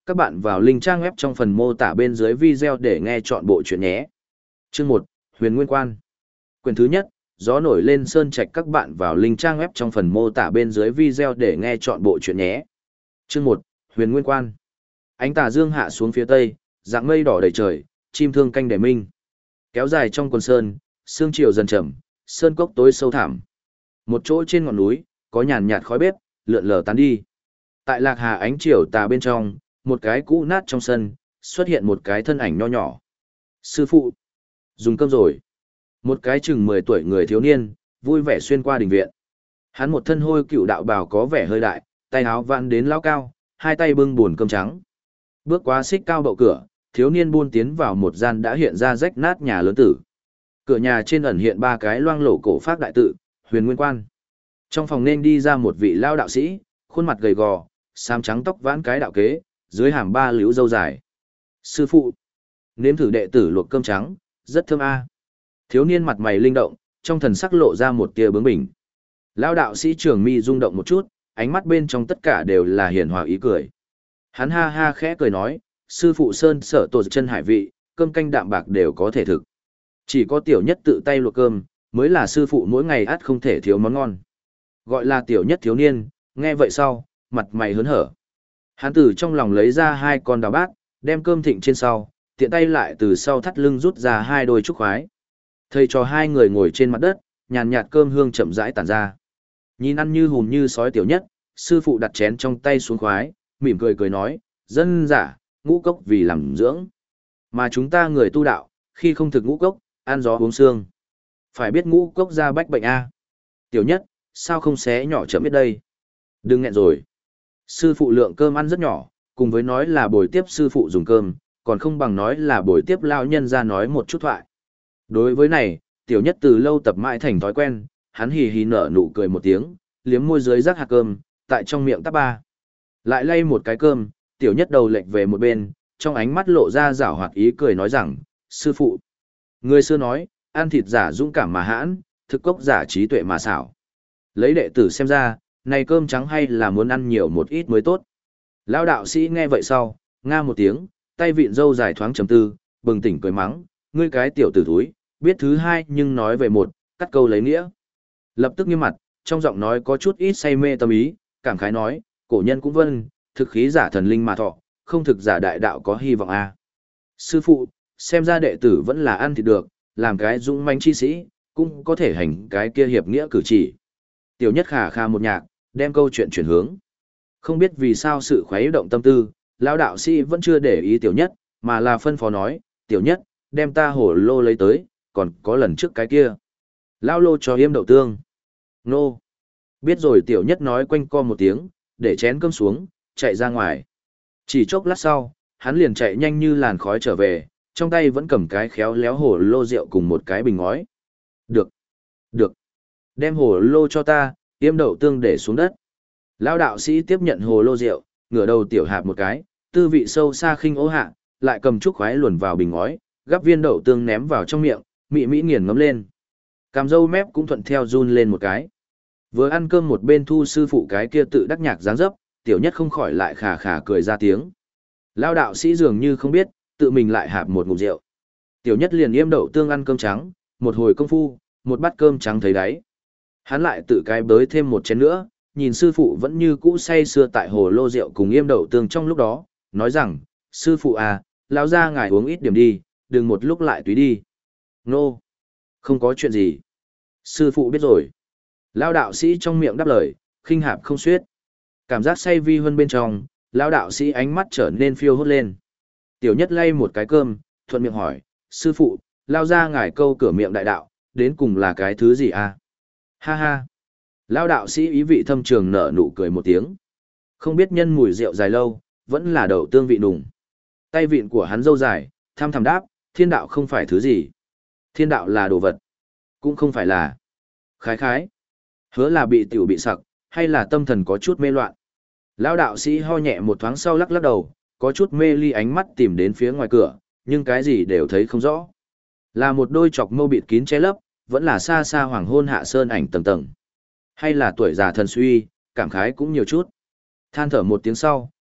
Các bạn vào link trang web trong phần mô tả bên dưới video để nghe chọn bộ chuyện nhé. Chương 1, Huyền Nguyên Quan. Quyển thứ nhất, Gió nổi lên sơn trạch. Các bạn vào link trang web trong phần mô tả bên dưới video để nghe chọn bộ chuyện nhé. Chương 1, Huyền Nguyên Quan. Ánh tà dương hạ xuống phía tây, dạng mây đỏ đầy trời, chim thương canh để minh. Kéo dài trong quần sơn, sương chiều dần chậm, sơn cốc tối sâu thẳm. Một chỗ trên ngọn núi, có nhàn nhạt khói bếp, lượn lờ tán đi. Tại lạc hà ánh chiều tà bên trong, một cái cũ nát trong sân, xuất hiện một cái thân ảnh nho nhỏ. Sư phụ, dùng cơm rồi. Một cái chừng 10 tuổi người thiếu niên, vui vẻ xuyên qua đình viện. Hắn một thân hôi cựu đạo bào có vẻ hơi đại, tay áo vặn đến lão cao, hai tay bưng buồn cơm trắng. Bước qua xích cao bậu cửa, thiếu niên buôn tiến vào một gian đã hiện ra rách nát nhà lớn tử. Cửa nhà trên ẩn hiện 3 cái loang lổ cổ phác đại tự, Huyền Nguyên Quan. Trong phòng nên đi ra một vị lao đạo sĩ, khuôn mặt gầy gò, xám trắng tóc vãn cái đạo kế, dưới hàm 3 liễu râu dài. Sư phụ, nếm thử đệ tử luộc cơm trắng, rất thơm a. Thiếu niên mặt mày linh động, trong thần sắc lộ ra một tia bướng bỉnh. Lão đạo sĩ trường mi rung động một chút, ánh mắt bên trong tất cả đều là hiền hòa ý cười. Hắn ha ha khẽ cười nói, sư phụ sơn sở tổ chân hải vị, cơm canh đạm bạc đều có thể thực. Chỉ có tiểu nhất tự tay luộc cơm, mới là sư phụ mỗi ngày ắt không thể thiếu món ngon. Gọi là tiểu nhất thiếu niên, nghe vậy sau, mặt mày hớn hở. Hắn từ trong lòng lấy ra 2 con đào bát, đem cơm thịnh trên sau, tiện tay lại từ sau thắt lưng rút ra 2 đôi trúc khoái. Thầy cho 2 người ngồi trên mặt đất, nhàn nhạt cơm hương chậm rãi tản ra. Nhìn ăn như hùm như sói tiểu nhất, sư phụ đặt chén trong tay xuống khoái, mỉm cười cười nói, dân giả, ngũ cốc vì làm dưỡng. Mà chúng ta người tu đạo, khi không thực ngũ cốc, ăn gió uống xương. Phải biết ngũ cốc ra bách bệnh a. Tiểu nhất, sao không xé nhỏ chậm biết đây? Đừng nghẹn rồi. Sư phụ lượng cơm ăn rất nhỏ, cùng với nói là bồi tiếp sư phụ dùng cơm, còn không bằng nói là bồi tiếp lao nhân ra nói một chút thoại. Đối với này, tiểu nhất từ lâu tập mãi thành thói quen, hắn hì hì nở nụ cười một tiếng, liếm môi dưới rắc hạt cơm, tại trong miệng tắp ba. Lại lay một cái cơm, tiểu nhất đầu lệch về một bên, trong ánh mắt lộ ra giảo hoạt ý cười nói rằng, sư phụ. Người xưa nói, ăn thịt giả dũng cảm mà hãn, thực cốc giả trí tuệ mà xảo. Lấy đệ tử xem ra, này cơm trắng hay là muốn ăn nhiều một ít mới tốt. Lão đạo sĩ nghe vậy sau, nga một tiếng, tay vịn râu dài thoáng trầm tư, bừng tỉnh cười mắng, ngươi cái tiểu tử thúi, biết thứ hai nhưng nói về một, cắt câu lấy nghĩa. Lập tức nghiêm mặt, trong giọng nói có chút ít say mê tâm ý, cảm khái nói, cổ nhân cũng vân, thực khí giả thần linh mà thọ, không thực giả đại đạo có hy vọng a. Sư phụ, xem ra đệ tử vẫn là ăn thịt được, làm cái dũng mãnh chi sĩ, cũng có thể hành cái kia hiệp nghĩa cử chỉ. Tiểu nhất khà khà một nhạc, đem câu chuyện chuyển hướng. Không biết vì sao sự khuấy động tâm tư, lão đạo sĩ vẫn chưa để ý tiểu nhất, mà là phân phó nói, tiểu nhất, đem ta hổ lô lấy tới, còn có lần trước cái kia. Lão lô cho yêm đậu tương. Nô. Biết rồi tiểu nhất nói quanh co một tiếng, để chén cơm xuống, chạy ra ngoài. Chỉ chốc lát sau, hắn liền chạy nhanh như làn khói trở về, trong tay vẫn cầm cái khéo léo hổ lô rượu cùng một cái bình ngói. Được. Được. Đem hổ lô cho ta, yêm đậu tương để xuống đất. Lão đạo sĩ tiếp nhận hồ lô rượu, ngửa đầu tiểu hạp một cái, tư vị sâu xa khinh ố hạ, lại cầm chút khoái luồn vào bình ngói, gắp viên đậu tương ném vào trong miệng, mị mỹ nghiền ngấm lên. Cằm râu mép cũng thuận theo run lên một cái. Vừa ăn cơm một bên thu sư phụ cái kia tự đắc nhạc dáng dấp, tiểu nhất không khỏi lại khà khà cười ra tiếng. Lão đạo sĩ dường như không biết, tự mình lại hạp một ngụm rượu. Tiểu nhất liền yêm đậu tương ăn cơm trắng, một hồi công phu, một bát cơm trắng thấy đáy. Hắn lại tự cái bới thêm một chén nữa, nhìn sư phụ vẫn như cũ say sưa tại hồ lô rượu cùng yêm đậu tương trong lúc đó, nói rằng, sư phụ à, lão ra ngài uống ít điểm đi, đừng một lúc lại túy đi. Nô, không có chuyện gì. Sư phụ biết rồi. Lão đạo sĩ trong miệng đáp lời, khinh hạp không xuyết. Cảm giác say vi hơn bên trong, lão đạo sĩ ánh mắt trở nên phiêu hốt lên. Tiểu nhất lay một cái cơm, thuận miệng hỏi, sư phụ, lao ra ngài câu cửa miệng đại đạo, đến cùng là cái thứ gì à? Ha ha. Lão đạo sĩ ý vị thâm trường nở nụ cười một tiếng. Không biết nhân mùi rượu dài lâu, vẫn là đậu tương vị nùng. Tay vịn của hắn râu dài, tham thầm đáp, thiên đạo không phải thứ gì. Thiên đạo là đồ vật. Cũng không phải là. Khái khái. Hứa là bị tiểu bị sặc, hay là tâm thần có chút mê loạn. Lão đạo sĩ ho nhẹ một thoáng sau lắc lắc đầu, có chút mê ly ánh mắt tìm đến phía ngoài cửa, nhưng cái gì đều thấy không rõ. Là một đôi chọc mâu bịt kín che lấp, vẫn là xa xa hoàng hôn hạ sơn ảnh tầng tầng. Hay là tuổi già thần suy, cảm khái cũng nhiều chút. Than thở một tiếng sau,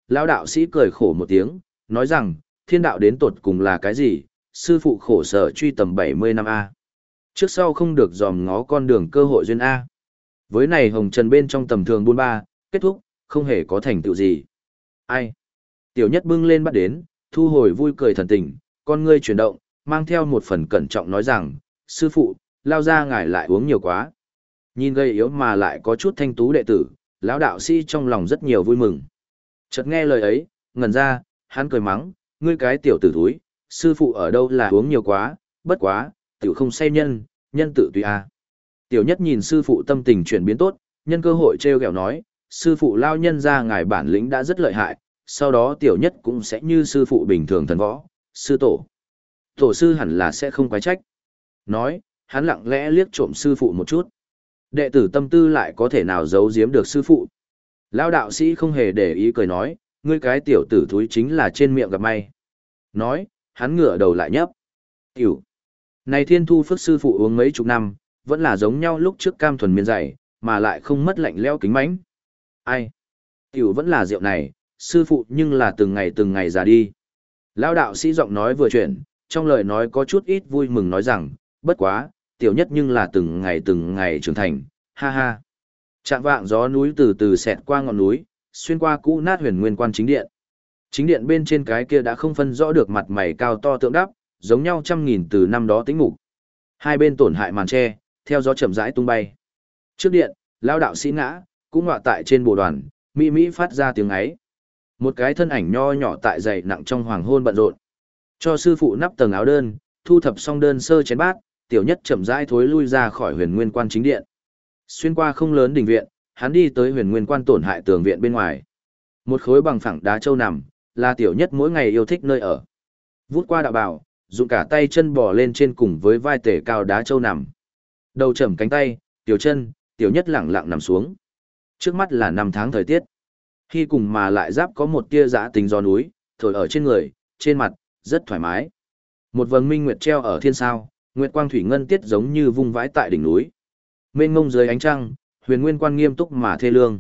lão đạo sĩ cười khổ một tiếng, nói rằng, thiên đạo đến tột cùng là cái gì, sư phụ khổ sở truy tầm 70 năm A. Trước sau không được dòm ngó con đường cơ hội duyên A. Với này hồng trần bên trong tầm thường buôn ba, kết thúc, không hề có thành tựu gì. Ai? Tiểu nhất bưng lên bắt đến, thu hồi vui cười thần tình, con ngươi chuyển động, mang theo một phần cẩn trọng nói rằng, sư phụ, lao ra ngài lại uống nhiều quá. Nhìn gây yếu mà lại có chút thanh tú đệ tử, lão đạo sĩ trong lòng rất nhiều vui mừng. Chợt nghe lời ấy, ngẩn ra, hắn cười mắng, ngươi cái tiểu tử thúi, sư phụ ở đâu là uống nhiều quá, bất quá, tiểu không say nhân, nhân tự tùy a. Tiểu nhất nhìn sư phụ tâm tình chuyển biến tốt, nhân cơ hội treo kẹo nói, sư phụ lao nhân ra ngài bản lĩnh đã rất lợi hại, sau đó tiểu nhất cũng sẽ như sư phụ bình thường thần võ, sư tổ. Tổ sư hẳn là sẽ không quái trách. Nói, hắn lặng lẽ liếc trộm sư phụ một chút. Đệ tử tâm tư lại có thể nào giấu giếm được sư phụ. Lão đạo sĩ không hề để ý cười nói, ngươi cái tiểu tử thúi chính là trên miệng gặp may. Nói, hắn ngửa đầu lại nhấp. Tiểu. Này thiên thu phước sư phụ uống mấy chục năm, vẫn là giống nhau lúc trước cam thuần miên dày, mà lại không mất lạnh leo kính mãnh. Ai? Tiểu vẫn là rượu này, sư phụ nhưng là từng ngày già đi. Lão đạo sĩ giọng nói vừa chuyển, trong lời nói có chút ít vui mừng nói rằng, bất quá, tiểu nhất nhưng là từng ngày trưởng thành, ha ha. Trạng vạng gió núi từ từ xẹt qua ngọn núi, xuyên qua cũ nát huyền nguyên quan chính điện. Chính điện bên trên cái kia đã không phân rõ được mặt mày cao to tượng đắp, giống nhau trăm nghìn từ năm đó tĩnh mục. Hai bên tổn hại màn tre, theo gió chậm rãi tung bay. Trước điện, lão đạo sĩ ngã, cũng ngọa tại trên bồ đoàn, mỹ phát ra tiếng ấy. Một cái thân ảnh nho nhỏ tại dày nặng trong hoàng hôn bận rộn. Cho sư phụ nắp tầng áo đơn, thu thập xong đơn sơ chén bát, tiểu nhất chậm rãi thối lui ra khỏi huyền nguyên quan chính điện. Xuyên qua không lớn đình viện, hắn đi tới huyền nguyên quan tổn hại tường viện bên ngoài. Một khối bằng phẳng đá châu nằm, là tiểu nhất mỗi ngày yêu thích nơi ở. Vút qua đạo bảo, dùng cả tay chân bò lên trên cùng với vai tể cao đá châu nằm. Đầu chầm cánh tay, tiểu chân, tiểu nhất lẳng lặng nằm xuống. Trước mắt là năm tháng thời tiết. Khi cùng mà lại giáp có một tia giã tính gió núi, thổi ở trên người, trên mặt, rất thoải mái. Một vầng minh nguyệt treo ở thiên sao, nguyệt quang thủy ngân tiết giống như vung vãi tại đỉnh núi. Mênh mông dưới ánh trăng, huyền nguyên quan nghiêm túc mà thê lương.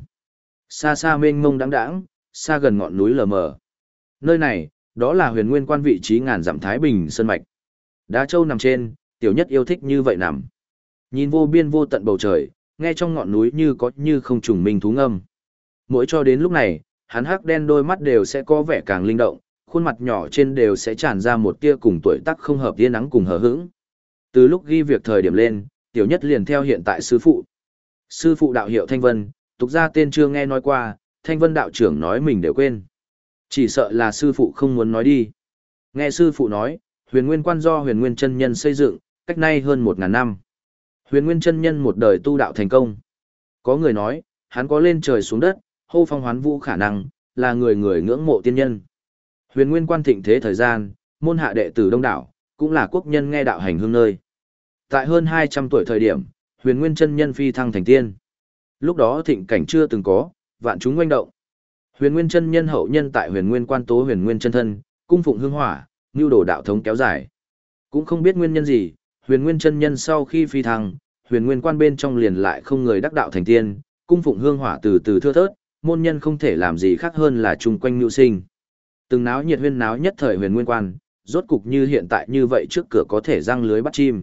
Xa xa mênh mông đãng đãng, xa gần ngọn núi lờ mờ. Nơi này, đó là huyền nguyên quan vị trí ngàn dặm Thái Bình Sơn Mạch. Đá châu nằm trên, tiểu nhất yêu thích như vậy nằm. Nhìn vô biên vô tận bầu trời, nghe trong ngọn núi như không trùng minh thú ngâm. Mỗi cho đến lúc này, hắn hắc đen đôi mắt đều sẽ có vẻ càng linh động, khuôn mặt nhỏ trên đều sẽ tràn ra một tia cùng tuổi tác không hợp tia nắng cùng hờ hững. Từ lúc ghi việc thời điểm lên, tiểu nhất liền theo hiện tại sư phụ. Sư phụ đạo hiệu Thanh Vân, tục ra tên chưa nghe nói qua, Thanh Vân đạo trưởng nói mình đều quên. Chỉ sợ là sư phụ không muốn nói đi. Nghe sư phụ nói, huyền nguyên quan do huyền nguyên chân nhân xây dựng, cách nay hơn 1000 năm. Huyền nguyên chân nhân một đời tu đạo thành công. Có người nói, hắn có lên trời xuống đất, hô phong hoán vũ khả năng, là người người ngưỡng mộ tiên nhân. Huyền nguyên quan thịnh thế thời gian, môn hạ đệ tử đông đảo, cũng là quốc nhân nghe đạo hành hương nơi. Tại hơn 200 tuổi thời điểm, huyền nguyên chân nhân phi thăng thành tiên. Lúc đó thịnh cảnh chưa từng có, vạn chúng oanh động. Huyền nguyên chân nhân hậu nhân tại huyền nguyên quan tố huyền nguyên chân thân, cung phụng hương hỏa, nưu đồ đạo thống kéo dài. Cũng không biết nguyên nhân gì, huyền nguyên chân nhân sau khi phi thăng, huyền nguyên quan bên trong liền lại không người đắc đạo thành tiên, cung phụng hương hỏa từ từ thưa thớt, môn nhân không thể làm gì khác hơn là chung quanh nhu sinh. Từng náo nhiệt huyên náo nhất thời huyền nguyên quan, rốt cục như hiện tại như vậy trước cửa có thể răng lưới bắt chim.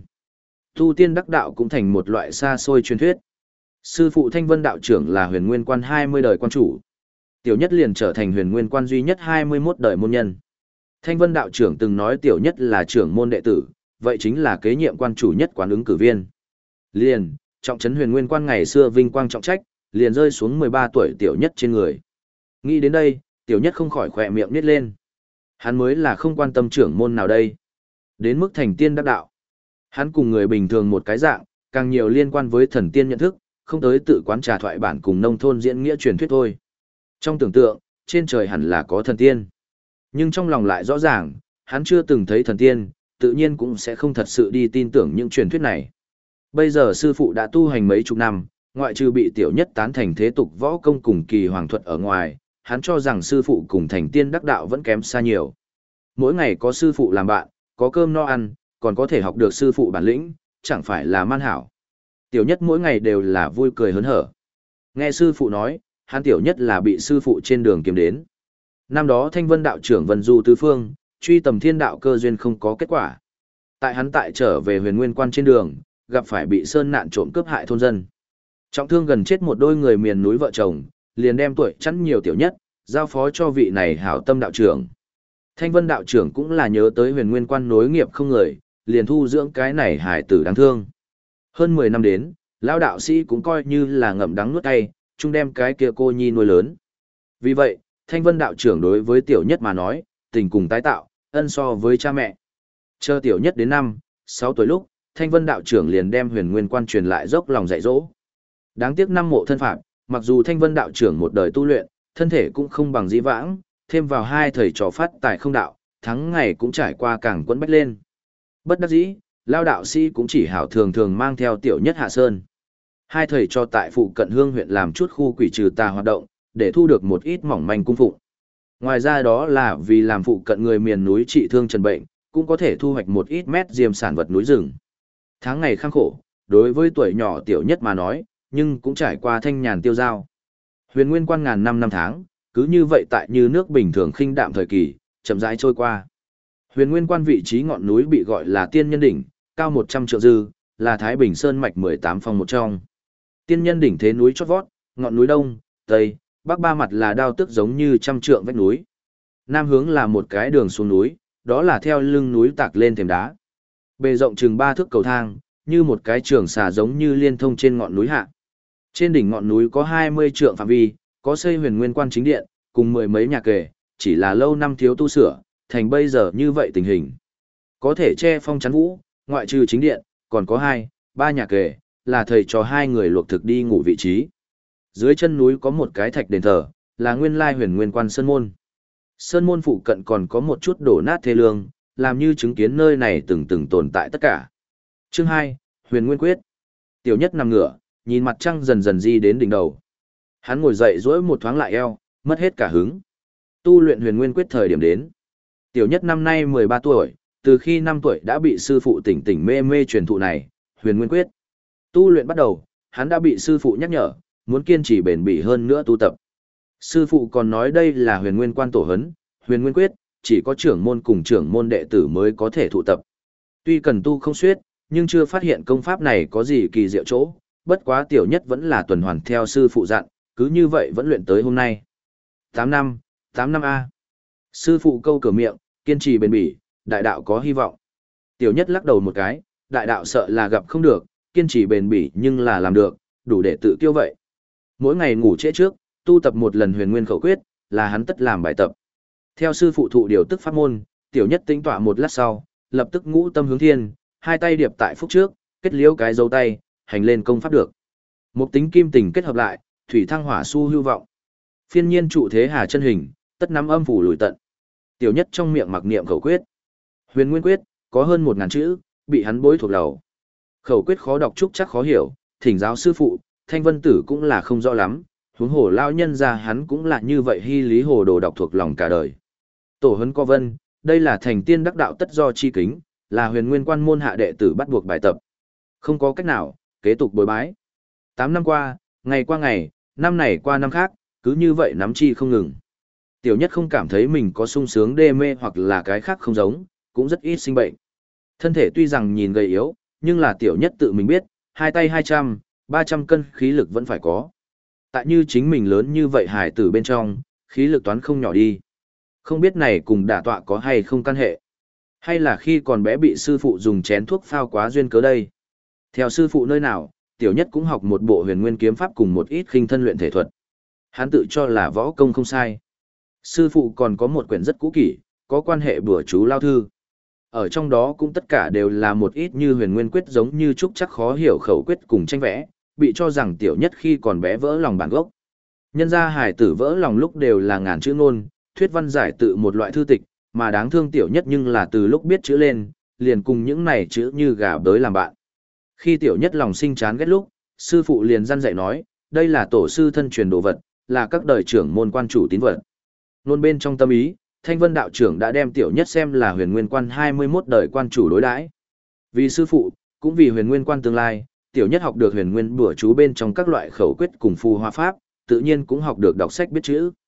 Tu tiên đắc đạo cũng thành một loại xa xôi truyền thuyết. Sư phụ Thanh Vân đạo trưởng là huyền nguyên quan 20 đời quan chủ. Tiểu nhất liền trở thành huyền nguyên quan duy nhất 21 đời môn nhân. Thanh Vân đạo trưởng từng nói tiểu nhất là trưởng môn đệ tử, vậy chính là kế nhiệm quan chủ nhất quán ứng cử viên. Liền, trọng trấn huyền nguyên quan ngày xưa vinh quang trọng trách, liền rơi xuống 13 tuổi tiểu nhất trên người. Nghĩ đến đây, tiểu nhất không khỏi khỏe miệng nít lên. Hắn mới là không quan tâm trưởng môn nào đây. Đến mức thành tiên đắc đạo. Hắn cùng người bình thường một cái dạng, càng nhiều liên quan với thần tiên nhận thức, không tới tự quán trà thoại bản cùng nông thôn diễn nghĩa truyền thuyết thôi. Trong tưởng tượng, trên trời hẳn là có thần tiên. Nhưng trong lòng lại rõ ràng, hắn chưa từng thấy thần tiên, tự nhiên cũng sẽ không thật sự đi tin tưởng những truyền thuyết này. Bây giờ sư phụ đã tu hành mấy chục năm, ngoại trừ bị tiểu nhất tán thành thế tục võ công cùng kỳ hoàng thuật ở ngoài, hắn cho rằng sư phụ cùng thành tiên đắc đạo vẫn kém xa nhiều. Mỗi ngày có sư phụ làm bạn, có cơm no ăn, còn có thể học được sư phụ bản lĩnh, chẳng phải là man hảo. Tiểu nhất mỗi ngày đều là vui cười hớn hở. Nghe sư phụ nói, hắn tiểu nhất là bị sư phụ trên đường kiếm đến. Năm đó Thanh Vân đạo trưởng Vân Du tứ phương, truy tầm thiên đạo cơ duyên không có kết quả. Tại hắn tại trở về Huyền Nguyên Quan trên đường, gặp phải bị sơn nạn trộm cướp hại thôn dân. Trọng thương gần chết một đôi người miền núi vợ chồng, liền đem tuổi chắn nhiều tiểu nhất, giao phó cho vị này hảo tâm đạo trưởng. Thanh Vân đạo trưởng cũng là nhớ tới Huyền Nguyên Quan nối nghiệp không người, liền thu dưỡng cái này hải tử đáng thương. Hơn 10 năm đến, lão đạo sĩ cũng coi như là ngậm đắng nuốt cay, chung đem cái kia cô nhi nuôi lớn. Vì vậy, Thanh Vân đạo trưởng đối với tiểu nhất mà nói, tình cùng tái tạo, ân so với cha mẹ. Chờ tiểu nhất đến 6 tuổi lúc, Thanh Vân đạo trưởng liền đem Huyền Nguyên Quan truyền lại dốc lòng dạy dỗ. Đáng tiếc năm mộ thân phạm, mặc dù Thanh Vân đạo trưởng một đời tu luyện, thân thể cũng không bằng dĩ vãng, thêm vào hai thầy trò phát tài không đạo, tháng ngày cũng trải qua càng quẫn bách lên. Bất đắc dĩ, lao đạo sĩ cũng chỉ hảo thường thường mang theo tiểu nhất hạ sơn. Hai thầy trò tại phụ cận Hương huyện làm chút khu quỷ trừ tà hoạt động, để thu được một ít mỏng manh cung phụng. Ngoài ra đó là vì làm phụ cận người miền núi trị thương trần bệnh, cũng có thể thu hoạch một ít mét diêm sản vật núi rừng. Tháng ngày khăng khổ, đối với tuổi nhỏ tiểu nhất mà nói, nhưng cũng trải qua thanh nhàn tiêu dao. Huyền Nguyên Quan ngàn năm năm tháng, cứ như vậy tại như nước bình thường khinh đạm thời kỳ, chậm rãi trôi qua. Huyền Nguyên Quan vị trí ngọn núi bị gọi là Tiên Nhân Đỉnh, cao 100 trượng dư, là Thái Bình Sơn mạch 18 phong một trong. Tiên Nhân Đỉnh thế núi chót vót, ngọn núi đông, tây, bắc ba mặt là đao tức giống như trăm trượng vách núi. Nam hướng là một cái đường xuống núi, đó là theo lưng núi tạc lên thềm đá. Bề rộng chừng 3 thước cầu thang, như một cái trường xà giống như liên thông trên ngọn núi hạ. Trên đỉnh ngọn núi có 20 trượng phạm vi, có xây Huyền Nguyên Quan chính điện, cùng mười mấy nhà kề, chỉ là lâu năm thiếu tu sửa, thành bây giờ như vậy tình hình. Có thể che phong chắn vũ, ngoại trừ chính điện, còn có 2, 3 nhà kề, là thầy trò hai người luộc thực đi ngủ vị trí. Dưới chân núi có một cái thạch đền thờ, là nguyên lai Huyền Nguyên Quan Sơn Môn. Sơn Môn phụ cận còn có một chút đổ nát thê lương, làm như chứng kiến nơi này từng tồn tại tất cả. Chương 2, Huyền Nguyên Quyết. Tiểu nhất nằm ngửa, nhìn mặt trăng dần dần di đến đỉnh đầu. Hắn ngồi dậy duỗi một thoáng lại eo, mất hết cả hứng. Tu luyện Huyền Nguyên Quyết thời điểm đến. Tiểu nhất năm nay 13 tuổi, từ khi 5 tuổi đã bị sư phụ tỉnh mê mê truyền thụ này, Huyền Nguyên Quyết. Tu luyện bắt đầu, hắn đã bị sư phụ nhắc nhở, muốn kiên trì bền bỉ hơn nữa tu tập. Sư phụ còn nói đây là Huyền Nguyên Quan tổ hấn, Huyền Nguyên Quyết, chỉ có trưởng môn cùng trưởng môn đệ tử mới có thể thụ tập. Tuy cần tu không xuyết, nhưng chưa phát hiện công pháp này có gì kỳ diệu chỗ, bất quá tiểu nhất vẫn là tuần hoàn theo sư phụ dặn, cứ như vậy vẫn luyện tới hôm nay. 8 năm A. Sư phụ câu cửa miệng, kiên trì bền bỉ, đại đạo có hy vọng. Tiểu nhất lắc đầu một cái, đại đạo sợ là gặp không được, kiên trì bền bỉ nhưng là làm được, đủ để tự tiêu vậy. Mỗi ngày ngủ trễ trước, tu tập một lần Huyền Nguyên khẩu quyết, là hắn tất làm bài tập. Theo sư phụ thụ điều tức pháp môn, tiểu nhất tính tọa một lát sau, lập tức ngũ tâm hướng thiên, hai tay điệp tại phúc trước, kết liễu cái dấu tay, hành lên công pháp được. Một tính kim tình kết hợp lại, thủy thăng hỏa su hưu vọng. Phiên nhiên trụ thế hà chân hình, tất nắm âm phủ lùi tận. Tiểu nhất trong miệng mặc niệm khẩu quyết. Huyền Nguyên Quyết, có hơn 1000 chữ, bị hắn bối thuộc đầu. Khẩu quyết khó đọc trúc chắc khó hiểu, thỉnh giáo sư phụ, Thanh Vân Tử cũng là không rõ lắm, huống hồ lao nhân ra hắn cũng là như vậy hy lý hồ đồ đọc thuộc lòng cả đời. Tổ huấn có vân, đây là thành tiên đắc đạo tất do chi kính, là Huyền Nguyên Quan môn hạ đệ tử bắt buộc bài tập. Không có cách nào, kế tục bồi bái. 8 năm qua, ngày qua ngày, năm này qua năm khác, cứ như vậy nắm chi không ngừng. Tiểu nhất không cảm thấy mình có sung sướng đê mê hoặc là cái khác không giống, cũng rất ít sinh bệnh. Thân thể tuy rằng nhìn gầy yếu, nhưng là tiểu nhất tự mình biết, hai tay 200, 300 cân khí lực vẫn phải có. Tại như chính mình lớn như vậy hải tử bên trong, khí lực toán không nhỏ đi. Không biết này cùng đả tọa có hay không căn hệ. Hay là khi còn bé bị sư phụ dùng chén thuốc phao quá duyên cớ đây. Theo sư phụ nơi nào, tiểu nhất cũng học một bộ Huyền Nguyên kiếm pháp cùng một ít khinh thân luyện thể thuật. Hắn tự cho là võ công không sai. Sư phụ còn có một quyển rất cũ kỹ, có quan hệ bùa chú lao thư. Ở trong đó cũng tất cả đều là một ít như Huyền Nguyên Quyết giống như trúc chắc khó hiểu khẩu quyết cùng tranh vẽ, bị cho rằng tiểu nhất khi còn bé vỡ lòng bản gốc. Nhân gia hải tử vỡ lòng lúc đều là ngàn chữ ngôn, thuyết văn giải tự một loại thư tịch, mà đáng thương tiểu nhất nhưng là từ lúc biết chữ lên, liền cùng những này chữ như gà bới làm bạn. Khi tiểu nhất lòng sinh chán ghét lúc, sư phụ liền răn dạy nói, đây là tổ sư thân truyền đồ vật, là các đời trưởng môn quan chủ tín vật. Luôn bên trong tâm ý, Thanh Vân đạo trưởng đã đem tiểu nhất xem là Huyền Nguyên Quan 21 đời quan chủ đối đãi. Vì sư phụ, cũng vì Huyền Nguyên Quan tương lai, tiểu nhất học được Huyền Nguyên bùa chú bên trong các loại khẩu quyết cùng phù hoa pháp, tự nhiên cũng học được đọc sách biết chữ.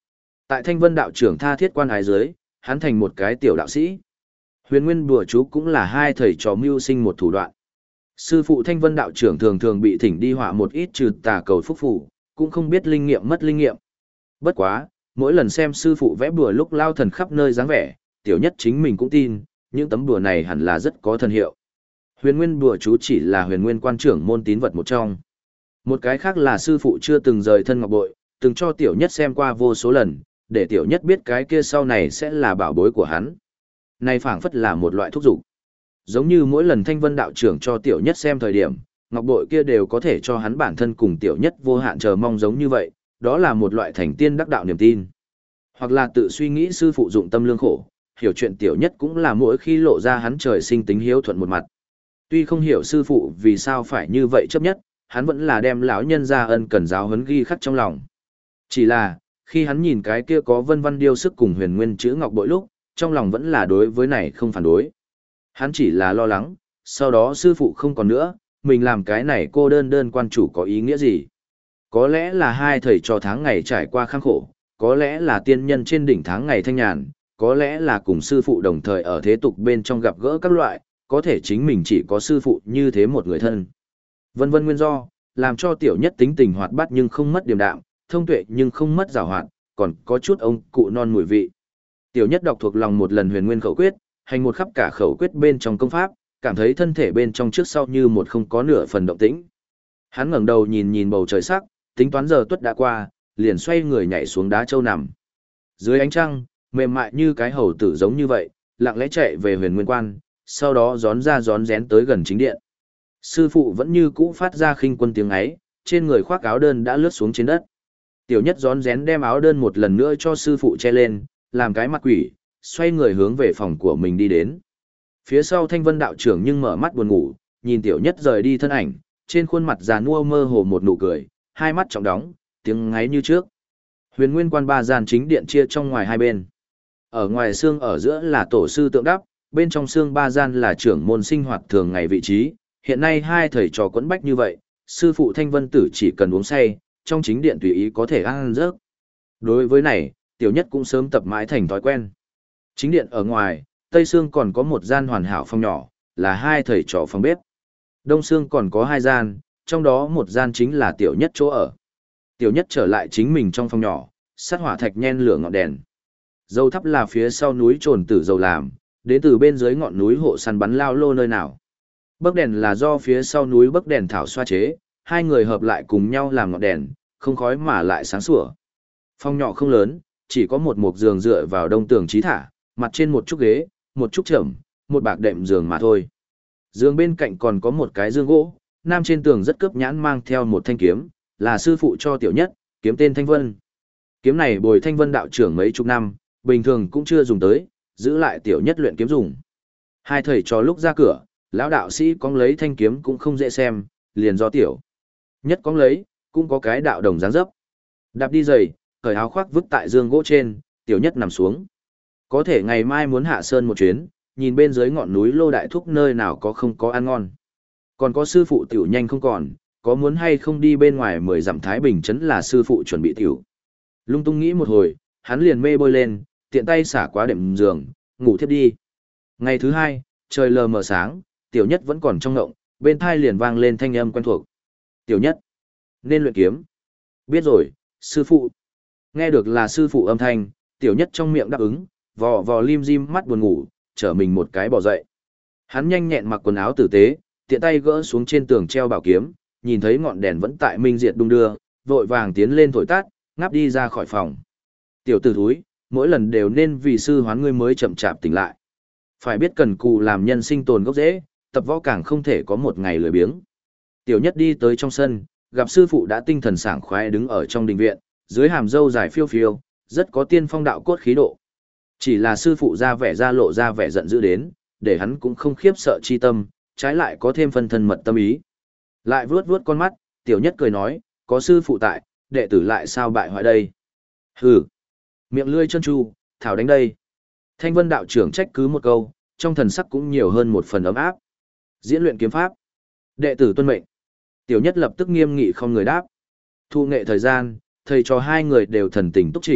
Tại Thanh Vân đạo trưởng tha thiết quan ái dưới, hắn thành một cái tiểu đạo sĩ. Huyền Nguyên Bùa Chú cũng là hai thầy trò mưu sinh một thủ đoạn. Sư phụ Thanh Vân đạo trưởng thường thường bị thỉnh đi họa một ít trừ tà cầu phúc phủ, cũng không biết linh nghiệm mất linh nghiệm. Bất quá, mỗi lần xem sư phụ vẽ bùa lúc lao thần khắp nơi dáng vẻ, tiểu nhất chính mình cũng tin, những tấm bùa này hẳn là rất có thần hiệu. Huyền Nguyên Bùa Chú chỉ là Huyền Nguyên quan trưởng môn tín vật một trong. Một cái khác là sư phụ chưa từng rời thân ngọc bội, từng cho tiểu nhất xem qua vô số lần, để tiểu nhất biết cái kia sau này sẽ là bảo bối của hắn. Này phảng phất là một loại thúc dục. Giống như mỗi lần Thanh Vân đạo trưởng cho tiểu nhất xem thời điểm, ngọc bội kia đều có thể cho hắn bản thân cùng tiểu nhất vô hạn chờ mong giống như vậy, đó là một loại thành tiên đắc đạo niềm tin. Hoặc là tự suy nghĩ sư phụ dụng tâm lương khổ, hiểu chuyện tiểu nhất cũng là mỗi khi lộ ra hắn trời sinh tính hiếu thuận một mặt. Tuy không hiểu sư phụ vì sao phải như vậy chấp nhất, hắn vẫn là đem lão nhân ra ân cần giáo huấn ghi khắc trong lòng. Chỉ là, khi hắn nhìn cái kia có vân văn điêu sức cùng huyền nguyên chữ ngọc bội lúc, trong lòng vẫn là đối với này không phản đối. Hắn chỉ là lo lắng, sau đó sư phụ không còn nữa, mình làm cái này cô đơn quan chủ có ý nghĩa gì? Có lẽ là hai thầy trò tháng ngày trải qua khăng khổ, có lẽ là tiên nhân trên đỉnh tháng ngày thanh nhàn, có lẽ là cùng sư phụ đồng thời ở thế tục bên trong gặp gỡ các loại, có thể chính mình chỉ có sư phụ như thế một người thân. Vân vân nguyên do, làm cho tiểu nhất tính tình hoạt bát nhưng không mất điềm đạm, thông tuệ nhưng không mất giàu hoạt, còn có chút ông cụ non mùi vị. Tiểu nhất đọc thuộc lòng một lần huyền nguyên khẩu quyết, hành một khắp cả khẩu quyết bên trong công pháp, cảm thấy thân thể bên trong trước sau như một không có nửa phần động tĩnh. Hắn ngẩng đầu nhìn nhìn bầu trời sắc, tính toán giờ tuất đã qua, liền xoay người nhảy xuống đá châu nằm. Dưới ánh trăng, mềm mại như cái hầu tử giống như vậy, lặng lẽ chạy về huyền nguyên quan, sau đó rón ra rón rén tới gần chính điện. Sư phụ vẫn như cũ phát ra khinh quân tiếng ấy, trên người khoác áo đơn đã lướt xuống trên đất. Tiểu nhất rón rén đem áo đơn một lần nữa cho sư phụ che lên, làm cái mặt quỷ, xoay người hướng về phòng của mình đi đến. Phía sau Thanh Vân đạo trưởng nhưng mở mắt buồn ngủ, nhìn tiểu nhất rời đi thân ảnh, trên khuôn mặt già nua mơ hồ một nụ cười, hai mắt trọng đóng, tiếng ngáy như trước. Huyền Nguyên quan ba gian chính điện chia trong ngoài hai bên. Ở ngoài xương ở giữa là tổ sư tượng đắp, bên trong xương ba gian là trưởng môn sinh hoạt thường ngày vị trí. Hiện nay hai thầy trò quẫn bách như vậy, sư phụ Thanh Vân tử chỉ cần uống say, trong chính điện tùy ý có thể ăn giấc. Đối với này, tiểu nhất cũng sớm tập mãi thành thói quen. Chính điện ở ngoài, Tây Sương còn có một gian hoàn hảo phòng nhỏ, là hai thầy trò phòng bếp. Đông Sương còn có hai gian, trong đó một gian chính là tiểu nhất chỗ ở. Tiểu nhất trở lại chính mình trong phòng nhỏ, sát hỏa thạch nhen lửa ngọn đèn. Dầu thắp là phía sau núi trồn tử dầu làm, đến từ bên dưới ngọn núi hộ săn bắn lao lô nơi nào. Bấc đèn là do phía sau núi bấc đèn thảo xoa chế, hai người hợp lại cùng nhau làm ngọn đèn, không khói mà lại sáng sủa. Phòng nhỏ không lớn, chỉ có một mộc giường dựa vào đông tường trí thả, mặt trên một chút ghế, một chút trầm, một bạc đệm giường mà thôi. Giường bên cạnh còn có một cái giường gỗ, nam trên tường rất cướp nhãn mang theo một thanh kiếm, là sư phụ cho tiểu nhất, kiếm tên Thanh Vân. Kiếm này bồi Thanh Vân đạo trưởng mấy chục năm, bình thường cũng chưa dùng tới, giữ lại tiểu nhất luyện kiếm dùng. Hai thầy trò lúc ra cửa, lão đạo sĩ cong lấy thanh kiếm cũng không dễ xem, liền do tiểu nhất cong lấy, cũng có cái đạo đồng dáng dấp. Đạp đi giày, cởi áo khoác vứt tại giường gỗ trên, tiểu nhất nằm xuống. Có thể ngày mai muốn hạ sơn một chuyến, nhìn bên dưới ngọn núi Lô Đại Thúc nơi nào có không có ăn ngon. Còn có sư phụ tiểu nhanh không còn, có muốn hay không đi bên ngoài 10 dặm Thái Bình trấn là sư phụ chuẩn bị tiểu. Lung tung nghĩ một hồi, hắn liền mê bơi lên, tiện tay xả qua đệm giường, ngủ thiếp đi. Ngày thứ hai, trời lờ mờ sáng, tiểu nhất vẫn còn trong ngộng, bên thai liền vang lên thanh âm quen thuộc. Tiểu nhất, nên luyện kiếm. Biết rồi, sư phụ. Nghe được là sư phụ âm thanh, tiểu nhất trong miệng đáp ứng, vò vò lim dim mắt buồn ngủ, trở mình một cái bỏ dậy. Hắn nhanh nhẹn mặc quần áo tử tế, tiện tay gỡ xuống trên tường treo bảo kiếm, nhìn thấy ngọn đèn vẫn tại minh diệt đung đưa, vội vàng tiến lên thổi tắt, ngáp đi ra khỏi phòng. Tiểu tử thúi, mỗi lần đều nên vì sư hoán ngươi mới chậm chạp tỉnh lại. Phải biết cần cù làm nhân sinh tồn gốc rễ, tập võ càng không thể có một ngày lười biếng. Tiểu nhất đi tới trong sân, gặp sư phụ đã tinh thần sảng khoái đứng ở trong đình viện, dưới hàm râu dài phiêu phiêu, rất có tiên phong đạo cốt khí độ. Chỉ là sư phụ lộ ra vẻ giận dữ đến, để hắn cũng không khiếp sợ chi tâm, trái lại có thêm phân thân mật tâm ý. Lại vuốt vuốt con mắt, tiểu nhất cười nói, có sư phụ tại, đệ tử lại sao bại hoại đây. Hừ, miệng lươi chân tru, thảo đánh đây. Thanh Vân đạo trưởng trách cứ một câu, trong thần sắc cũng nhiều hơn một phần ấm áp. Diễn luyện kiếm pháp. Đệ tử tuân mệnh. Tiểu nhất lập tức nghiêm nghị không người đáp. Thu nghệ thời gian, thầy trò hai người đều thần tình túc chỉnh,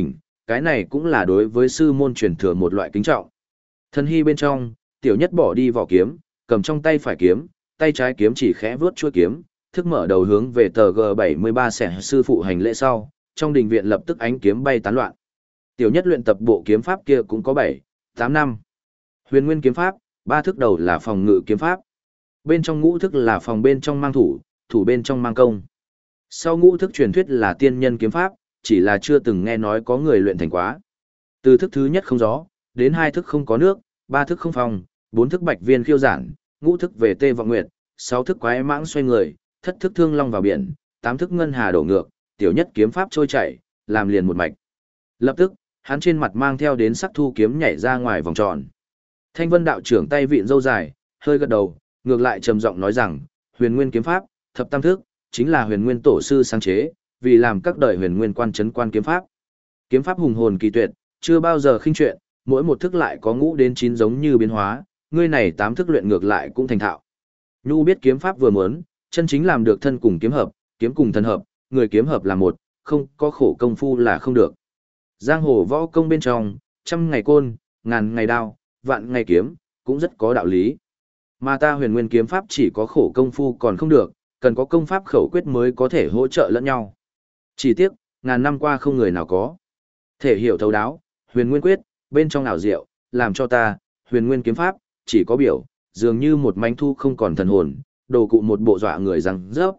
cái này cũng là đối với sư môn truyền thừa một loại kính trọng. Thần hy bên trong, tiểu nhất bỏ đi vỏ kiếm, cầm trong tay phải kiếm, tay trái kiếm chỉ khẽ vướt chuôi kiếm, thức mở đầu hướng về tờ G73 xẻ sư phụ hành lễ sau, trong đình viện lập tức ánh kiếm bay tán loạn. Tiểu nhất luyện tập bộ kiếm pháp kia cũng có 7, 8 năm. Huyền Nguyên kiếm pháp, 3 thức đầu là phòng ngự kiếm pháp. Bên trong ngũ thức là phòng bên trong mang thủ, thủ bên trong mang công. Sau ngũ thức truyền thuyết là tiên nhân kiếm pháp, chỉ là chưa từng nghe nói có người luyện thành quá. Từ thức thứ nhất không gió, đến 2 thức không có nước, 3 thức không phòng, 4 thức bạch viên khiêu giản, ngũ thức về tê vọng nguyệt, 6 thức quái mãng xoay người, thất thức thương long vào biển, 8 thức ngân hà đổ ngược, tiểu nhất kiếm pháp trôi chảy, làm liền một mạch. Lập tức, hắn trên mặt mang theo đến sắc thu kiếm nhảy ra ngoài vòng tròn. Thanh Vân đạo trưởng tay vịn râu dài, hơi gật đầu, ngược lại trầm giọng nói rằng, Huyền Nguyên kiếm pháp, thập tam thức, chính là Huyền Nguyên tổ sư sáng chế, vì làm các đời Huyền Nguyên quan trấn quan kiếm pháp. Kiếm pháp hùng hồn kỳ tuyệt, chưa bao giờ khinh chuyện, mỗi một thức lại có ngũ đến 9 giống như biến hóa, ngươi này 8 thức luyện ngược lại cũng thành thạo. Nhu biết kiếm pháp vừa muốn, chân chính làm được thân cùng kiếm hợp, kiếm cùng thân hợp, người kiếm hợp là một, không có khổ công phu là không được. Giang hồ võ công bên trong, trăm ngày côn, ngàn ngày đao, vạn ngày kiếm, cũng rất có đạo lý. Mà ta Huyền Nguyên kiếm pháp chỉ có khổ công phu còn không được, cần có công pháp khẩu quyết mới có thể hỗ trợ lẫn nhau. Chỉ tiếc, ngàn năm qua không người nào có thể hiểu thấu đáo, Huyền Nguyên quyết, bên trong ảo diệu, làm cho ta, Huyền Nguyên kiếm pháp, chỉ có biểu, dường như một manh thu không còn thần hồn, đồ cụ một bộ dọa người răng rớp.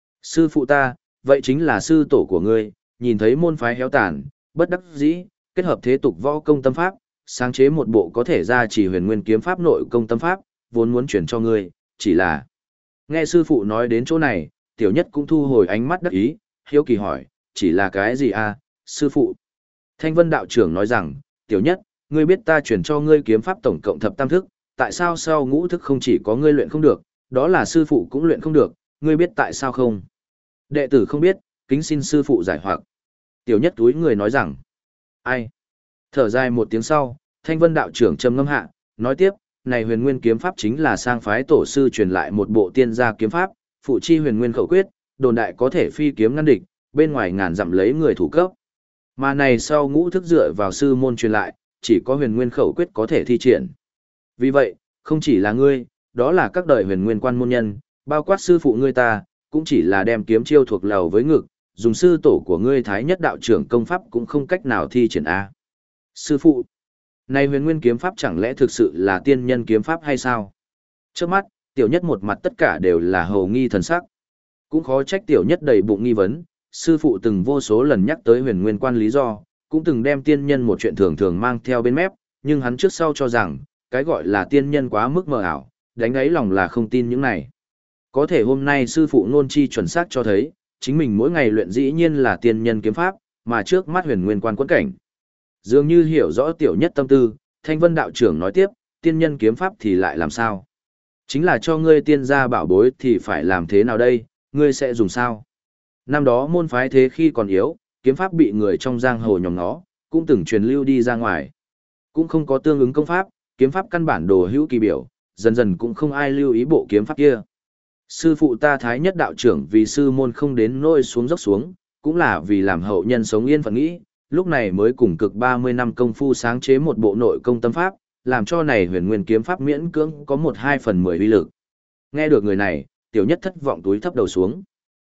Sư phụ ta, vậy chính là sư tổ của ngươi, nhìn thấy môn phái héo tàn, bất đắc dĩ, kết hợp thế tục võ công tâm pháp, sáng chế một bộ có thể ra chỉ Huyền Nguyên kiếm pháp nội công tâm pháp, vốn muốn chuyển cho ngươi, chỉ là... Nghe sư phụ nói đến chỗ này, tiểu nhất cũng thu hồi ánh mắt đắc ý, hiếu kỳ hỏi, chỉ là cái gì à, sư phụ? Thanh Vân đạo trưởng nói rằng, tiểu nhất, ngươi biết ta chuyển cho ngươi kiếm pháp tổng cộng thập tam thức, tại sao sau ngũ thức không chỉ có ngươi luyện không được, đó là sư phụ cũng luyện không được, ngươi biết tại sao không? Đệ tử không biết, kính xin sư phụ giải hoặc. Tiểu nhất túi người nói rằng, ai? Thở dài một tiếng sau, Thanh Vân đạo trưởng trầm ngâm hạ, nói tiếp, này Huyền Nguyên kiếm pháp chính là sang phái tổ sư truyền lại một bộ tiên gia kiếm pháp, phụ chi Huyền Nguyên khẩu quyết, đồn đại có thể phi kiếm ngăn địch, bên ngoài ngàn dặm lấy người thủ cấp. Mà này sau ngũ thức dựa vào sư môn truyền lại, chỉ có Huyền Nguyên khẩu quyết có thể thi triển. Vì vậy, không chỉ là ngươi, đó là các đời Huyền Nguyên quan môn nhân, bao quát sư phụ ngươi ta, cũng chỉ là đem kiếm chiêu thuộc lầu với ngực, dùng sư tổ của ngươi Thái Nhất đạo trưởng công pháp cũng không cách nào thi triển a. Sư phụ, này Huyền Nguyên kiếm pháp chẳng lẽ thực sự là tiên nhân kiếm pháp hay sao? Trước mắt, tiểu nhất một mặt tất cả đều là hầu nghi thần sắc. Cũng khó trách tiểu nhất đầy bụng nghi vấn, sư phụ từng vô số lần nhắc tới Huyền Nguyên quan lý do, cũng từng đem tiên nhân một chuyện thường thường mang theo bên mép, nhưng hắn trước sau cho rằng, cái gọi là tiên nhân quá mức mờ ảo, đánh ấy lòng là không tin những này. Có thể hôm nay sư phụ nôn chi chuẩn xác cho thấy, chính mình mỗi ngày luyện dĩ nhiên là tiên nhân kiếm pháp, mà trước mắt Huyền Nguyên quan quẫn cảnh. Dường như hiểu rõ tiểu nhất tâm tư, Thanh Vân đạo trưởng nói tiếp, tiên nhân kiếm pháp thì lại làm sao? Chính là cho ngươi tiên gia bảo bối thì phải làm thế nào đây, ngươi sẽ dùng sao? Năm đó môn phái thế khi còn yếu, kiếm pháp bị người trong giang hồ nhòm nó, cũng từng truyền lưu đi ra ngoài. Cũng không có tương ứng công pháp, kiếm pháp căn bản đồ hữu kỳ biểu, dần dần cũng không ai lưu ý bộ kiếm pháp kia. Sư phụ ta Thái Nhất đạo trưởng vì sư môn không đến nỗi xuống dốc xuống, cũng là vì làm hậu nhân sống yên phận nghĩ, lúc này mới cùng cực 30 năm công phu sáng chế một bộ nội công tâm pháp, làm cho này Huyền Nguyên kiếm pháp miễn cưỡng có 1/2/10 uy lực. Nghe được người này, tiểu nhất thất vọng túi thấp đầu xuống.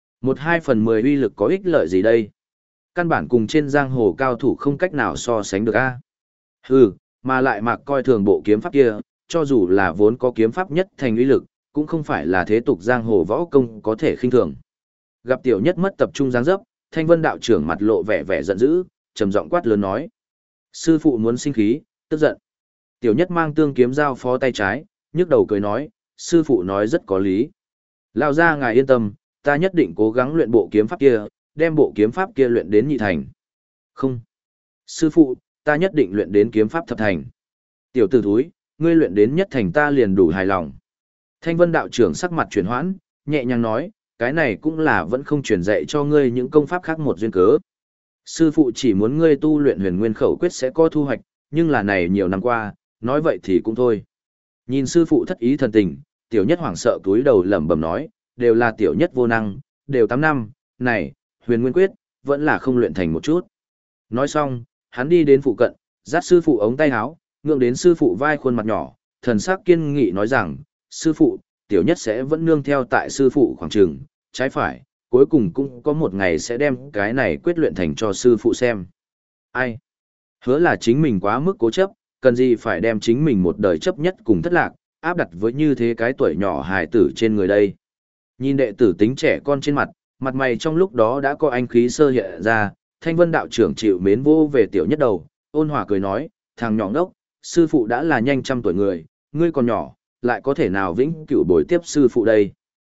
1/2/10 uy lực có ích lợi gì đây? Căn bản cùng trên giang hồ cao thủ không cách nào so sánh được a. Hừ, mà lại mặc coi thường bộ kiếm pháp kia, cho dù là vốn có kiếm pháp nhất thành uy lực, cũng không phải là thế tục giang hồ võ công có thể khinh thường. Gặp tiểu nhất mất tập trung dáng dấp, Thanh Vân đạo trưởng mặt lộ vẻ giận dữ, trầm giọng quát lớn nói: "Sư phụ muốn sinh khí, tức giận." Tiểu nhất mang tương kiếm giao phó tay trái, nhức đầu cười nói: "Sư phụ nói rất có lý. Lão gia ngài yên tâm, ta nhất định cố gắng luyện bộ kiếm pháp kia, đem bộ kiếm pháp kia luyện đến nhị thành." "Không. Sư phụ, ta nhất định luyện đến kiếm pháp thập thành." "Tiểu tử thúi, ngươi luyện đến nhất thành ta liền đủ hài lòng." Thanh Vân đạo trưởng sắc mặt chuyển hoãn, nhẹ nhàng nói: "Cái này cũng là vẫn không truyền dạy cho ngươi những công pháp khác một duyên cớ. Sư phụ chỉ muốn ngươi tu luyện Huyền Nguyên khẩu quyết sẽ có thu hoạch, nhưng là này nhiều năm qua, nói vậy thì cũng thôi." Nhìn sư phụ thất ý thần tình, tiểu nhất hoảng sợ túi đầu lẩm bẩm nói: "Đều là tiểu nhất vô năng, đều 8 năm, này, Huyền Nguyên quyết, vẫn là không luyện thành một chút." Nói xong, hắn đi đến phụ cận, dắt sư phụ ống tay áo, ngượng đến sư phụ vai khuôn mặt nhỏ, thần sắc kiên nghị nói rằng, sư phụ, tiểu nhất sẽ vẫn nương theo tại sư phụ khoảng trường, trái phải, cuối cùng cũng có một ngày sẽ đem cái này quyết luyện thành cho sư phụ xem. Ai? Hứa là chính mình quá mức cố chấp, cần gì phải đem chính mình một đời chấp nhất cùng thất lạc, áp đặt với như thế cái tuổi nhỏ hài tử trên người đây. Nhìn đệ tử tính trẻ con trên mặt, mặt mày trong lúc đó đã có anh khí sơ hiện ra, Thanh Vân đạo trưởng chịu mến vô về tiểu nhất đầu, ôn hòa cười nói, thằng nhỏ ngốc, sư phụ đã là nhanh trăm tuổi người, ngươi còn nhỏ, lại có thể nào vĩnh cửu bồi tiếp sư phụ đây.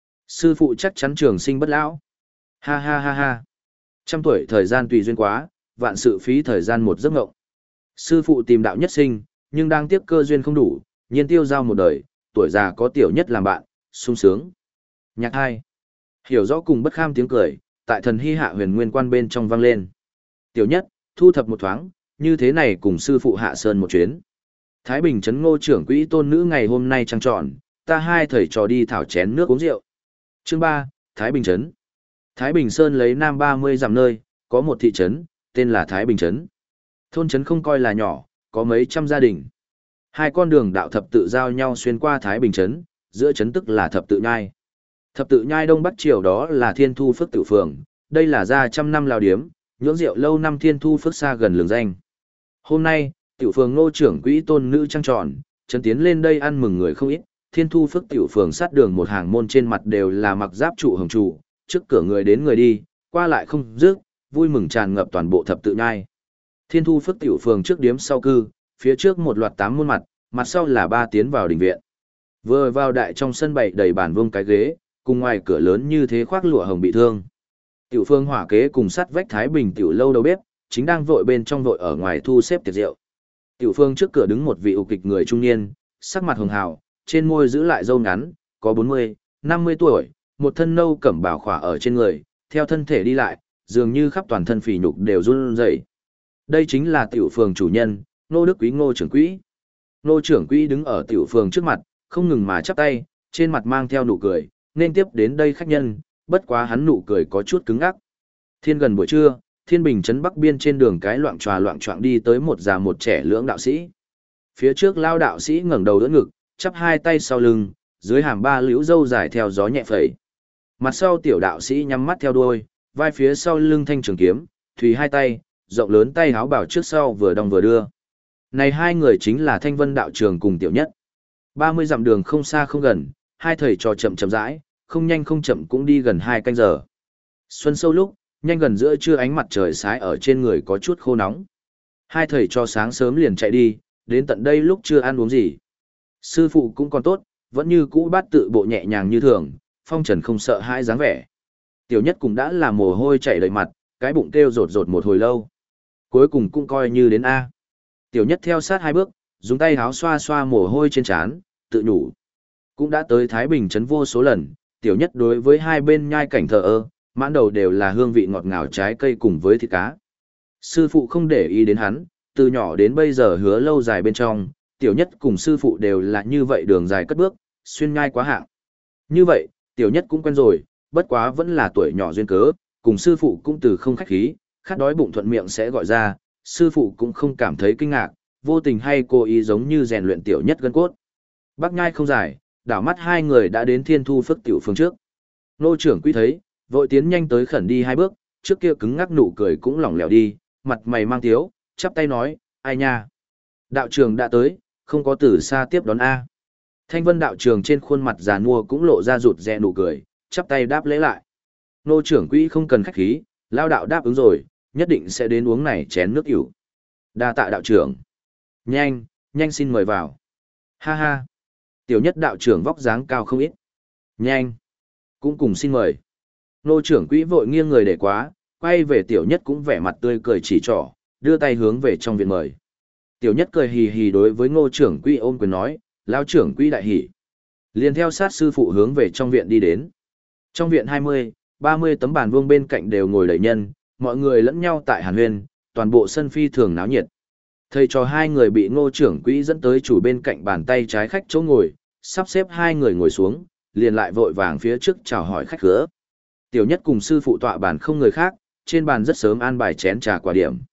Sư phụ chắc chắn trường sinh bất lão. Ha ha ha ha. Trăm tuổi thời gian tùy duyên quá, vạn sự phí thời gian một giấc ngộng. Sư phụ tìm đạo nhất sinh, nhưng đang tiếc cơ duyên không đủ, nhiên tiêu giao một đời, tuổi già có tiểu nhất làm bạn, sung sướng. Nhạc hai. Hiểu rõ cùng bất kham tiếng cười, tại thần hy hạ huyền nguyên quan bên trong vang lên. Tiểu nhất, thu thập một thoáng, như thế này cùng sư phụ hạ sơn một chuyến. Thái Bình trấn Ngô trưởng quỹ tôn nữ ngày hôm nay trăng tròn, ta hai thầy trò đi thảo chén nước uống rượu. Chương 3, Thái Bình trấn. Thái Bình Sơn lấy nam 30 dặm nơi, có một thị trấn, tên là Thái Bình trấn. Thôn trấn không coi là nhỏ, có mấy trăm gia đình. Hai con đường đạo thập tự giao nhau xuyên qua Thái Bình trấn, giữa trấn tức là thập tự nhai. Thập tự nhai đông bắc chiều đó là Thiên Thu Phước Tự Phường, đây là gia trăm năm lào điếm, nhưỡng rượu lâu năm Thiên Thu Phước xa gần lường danh. Hôm nay, Tiểu Phường Ngô trưởng quỹ tôn nữ trăng tròn, trấn tiến lên đây ăn mừng người không ít. Thiên Thu Phước Tiểu Phường sát đường một hàng môn trên mặt đều là mặc giáp trụ hồng trụ, trước cửa người đến người đi, qua lại không dứt, vui mừng tràn ngập toàn bộ thập tự nhai. Thiên Thu Phước Tiểu Phường trước điếm sau cư, phía trước một loạt 8 môn mặt, mặt sau là 3 tiến vào đình viện. Vừa vào đại trong sân bày đầy bàn vuông cái ghế, cùng ngoài cửa lớn như thế khoác lụa hồng bị thương. Tiểu Phương hỏa kế cùng sắt vách Thái Bình tiểu lâu đầu bếp, chính đang vội bên trong vội ở ngoài thu xếp tiệc rượu. Tiểu Phương trước cửa đứng một vị ục kịch người trung niên, sắc mặt hường hào, trên môi giữ lại râu ngắn, có 40, 50 tuổi, một thân nâu cẩm bào khỏa ở trên người, theo thân thể đi lại, dường như khắp toàn thân phì nhục đều run rẩy. Đây chính là Tiểu Phương chủ nhân, Ngô Đức Quý Ngô trưởng quỹ. Ngô trưởng quỹ đứng ở Tiểu Phương trước mặt, không ngừng mà chắp tay, trên mặt mang theo nụ cười, nên tiếp đến đây khách nhân, bất quá hắn nụ cười có chút cứng ngắc. Thiên gần buổi trưa, Thiên Bình trấn Bắc biên trên đường cái loạng choạng đi tới một già một trẻ lưỡng đạo sĩ. Phía trước lao đạo sĩ ngẩng đầu đỡ ngực, chắp hai tay sau lưng, dưới hàm ba liễu râu dài theo gió nhẹ phẩy. Mặt sau tiểu đạo sĩ nhắm mắt theo đuôi, vai phía sau lưng thanh trường kiếm, thùy hai tay, rộng lớn tay áo bảo trước sau vừa đong vừa đưa. Này hai người chính là Thanh Vân đạo trường cùng tiểu nhất. 30 dặm đường không xa không gần, hai thầy trò chậm chậm rãi, không nhanh không chậm cũng đi gần 2 canh giờ. Xuân sâu lúc, nhanh gần giữa trưa ánh mặt trời sái ở trên người có chút khô nóng. Hai thầy trò sáng sớm liền chạy đi, đến tận đây lúc chưa ăn uống gì. Sư phụ cũng còn tốt, vẫn như cũ bát tự bộ nhẹ nhàng như thường, phong trần không sợ hãi dáng vẻ. Tiểu nhất cũng đã là mồ hôi chảy đầy mặt, cái bụng kêu rột rột một hồi lâu. Cuối cùng cũng coi như đến A. Tiểu nhất theo sát 2 bước, dùng tay háo xoa xoa mồ hôi trên trán, tự nhủ. Cũng đã tới Thái Bình trấn vô số lần, tiểu nhất đối với hai bên nhai cảnh thờ ơ, mãn đầu đều là hương vị ngọt ngào trái cây cùng với thịt cá. Sư phụ không để ý đến hắn, từ nhỏ đến bây giờ hứa lâu dài bên trong, tiểu nhất cùng sư phụ đều là như vậy đường dài cất bước, xuyên nhai quá hạng. Như vậy, tiểu nhất cũng quen rồi, bất quá vẫn là tuổi nhỏ duyên cớ, cùng sư phụ cũng từ không khách khí, khát đói bụng thuận miệng sẽ gọi ra, sư phụ cũng không cảm thấy kinh ngạc, vô tình hay cố ý giống như rèn luyện tiểu nhất gân cốt. Bắc nhai không dài, đảo mắt hai người đã đến Thiên Thu Phước Tiểu Phường trước. Nô trưởng quý thấy, vội tiến nhanh tới khẩn đi 2 bước, trước kia cứng ngắc nụ cười cũng lỏng lẻo đi, mặt mày mang tiếu, chắp tay nói, ai nha. Đạo trưởng đã tới, không có từ xa tiếp đón A. Thanh Vân đạo trưởng trên khuôn mặt già nua cũng lộ ra rụt rè nụ cười, chắp tay đáp lễ lại. Nô trưởng quý không cần khách khí, lao đạo đáp ứng rồi, nhất định sẽ đến uống này chén nước ỉu. Đa tạ đạo trưởng. Nhanh, nhanh xin mời vào. Ha ha. Tiểu nhất đạo trưởng vóc dáng cao không ít. Nhanh. Cũng cùng xin mời. Nô trưởng quỹ vội nghiêng người để quá, quay về tiểu nhất cũng vẻ mặt tươi cười chỉ trỏ, đưa tay hướng về trong viện mời. Tiểu nhất cười hì hì đối với ngô trưởng quỹ ôm quyền nói, lao trưởng quỹ đại hỉ. Liền theo sát sư phụ hướng về trong viện đi đến. Trong viện 20, 30 tấm bàn vuông bên cạnh đều ngồi đầy nhân, mọi người lẫn nhau tại hàn huyên, toàn bộ sân phi thường náo nhiệt. Thầy trò hai người bị ngô trưởng quỹ dẫn tới chủ bên cạnh bàn tay trái khách chỗ ngồi, sắp xếp hai người ngồi xuống, liền lại vội vàng phía trước chào hỏi khách khứa. Tiểu nhất cùng sư phụ tọa bàn không người khác, trên bàn rất sớm an bài chén trà quả điểm.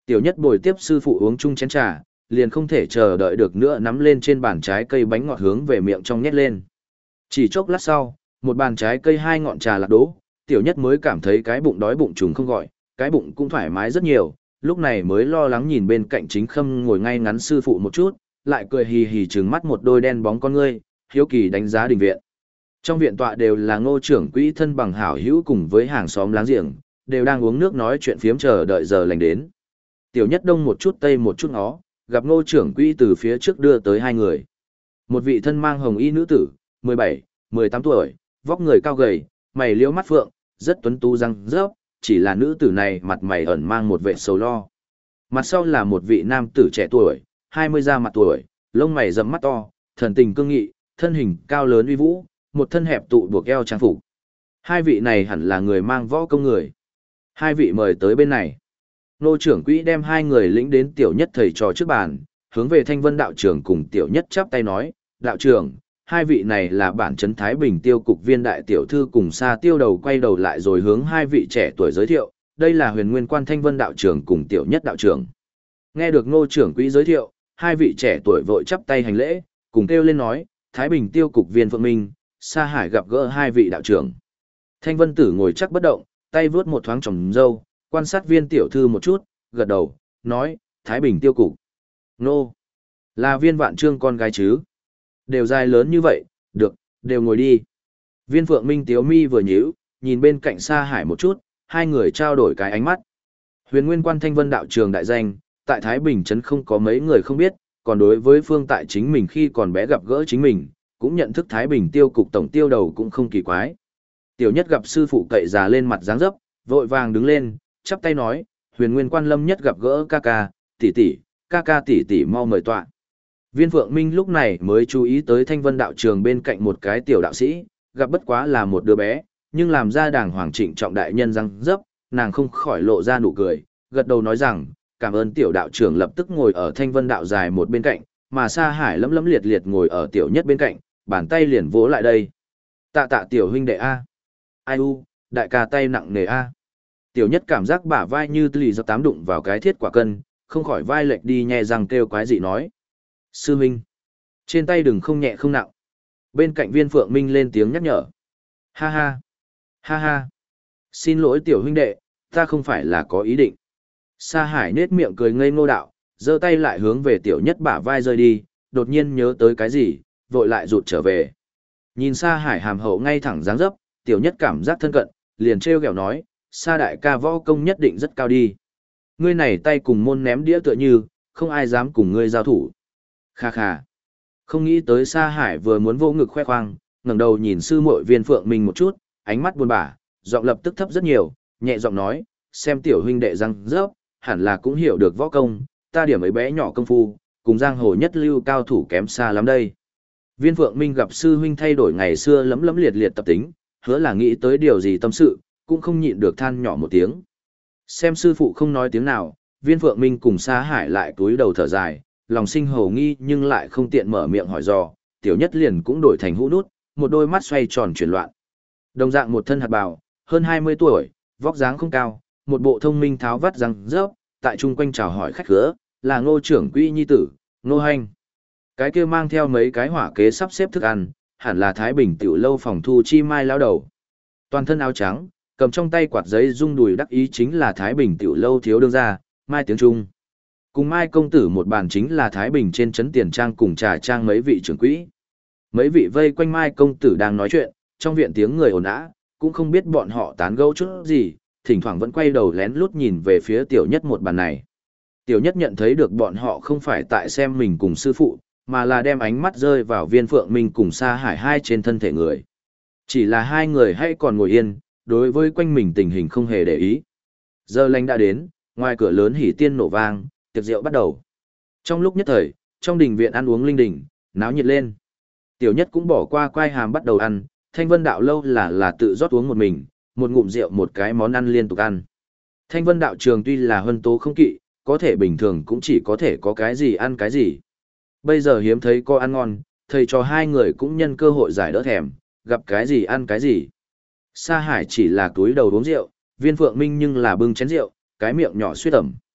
Tiểu nhất bồi tiếp sư phụ uống chung chén trà, liền không thể chờ đợi được nữa nắm lên trên bàn trái cây bánh ngọt hướng về miệng trong nhét lên. Chỉ chốc lát sau, một bàn trái cây hai ngọn trà lạc đố, tiểu nhất mới cảm thấy cái bụng đói bụng trùng không gọi, cái bụng cũng thoải mái rất nhiều, lúc này mới lo lắng nhìn bên cạnh chính khâm ngồi ngay ngắn sư phụ một chút, lại cười hì hì trừng mắt một đôi đen bóng con ngươi, hiếu kỳ đánh giá đình viện. Trong viện tọa đều là Ngô trưởng quỹ thân bằng hảo hữu cùng với hàng xóm láng giềng, đều đang uống nước nói chuyện phiếm chờ đợi giờ lành đến. Tiểu nhất đông một chút tây một chút ngó, gặp Ngô trưởng quỹ từ phía trước đưa tới hai người. Một vị thân mang hồng y nữ tử, 17, 18 tuổi, vóc người cao gầy, mày liễu mắt phượng, rất tuấn tú răng rớp, chỉ là nữ tử này mặt mày ẩn mang một vẻ sầu lo. Mặt sau là một vị nam tử trẻ tuổi, 20 ra mặt tuổi, lông mày rậm mắt to, thần tình cương nghị, thân hình cao lớn uy vũ, một thân hẹp tụ buộc eo trang phục. Hai vị này hẳn là người mang võ công người. Hai vị mời tới bên này. Nô trưởng quỹ đem hai người lĩnh đến tiểu nhất thầy trò trước bàn, hướng về Thanh Vân đạo trưởng cùng tiểu nhất chắp tay nói, đạo trưởng, hai vị này là bản trấn Thái Bình tiêu cục viên đại tiểu thư cùng xa tiêu đầu quay đầu lại rồi hướng hai vị trẻ tuổi giới thiệu, đây là huyền nguyên quan Thanh Vân đạo trưởng cùng tiểu nhất đạo trưởng. Nghe được Ngô trưởng quỹ giới thiệu, hai vị trẻ tuổi vội chắp tay hành lễ, cùng kêu lên nói, Thái Bình tiêu cục viên Phượng Minh, Sa Hải gặp gỡ hai vị đạo trưởng. Thanh Vân tử ngồi chắc bất động, tay vướt một thoáng trồng râu, quan sát viên tiểu thư một chút, gật đầu, nói, Thái Bình tiêu cục. Nô, là viên vạn trương con gái chứ. Đều dài lớn như vậy, được, đều ngồi đi. Viên Phượng Minh tiếu mi vừa nhíu, nhìn bên cạnh Sa Hải một chút, hai người trao đổi cái ánh mắt. Huyền Nguyên quan Thanh Vân đạo trường đại danh, tại Thái Bình trấn không có mấy người không biết, còn đối với phương tại chính mình khi còn bé gặp gỡ chính mình, cũng nhận thức Thái Bình tiêu cục tổng tiêu đầu cũng không kỳ quái. Tiểu nhất gặp sư phụ cậy già lên mặt dáng dấp, vội vàng đứng lên, chắp tay nói, Huyền Nguyên quan Lâm nhất gặp gỡ ca ca, tỷ tỷ, ca ca tỷ tỷ mau mời tọa. Viên Phượng Minh lúc này mới chú ý tới Thanh Vân đạo trường bên cạnh một cái tiểu đạo sĩ, gặp bất quá là một đứa bé, nhưng làm ra đàng hoàng trịnh trọng đại nhân răng dấp, nàng không khỏi lộ ra nụ cười, gật đầu nói rằng, cảm ơn tiểu đạo trưởng lập tức ngồi ở Thanh Vân đạo dài một bên cạnh, mà Sa Hải lấm lấm liệt liệt ngồi ở tiểu nhất bên cạnh, bàn tay liền vỗ lại đây. Tạ tạ tiểu huynh đệ A. Ai u, đại ca tay nặng nề A. Tiểu nhất cảm giác bả vai như lì do tám đụng vào cái thiết quả cân, không khỏi vai lệch đi nhẹ răng kêu quái dị nói. Sư Minh, trên tay đừng không nhẹ không nặng. Bên cạnh Viên Phượng Minh lên tiếng nhắc nhở. Ha ha, ha ha. Xin lỗi tiểu huynh đệ, ta không phải là có ý định. Sa Hải nết miệng cười ngây ngô đạo, giơ tay lại hướng về tiểu nhất bả vai rơi đi, đột nhiên nhớ tới cái gì, vội lại rụt trở về. Nhìn Sa Hải hàm hậu ngay thẳng dáng dấp, tiểu nhất cảm giác thân cận, liền trêu ghẹo nói, Sa đại ca võ công nhất định rất cao đi. Ngươi này tay cùng môn ném đĩa tựa như, không ai dám cùng ngươi giao thủ. Kha kha. Không nghĩ tới Sa Hải vừa muốn vô ngực khoe khoang, ngẩng đầu nhìn sư muội Viên Phượng Minh một chút, ánh mắt buồn bã, giọng lập tức thấp rất nhiều, nhẹ giọng nói, xem tiểu huynh đệ răng rớp, hẳn là cũng hiểu được võ công, ta điểm ấy bé nhỏ công phu, cùng giang hồ nhất lưu cao thủ kém xa lắm đây. Viên Phượng Minh gặp sư huynh thay đổi ngày xưa lấm lấm liệt liệt tập tính, hứa là nghĩ tới điều gì tâm sự, cũng không nhịn được than nhỏ một tiếng. Xem sư phụ không nói tiếng nào, Viên Phượng Minh cùng Sa Hải lại túi đầu thở dài, lòng sinh hổ nghi nhưng lại không tiện mở miệng hỏi dò, tiểu nhất liền cũng đổi thành hũ nút, một đôi mắt xoay tròn chuyển loạn. Đồng dạng một thân hạt bào, hơn 20 tuổi, vóc dáng không cao, một bộ thông minh tháo vắt răng rớp, tại chung quanh chào hỏi khách khứa, là Ngô trưởng quỹ nhi tử, Ngô Hành. Cái kia mang theo mấy cái hỏa kế sắp xếp thức ăn, hẳn là Thái Bình tiểu lâu phòng thu chi mai lão đầu. Toàn thân áo trắng, cầm trong tay quạt giấy rung đùi đắc ý chính là Thái Bình tiểu lâu thiếu đương gia, Mai Tiếng Trung. Cùng Mai công tử một bàn chính là Thái Bình trên trấn tiền trang cùng trà trang mấy vị trưởng quỹ. Mấy vị vây quanh Mai công tử đang nói chuyện, trong viện tiếng người ồn ào, cũng không biết bọn họ tán gẫu chút gì, thỉnh thoảng vẫn quay đầu lén lút nhìn về phía tiểu nhất một bàn này. Tiểu nhất nhận thấy được bọn họ không phải tại xem mình cùng sư phụ, mà là đem ánh mắt rơi vào Viên Phượng Minh cùng Sa Hải hai trên thân thể người. Chỉ là hai người hay còn ngồi yên, đối với quanh mình tình hình không hề để ý. Giờ lành đã đến, ngoài cửa lớn hỉ tiên nổ vang, tiệc rượu bắt đầu. Trong lúc nhất thời, trong đình viện ăn uống linh đình, náo nhiệt lên. Tiểu nhất cũng bỏ qua quai hàm bắt đầu ăn, Thanh Vân đạo lâu là tự rót uống một mình, một ngụm rượu một cái món ăn liên tục ăn. Thanh Vân đạo trường tuy là huân tố không kỵ, có thể bình thường cũng chỉ có thể có cái gì ăn cái gì. Bây giờ hiếm thấy có ăn ngon, thầy cho hai người cũng nhân cơ hội giải đỡ thèm, gặp cái gì ăn cái gì. Sa Hải chỉ là túi đầu uống rượu, Viên Phượng Minh nhưng là bưng chén rượu, cái miệng nhỏ suýt ẩm.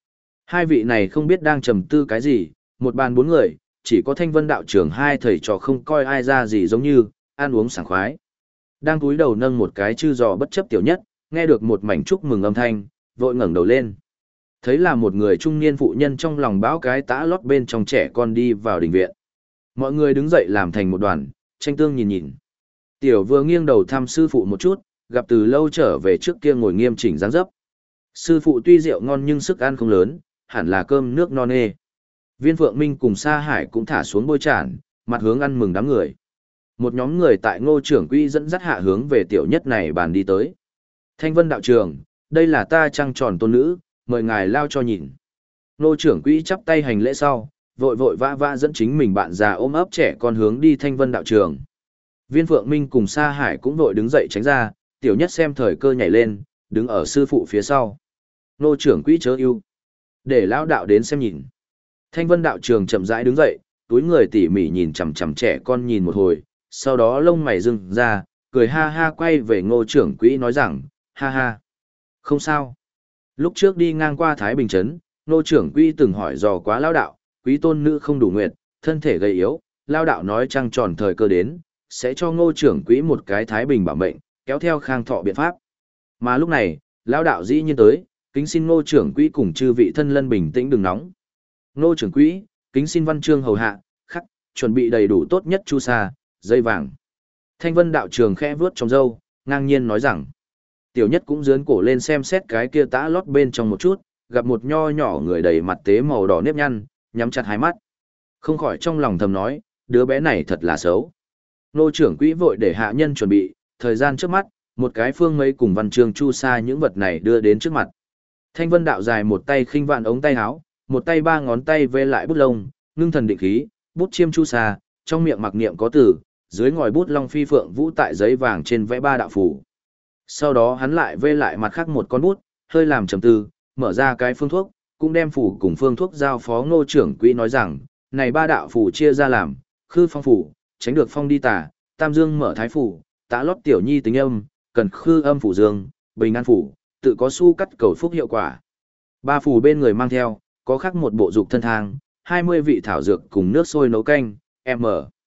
Hai vị này không biết đang trầm tư cái gì, một bàn bốn người, chỉ có Thanh Vân đạo trưởng hai thầy trò không coi ai ra gì giống như, ăn uống sảng khoái. Đang cúi đầu nâng một cái chư giò bất chấp tiểu nhất, nghe được một mảnh chúc mừng âm thanh, vội ngẩng đầu lên. Thấy là một người trung niên phụ nhân trong lòng bão cái tã lót bên trong trẻ con đi vào đình viện. Mọi người đứng dậy làm thành một đoàn, tranh tương nhìn nhìn. Tiểu vừa nghiêng đầu thăm sư phụ một chút, gặp từ lâu trở về trước kia ngồi nghiêm chỉnh dáng dấp. Sư phụ tuy rượu ngon nhưng sức ăn không lớn, hẳn là cơm nước no nê. Viên Phượng Minh cùng Sa Hải cũng thả xuống bôi tràn, mặt hướng ăn mừng đám người. Một nhóm người tại Ngô trưởng quỹ dẫn dắt hạ hướng về tiểu nhất này bàn đi tới. Thanh Vân đạo trưởng, đây là ta trăng tròn tôn nữ, mời ngài lao cho nhìn. Ngô trưởng quỹ chắp tay hành lễ sau, vội vội vã vã dẫn chính mình bạn già ôm ấp trẻ con hướng đi Thanh Vân đạo trưởng. Viên Phượng Minh cùng Sa Hải cũng vội đứng dậy tránh ra, tiểu nhất xem thời cơ nhảy lên, đứng ở sư phụ phía sau. Ngô trưởng quỹ chớ ưu, để lão đạo đến xem nhìn. Thanh Vân đạo trưởng chậm rãi đứng dậy, túi người tỉ mỉ nhìn chằm chằm trẻ con nhìn một hồi, sau đó lông mày rưng ra, cười ha ha quay về Ngô trưởng quỹ nói rằng, ha ha, không sao. Lúc trước đi ngang qua Thái Bình Trấn, Ngô trưởng quỹ từng hỏi dò quá lão đạo, quý tôn nữ không đủ nguyệt, thân thể gầy yếu, lão đạo nói trăng tròn thời cơ đến, sẽ cho Ngô trưởng quỹ một cái Thái Bình bảo mệnh, kéo theo khang thọ biện pháp. Mà lúc này, lão đạo dĩ nhiên tới, kính xin Ngô trưởng quỹ cùng chư vị thân lân bình tĩnh đừng nóng. Ngô trưởng quỹ, kính xin văn chương hầu hạ, khắc, chuẩn bị đầy đủ tốt nhất chu sa, dây vàng. Thanh Vân đạo trường khẽ vuốt trong râu, ngang nhiên nói rằng. Tiểu nhất cũng dướn cổ lên xem xét cái kia tã lót bên trong một chút, gặp một nho nhỏ người đầy mặt tế màu đỏ nếp nhăn, nhắm chặt hai mắt. Không khỏi trong lòng thầm nói, đứa bé này thật là xấu. Ngô trưởng quỹ vội để hạ nhân chuẩn bị, thời gian trước mắt, một cái phương mấy cùng văn chương chu sa những vật này đưa đến trước mặt. Thanh Vân đạo dài một tay khinh vạn ống tay áo, một tay ba ngón tay vê lại bút lông, ngưng thần định khí, bút chiêm chu sa, trong miệng mặc niệm có từ, dưới ngòi bút long phi phượng vũ tại giấy vàng trên vẽ ba đạo phù. Sau đó hắn lại vê lại mặt khác một con bút, hơi làm trầm tư, mở ra cái phương thuốc, cũng đem phù cùng phương thuốc giao phó Ngô trưởng quỹ nói rằng, này ba đạo phù chia ra làm, khư phong phù, tránh được phong đi tà, tam dương mở thái phù, tã lót tiểu nhi tính âm, cần khư âm phù dương, bình an phù, tự có su cắt cầu phúc hiệu quả. Ba phù bên người mang theo, có khắc một bộ dục thân thang, 20 vị thảo dược cùng nước sôi nấu canh, m.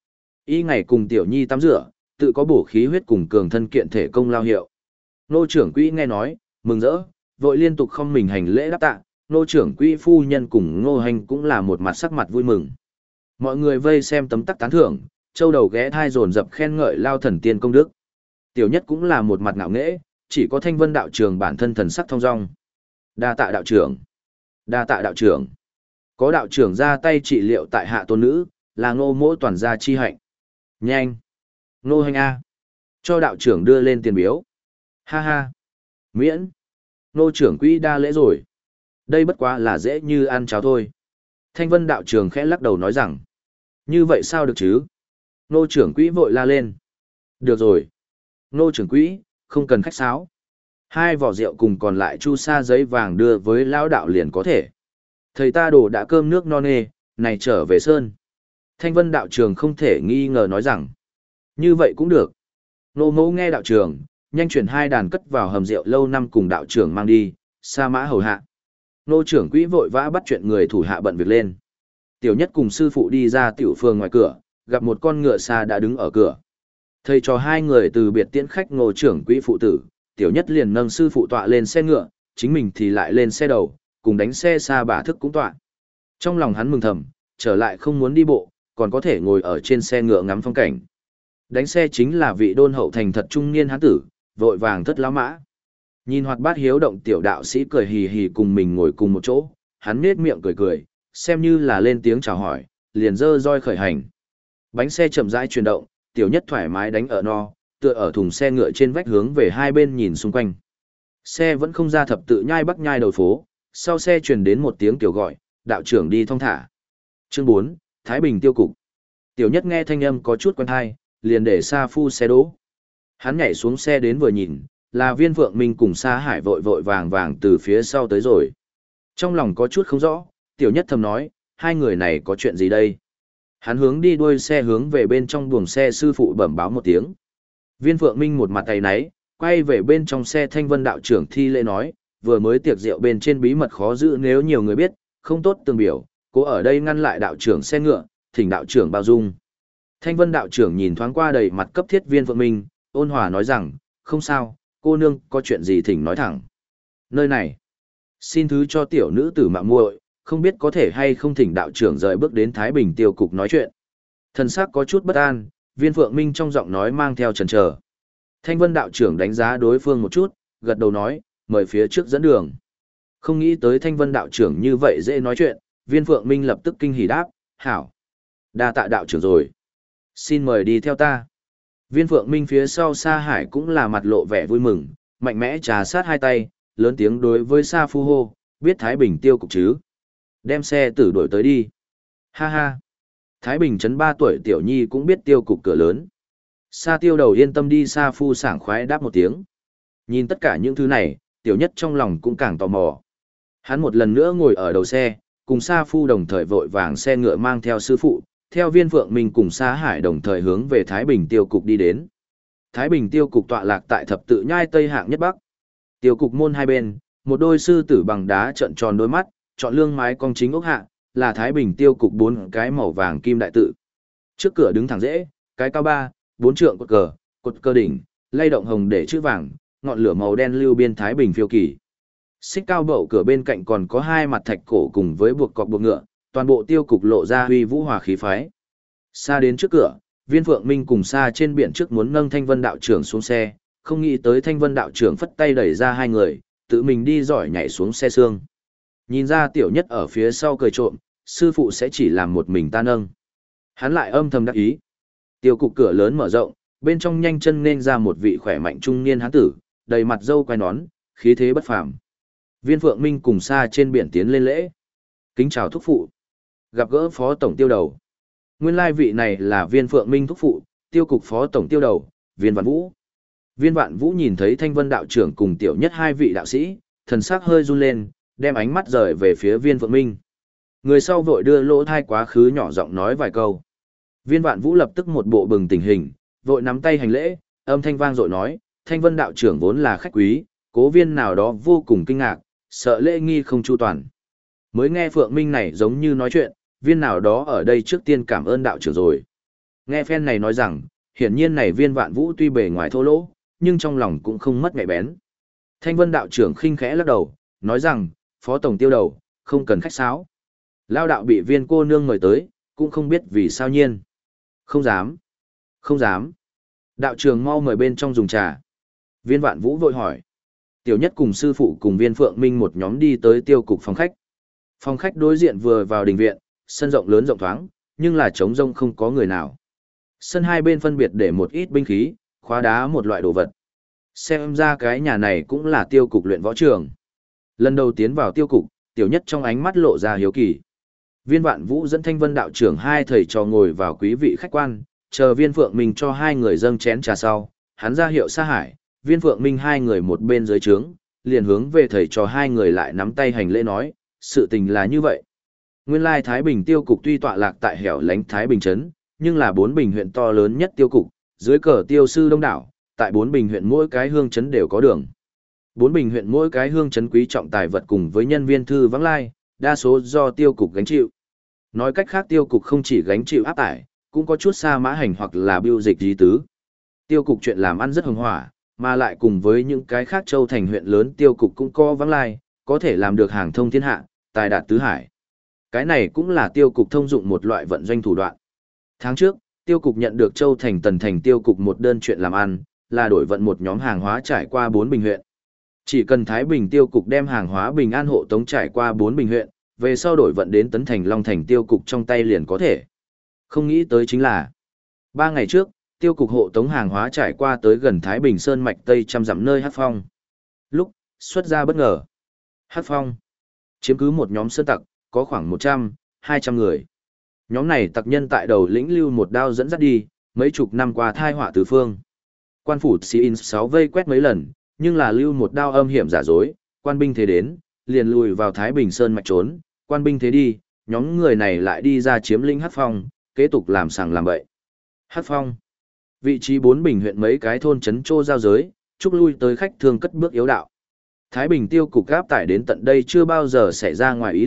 Y ngày cùng tiểu nhi tắm rửa, tự có bổ khí huyết cùng cường thân kiện thể công lao hiệu. Nô trưởng quỹ nghe nói, mừng rỡ, vội liên tục không mình hành lễ đáp tạ, nô trưởng quỹ phu nhân cùng Ngô Hành cũng là một mặt sắc mặt vui mừng. Mọi người vây xem tấm tắc tán thưởng, châu đầu ghé thai dồn dập khen ngợi lao thần tiên công đức. Tiểu nhất cũng là một mặt ngạo nghễ, chỉ có Thanh Vân đạo trưởng bản thân thần sắc thông dong. Đa tạ đạo trưởng. Đa tạ đạo trưởng. Có đạo trưởng ra tay trị liệu tại hạ tôn nữ, là Ngô mỗ toàn gia chi hạnh. Nhanh. Ngô Hành A. Cho đạo trưởng đưa lên tiền biếu. Ha ha. Miễn. Ngô trưởng quỹ đa lễ rồi. Đây bất quá là dễ như ăn cháo thôi. Thanh Vân đạo trưởng khẽ lắc đầu nói rằng. Như vậy sao được chứ? Ngô trưởng quỹ vội la lên. Được rồi. Ngô trưởng quỹ, không cần khách sáo. 2 vỏ rượu cùng còn lại chu sa giấy vàng đưa với lão đạo liền có thể. Thầy ta đổ đã cơm nước no nê, này trở về sơn. Thanh Vân đạo trường không thể nghi ngờ nói rằng. Như vậy cũng được. Nô mẫu nghe đạo trường, nhanh chuyển 2 đàn cất vào hầm rượu lâu năm cùng đạo trưởng mang đi, sa mã hầu hạ. Nô trưởng quỹ vội vã bắt chuyện người thủ hạ bận việc lên. Tiểu nhất cùng sư phụ đi ra tiểu phường ngoài cửa, gặp một con ngựa xa đã đứng ở cửa. Thầy cho 2 người từ biệt tiễn khách Ngô trưởng quỹ phụ tử, tiểu nhất liền nâng sư phụ tọa lên xe ngựa, chính mình thì lại lên xe đầu, cùng đánh xe xa bả thức cũng tọa. Trong lòng hắn mừng thầm, trở lại không muốn đi bộ, còn có thể ngồi ở trên xe ngựa ngắm phong cảnh. Đánh xe chính là vị đôn hậu thành thật trung niên hán tử, vội vàng thất lão mã. Nhìn hoạt bát hiếu động tiểu đạo sĩ cười hì hì cùng mình ngồi cùng một chỗ, hắn nhếch miệng cười cười, xem như là lên tiếng chào hỏi, liền dơ roi khởi hành. Bánh xe chậm rãi chuyển động, tiểu nhất thoải mái đánh ở no, tựa ở thùng xe ngựa trên vách hướng về hai bên nhìn xung quanh. Xe vẫn không ra thập tự nhai bắc nhai đầu phố, sau xe truyền đến một tiếng tiểu gọi, đạo trưởng đi thong thả. Chương 4, Thái Bình tiêu cục. Tiểu nhất nghe thanh âm có chút quen tai, liền để Sa Phu xe đỗ. Hắn nhảy xuống xe đến vừa nhìn, là Viên Phượng Minh cùng Sa Hải vội vội vàng vàng từ phía sau tới rồi. Trong lòng có chút không rõ, tiểu nhất thầm nói, 2 người này có chuyện gì đây? Hắn hướng đi đuôi xe hướng về bên trong buồng xe sư phụ bẩm báo một tiếng. Viên Phượng Minh một mặt tay náy, quay về bên trong xe Thanh Vân đạo trưởng thi lễ nói, vừa mới tiệc rượu bên trên bí mật khó giữ nếu nhiều người biết, không tốt tường biểu, cố ở đây ngăn lại đạo trưởng xe ngựa, thỉnh đạo trưởng bao dung. Thanh Vân đạo trưởng nhìn thoáng qua đầy mặt cấp thiết Viên Phượng Minh, ôn hòa nói rằng, không sao, cô nương có chuyện gì thỉnh nói thẳng. Nơi này, xin thứ cho tiểu nữ tử mạo muội, không biết có thể hay không thỉnh đạo trưởng rời bước đến Thái Bình tiêu cục nói chuyện. Thần sắc có chút bất an, Viên Phượng Minh trong giọng nói mang theo chần chờ. Thanh Vân đạo trưởng đánh giá đối phương một chút, gật đầu nói, mời phía trước dẫn đường. Không nghĩ tới Thanh Vân đạo trưởng như vậy dễ nói chuyện, Viên Phượng Minh lập tức kinh hỉ đáp, hảo. Đa tạ đạo trưởng rồi. Xin mời đi theo ta. Viên Phượng Minh phía sau Sa Hải cũng là mặt lộ vẻ vui mừng, mạnh mẽ trà sát hai tay, lớn tiếng đối với Sa Phu hô, biết Thái Bình tiêu cục chứ. Đem xe tử đuổi tới đi. Ha ha. Thái Bình trấn 3 tuổi tiểu nhi cũng biết tiêu cục cửa lớn. Sa tiêu đầu yên tâm đi, Sa Phu sảng khoái đáp một tiếng. Nhìn tất cả những thứ này, tiểu nhất trong lòng cũng càng tò mò. Hắn một lần nữa ngồi ở đầu xe, cùng Sa Phu đồng thời vội vàng xe ngựa mang theo sư phụ, theo Viên Phượng Minh cùng Sa Hải đồng thời hướng về Thái Bình tiêu cục đi đến. Thái Bình tiêu cục tọa lạc tại thập tự nhai tây hạng nhất bắc. Tiêu cục môn hai bên, một đôi sư tử bằng đá trợn tròn đôi mắt, chọn lương mái cong chính ốc hạ, là Thái Bình tiêu cục 4 cái màu vàng kim đại tự. Trước cửa đứng thẳng dễ, cái cao 3, 4 trượng cột cờ đỉnh, lay động hồng để chữ vàng, ngọn lửa màu đen lưu biên Thái Bình phiêu kỳ. Xích cao bậu cửa bên cạnh còn có 2 mặt thạch cổ cùng với buộc cọc buộc ngựa, toàn bộ tiêu cục lộ ra huy vũ hòa khí phái. Xa đến trước cửa, Viên Phượng Minh cùng Sa trên biển trước muốn nâng Thanh Vân đạo trưởng xuống xe, không nghĩ tới Thanh Vân đạo trưởng phất tay đẩy ra hai người, tự mình đi giỏi nhảy xuống xe xương. Nhìn ra tiểu nhất ở phía sau cười trộm, sư phụ sẽ chỉ làm một mình ta nâng. Hắn lại âm thầm đắc ý. Tiêu cục cửa lớn mở rộng, bên trong nhanh chân nên ra một vị khỏe mạnh trung niên hán tử, đầy mặt râu quai nón, khí thế bất phàm. Viên Phượng Minh cùng Sa trên biển tiến lên lễ. Kính chào thúc phụ. Gặp gỡ phó tổng tiêu đầu. Nguyên lai vị này là Viên Phượng Minh thúc phụ, tiêu cục phó tổng tiêu đầu, Viên Vạn Vũ. Viên Vạn Vũ nhìn thấy Thanh Vân đạo trưởng cùng tiểu nhất hai vị đạo sĩ, thần sắc hơi run lên, đem ánh mắt rời về phía Viên Phượng Minh. Người sau vội đưa lỗ thai quá khứ nhỏ giọng nói vài câu. Viên Vạn Vũ lập tức một bộ bừng tình hình, vội nắm tay hành lễ, âm thanh vang dội nói, Thanh Vân đạo trưởng vốn là khách quý, cố viên nào đó vô cùng kinh ngạc, sợ lễ nghi không chu toàn. Mới nghe Phượng Minh này giống như nói chuyện, viên nào đó ở đây trước tiên cảm ơn đạo trưởng rồi. Nghe phen này nói rằng, hiển nhiên này Viên Vạn Vũ tuy bề ngoài thô lỗ, nhưng trong lòng cũng không mất nhạy bén. Thanh Vân đạo trưởng khinh khẽ lắc đầu, nói rằng, phó tổng tiêu đầu, không cần khách sáo. Lao đạo bị Viên cô nương mời tới, cũng không biết vì sao nhiên. Không dám. Không dám. Đạo trưởng mau mời bên trong dùng trà. Viên Vạn Vũ vội hỏi. Tiểu nhất cùng sư phụ cùng Viên Phượng Minh một nhóm đi tới tiêu cục phòng khách. Phòng khách đối diện vừa vào đình viện, sân rộng lớn rộng thoáng, nhưng là trống rông không có người nào. Sân hai bên phân biệt để một ít binh khí, khóa đá một loại đồ vật. Xem ra cái nhà này cũng là tiêu cục luyện võ trường. Lần đầu tiến vào tiêu cục, tiểu nhất trong ánh mắt lộ ra hiếu kỳ. Viên Vạn Vũ dẫn Thanh Vân đạo trưởng hai thầy trò ngồi vào quý vị khách quan, chờ Viên Phượng Minh cho hai người dâng chén trà sau, hắn ra hiệu Sa Hải, Viên Phượng Minh hai người một bên dưới trướng, liền hướng về thầy trò hai người lại nắm tay hành lễ nói, sự tình là như vậy. Nguyên lai Thái Bình tiêu cục tuy tọa lạc tại hẻo lánh Thái Bình trấn, nhưng là 4 bình huyện to lớn nhất tiêu cục, dưới cờ tiêu sư đông đảo, tại 4 bình huyện mỗi cái hương trấn đều có đường. 4 bình huyện mỗi cái hương trấn quý trọng tài vật cùng với nhân viên thư vắng lai, đa số do tiêu cục gánh chịu. Nói cách khác tiêu cục không chỉ gánh chịu áp tải, cũng có chút xa mã hành hoặc là biêu dịch ý tứ. Tiêu cục chuyện làm ăn rất hưng hỏa, mà lại cùng với những cái khác châu thành huyện lớn tiêu cục cũng có vắng lai, có thể làm được hàng thông thiên hạ, tài đạt tứ hải. Cái này cũng là tiêu cục thông dụng một loại vận doanh thủ đoạn. Tháng trước, tiêu cục nhận được châu thành tần thành tiêu cục một đơn chuyện làm ăn, là đổi vận một nhóm hàng hóa trải qua 4 bình huyện. Chỉ cần Thái Bình tiêu cục đem hàng hóa bình an hộ tống trải qua 4 bình huyện, về sau đổi vận đến tấn thành Long thành tiêu cục trong tay liền có thể. Không nghĩ tới chính là 3 ngày trước, tiêu cục hộ tống hàng hóa trải qua tới gần Thái Bình Sơn mạch Tây trăm dặm nơi Hát Phong. Lúc xuất ra bất ngờ, Hát Phong chiếm cứ một nhóm sơn tặc, có khoảng 100-200 người. Nhóm này tặc nhân tại đầu lĩnh lưu một đao dẫn dắt đi, mấy chục năm qua thai họa tứ phương. Quan phủ Xin 6 vây quét mấy lần, nhưng là lưu một đao âm hiểm giả dối, quan binh thế đến, liền lùi vào Thái Bình Sơn mạch trốn, quan binh thế đi, nhóm người này lại đi ra chiếm lĩnh Hát Phong, kế tục làm sằng làm bậy. Hát Phong, vị trí 4 bình huyện mấy cái thôn trấn trô giao giới, chúc lui tới khách thương cất bước yếu đạo. Thái Bình tiêu cục gáp tải đến tận đây chưa bao giờ xảy ra ngoài ý liệu,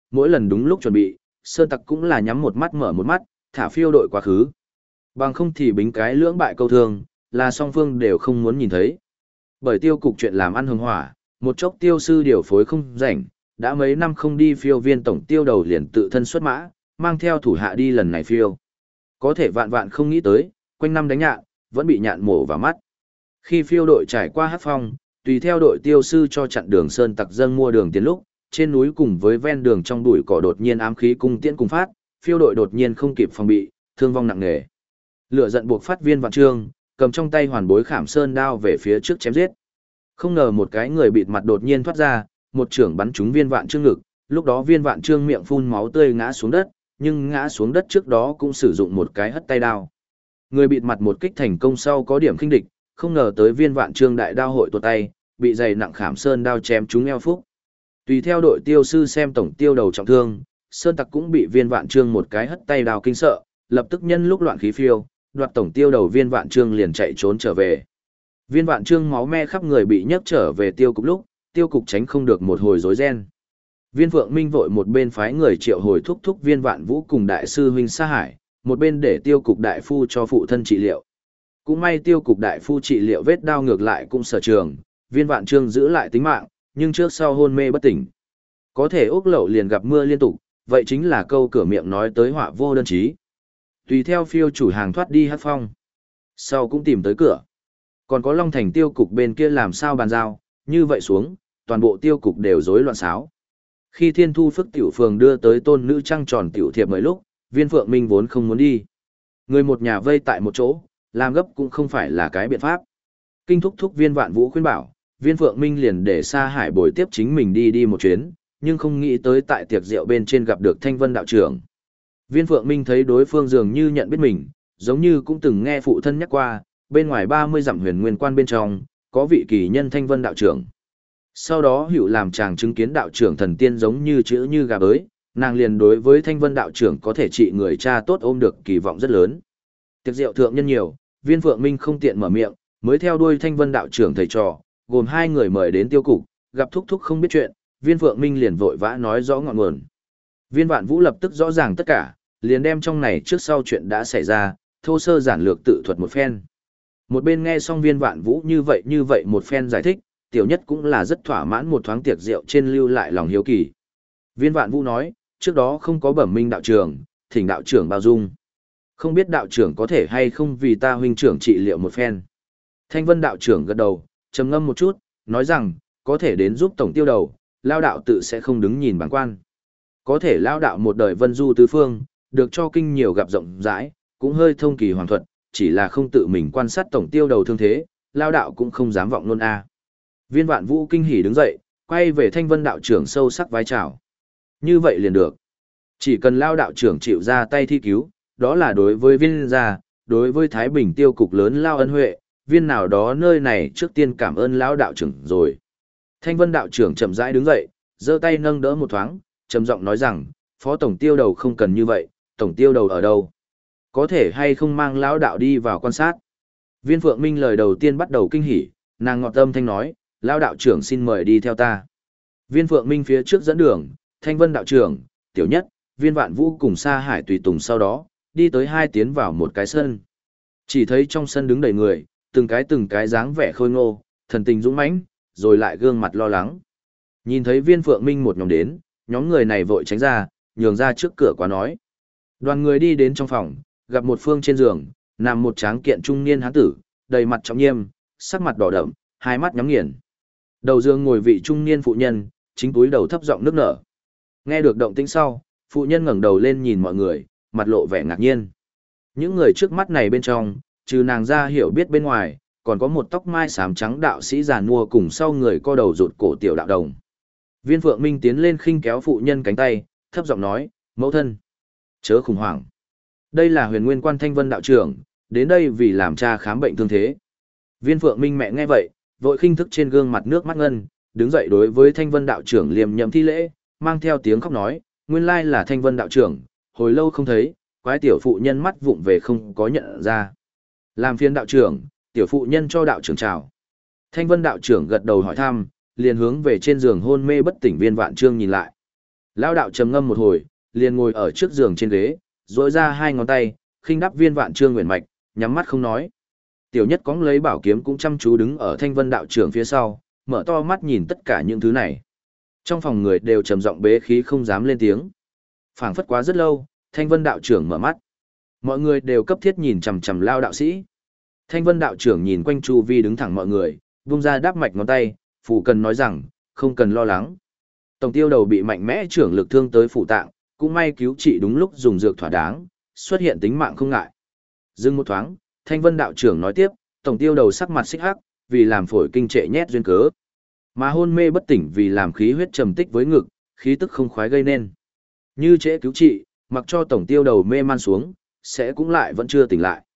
mỗi lần đúng lúc chuẩn bị, Sơn Tặc cũng là nhắm một mắt mở một mắt, thả phiêu đội quá khứ. Bằng không thì bính cái lưỡng bại câu thương, là song phương đều không muốn nhìn thấy. Bởi tiêu cục chuyện làm ăn hưng hỏa, một chốc tiêu sư điều phối không rảnh, đã mấy năm không đi phiêu viên tổng tiêu đầu liền tự thân xuất mã, mang theo thủ hạ đi lần này phiêu. Có thể vạn vạn không nghĩ tới, quanh năm đánh nhạn, vẫn bị nhạn mổ vào mắt. Khi phiêu đội trải qua hát phong, tùy theo đội tiêu sư cho chặn đường Sơn Tặc dâng mua đường tiến lúc, trên núi cùng với ven đường trong bụi cỏ đột nhiên ám khí cung tiễn cùng phát, phiêu đội đột nhiên không kịp phòng bị, thương vong nặng nề. Lửa giận buộc phát Viên Vạn Trương, cầm trong tay hoàn bối khảm sơn đao về phía trước chém giết. Không ngờ một cái người bịt mặt đột nhiên thoát ra, một chưởng bắn trúng Viên Vạn Trương ngực, lúc đó Viên Vạn Trương miệng phun máu tươi ngã xuống đất, nhưng ngã xuống đất trước đó cũng sử dụng một cái hất tay đao. Người bịt mặt một kích thành công sau có điểm khinh địch, không ngờ tới Viên Vạn Trương đại đao hội tuột tay, bị dày nặng khảm sơn đao chém trúng eo phúc. Tùy theo đội tiêu sư xem tổng tiêu đầu trọng thương, Sơn Tặc cũng bị Viên Vạn Trương một cái hất tay đao kinh sợ, lập tức nhân lúc loạn khí phiêu, đoạt tổng tiêu đầu Viên Vạn Trương liền chạy trốn trở về. Viên Vạn Trương máu me khắp người bị nhấc trở về tiêu cục lúc, tiêu cục tránh không được một hồi rối ren. Viên Phượng Minh vội một bên phái người triệu hồi thúc thúc Viên Vạn Vũ cùng đại sư huynh Sa Hải, một bên để tiêu cục đại phu cho phụ thân trị liệu. Cũng may tiêu cục đại phu trị liệu vết đao ngược lại cũng sở trường, Viên Vạn Trương giữ lại tính mạng, nhưng trước sau hôn mê bất tỉnh. Có thể ốc lậu liền gặp mưa liên tục, vậy chính là câu cửa miệng nói tới họa vô đơn chí. Tùy theo phiêu chủ hàng thoát đi hát phong, sau cũng tìm tới cửa. Còn có Long Thành tiêu cục bên kia làm sao bàn giao, như vậy xuống, toàn bộ tiêu cục đều rối loạn xáo. Khi Thiên Thu Phức tiểu phường đưa tới tôn nữ trăng tròn tiểu thiệp mấy lúc, Viên Phượng Minh vốn không muốn đi. Người một nhà vây tại một chỗ, làm gấp cũng không phải là cái biện pháp. Kinh thúc thúc Viên Vạn Vũ khuyên bảo, Viên Phượng Minh liền để Sa Hải bồi tiếp chính mình đi một chuyến, nhưng không nghĩ tới tại tiệc rượu bên trên gặp được Thanh Vân đạo trưởng. Viên Phượng Minh thấy đối phương dường như nhận biết mình, giống như cũng từng nghe phụ thân nhắc qua, bên ngoài 30 dặm Huyền Nguyên Quan bên trong, có vị kỳ nhân Thanh Vân đạo trưởng. Sau đó hữu làm chàng chứng kiến đạo trưởng thần tiên giống như chữ như gà bới, nàng liền đối với Thanh Vân đạo trưởng có thể trị người cha tốt ôm được kỳ vọng rất lớn. Tiệc rượu thượng nhân nhiều, Viên Phượng Minh không tiện mở miệng, mới theo đuôi Thanh Vân đạo trưởng thầy trò, gồm hai người mời đến tiêu cục, gặp thúc thúc không biết chuyện, Viên Phượng Minh liền vội vã nói rõ ngọn nguồn. Viên Vạn Vũ lập tức rõ ràng tất cả, liền đem trong này trước sau chuyện đã xảy ra, thô sơ giản lược tự thuật một phen. Một bên nghe xong Viên Vạn Vũ như vậy một phen giải thích, tiểu nhất cũng là rất thỏa mãn một thoáng tiệc rượu trên lưu lại lòng hiếu kỳ. Viên Vạn Vũ nói, trước đó không có bẩm minh đạo trưởng, thỉnh đạo trưởng bao dung. Không biết đạo trưởng có thể hay không vì ta huynh trưởng trị liệu một phen. Thanh Vân đạo trưởng gật đầu, trầm ngâm một chút, nói rằng, có thể đến giúp tổng tiêu đầu, lao đạo tự sẽ không đứng nhìn bản quan. Có thể lao đạo một đời vân du tứ phương, được cho kinh nhiều gặp rộng rãi, cũng hơi thông kỳ hoàng thuật, chỉ là không tự mình quan sát tổng tiêu đầu thương thế, lao đạo cũng không dám vọng luôn a. Viên Vạn Vũ kinh hỉ đứng dậy, quay về Thanh Vân đạo trưởng sâu sắc vái chào. Như vậy liền được. Chỉ cần lao đạo trưởng chịu ra tay thi cứu, đó là đối với viên gia, đối với Thái Bình tiêu cục lớn lao ân huệ, viên nào đó nơi này trước tiên cảm ơn lão đạo trưởng rồi. Thanh Vân đạo trưởng chậm rãi đứng dậy, giơ tay nâng đỡ một thoáng, trầm giọng nói rằng, phó tổng tiêu đầu không cần như vậy, tổng tiêu đầu ở đâu? Có thể hay không mang lão đạo đi vào quan sát? Viên Phượng Minh lời đầu tiên bắt đầu kinh hỉ, nàng ngọt âm thanh nói, lão đạo trưởng xin mời đi theo ta. Viên Phượng Minh phía trước dẫn đường, Thanh Vân đạo trưởng, tiểu nhất, Viên Vạn Vũ cùng Sa Hải tùy tùng sau đó, đi tới hai tiến vào một cái sân. Chỉ thấy trong sân đứng đầy người, từng cái dáng vẻ khôi ngô, thần tình dũng mãnh, rồi lại gương mặt lo lắng. Nhìn thấy Viên Phượng Minh một nhóm đến, nhóm người này vội tránh ra, nhường ra trước cửa quá nói. Đoàn người đi đến trong phòng, gặp một phương trên giường, nằm một tráng kiện trung niên hán tử, đầy mặt trọng nghiêm, sắc mặt đỏ đậm, hai mắt nhắm nghiền. Đầu giường ngồi vị trung niên phụ nhân, chính túi đầu thấp giọng nức nở. Nghe được động tĩnh sau, phụ nhân ngẩng đầu lên nhìn mọi người, mặt lộ vẻ ngạc nhiên. Những người trước mắt này bên trong, trừ nàng ra hiểu biết bên ngoài, còn có một tóc mai xám trắng đạo sĩ già nua cùng sau người co đầu rụt cổ tiểu đạo đồng. Viên Phượng Minh tiến lên khinh kéo phụ nhân cánh tay, thấp giọng nói, mẫu thân, chớ khủng hoảng. Đây là Huyền Nguyên Quan Thanh Vân đạo trưởng, đến đây vì làm cha khám bệnh thương thế. Viên Phượng Minh mẹ nghe vậy, vội khinh thức trên gương mặt nước mắt ngân, đứng dậy đối với Thanh Vân đạo trưởng liềm nhậm thi lễ, mang theo tiếng khóc nói, nguyên lai là Thanh Vân đạo trưởng, hồi lâu không thấy, quái tiểu phụ nhân mắt vụng về không có nhận ra. Làm phiền đạo trưởng, tiểu phụ nhân cho đạo trưởng chào. Thanh Vân đạo trưởng gật đầu hỏi thăm, liền hướng về trên giường hôn mê bất tỉnh Viên Vạn Trương nhìn lại. Lao đạo trầm ngâm một hồi, liền ngồi ở trước giường trên ghế, duỗi ra hai ngón tay, khinh đắp viên vạn trương nguyện mạch, nhắm mắt không nói. Tiểu nhất cóng lấy bảo kiếm cũng chăm chú đứng ở thanh vân đạo trưởng phía sau, mở to mắt nhìn tất cả những thứ này. Trong phòng người đều trầm giọng bế khí không dám lên tiếng. Phảng phất quá rất lâu, thanh vân đạo trưởng mở mắt. Mọi người đều cấp thiết nhìn chằm chằm Lao đạo sĩ. Thanh vân đạo trưởng nhìn quanh chu vi đứng thẳng mọi người, vung ra đáp mạch ngón tay, phù cần nói rằng, không cần lo lắng. Tổng tiêu đầu bị mạnh mẽ trưởng lực thương tới phủ tạng, cũng may cứu trị đúng lúc dùng dược thỏa đáng, xuất hiện tính mạng không ngại. Dừng một thoáng, thanh vân đạo trưởng nói tiếp, tổng tiêu đầu sắc mặt xích hắc, vì làm phổi kinh trệ nhét duyên cớ. Mà hôn mê bất tỉnh vì làm khí huyết trầm tích với ngực, khí tức không khoái gây nên. Như trễ cứu trị, mặc cho tổng tiêu đầu mê man xuống, sẽ cũng lại vẫn chưa tỉnh lại.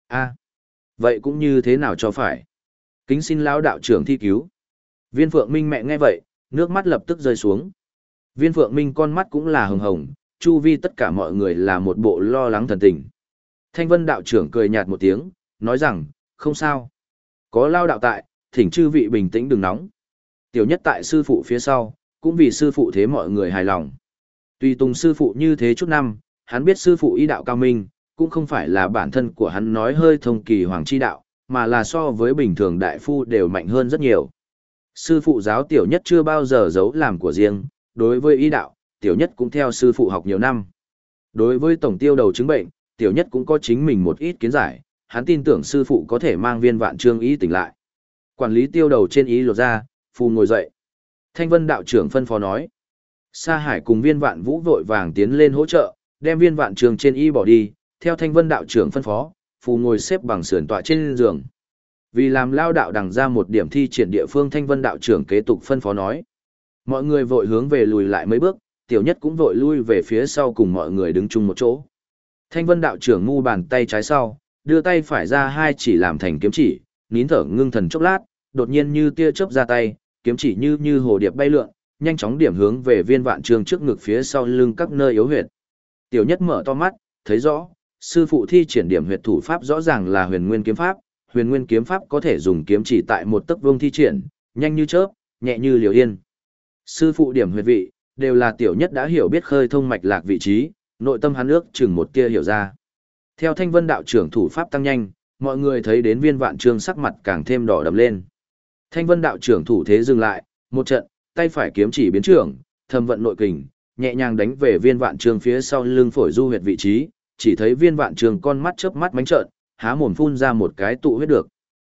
Vậy cũng như thế nào cho phải? Kính xin lão đạo trưởng thi cứu. Viên Phượng Minh mẹ nghe vậy, nước mắt lập tức rơi xuống. Viên Phượng Minh con mắt cũng là hồng hồng, chu vi tất cả mọi người là một bộ lo lắng thần tình. Thanh Vân đạo trưởng cười nhạt một tiếng, nói rằng, không sao. Có lao đạo tại, thỉnh chư vị bình tĩnh đừng nóng. Tiểu nhất tại sư phụ phía sau, cũng vì sư phụ thế mọi người hài lòng. Tùy tùng sư phụ như thế chút năm, hắn biết sư phụ y đạo cao minh, cũng không phải là bản thân của hắn nói hơi thông kỳ hoàng chi đạo, mà là so với bình thường đại phu đều mạnh hơn rất nhiều. Sư phụ giáo tiểu nhất chưa bao giờ giấu làm của riêng, đối với y đạo, tiểu nhất cũng theo sư phụ học nhiều năm. Đối với tổng tiêu đầu chứng bệnh, tiểu nhất cũng có chính mình một ít kiến giải, hắn tin tưởng sư phụ có thể mang viên vạn trương ý tỉnh lại. Quản lý tiêu đầu trên ý lột ra, phù ngồi dậy. Thanh Vân đạo trưởng phân phó nói. Sa Hải cùng viên vạn vũ vội vàng tiến lên hỗ trợ, đem viên vạn trương trên y bỏ đi, theo Thanh Vân đạo trưởng phân phó, phù ngồi xếp bằng sườn tọa trên giường. Vì làm lao đạo đằng ra một điểm thi triển địa phương, Thanh Vân đạo trưởng kế tục phân phó nói. Mọi người vội hướng về lùi lại mấy bước, tiểu nhất cũng vội lui về phía sau cùng mọi người đứng chung một chỗ. Thanh Vân đạo trưởng ngu bàn tay trái sau, đưa tay phải ra hai chỉ làm thành kiếm chỉ, nín thở ngưng thần chốc lát, đột nhiên như tia chớp ra tay, kiếm chỉ như hồ điệp bay lượn, nhanh chóng điểm hướng về viên vạn trương trước ngực phía sau lưng các nơi yếu huyệt. Tiểu nhất mở to mắt, thấy rõ, sư phụ thi triển điểm huyệt thủ pháp rõ ràng là huyền nguyên kiếm pháp. Huyền nguyên kiếm pháp có thể dùng kiếm chỉ tại một tấc vuông thi triển, nhanh như chớp, nhẹ như liều yên. Sư phụ điểm huyệt vị, đều là tiểu nhất đã hiểu biết khơi thông mạch lạc vị trí, nội tâm hắn ước chừng một tia hiểu ra. Theo Thanh Vân đạo trưởng thủ pháp tăng nhanh, mọi người thấy đến viên vạn trương sắc mặt càng thêm đỏ đậm lên. Thanh Vân đạo trưởng thủ thế dừng lại, một trận, tay phải kiếm chỉ biến trưởng, thâm vận nội kình, nhẹ nhàng đánh về viên vạn trương phía sau lưng phổi du huyệt vị trí, chỉ thấy viên vạn trương con mắt chớp mắt mánh trợn, há mồm phun ra một cái tụ huyết được.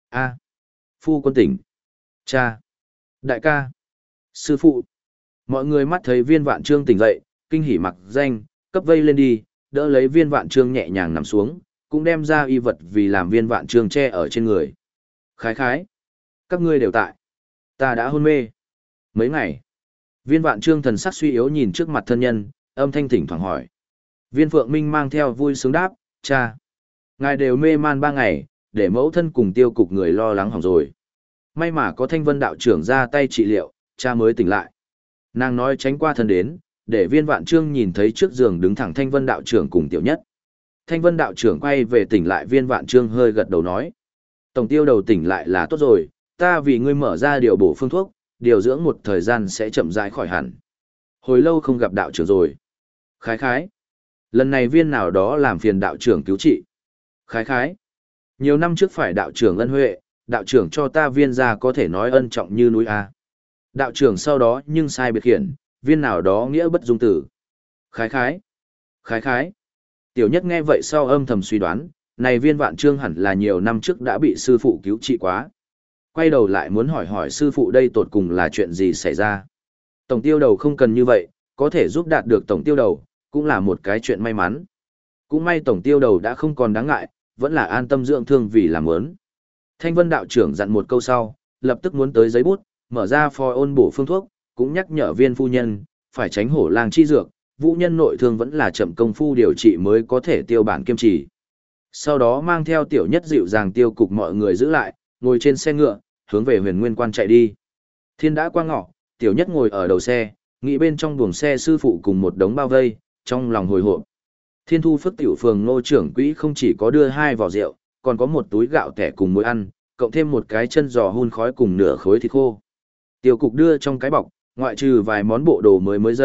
Phu quân tỉnh. Cha. Đại ca. Sư phụ. Mọi người mắt thấy viên vạn trương tỉnh dậy, kinh hỉ mặc danh, cấp vây lên đi, đỡ lấy viên vạn trương nhẹ nhàng nằm xuống, cũng đem ra y vật vì làm viên vạn trương che ở trên người. Khái khái. Các ngươi đều tại. Ta đã hôn mê. Mấy ngày. Viên vạn trương thần sắc suy yếu nhìn trước mặt thân nhân, âm thanh thỉnh thoảng hỏi. Viên Phượng Minh mang theo vui sướng đáp, cha. Ngài đều mê man 3 ngày, để mẫu thân cùng tiêu cục người lo lắng hỏng rồi. May mà có Thanh Vân đạo trưởng ra tay trị liệu, cha mới tỉnh lại. Nàng nói tránh qua thân đến, để viên vạn trương nhìn thấy trước giường đứng thẳng Thanh Vân đạo trưởng cùng tiểu nhất. Thanh Vân đạo trưởng quay về tỉnh lại viên vạn trương hơi gật đầu nói. Tổng tiêu đầu tỉnh lại là tốt rồi, ta vì ngươi mở ra điều bổ phương thuốc, điều dưỡng một thời gian sẽ chậm rãi khỏi hẳn. Hồi lâu không gặp đạo trưởng rồi. Khái khái. Lần này viên nào đó làm phiền đạo trưởng cứu trị. Khái khái. Nhiều năm trước phải đạo trưởng ân huệ, đạo trưởng cho ta viên ra có thể nói ân trọng như núi A. Đạo trưởng sau đó nhưng sai biệt khiển, viên nào đó nghĩa bất dung tử. Khái khái. Khái khái. Tiểu nhất nghe vậy sau âm thầm suy đoán, này viên vạn trương hẳn là nhiều năm trước đã bị sư phụ cứu trị quá. Quay đầu lại muốn hỏi hỏi sư phụ đây tột cùng là chuyện gì xảy ra. Tổng tiêu đầu không cần như vậy, có thể giúp đạt được tổng tiêu đầu, cũng là một cái chuyện may mắn. Cũng may tổng tiêu đầu đã không còn đáng ngại, vẫn là an tâm dưỡng thương vì làm ớn. Thanh Vân đạo trưởng dặn một câu sau, lập tức muốn tới giấy bút, mở ra phò ôn bổ phương thuốc, cũng nhắc nhở viên phu nhân, phải tránh hổ lang chi dược, vũ nhân nội thương vẫn là chậm công phu điều trị mới có thể tiêu bản kiêm trì. Sau đó mang theo tiểu nhất dịu dàng tiêu cục mọi người giữ lại, ngồi trên xe ngựa, hướng về huyền nguyên quan chạy đi. Thiên đã qua ngọ, tiểu nhất ngồi ở đầu xe, nghĩ bên trong buồng xe sư phụ cùng một đống bao vây, trong lòng hồi hộp. Thiên Thu Phước tiểu phường Ngô trưởng quỹ không chỉ có đưa 2 vỏ rượu, còn có một túi gạo tẻ cùng muối ăn, cộng thêm một cái chân giò hun khói cùng nửa khối thịt khô. Tiêu cục đưa trong cái bọc, ngoại trừ vài món bộ đồ mới dày,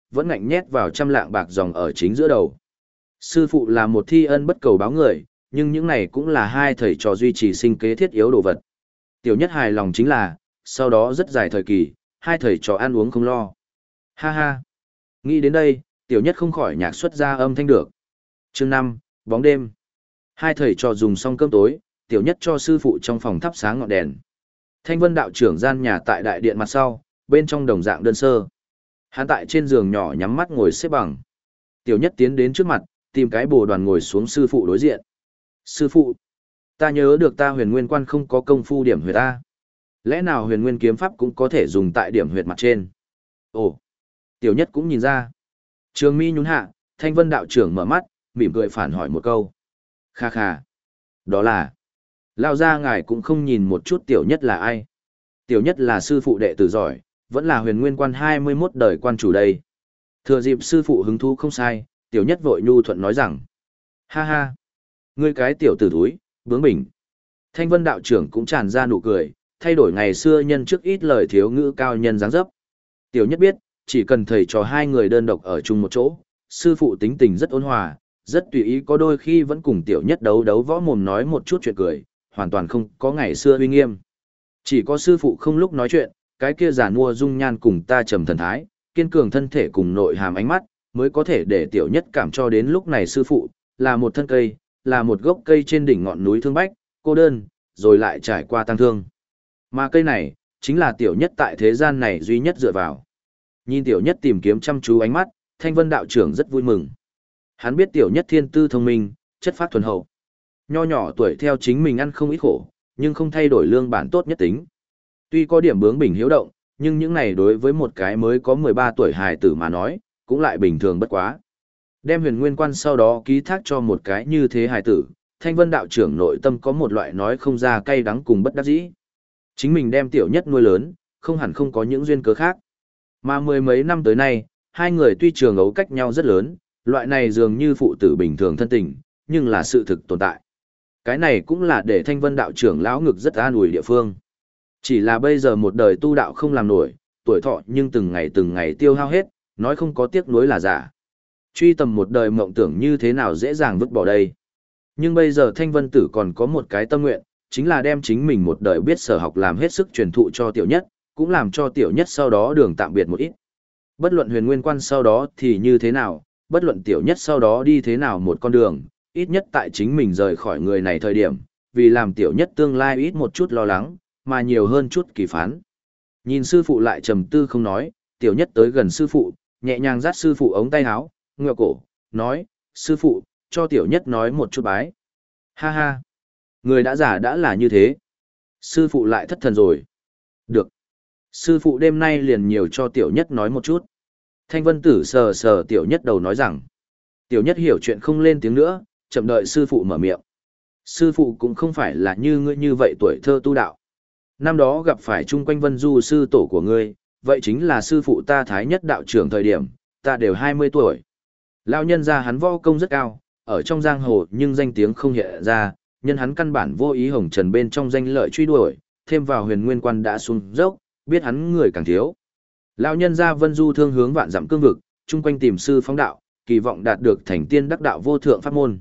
vẫn ngạnh nhét vào 100 lạng bạc dòng ở chính giữa đầu. Sư phụ là một thi ân bất cầu báo người, nhưng những này cũng là hai thầy trò duy trì sinh kế thiết yếu đồ vật. Tiểu Nhất hài lòng chính là, sau đó rất dài thời kỳ, hai thầy trò ăn uống không lo. Ha ha! Nghĩ đến đây, Tiểu Nhất không khỏi nhạc xuất ra âm thanh được. Chương 5, bóng đêm. Hai thầy trò dùng xong cơm tối, Tiểu Nhất cho sư phụ trong phòng thắp sáng ngọn đèn. Thanh Vân đạo trưởng gian nhà tại đại điện mặt sau, bên trong đồng dạng đơn sơ. Hắn tại trên giường nhỏ nhắm mắt ngồi xếp bằng. Tiểu Nhất tiến đến trước mặt, tìm cái bồ đoàn ngồi xuống sư phụ đối diện. Sư phụ, ta nhớ được ta Huyền Nguyên Quan không có công phu điểm huyệt ta. Lẽ nào Huyền Nguyên kiếm pháp cũng có thể dùng tại điểm huyệt mặt trên? Ồ, Tiểu Nhất cũng nhìn ra. Trường mi nhún hạ, Thanh Vân đạo trưởng mở mắt, mỉm cười phản hỏi một câu. Kha kha. Đó là, lao ra ngài cũng không nhìn một chút Tiểu Nhất là ai. Tiểu Nhất là sư phụ đệ tử giỏi, vẫn là Huyền Nguyên Quan 21 đời quan chủ đây. Thừa dịp sư phụ hứng thú không sai, Tiểu Nhất vội nhu thuận nói rằng. Ha ha. Ngươi cái tiểu tử thúi, bướng bỉnh. Thanh Vân đạo trưởng cũng tràn ra nụ cười, thay đổi ngày xưa nhân trước ít lời thiếu ngữ cao nhân dáng dấp. Tiểu Nhất biết, chỉ cần thầy trò hai người đơn độc ở chung một chỗ, sư phụ tính tình rất ôn hòa, rất tùy ý, có đôi khi vẫn cùng Tiểu Nhất đấu đấu võ mồm nói một chút chuyện cười, hoàn toàn không có ngày xưa uy nghiêm. Chỉ có sư phụ không lúc nói chuyện, cái kia giả mua dung nhan cùng ta trầm thần thái, kiên cường thân thể cùng nội hàm ánh mắt, mới có thể để Tiểu Nhất cảm cho đến lúc này sư phụ là một thân cây, là một gốc cây trên đỉnh ngọn núi thương bách, cô đơn, rồi lại trải qua tăng thương. Mà cây này, chính là Tiểu Nhất tại thế gian này duy nhất dựa vào. Nhìn Tiểu Nhất tìm kiếm chăm chú ánh mắt, Thanh Vân đạo trưởng rất vui mừng. Hắn biết Tiểu Nhất thiên tư thông minh, chất phác thuần hậu. Nho nhỏ tuổi theo chính mình ăn không ít khổ, nhưng không thay đổi lương bản tốt nhất tính. Tuy có điểm bướng bỉnh hiếu động, nhưng những này đối với một cái mới có 13 tuổi hài tử mà nói, cũng lại bình thường bất quá. Đem Huyền Nguyên Quan sau đó ký thác cho một cái như thế hài tử, Thanh Vân đạo trưởng nội tâm có một loại nói không ra cay đắng cùng bất đắc dĩ. Chính mình đem Tiểu Nhất nuôi lớn, không hẳn không có những duyên cớ khác. Mà mười mấy năm tới nay, hai người tuy trường ấu cách nhau rất lớn, loại này dường như phụ tử bình thường thân tình, nhưng là sự thực tồn tại. Cái này cũng là để Thanh Vân đạo trưởng lão ngực rất an ủi địa phương. Chỉ là bây giờ một đời tu đạo không làm nổi, tuổi thọ nhưng từng ngày tiêu hao hết, nói không có tiếc nuối là giả. Truy tầm một đời mộng tưởng như thế nào dễ dàng vứt bỏ đây. Nhưng bây giờ Thanh Vân Tử còn có một cái tâm nguyện, chính là đem chính mình một đời biết sở học làm hết sức truyền thụ cho Tiểu Nhất, cũng làm cho Tiểu Nhất sau đó đường tạm biệt một ít. Bất luận Huyền Nguyên Quan sau đó thì như thế nào, bất luận Tiểu Nhất sau đó đi thế nào một con đường, ít nhất tại chính mình rời khỏi người này thời điểm, vì làm Tiểu Nhất tương lai ít một chút lo lắng, mà nhiều hơn chút kỳ phán. Nhìn sư phụ lại trầm tư không nói, Tiểu Nhất tới gần sư phụ, nhẹ nhàng dắt sư phụ ống tay áo, ngựa cổ, nói, sư phụ, cho Tiểu Nhất nói một chút bái. Ha ha, người đã giả đã là như thế. Sư phụ lại thất thần rồi. Được. Sư phụ đêm nay liền nhiều cho Tiểu Nhất nói một chút. Thanh Vân Tử sờ sờ Tiểu Nhất đầu nói rằng. Tiểu Nhất hiểu chuyện không lên tiếng nữa, chậm đợi sư phụ mở miệng. Sư phụ cũng không phải là như ngươi như vậy tuổi thơ tu đạo. Năm đó gặp phải chung quanh Vân Du sư tổ của ngươi, vậy chính là sư phụ ta Thái Nhất đạo trưởng thời điểm, ta đều 20 tuổi. Lão nhân gia hắn võ công rất cao, ở trong giang hồ nhưng danh tiếng không hiện ra, nhân hắn căn bản vô ý hồng trần bên trong danh lợi truy đuổi, thêm vào Huyền Nguyên Quan đã xuống dốc, biết hắn người càng thiếu. Lão nhân gia Vân Du thương hướng vạn dặm cương vực, chung quanh tìm sư phóng đạo, kỳ vọng đạt được thành tiên đắc đạo vô thượng pháp môn.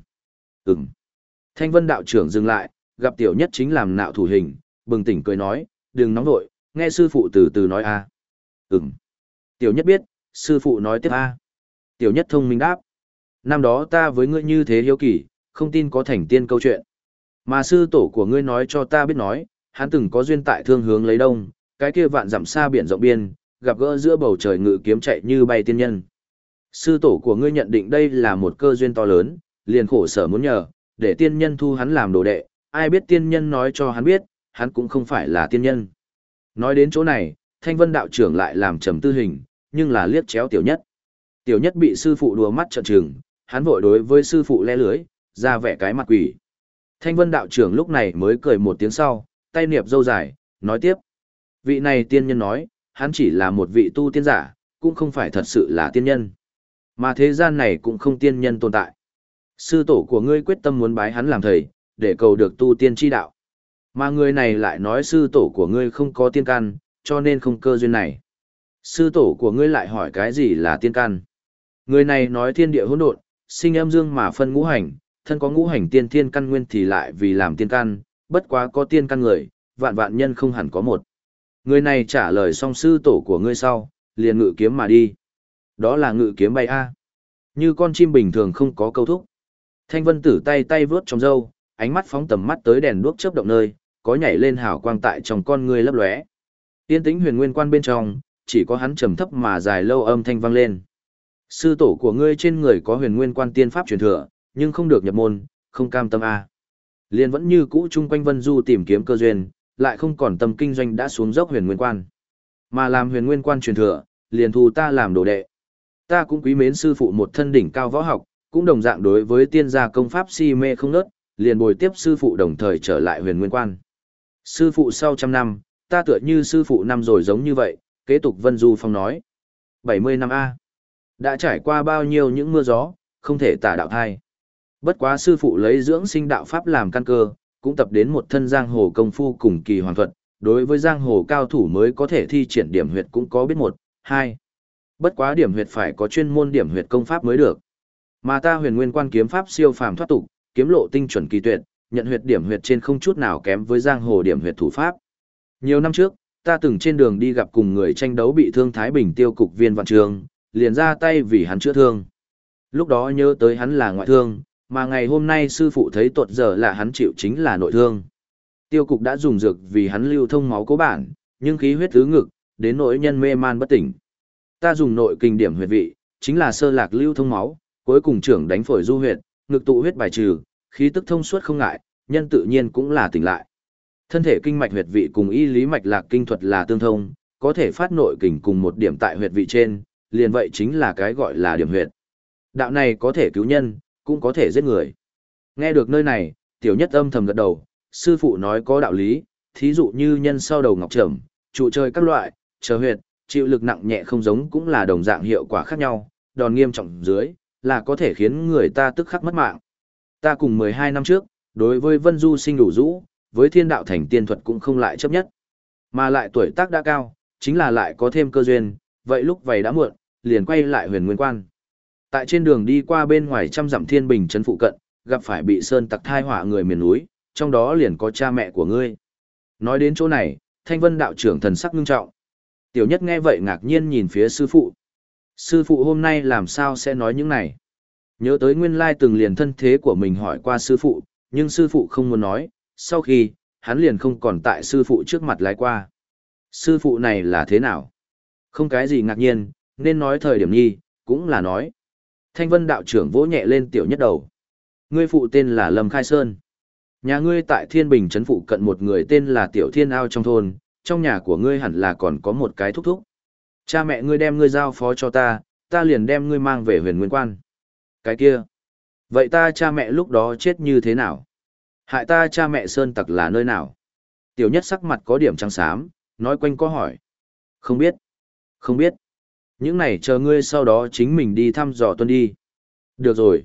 Thanh Vân đạo trưởng dừng lại, gặp Tiểu Nhất chính làm nạo thủ hình, bừng tỉnh cười nói, đừng nóng nội, nghe sư phụ từ từ nói a. Tiểu Nhất biết, sư phụ nói tiếp a. Tiểu Nhất thông minh đáp. Năm đó ta với ngươi như thế hiếu kỳ, không tin có thành tiên câu chuyện. Mà sư tổ của ngươi nói cho ta biết nói, hắn từng có duyên tại thương hướng lấy đông, cái kia vạn dặm xa biển rộng biên, gặp gỡ giữa bầu trời ngự kiếm chạy như bay tiên nhân. Sư tổ của ngươi nhận định đây là một cơ duyên to lớn, liền khổ sở muốn nhờ, để tiên nhân thu hắn làm đồ đệ, ai biết tiên nhân nói cho hắn biết, hắn cũng không phải là tiên nhân. Nói đến chỗ này, Thanh Vân đạo trưởng lại làm trầm tư hình, nhưng là liếc chéo Tiểu Nhất. Tiểu Nhất bị sư phụ đùa mắt trợn trừng, hắn vội đối với sư phụ le lưới, ra vẻ cái mặt quỷ. Thanh Vân đạo trưởng lúc này mới cười một tiếng sau, tay niệp râu dài, nói tiếp. Vị này tiên nhân nói, hắn chỉ là một vị tu tiên giả, cũng không phải thật sự là tiên nhân. Mà thế gian này cũng không tiên nhân tồn tại. Sư tổ của ngươi quyết tâm muốn bái hắn làm thầy, để cầu được tu tiên chi đạo. Mà người này lại nói sư tổ của ngươi không có tiên căn, cho nên không cơ duyên này. Sư tổ của ngươi lại hỏi cái gì là tiên căn? Người này nói thiên địa hỗn độn, sinh âm dương mà phân ngũ hành, thân có ngũ hành tiên thiên căn nguyên thì lại vì làm tiên căn, bất quá có tiên căn người, vạn vạn nhân không hẳn có một. Người này trả lời xong sư tổ của ngươi sau, liền ngự kiếm mà đi. Đó là ngự kiếm bay a. Như con chim bình thường không có câu thúc. Thanh Vân Tử tay tay vướt trong râu, ánh mắt phóng tầm mắt tới đèn đuốc chớp động nơi, có nhảy lên hào quang tại trong con ngươi lấp lóe. Tiên tĩnh huyền nguyên quan bên trong, chỉ có hắn trầm thấp mà dài lâu âm thanh vang lên. Sư tổ của ngươi trên người có huyền nguyên quan tiên pháp truyền thừa, nhưng không được nhập môn, không cam tâm a. Liên vẫn như cũ chung quanh Vân Du tìm kiếm cơ duyên, lại không còn tâm kinh doanh đã xuống dốc huyền nguyên quan. Mà làm huyền nguyên quan truyền thừa, liền thu ta làm đồ đệ. Ta cũng quý mến sư phụ một thân đỉnh cao võ học, cũng đồng dạng đối với tiên gia công pháp si mê không nớt, liền bồi tiếp sư phụ đồng thời trở lại huyền nguyên quan. Sư phụ sau trăm năm, ta tựa như sư phụ năm rồi giống như vậy, kế tục Vân Du Phong nói. 70 năm A. Đã trải qua bao nhiêu những mưa gió, không thể tả đạo thai. Bất quá sư phụ lấy dưỡng sinh đạo pháp làm căn cơ, cũng tập đến một thân giang hồ công phu cùng kỳ hoàn thuật, đối với giang hồ cao thủ mới có thể thi triển điểm huyệt cũng có biết một, hai. Bất quá điểm huyệt phải có chuyên môn điểm huyệt công pháp mới được. Mà ta huyền nguyên quan kiếm pháp siêu phàm thoát tục, kiếm lộ tinh chuẩn kỳ tuyệt, nhận huyệt điểm huyệt trên không chút nào kém với giang hồ điểm huyệt thủ pháp. Nhiều năm trước, ta từng trên đường đi gặp cùng người tranh đấu bị thương Thái Bình tiêu cục viên vạn trường, liền ra tay vì hắn chữa thương. Lúc đó nhớ tới hắn là ngoại thương, mà ngày hôm nay sư phụ thấy tuột giờ là hắn chịu chính là nội thương. Tiêu cục đã dùng dược vì hắn lưu thông máu cố bản, nhưng khí huyết tứ ngực, đến nỗi nhân mê man bất tỉnh. Ta dùng nội kinh điểm huyệt vị, chính là sơ lạc lưu thông máu, cuối cùng trưởng đánh phổi du huyệt, ngực tụ huyết bài trừ, khí tức thông suốt không ngại, nhân tự nhiên cũng là tỉnh lại. Thân thể kinh mạch huyệt vị cùng y lý mạch lạc kinh thuật là tương thông, có thể phát nội kình cùng một điểm tại huyệt vị trên, liền vậy chính là cái gọi là điểm huyệt. Đạo này có thể cứu nhân, cũng có thể giết người. Nghe được nơi này, tiểu nhất âm thầm gật đầu, sư phụ nói có đạo lý, thí dụ như nhân sau đầu ngọc trầm, trụ trời các loại, chờ huyệt, chịu lực nặng nhẹ không giống cũng là đồng dạng hiệu quả khác nhau, đòn nghiêm trọng dưới, là có thể khiến người ta tức khắc mất mạng. Ta cùng 12 năm trước, đối với Vân Du sinh đủ rũ, với thiên đạo thành tiên thuật cũng không lại chấp nhất. Mà lại tuổi tác đã cao, chính là lại có thêm cơ duyên, vậy lúc vầy đã muộn, liền quay lại huyền nguyên quan. Tại trên đường đi qua bên ngoài trăm dặm thiên bình trấn phụ cận, gặp phải bị sơn tặc thai họa người miền núi, trong đó liền có cha mẹ của ngươi. Nói đến chỗ này, Thanh Vân đạo trưởng thần sắc ngưng trọng. Tiểu nhất nghe vậy ngạc nhiên nhìn phía sư phụ. Sư phụ hôm nay làm sao sẽ nói những này? Nhớ tới nguyên lai từng liền thân thế của mình hỏi qua sư phụ, nhưng sư phụ không muốn nói, sau khi, hắn liền không còn tại sư phụ trước mặt lái qua. Sư phụ này là thế nào? Không cái gì ngạc nhiên, nên nói thời điểm nhi, cũng là nói. Thanh Vân đạo trưởng vỗ nhẹ lên tiểu nhất đầu. Ngươi phụ tên là Lâm Khai Sơn. Nhà ngươi tại Thiên Bình trấn phụ cận một người tên là Tiểu Thiên Ao trong thôn, trong nhà của ngươi hẳn là còn có một cái thúc thúc. Cha mẹ ngươi đem ngươi giao phó cho ta, ta liền đem ngươi mang về huyền nguyên quan. Cái kia. Vậy ta cha mẹ lúc đó chết như thế nào? Hại ta cha mẹ sơn tặc là nơi nào? Tiểu nhất sắc mặt có điểm trắng xám, nói quanh có hỏi. Không biết. Không biết. Những này chờ ngươi sau đó chính mình đi thăm dò tuân đi. Được rồi.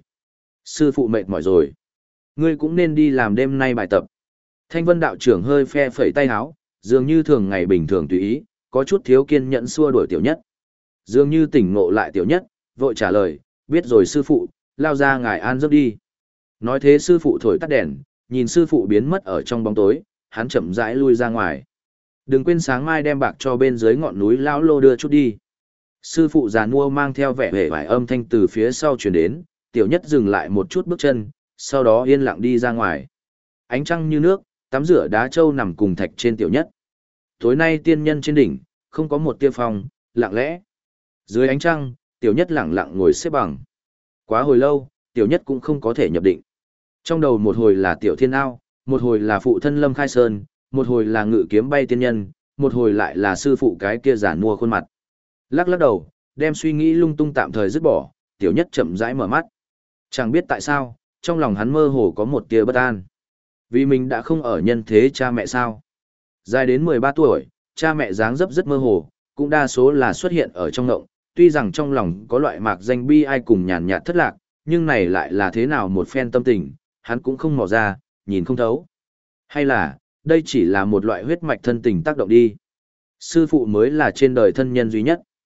Sư phụ mệt mỏi rồi. Ngươi cũng nên đi làm đêm nay bài tập. Thanh Vân đạo trưởng hơi phe phẩy tay áo, dường như thường ngày bình thường tùy ý, có chút thiếu kiên nhẫn xua đuổi tiểu nhất. Dường như tỉnh ngộ lại tiểu nhất, vội trả lời, biết rồi sư phụ, lao ra ngài an giấc đi. Nói thế sư phụ thổi tắt đèn, nhìn sư phụ biến mất ở trong bóng tối, hắn chậm rãi lui ra ngoài. Đừng quên sáng mai đem bạc cho bên dưới ngọn núi lão lô đưa chút đi. Sư phụ già nua mang theo vẻ hề vải âm thanh từ phía sau truyền đến, tiểu nhất dừng lại một chút bước chân, sau đó yên lặng đi ra ngoài. Ánh trăng như nước, tắm rửa đá trâu nằm cùng thạch trên tiểu nhất. Tối nay tiên nhân trên đỉnh, không có một tia phong, lặng lẽ. Dưới ánh trăng, tiểu nhất lặng lặng ngồi xếp bằng. Quá hồi lâu, tiểu nhất cũng không có thể nhập định. Trong đầu một hồi là tiểu thiên ao, một hồi là phụ thân Lâm Khai Sơn, một hồi là ngự kiếm bay tiên nhân, một hồi lại là sư phụ cái kia giả mua khuôn mặt. Lắc lắc đầu, đem suy nghĩ lung tung tạm thời dứt bỏ, tiểu nhất chậm rãi mở mắt. Chẳng biết tại sao, trong lòng hắn mơ hồ có một tia bất an. Vì mình đã không ở nhân thế cha mẹ sao. Dài đến 13 tuổi, cha mẹ dáng dấp rất mơ hồ, cũng đa số là xuất hiện ở trong ngộng, tuy rằng trong lòng có loại mạc danh bi ai cùng nhàn nhạt thất lạc, nhưng này lại là thế nào một phen tâm tình, hắn cũng không mò ra, nhìn không thấu. Hay là, đây chỉ là một loại huyết mạch thân tình tác động đi. Sư phụ mới là trên đời thân nhân duy nhất.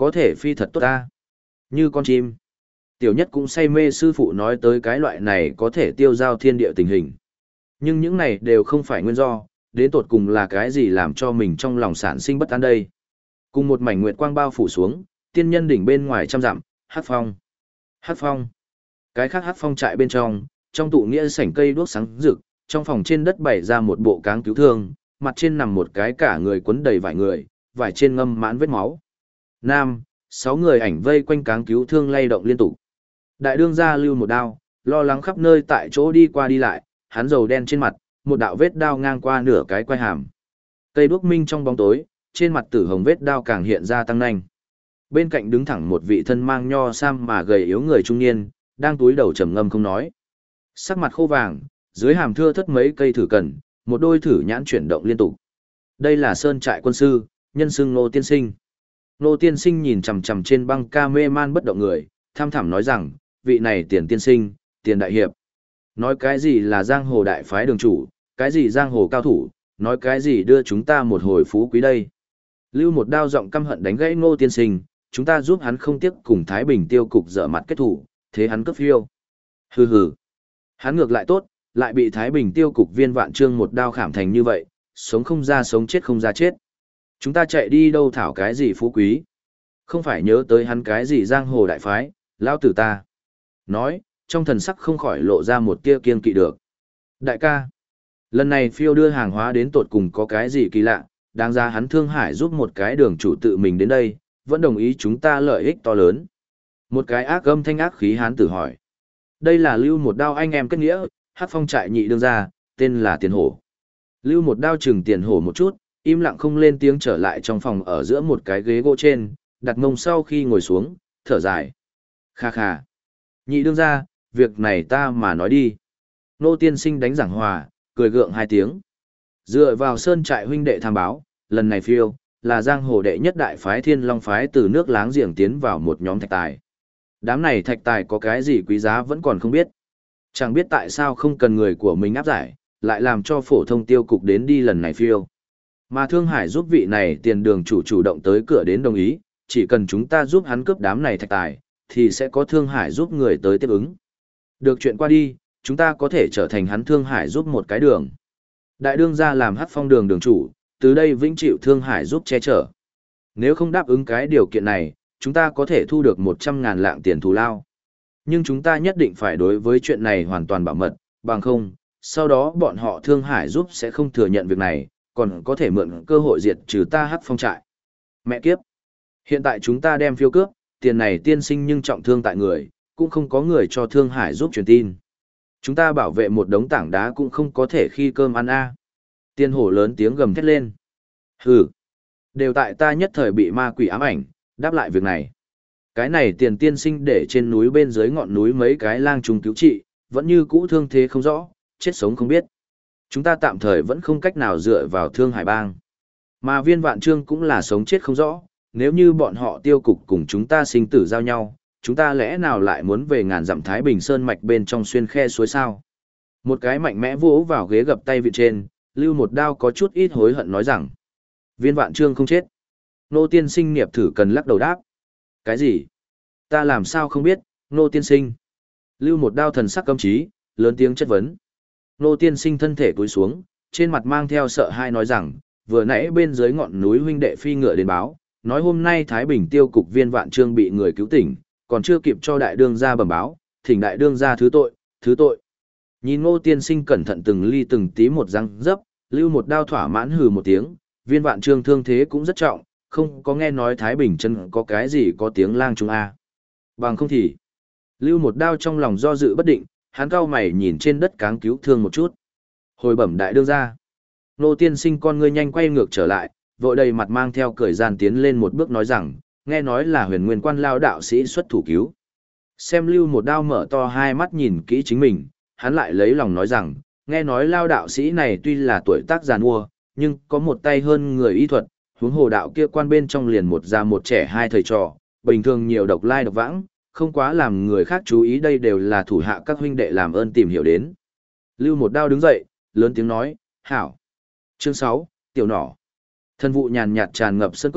có thể phi thật tốt ta. Như con chim. Tiểu nhất cũng say mê sư phụ nói tới cái loại này có thể tiêu giao thiên địa tình hình. Nhưng những này đều không phải nguyên do, đến tột cùng là cái gì làm cho mình trong lòng sản sinh bất an đây. Cùng một mảnh nguyệt quang bao phủ xuống, tiên nhân đỉnh bên ngoài trăm dặm, hát phong. Hát phong. Cái khác hát phong trại bên trong tụ nghĩa sảnh cây đuốc sáng rực, trong phòng trên đất bày ra một bộ cáng cứu thương, mặt trên nằm một cái cả người quấn đầy vải người, vải trên ngâm mãn vết máu. Nam, 6 người ảnh vây quanh cáng cứu thương lay động liên tục. Đại đương gia Lưu Một Đao, lo lắng khắp nơi tại chỗ đi qua đi lại, hắn dầu đen trên mặt, một đạo vết đao ngang qua nửa cái quai hàm. Cây đuốc minh trong bóng tối, trên mặt tử hồng vết đao càng hiện ra tăng nhanh. Bên cạnh đứng thẳng một vị thân mang nho sam mà gầy yếu người trung niên, đang túi đầu trầm ngâm không nói. Sắc mặt khô vàng, dưới hàm thưa thất mấy cây thử cần, một đôi thử nhãn chuyển động liên tục. Đây là sơn trại quân sư, nhân xưng Ngô Tiên Sinh. Ngô Tiên Sinh nhìn chằm chằm trên băng ca mê man bất động người, tham thẳm nói rằng, vị này Tiền tiên sinh, Tiền đại hiệp. Nói cái gì là giang hồ đại phái đường chủ, cái gì giang hồ cao thủ, nói cái gì đưa chúng ta một hồi phú quý đây. Lưu Một Đao giọng căm hận đánh gãy Ngô Tiên Sinh, chúng ta giúp hắn không tiếc cùng Thái Bình tiêu cục dở mặt kết thủ, thế hắn cấp phiêu. Hừ hừ. Hắn ngược lại tốt, lại bị Thái Bình tiêu cục Viên Vạn Trương một đao khảm thành như vậy, sống không ra sống chết không ra chết. Chúng ta chạy đi đâu thảo cái gì phú quý. Không phải nhớ tới hắn cái gì giang hồ đại phái, lão tử ta. Nói, trong thần sắc không khỏi lộ ra một tia kiên kỵ được. Đại ca, lần này phiêu đưa hàng hóa đến tột cùng có cái gì kỳ lạ, đáng ra hắn Thương Hải giúp một cái đường chủ tự mình đến đây, vẫn đồng ý chúng ta lợi ích to lớn. Một cái ác âm thanh ác khí hán tử hỏi. Đây là Lưu Một Đao anh em kết nghĩa, hát phong trại nhị đương gia, tên là Tiền Hổ. Lưu Một Đao chừng Tiền Hổ một chút, im lặng không lên tiếng trở lại trong phòng ở giữa một cái ghế gỗ trên, đặt mông sau khi ngồi xuống, thở dài. Kha kha. Nhị đương gia, việc này ta mà nói đi. Nô tiên sinh đánh giảng hòa, cười gượng 2 tiếng. Dựa vào sơn trại huynh đệ tham báo, lần này phiêu, là giang hồ đệ nhất đại phái Thiên Long phái từ nước láng giềng tiến vào một nhóm thạch tài. Đám này thạch tài có cái gì quý giá vẫn còn không biết. Chẳng biết tại sao không cần người của mình áp giải, lại làm cho phổ thông tiêu cục đến đi lần này phiêu. Mà Thương Hải giúp vị này Tiền đường chủ chủ động tới cửa đến đồng ý, chỉ cần chúng ta giúp hắn cướp đám này thạch tài, thì sẽ có Thương Hải giúp người tới tiếp ứng. Được chuyện qua đi, chúng ta có thể trở thành hắn Thương Hải giúp một cái đường. Đại đương gia làm Hắc Phong đường đường chủ, từ đây vĩnh chịu Thương Hải giúp che chở. Nếu không đáp ứng cái điều kiện này, chúng ta có thể thu được 100.000 lạng tiền thù lao. Nhưng chúng ta nhất định phải đối với chuyện này hoàn toàn bảo mật, bằng không, sau đó bọn họ Thương Hải giúp sẽ không thừa nhận việc này, còn có thể mượn cơ hội diệt trừ ta Hắc Phong trại. Mẹ kiếp! Hiện tại chúng ta đem phiêu cướp, tiền này tiên sinh nhưng trọng thương tại người, cũng không có người cho Thương Hải giúp truyền tin. Chúng ta bảo vệ một đống tảng đá cũng không có thể khi cơm ăn a. Tiên hổ lớn tiếng gầm thét lên. Hừ! Đều tại ta nhất thời bị ma quỷ ám ảnh, đáp lại việc này. Cái này Tiền tiên sinh để trên núi bên dưới ngọn núi mấy cái lang trùng cứu trị, vẫn như cũ thương thế không rõ, chết sống không biết. Chúng ta tạm thời vẫn không cách nào dựa vào Thương Hải bang. Mà Viên Vạn Trương cũng là sống chết không rõ, nếu như bọn họ tiêu cục cùng chúng ta sinh tử giao nhau, chúng ta lẽ nào lại muốn về ngàn dặm Thái Bình Sơn mạch bên trong xuyên khe suối sao? Một cái mạnh mẽ vỗ vào ghế gập tay vị trên, Lưu Một Đao có chút ít hối hận nói rằng, Viên Vạn Trương không chết. Nô tiên sinh Niệm Thử cần lắc đầu đáp. Cái gì? Ta làm sao không biết, Nô tiên sinh? Lưu Một Đao thần sắc căm trí, lớn tiếng chất vấn. Nô tiên sinh thân thể cúi xuống, trên mặt mang theo sợ hãi nói rằng, vừa nãy bên dưới ngọn núi huynh đệ phi ngựa đến báo, nói hôm nay Thái Bình tiêu cục Viên Vạn Trương bị người cứu tỉnh, còn chưa kịp cho đại đương gia bẩm báo, thỉnh đại đương gia thứ tội, thứ tội. Nhìn Ngô tiên sinh cẩn thận từng ly từng tí một răng dấp, Lưu Một Đao thỏa mãn hừ một tiếng, Viên Vạn Trương thương thế cũng rất trọng, không có nghe nói Thái Bình chân có cái gì có tiếng lang trung a. Bằng không thì, Lưu Một Đao trong lòng do dự bất định, hắn cau mày nhìn trên đất cáng cứu thương một chút. Hồi bẩm đại đương gia. Ngô tiên sinh con ngươi nhanh quay ngược trở lại, vội đầy mặt mang theo cười gian tiến lên một bước nói rằng, nghe nói là Huyền Nguyên Quan lao đạo sĩ xuất thủ cứu. Xem Lưu Một Đao mở to hai mắt nhìn kỹ chính mình, hắn lại lấy lòng nói rằng, nghe nói lao đạo sĩ này tuy là tuổi tác già nua, nhưng có một tay hơn người y thuật, huống hồ đạo kia quan bên trong liền một già một trẻ hai thầy trò, bình thường nhiều độc lai độc vãng, không quá làm người khác chú ý, đây đều là thủ hạ các huynh đệ làm ơn tìm hiểu đến. Lưu Một Đao đứng dậy, lớn tiếng nói, hảo. Chương 6, tiểu nỏ. Thân vụ nhàn nhạt tràn ngập sân cốc,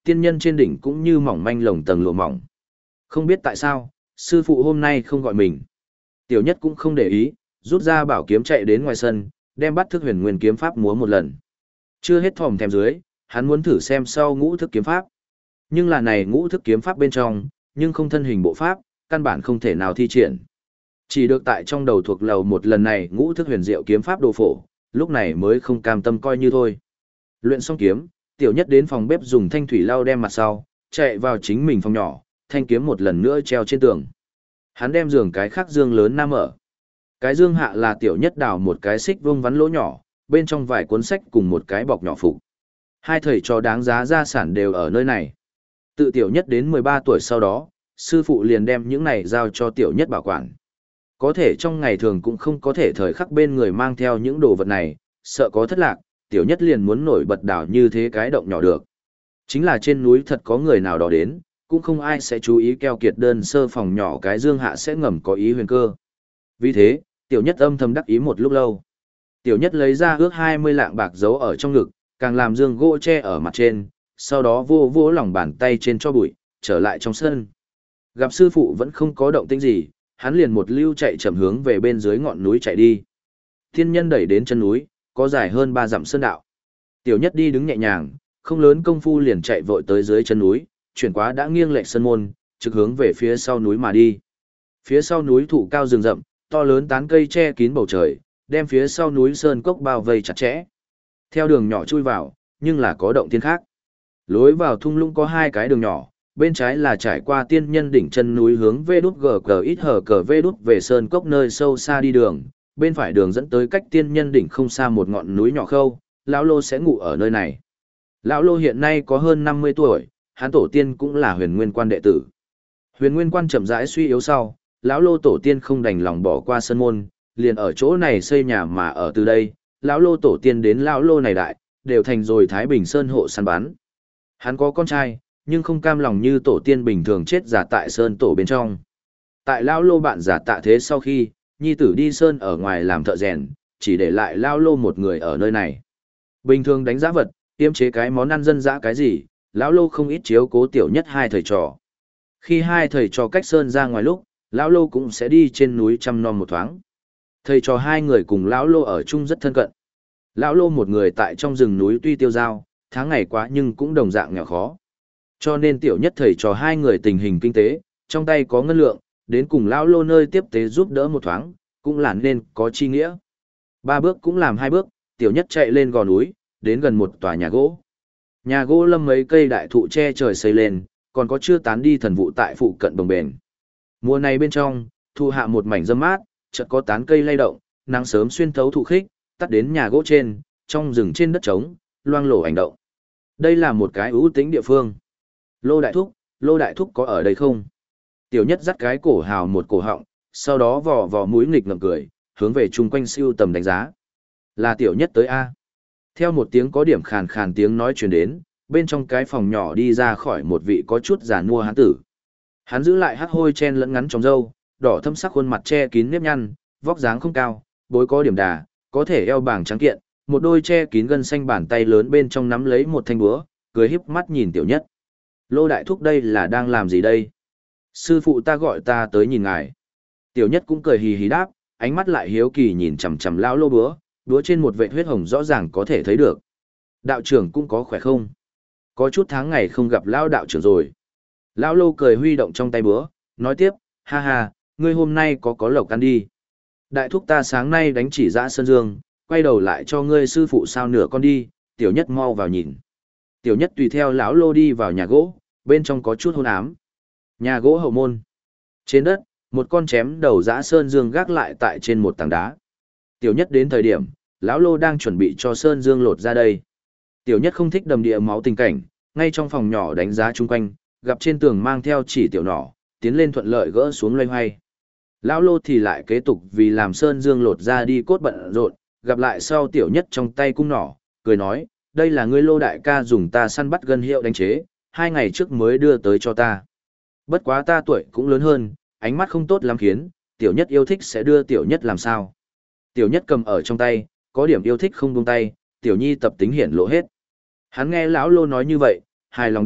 tiên nhân trên đỉnh cũng như mỏng manh lồng tầng lụa mỏng. Không biết tại sao, sư phụ hôm nay không gọi mình. Tiểu nhất cũng không để ý, rút ra bảo kiếm chạy đến ngoài sân, đem bắt thức huyền nguyên kiếm pháp múa một lần. Chưa hết thòm thèm dưới, hắn muốn thử xem sau ngũ thức kiếm pháp. Nhưng là này ngũ thức kiếm pháp bên trong, nhưng không thân hình bộ pháp, căn bản không thể nào thi triển. Chỉ được tại trong đầu thuộc lầu một lần này ngũ thức huyền diệu kiếm pháp đồ phổ, lúc này mới không cam tâm coi như thôi. Luyện xong kiếm, tiểu nhất đến phòng bếp dùng thanh thủy lau đem mặt sau, chạy vào chính mình phòng nhỏ, thanh kiếm một lần nữa treo trên tường. Hắn đem giường cái khác dương lớn nam ở. Cái dương hạ là tiểu nhất đào một cái xích vuông vắn lỗ nhỏ, bên trong vài cuốn sách cùng một cái bọc nhỏ phục. Hai thầy trò đáng giá gia sản đều ở nơi này. Tự tiểu nhất đến 13 tuổi sau đó, sư phụ liền đem những này giao cho tiểu nhất bảo quản. Có thể trong ngày thường cũng không có thể thời khắc bên người mang theo những đồ vật này, sợ có thất lạc, tiểu nhất liền muốn nổi bật đảo như thế cái động nhỏ được. Chính là trên núi thật có người nào đó đến, cũng không ai sẽ chú ý keo kiệt đơn sơ phòng nhỏ cái dương hạ sẽ ngầm có ý huyền cơ. Vì thế, tiểu nhất âm thầm đắc ý một lúc lâu. Tiểu nhất lấy ra ước 20 lạng bạc giấu ở trong ngực, càng làm dương gỗ che ở mặt trên, sau đó vô vô lòng bàn tay trên cho bụi, trở lại trong sân. Gặp sư phụ vẫn không có động tĩnh gì, hắn liền một lưu chạy chậm hướng về bên dưới ngọn núi chạy đi. Thiên nhân đẩy đến chân núi, có dài hơn 3 dặm sơn đạo. Tiểu nhất đi đứng nhẹ nhàng, không lớn công phu liền chạy vội tới dưới chân núi, chuyển quá đã nghiêng lệch sân môn, trực hướng về phía sau núi mà đi. Phía sau núi thụ cao rừng rậm, to lớn tán cây che kín bầu trời, đem phía sau núi sơn cốc bao vây chặt chẽ. Theo đường nhỏ chui vào, nhưng là có động thiên khác. Lối vào thung lũng có 2 cái đường nhỏ, bên trái là trải qua tiên nhân đỉnh chân núi hướng vê đút gờ cờ ít hờ cờ vê đút về sơn cốc nơi sâu xa đi đường, bên phải đường dẫn tới cách tiên nhân đỉnh không xa một ngọn núi nhỏ khâu, lão lô sẽ ngủ ở nơi này. Lão lô hiện nay có hơn 50 tuổi, hắn tổ tiên cũng là huyền nguyên quan đệ tử. Huyền nguyên quan chậm rãi suy yếu sau, lão lô tổ tiên không đành lòng bỏ qua sân môn, liền ở chỗ này xây nhà mà ở từ đây, lão lô tổ tiên đến lão lô này đại, đều thành rồi Thái Bình Sơn hộ săn bắn. Hắn có con trai, nhưng không cam lòng như tổ tiên bình thường chết giả tại sơn tổ bên trong. Tại lão lô bạn giả tạ thế sau khi, nhi tử đi sơn ở ngoài làm thợ rèn, chỉ để lại lão lô một người ở nơi này. Bình thường đánh giá vật, tiêm chế cái món ăn dân dã cái gì, lão lô không ít chiếu cố tiểu nhất 2 thầy trò. Khi 2 thầy trò cách sơn ra ngoài lúc, lão lô cũng sẽ đi trên núi chăm nom một thoáng. Thầy trò 2 người cùng lão lô ở chung rất thân cận. Lão lô một người tại trong rừng núi tuy tiêu dao, tháng ngày quá nhưng cũng đồng dạng nghèo khó. Cho nên tiểu nhất thầy trò 2 người tình hình kinh tế, trong tay có ngân lượng, đến cùng lão lô nơi tiếp tế giúp đỡ một thoáng, cũng là nên có chi nghĩa. 3 bước cũng làm 2 bước, tiểu nhất chạy lên gò núi, đến gần một tòa nhà gỗ. Nhà gỗ lâm mấy cây đại thụ che trời xây lên, còn có chưa tán đi thần vụ tại phụ cận bồng bền. Mùa này bên trong, thu hạ một mảnh râm mát, chợt có tán cây lay động, nắng sớm xuyên thấu thụ khích, tắt đến nhà gỗ trên, trong rừng trên đất trống, loang lổ ảnh động. Đây là một cái ưu tĩnh địa phương. Lô đại thúc có ở đây không? Tiểu nhất dắt cái cổ hào một cổ họng, sau đó vò vò mũi nghịch ngợm cười, hướng về chung quanh siêu tầm đánh giá. Là tiểu nhất tới A. Theo một tiếng có điểm khàn khàn tiếng nói truyền đến, bên trong cái phòng nhỏ đi ra khỏi một vị có chút già nua hán tử. Hắn giữ lại hắc hôi chen lẫn ngắn trong râu, đỏ thâm sắc khuôn mặt che kín nếp nhăn, vóc dáng không cao, bối có điểm đà, có thể eo bảng trắng kiện, một đôi che kín gân xanh bàn tay lớn bên trong nắm lấy một thanh búa, cười híp mắt nhìn tiểu nhất. Lô đại thúc đây là đang làm gì đây? Sư phụ ta gọi ta tới nhìn ngài. Tiểu nhất cũng cười hì hì đáp, ánh mắt lại hiếu kỳ nhìn chằm chằm lão lô búa, búa trên một vệt huyết hồng rõ ràng có thể thấy được. Đạo trưởng cũng có khỏe không? Có chút tháng ngày không gặp lão đạo trưởng rồi. Lão lô cười huy động trong tay búa, nói tiếp, ha ha, ngươi hôm nay có lộc ăn đi. Đại thúc ta sáng nay đánh chỉ dã sơn dương, quay đầu lại cho ngươi sư phụ sao nửa con đi, tiểu nhất mau vào nhìn. Tiểu nhất tùy theo lão lô đi vào nhà gỗ, bên trong có chút hôn ám. Nhà gỗ hậu môn. Trên đất, một con chém đầu dã sơn dương gác lại tại trên một tảng đá. Tiểu nhất đến thời điểm, lão lô đang chuẩn bị cho sơn dương lột ra đây. Tiểu nhất không thích đầm địa máu tình cảnh, ngay trong phòng nhỏ đánh giá chung quanh, gặp trên tường mang theo chỉ tiểu nỏ, tiến lên thuận lợi gỡ xuống loay hoay. Lão lô thì lại kế tục vì làm sơn dương lột ra đi cốt bận rộn, gặp lại sau tiểu nhất trong tay cung nỏ, cười nói, đây là ngươi lô đại ca dùng ta săn bắt gân hiệu đánh chế, 2 ngày trước mới đưa tới cho ta. Bất quá ta tuổi cũng lớn hơn, ánh mắt không tốt lắm khiến, tiểu nhất yêu thích sẽ đưa tiểu nhất làm sao. Tiểu nhất cầm ở trong tay, có điểm yêu thích không buông tay, tiểu nhi tập tính hiển lộ hết. Hắn nghe lão lô nói như vậy, hài lòng đáp,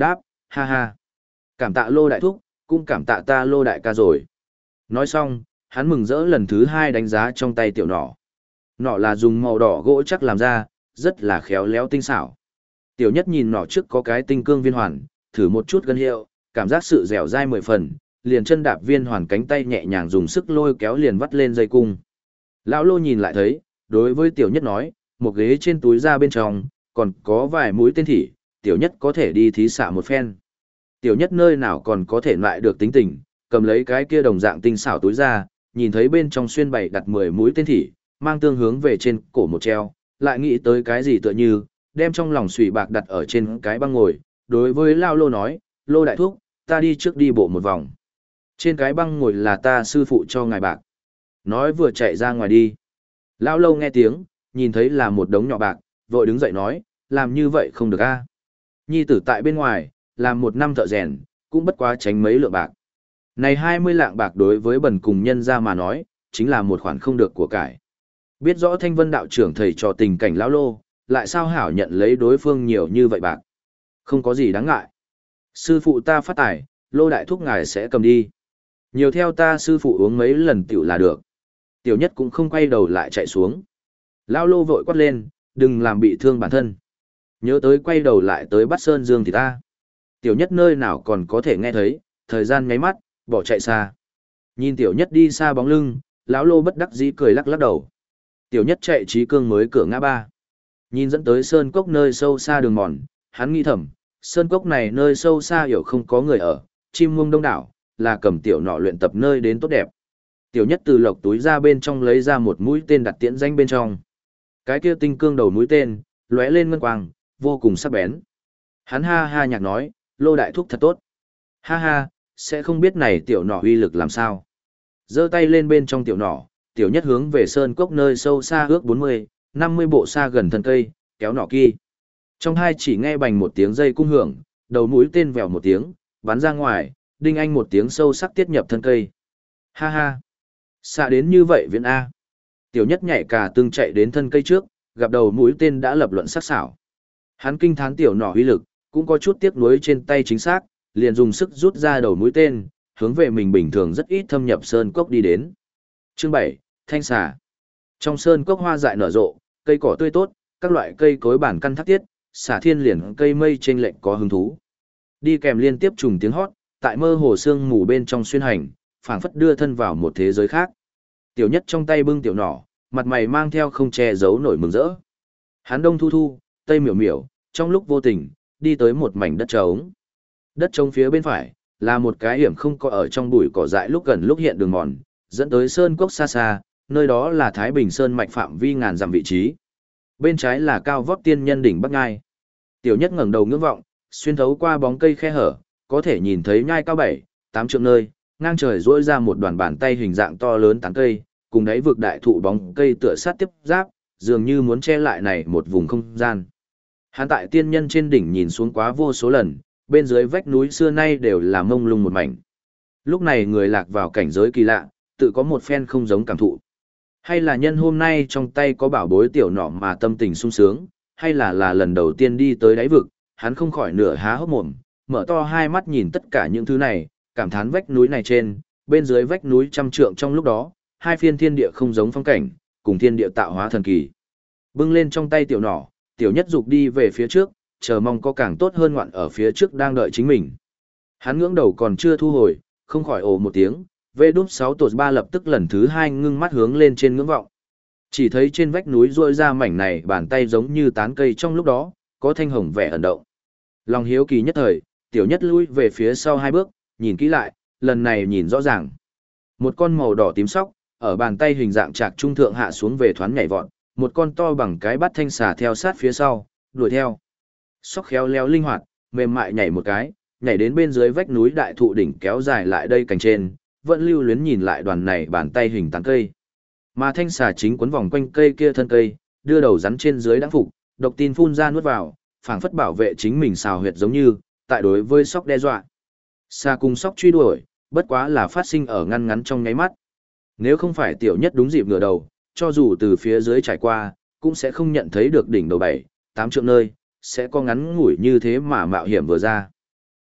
ha ha. Cảm tạ Lô đại thúc, cũng cảm tạ ta Lô đại ca rồi. Nói xong, hắn mừng rỡ lần thứ hai đánh giá trong tay tiểu nỏ. Nỏ là dùng màu đỏ gỗ chắc làm ra, rất là khéo léo tinh xảo. Tiểu nhất nhìn nỏ trước có cái tinh cương viên hoàn, thử một chút gân hiệu, cảm giác sự dẻo dai 10 phần, liền chân đạp viên hoàn cánh tay nhẹ nhàng dùng sức lôi kéo liền vắt lên dây cung. Lão Lô nhìn lại thấy, đối với tiểu nhất nói, một ghế trên túi ra bên trong, còn có vài mũi tên thỉ, tiểu nhất có thể đi thí xạ một phen. Tiểu nhất nơi nào còn có thể lại được tính tình, cầm lấy cái kia đồng dạng tinh xảo túi ra, nhìn thấy bên trong xuyên bày đặt 10 mũi tên thỉ, mang tương hướng về trên cổ một treo, lại nghĩ tới cái gì tựa như, đem trong lòng sủy bạc đặt ở trên cái băng ngồi, đối với Lao Lô nói, Lô đại thúc, ta đi trước đi bộ một vòng. Trên cái băng ngồi là ta sư phụ cho ngài bạc. Nói vừa chạy ra ngoài đi. Lao Lô nghe tiếng, nhìn thấy là một đống nhỏ bạc, vội đứng dậy nói, làm như vậy không được a. Nhi tử tại bên ngoài, làm 1 năm thợ rèn, cũng bất quá tránh mấy lượng bạc. Này 20 lạng bạc đối với bần cùng nhân ra mà nói, chính là một khoản không được của cải. Biết rõ Thanh Vân đạo trưởng thầy trò tình cảnh Lão Lô, lại sao hảo nhận lấy đối phương nhiều như vậy bạc. Không có gì đáng ngại. Sư phụ ta phát tài, Lô đại thúc ngài sẽ cầm đi. Nhiều theo ta sư phụ uống mấy lần tiểu là được. Tiểu nhất cũng không quay đầu lại chạy xuống. Lão Lô vội quát lên, đừng làm bị thương bản thân. Nhớ tới quay đầu lại tới bắt Sơn Dương thì ta. Tiểu nhất nơi nào còn có thể nghe thấy, thời gian nháy mắt, bỏ chạy xa. Nhìn tiểu nhất đi xa bóng lưng, Lão Lô bất đắc dĩ cười lắc lắc đầu. Tiểu nhất chạy trí cương mới cửa ngã ba. Nhìn dẫn tới sơn cốc nơi sâu xa đường mòn, hắn nghĩ thầm, sơn cốc này nơi sâu xa hiểu không có người ở, chim muông đông đảo, là cầm tiểu nọ luyện tập nơi đến tốt đẹp. Tiểu nhất từ lộc túi ra bên trong lấy ra một mũi tên đặt tiễn danh bên trong. Cái kia tinh cương đầu mũi tên, lóe lên ngân quang, vô cùng sắc bén. Hắn ha ha nhạc nói, Lô đại thúc thật tốt. Ha ha, sẽ không biết này tiểu nọ uy lực làm sao. Giơ tay lên bên trong tiểu nọ, tiểu nhất hướng về sơn cốc nơi sâu xa ước 40, 50 bộ xa gần thân cây, kéo nọ kia. Trong hai chỉ nghe bành một tiếng dây cung hưởng, đầu mũi tên vèo một tiếng, bắn ra ngoài, đinh anh một tiếng sâu sắc tiết nhập thân cây. Ha ha, xạ đến như vậy viện A. Tiểu nhất nhảy cả tương chạy đến thân cây trước, gặp đầu mũi tên đã lập luận sắc sảo. Hắn kinh thán tiểu nỏ uy lực, cũng có chút tiếc nuối trên tay chính xác, liền dùng sức rút ra đầu mũi tên, hướng về mình bình thường rất ít thâm nhập sơn cốc đi đến. Chương 7, Thanh xà. Trong sơn cốc hoa dại nở rộ, cây cỏ tươi tốt, các loại cây cối bản căn thác tiết, xà thiên liền cây mây trên lệnh có hứng thú. Đi kèm liên tiếp trùng tiếng hót, tại mơ hồ sương mù bên trong xuyên hành, phảng phất đưa thân vào một thế giới khác. Tiểu nhất trong tay bưng tiểu nỏ, mặt mày mang theo không che giấu nổi mừng rỡ. Hắn đông thu thu, tây miểu miểu, trong lúc vô tình, đi tới một mảnh đất trống. Đất trống phía bên phải, là một cái hiểm không có ở trong bụi cỏ dại lúc gần lúc hiện đường mòn, dẫn tới sơn cốc xa xa, nơi đó là Thái Bình Sơn mạch phạm vi ngàn dặm vị trí. Bên trái là cao vót tiên nhân đỉnh Bắc Ngai. Tiểu nhất ngẩng đầu ngưỡng vọng, xuyên thấu qua bóng cây khe hở, có thể nhìn thấy nhai cao 7, 8 trượng nơi, ngang trời duỗi ra một đoàn bàn tay hình dạng to lớn tán cây, cùng đáy vực đại thụ bóng cây tựa sát tiếp giáp, dường như muốn che lại này một vùng không gian. Hắn tại tiên nhân trên đỉnh nhìn xuống quá vô số lần, bên dưới vách núi xưa nay đều là mông lung một mảnh. Lúc này người lạc vào cảnh giới kỳ lạ, tự có một phen không giống cảm thụ. Hay là nhân hôm nay trong tay có bảo bối tiểu nọ mà tâm tình sung sướng, hay là lần đầu tiên đi tới đáy vực, hắn không khỏi nửa há hốc mồm, mở to hai mắt nhìn tất cả những thứ này, cảm thán vách núi này trên, bên dưới vách núi trăm trượng trong lúc đó, hai phiên thiên địa không giống phong cảnh, cùng thiên địa tạo hóa thần kỳ. Bưng lên trong tay tiểu nỏ, tiểu nhất dục đi về phía trước, chờ mong có càng tốt hơn ngoạn ở phía trước đang đợi chính mình. Hắn ngưỡng đầu còn chưa thu hồi, không khỏi ồ một tiếng, V-6 tột 3 lập tức lần thứ 2 ngưng mắt hướng lên trên ngưỡng vọng. Chỉ thấy trên vách núi rôi ra mảnh này bàn tay giống như tán cây trong lúc đó, có thanh hồng vẻ ẩn động. Lòng hiếu kỳ nhất thời, tiểu nhất lui về phía sau 2 bước, nhìn kỹ lại, lần này nhìn rõ ràng. Một con màu đỏ tím sóc, ở bàn tay hình dạng trạc trung thượng hạ xuống về thoáng nhảy vọt, một con to bằng cái bát thanh xà theo sát phía sau, đuổi theo. Sóc khéo léo linh hoạt, mềm mại nhảy một cái, nhảy đến bên dưới vách núi đại thụ đỉnh kéo dài lại đây cành trên, vẫn lưu luyến nhìn lại đoàn này bàn tay hình tán cây. Mà thanh xà chính quấn vòng quanh cây kia thân cây, đưa đầu rắn trên dưới đãng phục, độc tin phun ra nuốt vào, phảng phất bảo vệ chính mình xào huyệt giống như, tại đối với sóc đe dọa. Xà cùng sóc truy đuổi, bất quá là phát sinh ở ngăn ngắn trong nháy mắt. Nếu không phải tiểu nhất đúng dịp ngửa đầu, cho dù từ phía dưới trải qua, cũng sẽ không nhận thấy được đỉnh đầu 7, 8 trượng nơi, sẽ có ngắn ngủi như thế mà mạo hiểm vừa ra.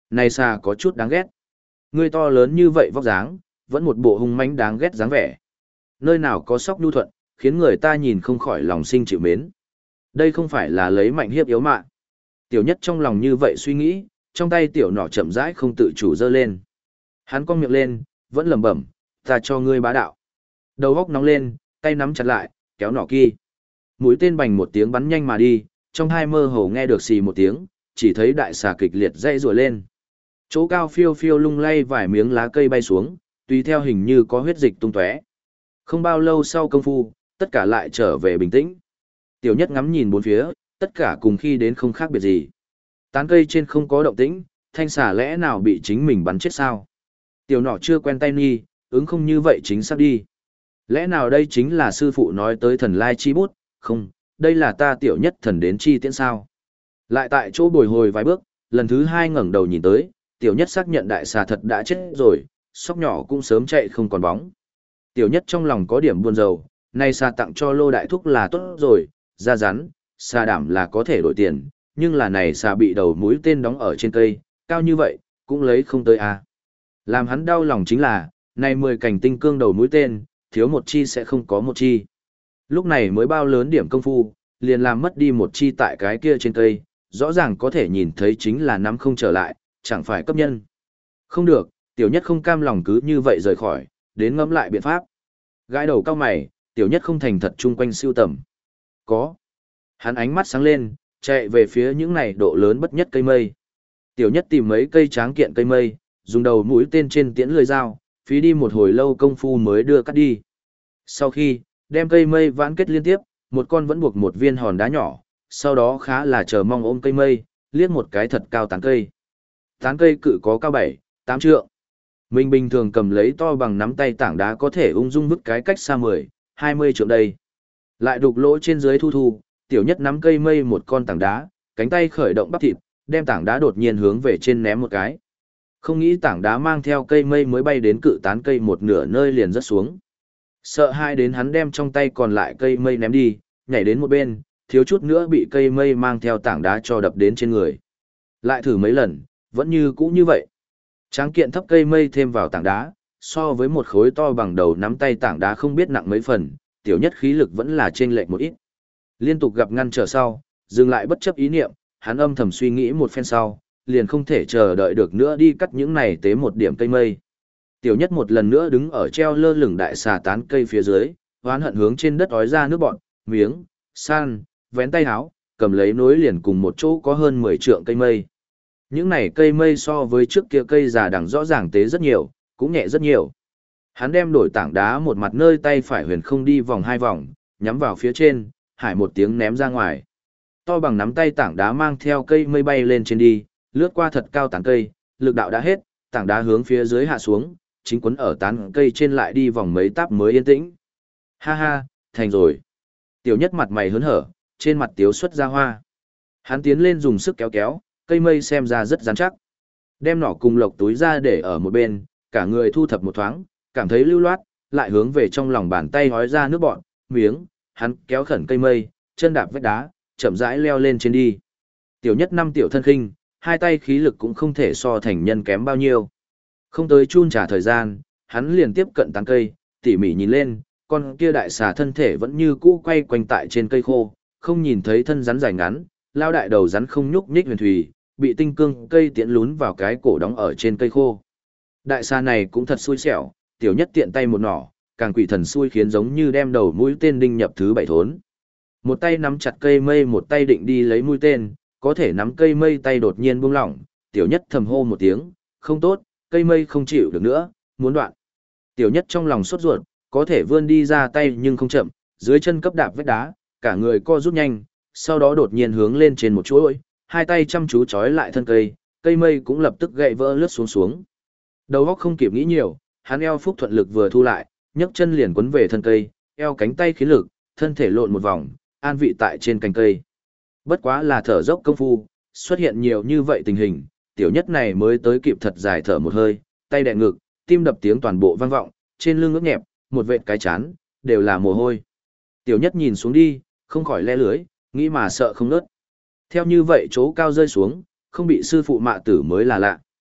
Này xà có chút đáng ghét. Ngươi to lớn như vậy vóc dáng, vẫn một bộ hung mãnh đáng ghét dáng vẻ. Nơi nào có sóc nhu thuận, khiến người ta nhìn không khỏi lòng sinh chịu mến. Đây không phải là lấy mạnh hiếp yếu mà. Tiểu nhất trong lòng như vậy suy nghĩ, trong tay tiểu nỏ chậm rãi không tự chủ giơ lên. Hắn cong miệng lên, vẫn lẩm bẩm, ta cho ngươi bá đạo. Đầu góc nóng lên, tay nắm chặt lại, kéo nỏ kia. Mũi tên bành một tiếng bắn nhanh mà đi, trong hai mơ hồ nghe được xì một tiếng, chỉ thấy đại xà kịch liệt dây rùa lên. Chỗ cao phiêu phiêu lung lay vài miếng lá cây bay xuống, tùy theo hình như có huyết dịch tung tóe. Không bao lâu sau công phu, tất cả lại trở về bình tĩnh. Tiểu nhất ngắm nhìn bốn phía, tất cả cùng khi đến không khác biệt gì. Tán cây trên không có động tĩnh, thanh xà lẽ nào bị chính mình bắn chết sao? Tiểu nọ chưa quen tay nghi, ứng không như vậy chính xác đi. Lẽ nào đây chính là sư phụ nói tới thần lai chi bút, không, đây là ta tiểu nhất thần đến chi tiễn sao? Lại tại chỗ bồi hồi vài bước, lần thứ hai ngẩng đầu nhìn tới, tiểu nhất xác nhận đại xà thật đã chết rồi, sóc nhỏ cũng sớm chạy không còn bóng. Tiểu nhất trong lòng có điểm buồn rầu, nay xà tặng cho Lô Đại Thúc là tốt rồi, da rắn, xà đảm là có thể đổi tiền, nhưng là này xà bị đầu mũi tên đóng ở trên cây, cao như vậy, cũng lấy không tới à. Làm hắn đau lòng chính là, này 10 cành tinh cương đầu mũi tên, thiếu một chi sẽ không có một chi. Lúc này mới bao lớn điểm công phu, liền làm mất đi một chi tại cái kia trên cây, rõ ràng có thể nhìn thấy chính là nắm không trở lại, chẳng phải cấp nhân. Không được, tiểu nhất không cam lòng cứ như vậy rời khỏi, đến ngẫm lại biện pháp. Gãi đầu cao mày, tiểu nhất không thành thật chung quanh siêu tầm. Có. Hắn ánh mắt sáng lên, chạy về phía những này độ lớn bất nhất cây mây. Tiểu nhất tìm mấy cây tráng kiện cây mây, dùng đầu mũi tên trên tiễn lưỡi dao, phí đi một hồi lâu công phu mới đưa cắt đi. Sau khi, đem cây mây vãn kết liên tiếp, một con vẫn buộc một viên hòn đá nhỏ, sau đó khá là chờ mong ôm cây mây, liếc một cái thật cao tán cây. Tán cây cự có cao 7, 8 trượng. Mình bình thường cầm lấy to bằng nắm tay tảng đá có thể ung dung vứt cái cách xa 10, 20 trượng đây. Lại đục lỗ trên dưới thu thu, tiểu nhất nắm cây mây một con tảng đá, cánh tay khởi động bắp thịt, đem tảng đá đột nhiên hướng về trên ném một cái. Không nghĩ tảng đá mang theo cây mây mới bay đến cự tán cây một nửa nơi liền rớt xuống. Sợ hai đến hắn đem trong tay còn lại cây mây ném đi, nhảy đến một bên, thiếu chút nữa bị cây mây mang theo tảng đá cho đập đến trên người. Lại thử mấy lần, vẫn như cũ như vậy. Tráng kiện thấp cây mây thêm vào tảng đá, so với một khối to bằng đầu nắm tay tảng đá không biết nặng mấy phần, tiểu nhất khí lực vẫn là chênh lệch một ít. Liên tục gặp ngăn trở sau, dừng lại bất chấp ý niệm, hắn âm thầm suy nghĩ một phen sau, liền không thể chờ đợi được nữa đi cắt những này tế một điểm cây mây. Tiểu nhất một lần nữa đứng ở treo lơ lửng đại xà tán cây phía dưới, hoán hận hướng trên đất ói ra nước bọn, miếng, san, vén tay áo, cầm lấy nối liền cùng một chỗ có hơn 10 trượng cây mây. Những này cây mây so với trước kia cây già đằng rõ ràng tế rất nhiều, cũng nhẹ rất nhiều. Hắn đem đổi tảng đá một mặt nơi tay phải huyền không đi vòng 2 vòng, nhắm vào phía trên, hải một tiếng ném ra ngoài. To bằng nắm tay tảng đá mang theo cây mây bay lên trên đi, lướt qua thật cao tán cây, lực đạo đã hết, tảng đá hướng phía dưới hạ xuống, chính quấn ở tán cây trên lại đi vòng mấy táp mới yên tĩnh. Ha ha, thành rồi. Tiểu nhất mặt mày hớn hở, trên mặt tiếu xuất ra hoa. Hắn tiến lên dùng sức kéo kéo, cây mây xem ra rất rắn chắc. Đem nỏ cùng lộc túi ra để ở một bên, cả người thu thập một thoáng, cảm thấy lưu loát, lại hướng về trong lòng bàn tay hói ra nước bọn, miếng, hắn kéo khẩn cây mây, chân đạp vách đá, chậm rãi leo lên trên đi. Tiểu nhất 5 tiểu thân khinh, hai tay khí lực cũng không thể so thành nhân kém bao nhiêu. Không tới chun trả thời gian, hắn liền tiếp cận tán cây, tỉ mỉ nhìn lên, con kia đại xà thân thể vẫn như cũ quay quanh tại trên cây khô, không nhìn thấy thân rắn dài ngắn, lao đại đầu rắn không nhúc nhích huyền thùy, bị tinh cương cây tiễn lún vào cái cổ đóng ở trên cây khô. Đại xà này cũng thật xui xẻo, tiểu nhất tiện tay một nỏ, càng quỷ thần xui khiến giống như đem đầu mũi tên đinh nhập thứ 7 thốn. Một tay nắm chặt cây mây, một tay định đi lấy mũi tên, có thể nắm cây mây tay đột nhiên buông lỏng, tiểu nhất thầm hô một tiếng, không tốt, cây mây không chịu được nữa, muốn đoạn. Tiểu nhất trong lòng sốt ruột, có thể vươn đi ra tay nhưng không chậm, dưới chân cấp đạp vách đá, cả người co rút nhanh, sau đó đột nhiên hướng lên trên một chuỗi, hai tay chăm chú trói lại thân cây, cây mây cũng lập tức gãy vỡ lướt xuống xuống. Đầu óc không kịp nghĩ nhiều, hắn eo phúc thuận lực vừa thu lại, nhấc chân liền quấn về thân cây, eo cánh tay khí lực, thân thể lộn một vòng, an vị tại trên cành cây. Bất quá là thở dốc công phu, xuất hiện nhiều như vậy tình hình, tiểu nhất này mới tới kịp thật dài thở một hơi, tay đè ngực, tim đập tiếng toàn bộ vang vọng, trên lưng ướt nhẹp, một vệt cái chán, đều là mồ hôi. Tiểu nhất nhìn xuống đi, không khỏi le lưới, nghĩ mà sợ không nớt. Theo như vậy chỗ cao rơi xuống, không bị sư phụ mạ tử mới là lạ.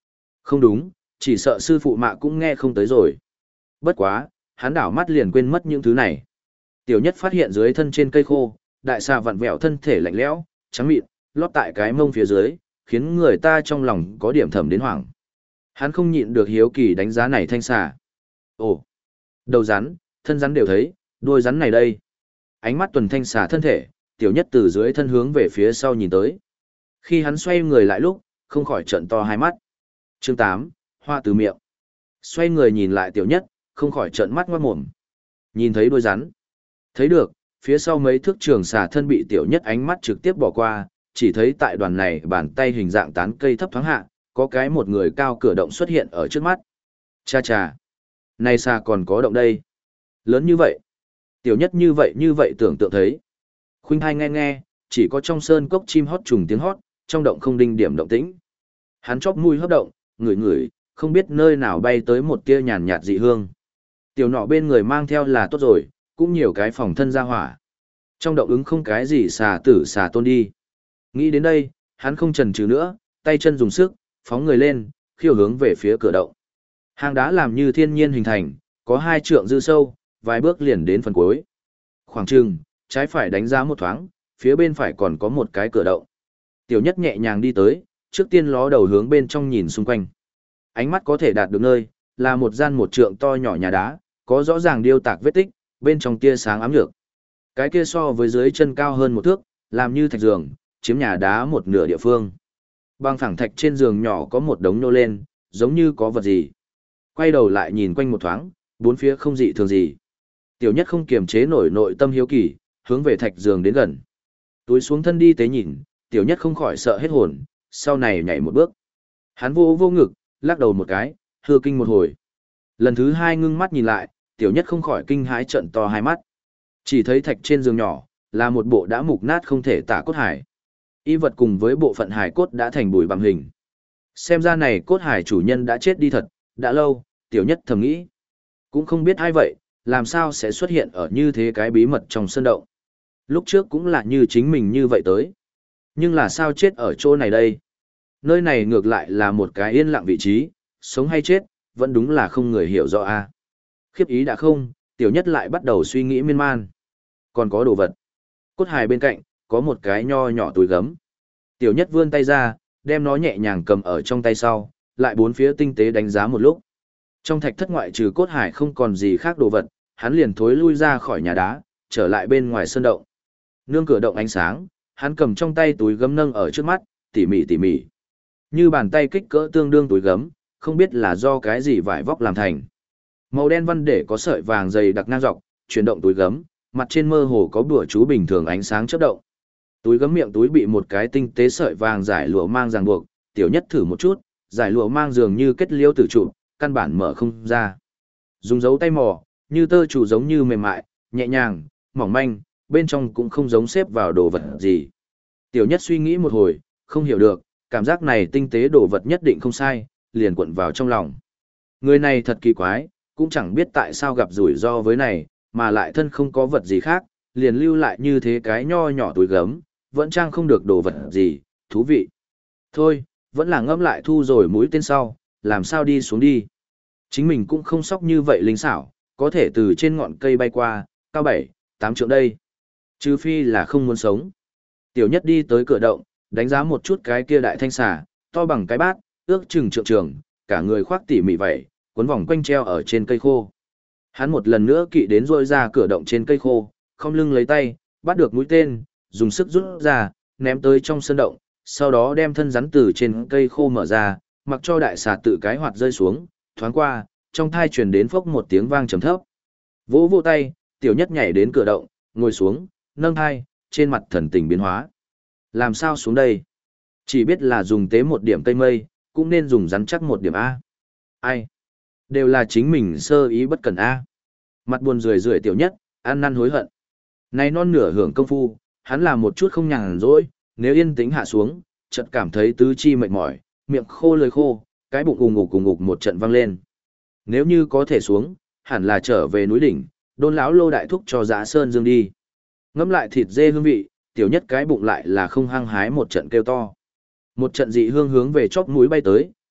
Không đúng, chỉ sợ sư phụ mạ cũng nghe không tới rồi. Bất quá, hắn đảo mắt liền quên mất những thứ này. Tiểu nhất phát hiện dưới thân trên cây khô, đại xà vặn vẹo thân thể lạnh lẽo, trắng mịn, lót tại cái mông phía dưới, khiến người ta trong lòng có điểm thầm đến hoảng. Hắn không nhịn được hiếu kỳ đánh giá này thanh xà. Ồ, đầu rắn, thân rắn đều thấy, đuôi rắn này đây. Ánh mắt tuần thanh xà thân thể, tiểu nhất từ dưới thân hướng về phía sau nhìn tới. Khi hắn xoay người lại lúc, không khỏi trợn to hai mắt. Chương 8, hoa từ miệng. Xoay người nhìn lại tiểu nhất, không khỏi trợn mắt ngoát mồm. Nhìn thấy đuôi rắn. Thấy được, phía sau mấy thước trường xà thân bị tiểu nhất ánh mắt trực tiếp bỏ qua, chỉ thấy tại đoàn này bàn tay hình dạng tán cây thấp thoáng hạ, có cái một người cao cửa động xuất hiện ở trước mắt. Cha cha, này xà còn có động đây. Lớn như vậy. Tiểu nhất như vậy tưởng tượng thấy. Khuynh hai nghe nghe, chỉ có trong sơn cốc chim hót trùng tiếng hót, trong động không đinh điểm động tĩnh. Hắn chóp mũi hấp động, ngửi ngửi, không biết nơi nào bay tới một tia nhàn nhạt dị hương. Tiểu nọ bên người mang theo là tốt rồi, cũng nhiều cái phòng thân ra hỏa. Trong động ứng không cái gì xà tử xà tôn đi. Nghĩ đến đây, hắn không chần chừ nữa, tay chân dùng sức, phóng người lên, khiêu hướng về phía cửa động. Hang đá làm như thiên nhiên hình thành, có 2 trượng dư sâu, vài bước liền đến phần cuối. Khoảng chừng, trái phải đánh giá một thoáng, phía bên phải còn có một cái cửa động. Tiểu nhất nhẹ nhàng đi tới, trước tiên ló đầu hướng bên trong nhìn xung quanh. Ánh mắt có thể đạt được nơi, là một gian 1 trượng to nhỏ nhà đá, có rõ ràng điêu tạc vết tích, bên trong tia sáng ám nhược. Cái kia so với dưới chân cao hơn 1 thước, làm như thạch giường, chiếm nhà đá một nửa địa phương. Bằng phẳng thạch trên giường nhỏ có một đống nô lên, giống như có vật gì. Quay đầu lại nhìn quanh một thoáng, bốn phía không dị thường gì. Tiểu nhất không kiềm chế nổi nội tâm hiếu kỳ, hướng về thạch giường đến gần. Túi xuống thân đi tế nhìn, tiểu nhất không khỏi sợ hết hồn, sau này nhảy một bước. Hắn vô ngực, lắc đầu một cái, hư kinh một hồi. Lần thứ 2 ngưng mắt nhìn lại, tiểu nhất không khỏi kinh hãi trợn to hai mắt. Chỉ thấy thạch trên giường nhỏ, là một bộ đã mục nát không thể tả cốt hải. Y vật cùng với bộ phận hải cốt đã thành bùi bằng hình. Xem ra này cốt hải chủ nhân đã chết đi thật, đã lâu, tiểu nhất thầm nghĩ. Cũng không biết ai vậy, làm sao sẽ xuất hiện ở như thế cái bí mật trong sơn động. Lúc trước cũng là như chính mình như vậy tới. Nhưng là sao chết ở chỗ này đây? Nơi này ngược lại là một cái yên lặng vị trí, sống hay chết, vẫn đúng là không người hiểu rõ a. Khiếp ý đã không, tiểu nhất lại bắt đầu suy nghĩ miên man. Còn có đồ vật. Cốt hài bên cạnh, có một cái nho nhỏ túi gấm. Tiểu nhất vươn tay ra, đem nó nhẹ nhàng cầm ở trong tay sau, lại bốn phía tinh tế đánh giá một lúc. Trong thạch thất ngoại trừ cốt hải không còn gì khác đồ vật, hắn liền thối lui ra khỏi nhà đá, trở lại bên ngoài sơn động. Nương cửa động ánh sáng, hắn cầm trong tay túi gấm nâng ở trước mắt, tỉ mỉ. Như bàn tay kích cỡ tương đương túi gấm, không biết là do cái gì vải vóc làm thành. Màu đen văn để có sợi vàng dày đặc ngang dọc, chuyển động túi gấm, mặt trên mơ hồ có bùa chú bình thường ánh sáng chớp động. Túi gấm miệng túi bị một cái tinh tế sợi vàng giải lụa mang ràng buộc, tiểu nhất thử một chút, giải lụa mang dường như kết liêu tử trụ, căn bản mở không ra. Dùng dấu tay mò, như tơ trụ giống như mềm mại, nhẹ nhàng, mỏng manh, bên trong cũng không giống xếp vào đồ vật gì. Tiểu nhất suy nghĩ một hồi, không hiểu được, cảm giác này tinh tế đồ vật nhất định không sai, liền cuộn vào trong lòng. Người này thật kỳ quái, cũng chẳng biết tại sao gặp rủi ro với này, mà lại thân không có vật gì khác, liền lưu lại như thế cái nho nhỏ túi gấm, vẫn trang không được đồ vật gì, thú vị. Thôi, vẫn là ngâm lại thu rồi mũi tên sau, làm sao đi xuống đi. Chính mình cũng không sóc như vậy linh xảo, có thể từ trên ngọn cây bay qua, cao 7-8 trượng đây. Trừ phi là không muốn sống. Tiểu nhất đi tới cửa động, đánh giá một chút cái kia đại thanh xà, to bằng cái bát, ước chừng trượng trường, cả người khoác tỉ mỉ vậy, cuốn vòng quanh treo ở trên cây khô. Hắn một lần nữa kỵ đến rôi ra cửa động trên cây khô, không lưng lấy tay, bắt được mũi tên, dùng sức rút ra, ném tới trong sơn động, sau đó đem thân rắn từ trên cây khô mở ra, mặc cho đại xà tự cái hoạt rơi xuống, thoáng qua, trong thai truyền đến phốc một tiếng vang trầm thấp. Vỗ vỗ tay, tiểu nhất nhảy đến cửa động, ngồi xuống, nâng thai, trên mặt thần tình biến hóa. Làm sao xuống đây? Chỉ biết là dùng tế một điểm cây mây, cũng nên dùng rắn chắc một điểm A. Ai? Đều là chính mình sơ ý bất cần A. Mặt buồn rười tiểu nhất, ăn năn hối hận. Này non nửa hưởng công phu, hắn làm một chút không nhàn rỗi, nếu yên tĩnh hạ xuống, chợt cảm thấy tứ chi mệt mỏi, miệng khô lưỡi khô, cái bụng ùng ục một trận vang lên. Nếu như có thể xuống, hẳn là trở về núi đỉnh, đôn lão Lô đại thúc cho Dã Sơn Dương đi. Ngẫm lại thịt dê hương vị, tiểu nhất cái bụng lại là không hăng hái một trận kêu to. Một trận dị hương hướng về chóp mũi bay tới,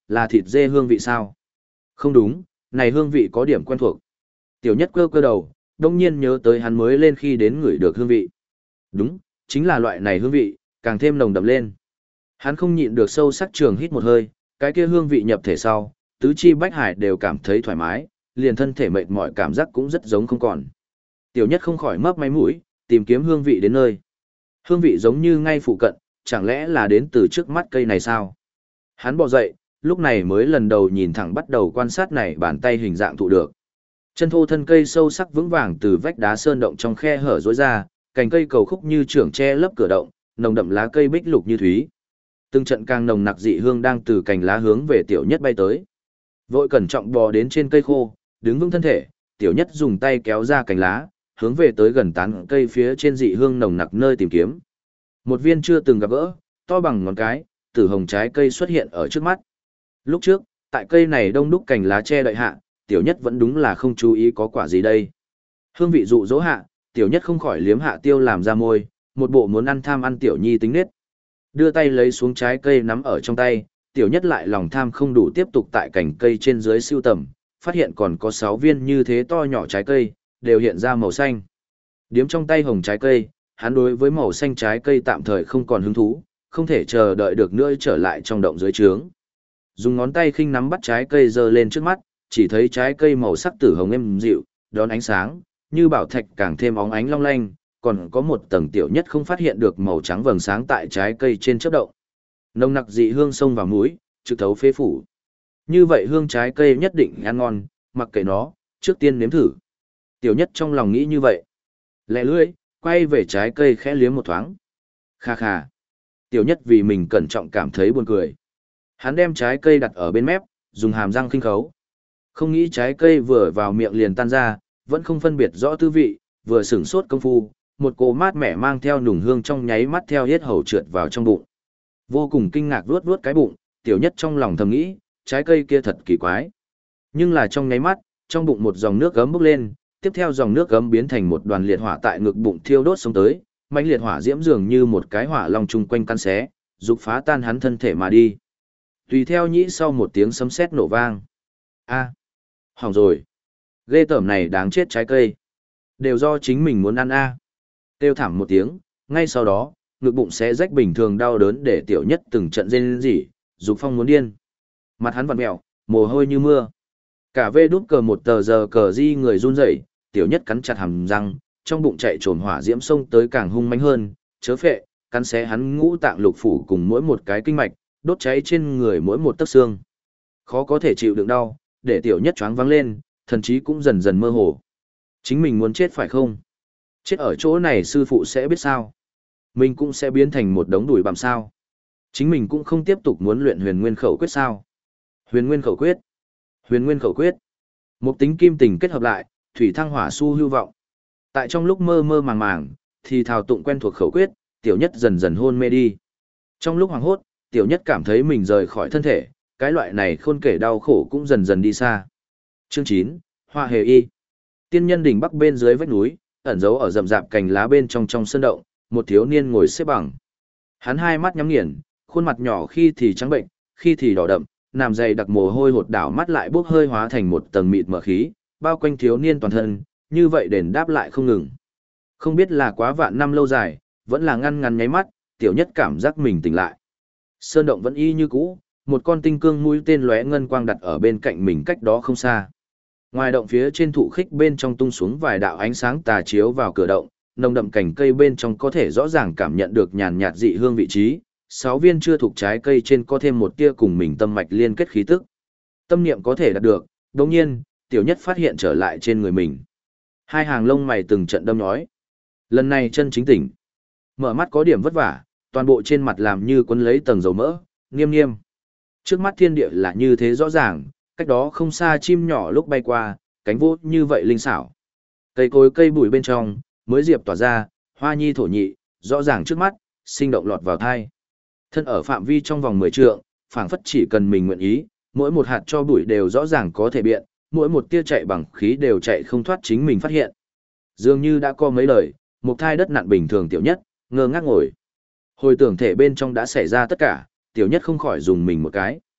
là thịt dê hương vị sao? Không đúng, này hương vị có điểm quen thuộc. Tiểu nhất cơ cơ đầu, đông nhiên nhớ tới hắn mới lên khi đến ngửi được hương vị. Đúng, chính là loại này hương vị, càng thêm nồng đậm lên. Hắn không nhịn được sâu sắc trường hít một hơi, cái kia hương vị nhập thể sau, tứ chi bách hải đều cảm thấy thoải mái, liền thân thể mệt mỏi cảm giác cũng rất giống không còn. Tiểu nhất không khỏi mấp máy mũi, tìm kiếm hương vị đến nơi. Hương vị giống như ngay phụ cận, chẳng lẽ là đến từ trước mắt cây này sao? Hắn bò dậy, lúc này mới lần đầu nhìn thẳng bắt đầu quan sát này bàn tay hình dạng thụ được. Chân thô thân cây sâu sắc vững vàng từ vách đá sơn động trong khe hở rối ra, cành cây cầu khúc như trưởng che lấp cửa động, nồng đậm lá cây bích lục như thúy. Từng trận càng nồng nặc dị hương đang từ cành lá hướng về tiểu nhất bay tới. Vội cẩn trọng bò đến trên cây khô, đứng vững thân thể, tiểu nhất dùng tay kéo ra cành lá, hướng về tới gần tán cây phía trên dị hương nồng nặc nơi tìm kiếm. Một viên chưa từng gặp gỡ, to bằng ngón cái, tử hồng trái cây xuất hiện ở trước mắt. Lúc trước, tại cây này đông đúc cành lá che đậy hạ, tiểu nhất vẫn đúng là không chú ý có quả gì đây. Hương vị dụ dỗ hạ, tiểu nhất không khỏi liếm hạ tiêu làm ra môi, một bộ muốn ăn tham ăn tiểu nhi tính nết. Đưa tay lấy xuống trái cây nắm ở trong tay, tiểu nhất lại lòng tham không đủ tiếp tục tại cành cây trên dưới siêu tầm, phát hiện còn có 6 viên như thế to nhỏ trái cây, đều hiện ra màu xanh. Điếm trong tay hồng trái cây, hắn đối với màu xanh trái cây tạm thời không còn hứng thú, không thể chờ đợi được nữa trở lại trong động dưới trướng. Dùng ngón tay khinh nắm bắt trái cây giơ lên trước mắt, chỉ thấy trái cây màu sắc tử hồng êm dịu, đón ánh sáng, như bảo thạch càng thêm óng ánh long lanh, còn có một tầng tiểu nhất không phát hiện được màu trắng vầng sáng tại trái cây trên chớp động. Nồng nặc dị hương xông vào mũi, trực thấu phế phủ. Như vậy hương trái cây nhất định ăn ngon, mặc kệ nó, trước tiên nếm thử. Tiểu nhất trong lòng nghĩ như vậy. Lẹ lưỡi, quay về trái cây khẽ liếm một thoáng. Kha kha. Tiểu nhất vì mình cẩn trọng cảm thấy buồn cười. Hắn đem trái cây đặt ở bên mép, dùng hàm răng khinh khấu. Không nghĩ trái cây vừa vào miệng liền tan ra, vẫn không phân biệt rõ tư vị, vừa sửng sốt công phu, một cỗ mát mẻ mang theo nùng hương trong nháy mắt theo hết hầu trượt vào trong bụng. Vô cùng kinh ngạc vuốt vuốt cái bụng, tiểu nhất trong lòng thầm nghĩ, trái cây kia thật kỳ quái. Nhưng là trong nháy mắt, trong bụng một dòng nước gấm bốc lên, tiếp theo dòng nước gấm biến thành một đoàn liệt hỏa tại ngực bụng thiêu đốt xông tới, mãnh liệt hỏa diễm dường như một cái hỏa long chung quanh căn xé, dục phá tan hắn thân thể mà đi. Tùy theo nhĩ sau một tiếng sấm sét nổ vang. A, hỏng rồi. Ghê tởm này đáng chết trái cây. Đều do chính mình muốn ăn a. Kêu thảm một tiếng, ngay sau đó, ngực bụng xé rách bình thường đau đớn để tiểu nhất từng trận rên rỉ, dục phong muốn điên. Mặt hắn vặn mèo, mồ hôi như mưa. Cả vê đút cờ một tờ giờ cờ di người run rẩy, tiểu nhất cắn chặt hàm răng, trong bụng chạy trồn hỏa diễm sông tới càng hung mãnh hơn, chớ phệ, cắn xé hắn ngũ tạng lục phủ cùng mỗi một cái kinh mạch, đốt cháy trên người mỗi một tấc xương. Khó có thể chịu đựng đau, để tiểu nhất choáng váng lên, thần trí cũng dần dần mơ hồ. Chính mình muốn chết phải không? Chết ở chỗ này sư phụ sẽ biết sao? Mình cũng sẽ biến thành một đống đùi bằm sao? Chính mình cũng không tiếp tục muốn luyện huyền nguyên khẩu quyết sao? Huyền nguyên khẩu quyết. Huyền nguyên khẩu quyết. Một tính kim tình kết hợp lại, thủy thăng hỏa su hưu vọng. Tại trong lúc mơ mơ màng màng, thì thảo tụng quen thuộc khẩu quyết, tiểu nhất dần dần hôn mê đi. Trong lúc hoảng hốt, tiểu nhất cảm thấy mình rời khỏi thân thể, cái loại này khôn kể đau khổ cũng dần dần đi xa. Chương 9, Hoa Hề Y. Tiên nhân đỉnh bắc bên dưới vách núi, ẩn giấu ở rậm rạp cành lá bên trong sơn động, một thiếu niên ngồi xếp bằng. Hắn hai mắt nhắm nghiền, khuôn mặt nhỏ khi thì trắng bệnh, khi thì đỏ đậm, nằm dày đặc mồ hôi hột đảo mắt lại bốc hơi hóa thành một tầng mịt mờ khí, bao quanh thiếu niên toàn thân, như vậy đền đáp lại không ngừng. Không biết là quá vạn năm lâu dài, vẫn là ngăn ngắn nháy mắt, tiểu nhất cảm giác mình tỉnh lại. Sơn động vẫn y như cũ, một con tinh cương mũi tên lóe ngân quang đặt ở bên cạnh mình cách đó không xa. Ngoài động phía trên thụ khích bên trong tung xuống vài đạo ánh sáng tà chiếu vào cửa động, nồng đậm cành cây bên trong có thể rõ ràng cảm nhận được nhàn nhạt dị hương vị trí. 6 viên chưa thuộc trái cây trên có thêm một tia cùng mình tâm mạch liên kết khí tức. Tâm niệm có thể đạt được, đồng nhiên, tiểu nhất phát hiện trở lại trên người mình. Hai hàng lông mày từng trận đâm nhói. Lần này chân chính tỉnh. Mở mắt có điểm vất vả, toàn bộ trên mặt làm như quấn lấy tầng dầu mỡ, nghiêm nghiêm. Trước mắt thiên địa là như thế rõ ràng, cách đó không xa chim nhỏ lúc bay qua, cánh vỗ như vậy linh xảo. Cây cối cây bụi bên trong, mới diệp tỏa ra, hoa nhi thổ nhị, rõ ràng trước mắt, sinh động lọt vào thai. Thân ở phạm vi trong vòng 10 trượng, phảng phất chỉ cần mình nguyện ý, mỗi một hạt cho bụi đều rõ ràng có thể biện, mỗi một tia chạy bằng khí đều chạy không thoát chính mình phát hiện. Dường như đã có mấy lời, một thai đất nặn bình thường tiểu nhất, ngơ ngác ngồi. Hồi tưởng thể bên trong đã xảy ra tất cả, tiểu nhất không khỏi dùng mình một cái.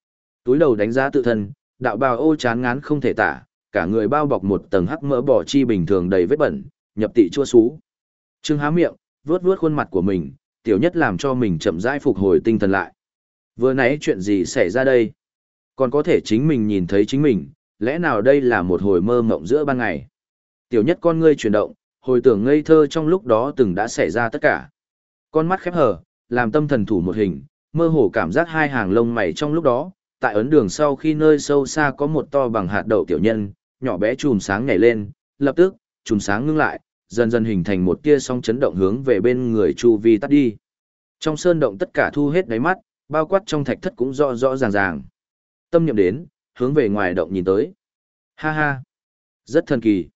Túi đầu đánh giá tự thân, đạo bào ô chán ngán không thể tả, cả người bao bọc một tầng hắc mỡ bò chi bình thường đầy vết bẩn, nhập tị chua xú. Trương há miệng, vuốt vuốt khuôn mặt của mình, tiểu nhất làm cho mình chậm rãi phục hồi tinh thần lại. Vừa nãy chuyện gì xảy ra đây? Còn có thể chính mình nhìn thấy chính mình, lẽ nào đây là một hồi mơ mộng giữa ban ngày? Tiểu nhất con ngươi chuyển động, hồi tưởng ngây thơ trong lúc đó từng đã xảy ra tất cả. Con mắt khép hờ, làm tâm thần thủ một hình, mơ hồ cảm giác hai hàng lông mày trong lúc đó, tại ấn đường sau khi nơi sâu xa có một to bằng hạt đậu tiểu nhân, nhỏ bé chùm sáng nhảy lên, lập tức, chùm sáng ngưng lại, dần dần hình thành một tia sóng chấn động hướng về bên người chu vi tắt đi. Trong sơn động tất cả thu hết đáy mắt, bao quát trong thạch thất cũng rõ rõ ràng ràng. Tâm niệm đến, hướng về ngoài động nhìn tới. Ha ha, rất thần kỳ.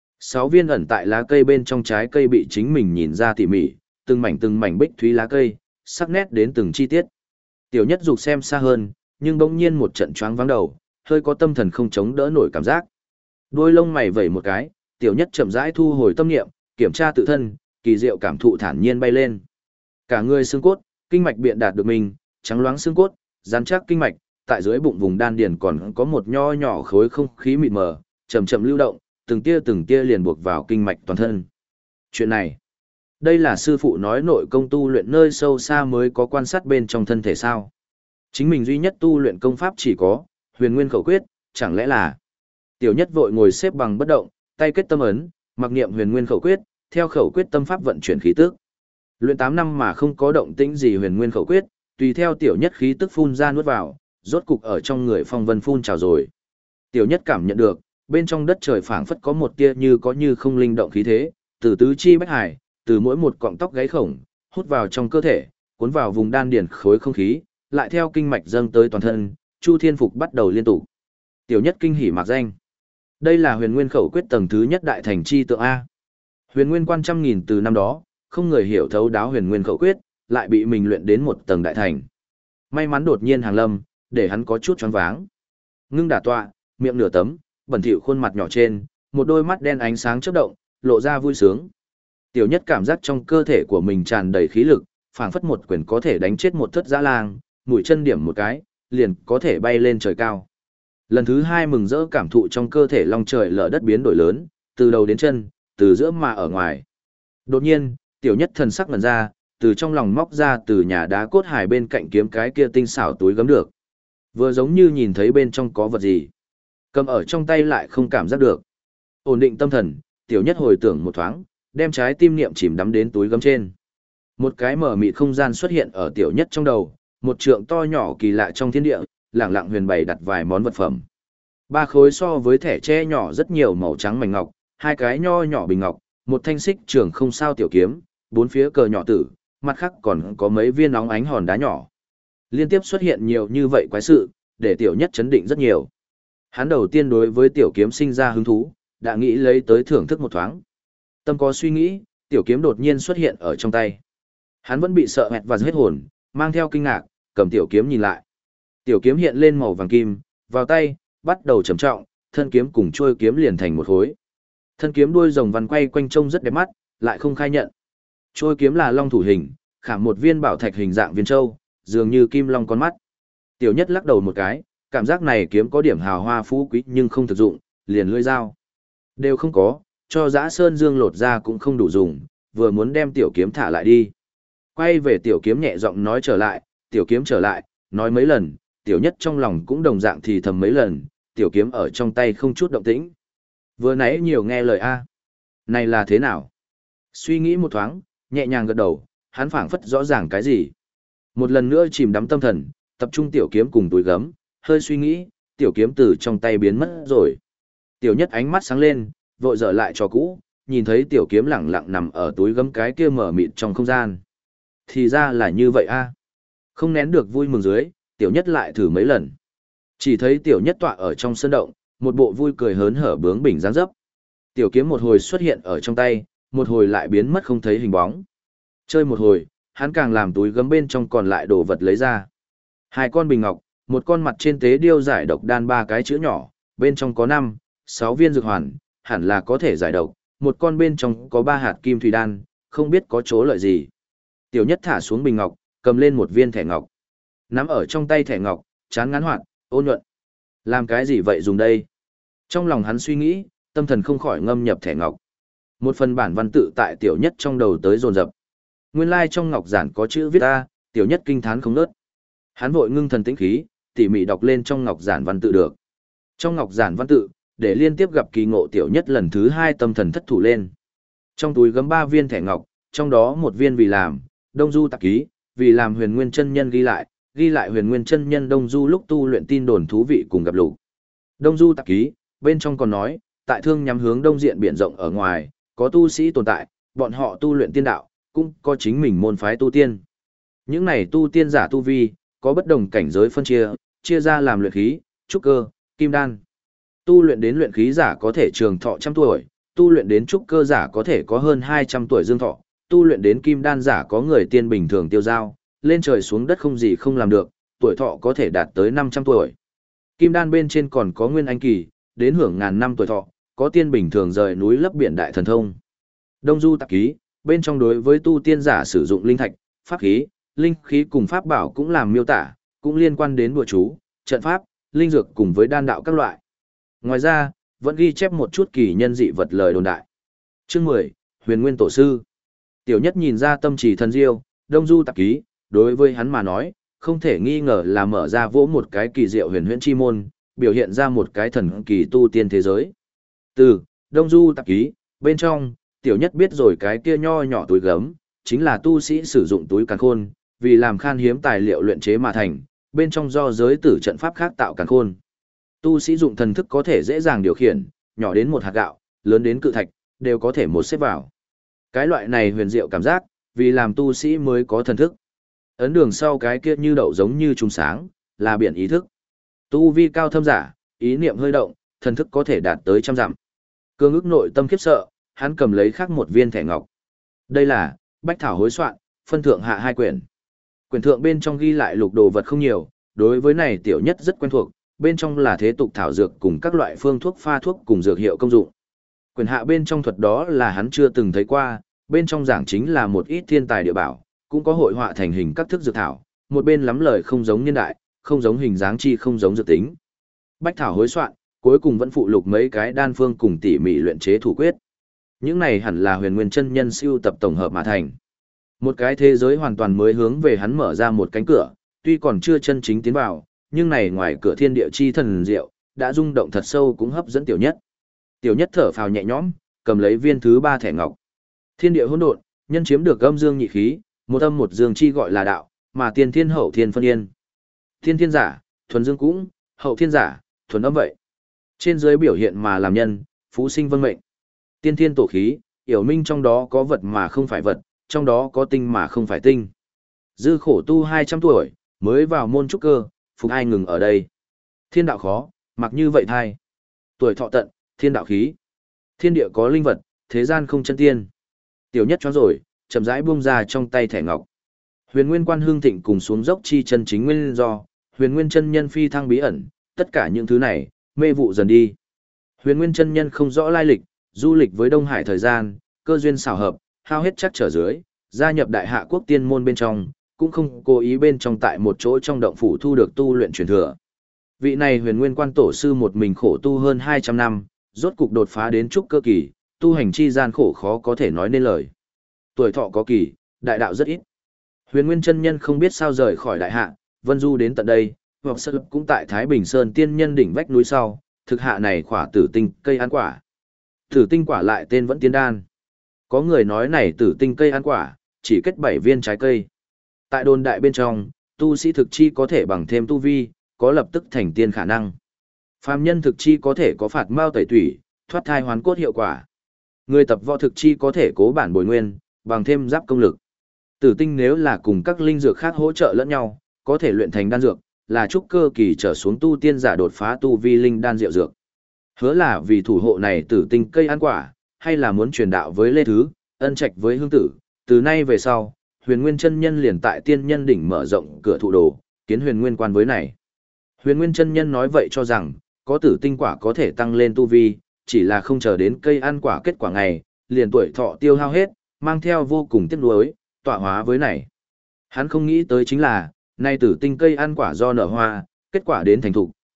6 viên ẩn tại lá cây bên trong trái cây bị chính mình nhìn ra tỉ mỉ, từng mảnh bích thúy lá cây, sắc nét đến từng chi tiết. Tiểu nhất dục xem xa hơn, nhưng bỗng nhiên một trận choáng váng đầu, hơi có tâm thần không chống đỡ nổi cảm giác. Đôi lông mày vẩy một cái, tiểu nhất chậm rãi thu hồi tâm niệm, kiểm tra tự thân, kỳ diệu cảm thụ thản nhiên bay lên. Cả người xương cốt, kinh mạch biện đạt được mình, trắng loáng xương cốt, rắn chắc kinh mạch, tại dưới bụng vùng đan điền còn có một nho nhỏ khối không khí mịt mờ, chậm chậm lưu động, từng tia liền buộc vào kinh mạch toàn thân. Chuyện này, đây là sư phụ nói nội công tu luyện nơi sâu xa mới có quan sát bên trong thân thể sao? Chính mình duy nhất tu luyện công pháp chỉ có Huyền Nguyên khẩu quyết, chẳng lẽ là? Tiểu nhất vội ngồi xếp bằng bất động, tay kết tâm ấn, mặc niệm Huyền Nguyên khẩu quyết, theo khẩu quyết tâm pháp vận chuyển khí tức. Luyện 8 năm mà không có động tĩnh gì Huyền Nguyên khẩu quyết, tùy theo tiểu nhất khí tức phun ra nuốt vào, rốt cục ở trong người phong vân phun trào rồi. Tiểu nhất cảm nhận được, bên trong đất trời phảng phất có một tia như có như không linh động khí thế, từ tứ chi bách hải, từ mỗi một cọng tóc gáy khổng, hút vào trong cơ thể, cuốn vào vùng đan điền khối không khí, lại theo kinh mạch dâng tới toàn thân, Chu Thiên Phục bắt đầu liên tục. Tiểu nhất kinh hỉ mạc danh. Đây là Huyền Nguyên khẩu quyết tầng thứ nhất đại thành chi tượng A. Huyền Nguyên quan trăm nghìn từ năm đó, không người hiểu thấu đáo Huyền Nguyên khẩu quyết, lại bị mình luyện đến một tầng đại thành. May mắn đột nhiên hàng lâm, để hắn có chút choáng váng. Ngưng đả tọa, miệng nửa tấm, bẩn thỉu khuôn mặt nhỏ trên, một đôi mắt đen ánh sáng chớp động, lộ ra vui sướng. Tiểu nhất cảm giác trong cơ thể của mình tràn đầy khí lực, phảng phất một quyền có thể đánh chết một thất dã lang, mũi chân điểm một cái, liền có thể bay lên trời cao. Lần thứ hai mừng rỡ cảm thụ trong cơ thể long trời lở đất biến đổi lớn, từ đầu đến chân, từ giữa mà ở ngoài. Đột nhiên, tiểu nhất thần sắc ngẩn ra, từ trong lòng móc ra từ nhà đá cốt hải bên cạnh kiếm cái kia tinh xảo túi gấm được. Vừa giống như nhìn thấy bên trong có vật gì. Cầm ở trong tay lại không cảm giác được. Ổn định tâm thần, tiểu nhất hồi tưởng một thoáng, đem trái tim niệm chìm đắm đến túi gấm trên. Một cái mở mịt không gian xuất hiện ở tiểu nhất trong đầu, một trượng to nhỏ kỳ lạ trong thiên địa, lẳng lặng huyền bày đặt vài món vật phẩm. 3 khối so với thẻ tre nhỏ rất nhiều màu trắng mảnh ngọc, 2 cái nho nhỏ bình ngọc, một thanh xích trường không sao tiểu kiếm, 4 phía cờ nhỏ tử, mặt khác còn có mấy viên óng ánh hòn đá nhỏ. Liên tiếp xuất hiện nhiều như vậy quái sự, để tiểu nhất chấn định rất nhiều. Hắn đầu tiên đối với tiểu kiếm sinh ra hứng thú, đã nghĩ lấy tới thưởng thức một thoáng. Tâm có suy nghĩ, tiểu kiếm đột nhiên xuất hiện ở trong tay. Hắn vẫn bị sợ hẹt và hết hồn, mang theo kinh ngạc, cầm tiểu kiếm nhìn lại. Tiểu kiếm hiện lên màu vàng kim, vào tay, bắt đầu trầm trọng, thân kiếm cùng trôi kiếm liền thành một khối. Thân kiếm đuôi rồng văn quay quanh trông rất đẹp mắt, lại không khai nhận. Trôi kiếm là long thủ hình, khảm một viên bảo thạch hình dạng viên châu, dường như kim long con mắt. Tiểu nhất lắc đầu một cái, cảm giác này kiếm có điểm hào hoa phú quý nhưng không thực dụng, liền lưỡi dao đều không có, cho Dã Sơn Dương lột ra cũng không đủ dùng, vừa muốn đem tiểu kiếm thả lại đi. Quay về tiểu kiếm nhẹ giọng nói trở lại, tiểu kiếm trở lại, nói mấy lần, tiểu nhất trong lòng cũng đồng dạng thì thầm mấy lần, tiểu kiếm ở trong tay không chút động tĩnh. Vừa nãy nhiều nghe lời A. Này là thế nào? Suy nghĩ một thoáng, nhẹ nhàng gật đầu, hắn phảng phất rõ ràng cái gì. Một lần nữa chìm đắm tâm thần, tập trung tiểu kiếm cùng túi gấm, hơi suy nghĩ, tiểu kiếm từ trong tay biến mất rồi. Tiểu nhất ánh mắt sáng lên, vội dở lại cho cũ, nhìn thấy tiểu kiếm lẳng lặng nằm ở túi gấm cái kia mở mịt trong không gian. Thì ra là như vậy a. Không nén được vui mừng dưới, tiểu nhất lại thử mấy lần. Chỉ thấy tiểu nhất tọa ở trong sân động, một bộ vui cười hớn hở bướng bỉnh dáng dấp. Tiểu kiếm một hồi xuất hiện ở trong tay, một hồi lại biến mất không thấy hình bóng. Chơi một hồi, hắn càng làm túi gấm bên trong còn lại đồ vật lấy ra. 2 con bình ngọc, một con mặt trên tế điêu giải độc đan 3 cái chữ nhỏ, bên trong có 5, 6 viên dược hoàn, hẳn là có thể giải độc, một con bên trong có 3 hạt kim thủy đan, không biết có chỗ lợi gì. Tiểu nhất thả xuống bình ngọc, cầm lên một viên thẻ ngọc. Nắm ở trong tay thẻ ngọc, chán ngắn hoạt, Ôn nhuận. Làm cái gì vậy dùng đây? Trong lòng hắn suy nghĩ, tâm thần không khỏi ngâm nhập thẻ ngọc. Một phần bản văn tự tại tiểu nhất trong đầu tới dồn dập. Nguyên lai trong ngọc giản có chữ viết A, tiểu nhất kinh thán không nớt. Hắn vội ngưng thần tĩnh khí, tỉ mỉ đọc lên trong ngọc giản văn tự được. Trong ngọc giản văn tự, để liên tiếp gặp kỳ ngộ tiểu nhất lần thứ 2 tâm thần thất thủ lên. Trong túi gấm 3 viên thẻ ngọc, trong đó một viên vì làm Đông Du tạp ký, vì làm Huyền Nguyên chân nhân ghi lại Huyền Nguyên chân nhân Đông Du lúc tu luyện tin đồn thú vị cùng gặp lục. Đông Du tạp ký, bên trong còn nói, tại thương nhắm hướng đông diện biển rộng ở ngoài, có tu sĩ tồn tại, bọn họ tu luyện tiên đạo, cũng có chính mình môn phái tu tiên. Những này tu tiên giả tu vi, có bất đồng cảnh giới phân chia ra làm luyện khí, trúc cơ, kim đan. Tu luyện đến luyện khí giả có thể trường thọ trăm tuổi, tu luyện đến trúc cơ giả có thể có hơn 200 tuổi dương thọ, tu luyện đến kim đan giả có người tiên bình thường tiêu giao, lên trời xuống đất không gì không làm được, tuổi thọ có thể đạt tới 500 tuổi. Kim đan bên trên còn có nguyên anh kỳ, đến hưởng ngàn năm tuổi thọ, có tiên bình thường rời núi lấp biển đại thần thông. Đông Du tạp ký, bên trong đối với tu tiên giả sử dụng linh thạch, pháp khí, linh khí cùng pháp bảo cũng làm miêu tả, cũng liên quan đến bùa chú, trận pháp, linh dược cùng với đan đạo các loại. Ngoài ra, vẫn ghi chép một chút kỳ nhân dị vật lời đồn đại. Chương 10, Huyền Nguyên Tổ Sư. Tiểu nhất nhìn ra tâm trì thần diêu, Đông Du tạp ký, đối với hắn mà nói, không thể nghi ngờ là mở ra vỗ một cái kỳ diệu huyền huyễn chi môn, biểu hiện ra một cái thần kỳ tu tiên thế giới. Từ Đông Du tạp ký, bên trong, tiểu nhất biết rồi cái kia nho nhỏ túi gấm, chính là tu sĩ sử dụng túi càn khôn, vì làm khan hiếm tài liệu luyện chế mà thành, bên trong do giới tử trận pháp khác tạo càn khôn. Tu sĩ dụng thần thức có thể dễ dàng điều khiển, nhỏ đến một hạt gạo, lớn đến cự thạch, đều có thể một xếp vào. Cái loại này huyền diệu cảm giác, vì làm tu sĩ mới có thần thức. Ấn đường sau cái kia như đậu giống như trùng sáng, là biển ý thức. Tu vi cao thâm giả, ý niệm hơi động, thần thức có thể đạt tới trăm dặm. Cương ức nội tâm khiếp sợ, hắn cầm lấy khác một viên thẻ ngọc. Đây là Bách Thảo hối soạn, phân thượng hạ 2 quyển. Quyển thượng bên trong ghi lại lục đồ vật không nhiều, đối với này tiểu nhất rất quen thuộc, bên trong là thế tục thảo dược cùng các loại phương thuốc pha thuốc cùng dược hiệu công dụng. Quyển hạ bên trong thuật đó là hắn chưa từng thấy qua, bên trong giảng chính là một ít thiên tài địa bảo, cũng có hội họa thành hình các thức dược thảo, một bên lắm lời không giống niên đại, không giống hình dáng chi không giống dược tính. Bách Thảo hối soạn, cuối cùng vẫn phụ lục mấy cái đan phương cùng tỉ mỉ luyện chế thủ quyết. Những này hẳn là Huyền Nguyên chân nhân siêu tập tổng hợp mà thành. Một cái thế giới hoàn toàn mới hướng về hắn mở ra một cánh cửa, tuy còn chưa chân chính tiến vào, nhưng này ngoài cửa thiên địa chi thần diệu, đã rung động thật sâu cũng hấp dẫn tiểu nhất. Tiểu nhất thở phào nhẹ nhõm, cầm lấy viên thứ 3 thẻ ngọc. Thiên địa hỗn độn, nhân chiếm được âm dương nhị khí, một âm một dương chi gọi là đạo, mà tiên thiên hậu thiên phân yên. Tiên thiên giả, thuần dương cũng, hậu thiên giả, thuần âm vậy. Trên dưới biểu hiện mà làm nhân, phú sinh vân mệnh. Tiên thiên tổ khí, yểu minh trong đó có vật mà không phải vật, trong đó có tinh mà không phải tinh. Dư khổ tu 200 tuổi, mới vào môn trúc cơ, phục ai ngừng ở đây. Thiên đạo khó, mặc như vậy thai. Tuổi thọ tận, thiên đạo khí. Thiên địa có linh vật, thế gian không chân tiên. Tiểu nhất choáng rồi, chậm rãi buông ra trong tay thẻ ngọc. Huyền Nguyên Quan hương thịnh cùng xuống dốc chi chân chính nguyên do, Huyền Nguyên chân nhân phi thăng bí ẩn, tất cả những thứ này, mê vụ dần đi. Huyền Nguyên chân nhân không rõ lai lịch, du lịch với Đông Hải thời gian, cơ duyên xảo hợp, hao hết chắc trở dưới, gia nhập Đại Hạ Quốc tiên môn bên trong, cũng không cố ý bên trong tại một chỗ trong động phủ thu được tu luyện truyền thừa. Vị này Huyền Nguyên Quan tổ sư một mình khổ tu hơn 200 năm, rốt cục đột phá đến trúc cơ kỳ, tu hành chi gian khổ khó có thể nói nên lời. Tuổi thọ có kỳ, đại đạo rất ít. Huyền Nguyên chân nhân không biết sao rời khỏi Đại Hạ, vân du đến tận đây, hoặc sơ cũng tại Thái Bình Sơn tiên nhân đỉnh vách núi sau, thực hạ này khỏa tử tinh cây ăn quả. Tử tinh quả lại tên vẫn tiên đan. Có người nói này tử tinh cây ăn quả, chỉ kết 7 viên trái cây. Tại đồn đại bên trong, tu sĩ thực chi có thể bằng thêm tu vi, có lập tức thành tiên khả năng. Phàm nhân thực chi có thể có phạt mao tẩy tủy, thoát thai hoàn cốt hiệu quả. Người tập võ thực chi có thể cố bản bồi nguyên, bằng thêm giáp công lực. Tử tinh nếu là cùng các linh dược khác hỗ trợ lẫn nhau, có thể luyện thành đan dược, là trúc cơ kỳ trở xuống tu tiên giả đột phá tu vi linh đan diệu dược. Hứa là vì thủ hộ này tử tinh cây ăn quả, hay là muốn truyền đạo với Lê Thứ, ân trạch với Hương Tử, từ nay về sau, Huyền Nguyên chân nhân liền tại tiên nhân đỉnh mở rộng cửa thụ đồ, kiến Huyền Nguyên Quan với này. Huyền Nguyên chân nhân nói vậy cho rằng, có tử tinh quả có thể tăng lên tu vi, chỉ là không chờ đến cây ăn quả kết quả ngày, liền tuổi thọ tiêu hao hết, mang theo vô cùng tiếc nuối, tọa hóa với này. Hắn không nghĩ tới chính là, nay tử tinh cây ăn quả do nở hoa, kết quả đến thành thục,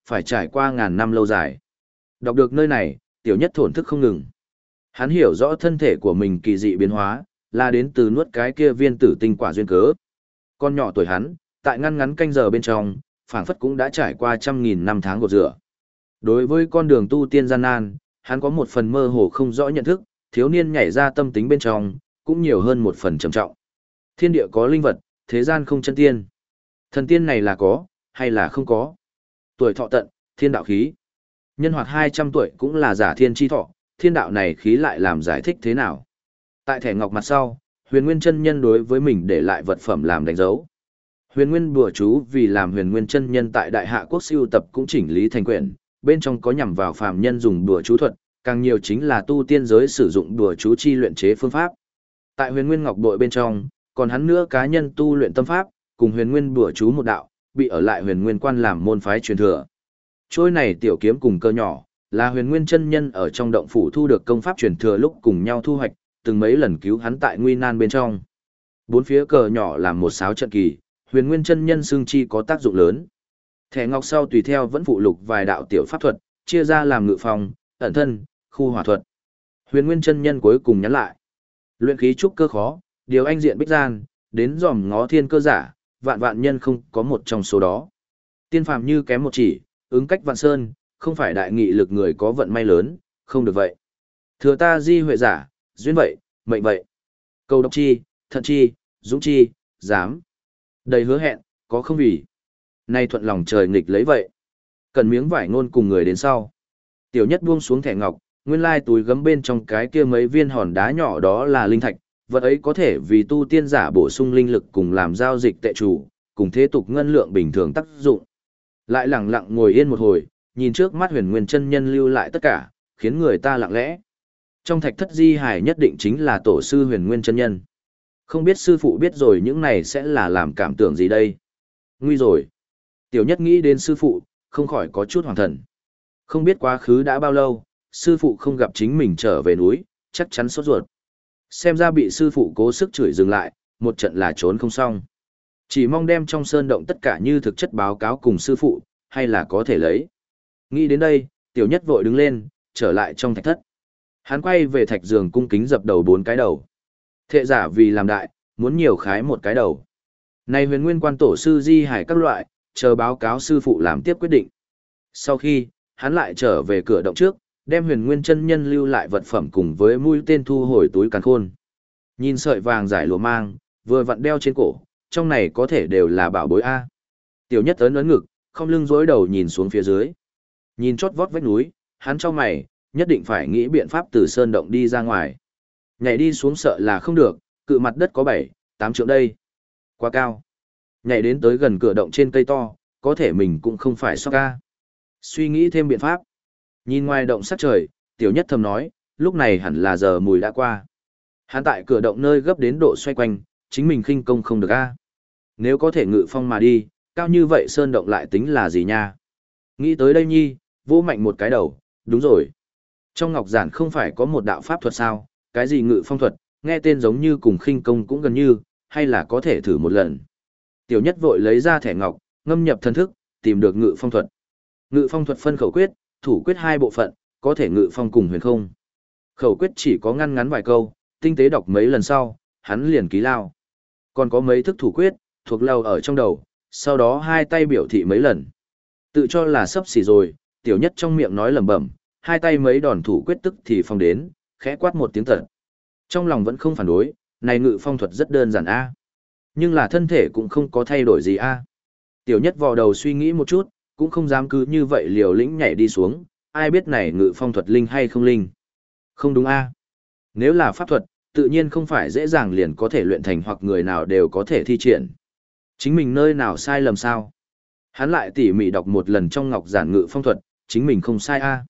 phải trải qua ngàn năm lâu dài. Đọc được nơi này, tiểu nhất thổn thức không ngừng. Hắn hiểu rõ thân thể của mình kỳ dị biến hóa, là đến từ nuốt cái kia viên tử tinh quả duyên cớ. Con nhỏ tuổi hắn, tại ngăn ngắn canh giờ bên trong, phảng phất cũng đã trải qua trăm nghìn năm tháng gột rửa. Đối với con đường tu tiên gian nan, hắn có một phần mơ hồ không rõ nhận thức, thiếu niên nhảy ra tâm tính bên trong, cũng nhiều hơn một phần trầm trọng. Thiên địa có linh vật, thế gian không chân tiên. Thần tiên này là có, hay là không có? Tuổi thọ tận, thiên đạo khí. Nhân hoạt 200 tuổi cũng là giả thiên chi thọ, thiên đạo này khí lại làm giải thích thế nào? Tại thẻ ngọc mặt sau, Huyền Nguyên chân nhân đối với mình để lại vật phẩm làm đánh dấu. Huyền Nguyên bùa chú vì làm Huyền Nguyên chân nhân tại Đại Hạ Quốc siêu tập cũng chỉnh lý thành quyển, bên trong có nhằm vào phàm nhân dùng đùa chú thuật, càng nhiều chính là tu tiên giới sử dụng đùa chú chi luyện chế phương pháp. Tại Huyền Nguyên Ngọc bội bên trong, còn hắn nữa cá nhân tu luyện tâm pháp, cùng Huyền Nguyên đùa chú một đạo, bị ở lại Huyền Nguyên Quan làm môn phái truyền thừa. Trôi này tiểu kiếm cùng cơ nhỏ, là Huyền Nguyên chân nhân ở trong động phủ thu được công pháp truyền thừa lúc cùng nhau thu hoạch, từng mấy lần cứu hắn tại nguy nan bên trong. Bốn phía cờ nhỏ làm một sáo trận kỳ, Huyền Nguyên chân nhân xương chi có tác dụng lớn. Thẻ ngọc sau tùy theo vẫn phụ lục vài đạo tiểu pháp thuật, chia ra làm ngự phòng, ẩn thân, khu hỏa thuật. Huyền Nguyên chân nhân cuối cùng nhắn lại: luyện khí trúc cơ khó, điều anh diện bích gian, đến dòm ngó thiên cơ giả, vạn vạn nhân không có một trong số đó. Tiên phàm như kém một chỉ, ứng cách vạn sơn, không phải đại nghị lực người có vận may lớn, không được vậy. Thừa ta di huệ giả, duyên vậy, mệnh vậy. Cầu độc chi, thận chi, dũng chi, dám. Đầy hứa hẹn, có không vì. Nay thuận lòng trời nghịch lấy vậy. Cần miếng vải ngôn cùng người đến sau. Tiểu nhất buông xuống thẻ ngọc, nguyên lai túi gấm bên trong cái kia mấy viên hòn đá nhỏ đó là linh thạch, vật ấy có thể vì tu tiên giả bổ sung linh lực cùng làm giao dịch tệ chủ, cùng thế tục ngân lượng bình thường tác dụng. Lại lặng lặng ngồi yên một hồi, nhìn trước mắt Huyền Nguyên chân nhân lưu lại tất cả, khiến người ta lặng lẽ. Trong thạch thất di hải nhất định chính là tổ sư Huyền Nguyên chân nhân. Không biết sư phụ biết rồi những này sẽ là làm cảm tưởng gì đây? Nguy rồi. Tiểu nhất nghĩ đến sư phụ, không khỏi có chút hoàng thần. Không biết quá khứ đã bao lâu, sư phụ không gặp chính mình trở về núi, chắc chắn sốt ruột. Xem ra bị sư phụ cố sức chửi dừng lại, một trận là trốn không xong. Chỉ mong đem trong sơn động tất cả như thực chất báo cáo cùng sư phụ, hay là có thể lấy. Nghĩ đến đây, tiểu nhất vội đứng lên, trở lại trong thạch thất. Hắn quay về thạch giường cung kính dập đầu 4 cái đầu. Thệ giả vì làm đại, muốn nhiều khái một cái đầu. Này Huyền Nguyên quan tổ sư di hải các loại, chờ báo cáo sư phụ làm tiếp quyết định. Sau khi, hắn lại trở về cửa động trước, đem Huyền Nguyên chân nhân lưu lại vật phẩm cùng với mũi tên thu hồi túi càn khôn. Nhìn sợi vàng giải lụa mang, vừa vặn đeo trên cổ, trong này có thể đều là bảo bối A. Tiểu nhất ấn ấn ngực, không lưng dối đầu nhìn xuống phía dưới. Nhìn chót vót vách núi, hắn cho mày, nhất định phải nghĩ biện pháp từ sơn động đi ra ngoài. Nhảy đi xuống sợ là không được, cự mặt đất có 7-8 trượng đây. Quá cao. Nhảy đến tới gần cửa động trên cây to, có thể mình cũng không phải sóc ca. Suy nghĩ thêm biện pháp. Nhìn ngoài động sát trời, tiểu nhất thầm nói, lúc này hẳn là giờ mùi đã qua. Hắn tại cửa động nơi gấp đến độ xoay quanh, chính mình khinh công không được a. Nếu có thể ngự phong mà đi, cao như vậy sơn động lại tính là gì nha. Nghĩ tới đây nhi, vỗ mạnh một cái đầu, đúng rồi. Trong ngọc giản không phải có một đạo pháp thuật sao, cái gì ngự phong thuật, nghe tên giống như cùng khinh công cũng gần như, hay là có thể thử một lần. Tiểu nhất vội lấy ra thẻ ngọc, ngâm nhập thần thức, tìm được ngự phong thuật. Ngự phong thuật phân khẩu quyết, thủ quyết 2 bộ phận, có thể ngự phong cùng huyền không. Khẩu quyết chỉ có ngăn ngắn vài câu, tinh tế đọc mấy lần sau, hắn liền ký lao. Còn có mấy thức thủ quyết, thuộc lao ở trong đầu, sau đó 2 tay biểu thị mấy lần. Tự cho là sắp xỉ rồi, tiểu nhất trong miệng nói lẩm bẩm, 2 tay mấy đòn thủ quyết tức thì phong đến, khẽ quát một tiếng tật. Trong lòng vẫn không phản đối, này ngự phong thuật rất đơn giản a. Nhưng là thân thể cũng không có thay đổi gì a. Tiểu nhất vò đầu suy nghĩ một chút, cũng không dám cứ như vậy liều lĩnh nhảy đi xuống, ai biết này ngự phong thuật linh hay không linh. Không đúng a. Nếu là pháp thuật, tự nhiên không phải dễ dàng liền có thể luyện thành hoặc người nào đều có thể thi triển. Chính mình nơi nào sai lầm sao? Hắn lại tỉ mỉ đọc một lần trong ngọc giản ngự phong thuật, chính mình không sai a.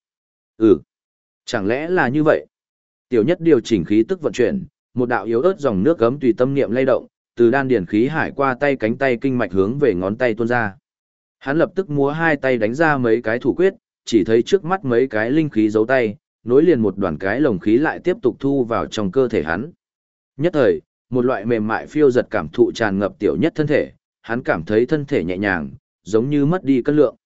Chẳng lẽ là như vậy? Tiểu nhất điều chỉnh khí tức vận chuyển, một đạo yếu ớt dòng nước gấm tùy tâm niệm lay động, từ đan điển khí hải qua tay cánh tay kinh mạch hướng về ngón tay tuôn ra. Hắn lập tức múa 2 tay đánh ra mấy cái thủ quyết, chỉ thấy trước mắt mấy cái linh khí giấu tay, nối liền một đoàn cái lồng khí lại tiếp tục thu vào trong cơ thể hắn. Nhất thời, một loại mềm mại phiêu giật cảm thụ tràn ngập tiểu nhất thân thể, hắn cảm thấy thân thể nhẹ nhàng, giống như mất đi cân lượng.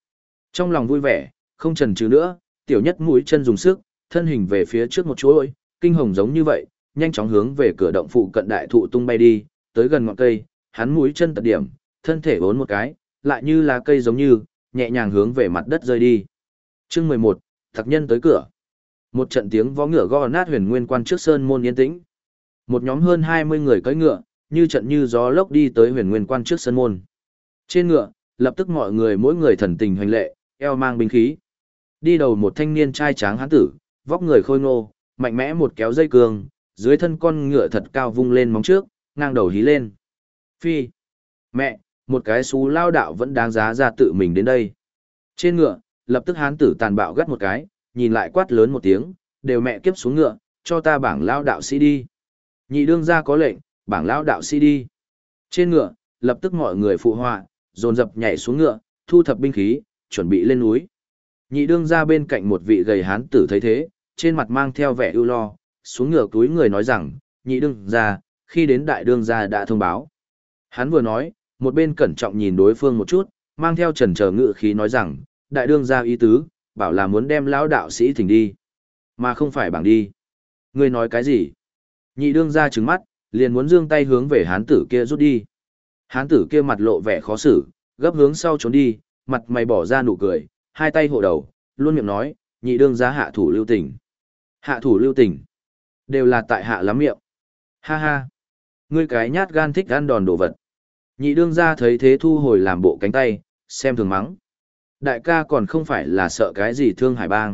Trong lòng vui vẻ, không chần chừ nữa, tiểu nhất mũi chân dùng sức, thân hình về phía trước một chuỗi, kinh hồng giống như vậy, nhanh chóng hướng về cửa động phụ cận đại thụ tung bay đi, tới gần ngọn cây, hắn mũi chân tận điểm, thân thể vốn một cái, lại như là cây giống như, nhẹ nhàng hướng về mặt đất rơi đi. Chương 11, Tặc nhân tới cửa. Một trận tiếng vó ngựa gõ nát Huyền Nguyên Quan trước sơn môn yên tĩnh. Một nhóm hơn 20 người cưỡi ngựa, như trận như gió lốc đi tới Huyền Nguyên Quan trước sơn môn. Trên ngựa, lập tức mọi người mỗi người thần tình hoành lệ, eo mang binh khí. Đi đầu một thanh niên trai tráng hán tử, vóc người khôi ngô, mạnh mẽ một kéo dây cương, dưới thân con ngựa thật cao vung lên móng trước, ngang đầu hí lên. Phi! Mẹ! Một cái xú lao đạo vẫn đáng giá ra tự mình đến đây. Trên ngựa, lập tức hán tử tàn bạo gắt một cái, nhìn lại quát lớn một tiếng, đều mẹ kiếp xuống ngựa, cho ta bảng lao đạo sĩ đi. Nhị đương gia có lệnh, bảng lao đạo sĩ đi. Trên ngựa, lập tức mọi người phụ họa, dồn dập nhảy xuống ngựa, thu thập binh khí, chuẩn bị lên núi. Nhị đương gia bên cạnh một vị gầy hán tử thấy thế, trên mặt mang theo vẻ ưu lo, xuống ngựa túi người nói rằng, nhị đương gia, khi đến đại đương gia đã thông báo. Hắn vừa nói, một bên cẩn trọng nhìn đối phương một chút, mang theo chần chờ ngự khí nói rằng, đại đương gia ý tứ, bảo là muốn đem lão đạo sĩ thỉnh đi, mà không phải bảng đi. Ngươi nói cái gì? Nhị đương gia trừng mắt, liền muốn giương tay hướng về hán tử kia rút đi. Hán tử kia mặt lộ vẻ khó xử, gấp hướng sau trốn đi, mặt mày bỏ ra nụ cười, hai tay hộ đầu, luôn miệng nói, nhị đương gia hạ thủ lưu tình. Hạ thủ lưu tình. Đều là tại hạ lắm miệng. Ha ha. Ngươi cái nhát gan thích ăn đòn đồ vật. Nhị đương gia thấy thế thu hồi làm bộ cánh tay, xem thường mắng. Đại ca còn không phải là sợ cái gì Thương Hải Bang.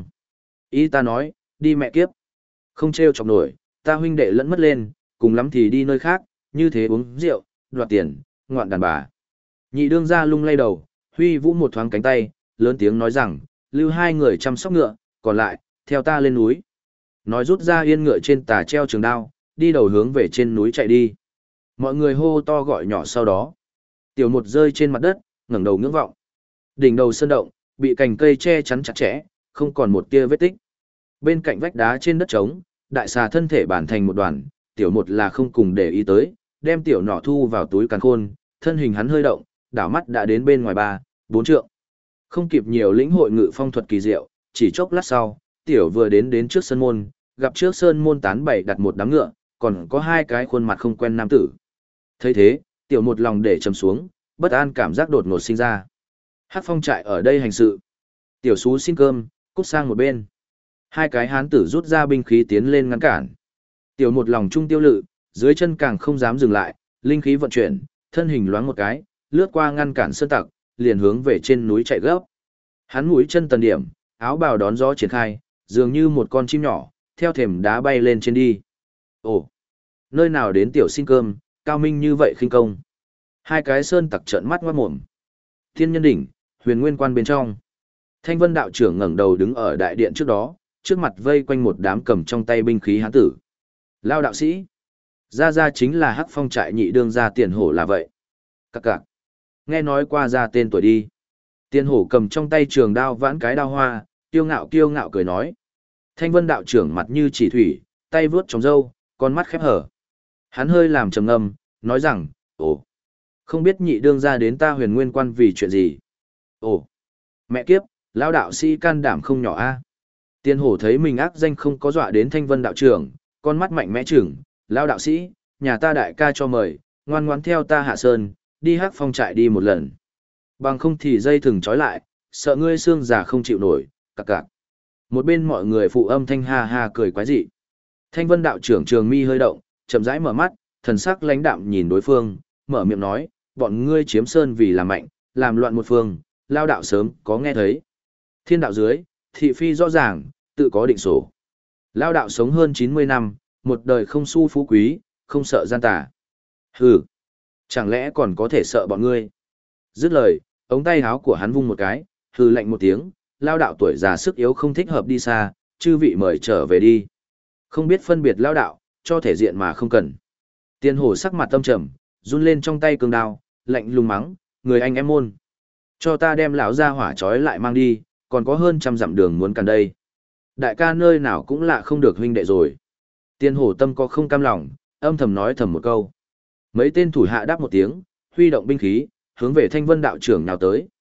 Ý ta nói, đi mẹ kiếp. Không trêu chọc nổi, ta huynh đệ lẫn mất lên, cùng lắm thì đi nơi khác, như thế uống rượu, đoạt tiền, ngoạn đàn bà. Nhị đương gia lung lay đầu, huy vũ một thoáng cánh tay, lớn tiếng nói rằng, lưu hai người chăm sóc ngựa, còn lại, theo ta lên núi. Nói rút ra yên ngựa trên tà treo trường đao, đi đầu hướng về trên núi chạy đi. Mọi người hô to gọi nhỏ sau đó. Tiểu một rơi trên mặt đất, ngẩng đầu ngưỡng vọng. Đỉnh đầu sơn động, bị cành cây che chắn chặt chẽ, không còn một tia vết tích. Bên cạnh vách đá trên đất trống, đại xà thân thể bản thành một đoàn, tiểu một là không cùng để ý tới, đem tiểu nỏ thu vào túi càn khôn, thân hình hắn hơi động, đảo mắt đã đến bên ngoài 3, 4 trượng. Không kịp nhiều lĩnh hội ngự phong thuật kỳ diệu, chỉ chốc lát sau, tiểu vừa đến trước sân môn, gặp trước sơn môn tán bày đặt một đám ngựa, còn có hai cái khuôn mặt không quen nam tử. Thấy thế, tiểu một lòng để trầm xuống, bất an cảm giác đột ngột sinh ra. Hắc Phong trại ở đây hành sự. Tiểu xú xin cơm, cút sang một bên. Hai cái hán tử rút ra binh khí tiến lên ngăn cản. Tiểu một lòng trung tiêu lự, dưới chân càng không dám dừng lại, linh khí vận chuyển, thân hình loáng một cái, lướt qua ngăn cản sơn tặc, liền hướng về trên núi chạy gấp. Hắn mũi chân tần điểm, áo bào đón gió triển khai, dường như một con chim nhỏ, theo thềm đá bay lên trên đi. Ồ, nơi nào đến tiểu xin cơm, cao minh như vậy khinh công. Hai cái sơn tặc trợn mắt ngoát mồm. Thiên Nhân Đỉnh, Huyền Nguyên Quan bên trong. Thanh Vân đạo trưởng ngẩng đầu đứng ở đại điện trước đó, trước mặt vây quanh một đám cầm trong tay binh khí hán tử. Lao đạo sĩ. Ra chính là Hắc Phong trại nhị đương gia Tiền Hổ là vậy. Các cạc. Nghe nói qua ra tên tuổi đi. Tiền Hổ cầm trong tay trường đao vãn cái đao hoa, kiêu ngạo cười nói. Thanh Vân đạo trưởng mặt như chỉ thủy, tay vướt trong râu, con mắt khép hở. Hắn hơi làm trầm ngâm, nói rằng, ồ, không biết nhị đương gia đến ta Huyền Nguyên Quan vì chuyện gì. Ồ, mẹ kiếp, lão đạo sĩ can đảm không nhỏ a. Tiền Hổ thấy mình ác danh không có dọa đến Thanh Vân đạo trưởng, con mắt mạnh mẽ chừng, lão đạo sĩ, nhà ta đại ca cho mời, ngoan ngoãn theo ta hạ sơn, đi Hắc Phong trại đi một lần. Bằng không thì dây thừng trói lại, sợ ngươi xương già không chịu nổi, cặc cặc. Một bên mọi người phụ âm thanh ha ha cười quái dị. Thanh Vân đạo trưởng trường mi hơi động, chậm rãi mở mắt, thần sắc lãnh đạm nhìn đối phương, mở miệng nói, bọn ngươi chiếm sơn vì làm mạnh, làm loạn một phương, lao đạo sớm có nghe thấy. Thiên đạo dưới, thị phi rõ ràng, tự có định sổ. Lao đạo sống hơn 90 năm, một đời không su phú quý, không sợ gian tà. Hừ, chẳng lẽ còn có thể sợ bọn ngươi? Dứt lời, ống tay áo của hắn vung một cái, hừ lạnh một tiếng, lao đạo tuổi già sức yếu không thích hợp đi xa, chư vị mời trở về đi. Không biết phân biệt lao đạo, cho thể diện mà không cần. Tiền Hổ sắc mặt tâm trầm, run lên trong tay cương đao, lạnh lùng mắng, người anh em môn. Cho ta đem lão ra hỏa trói lại mang đi, còn có hơn 100 dặm đường muốn cản đây. Đại ca nơi nào cũng lạ không được huynh đệ rồi. Tiền Hổ tâm có không cam lòng, âm thầm nói thầm một câu. Mấy tên thủ hạ đáp một tiếng, huy động binh khí, hướng về Thanh Vân đạo trưởng nào tới.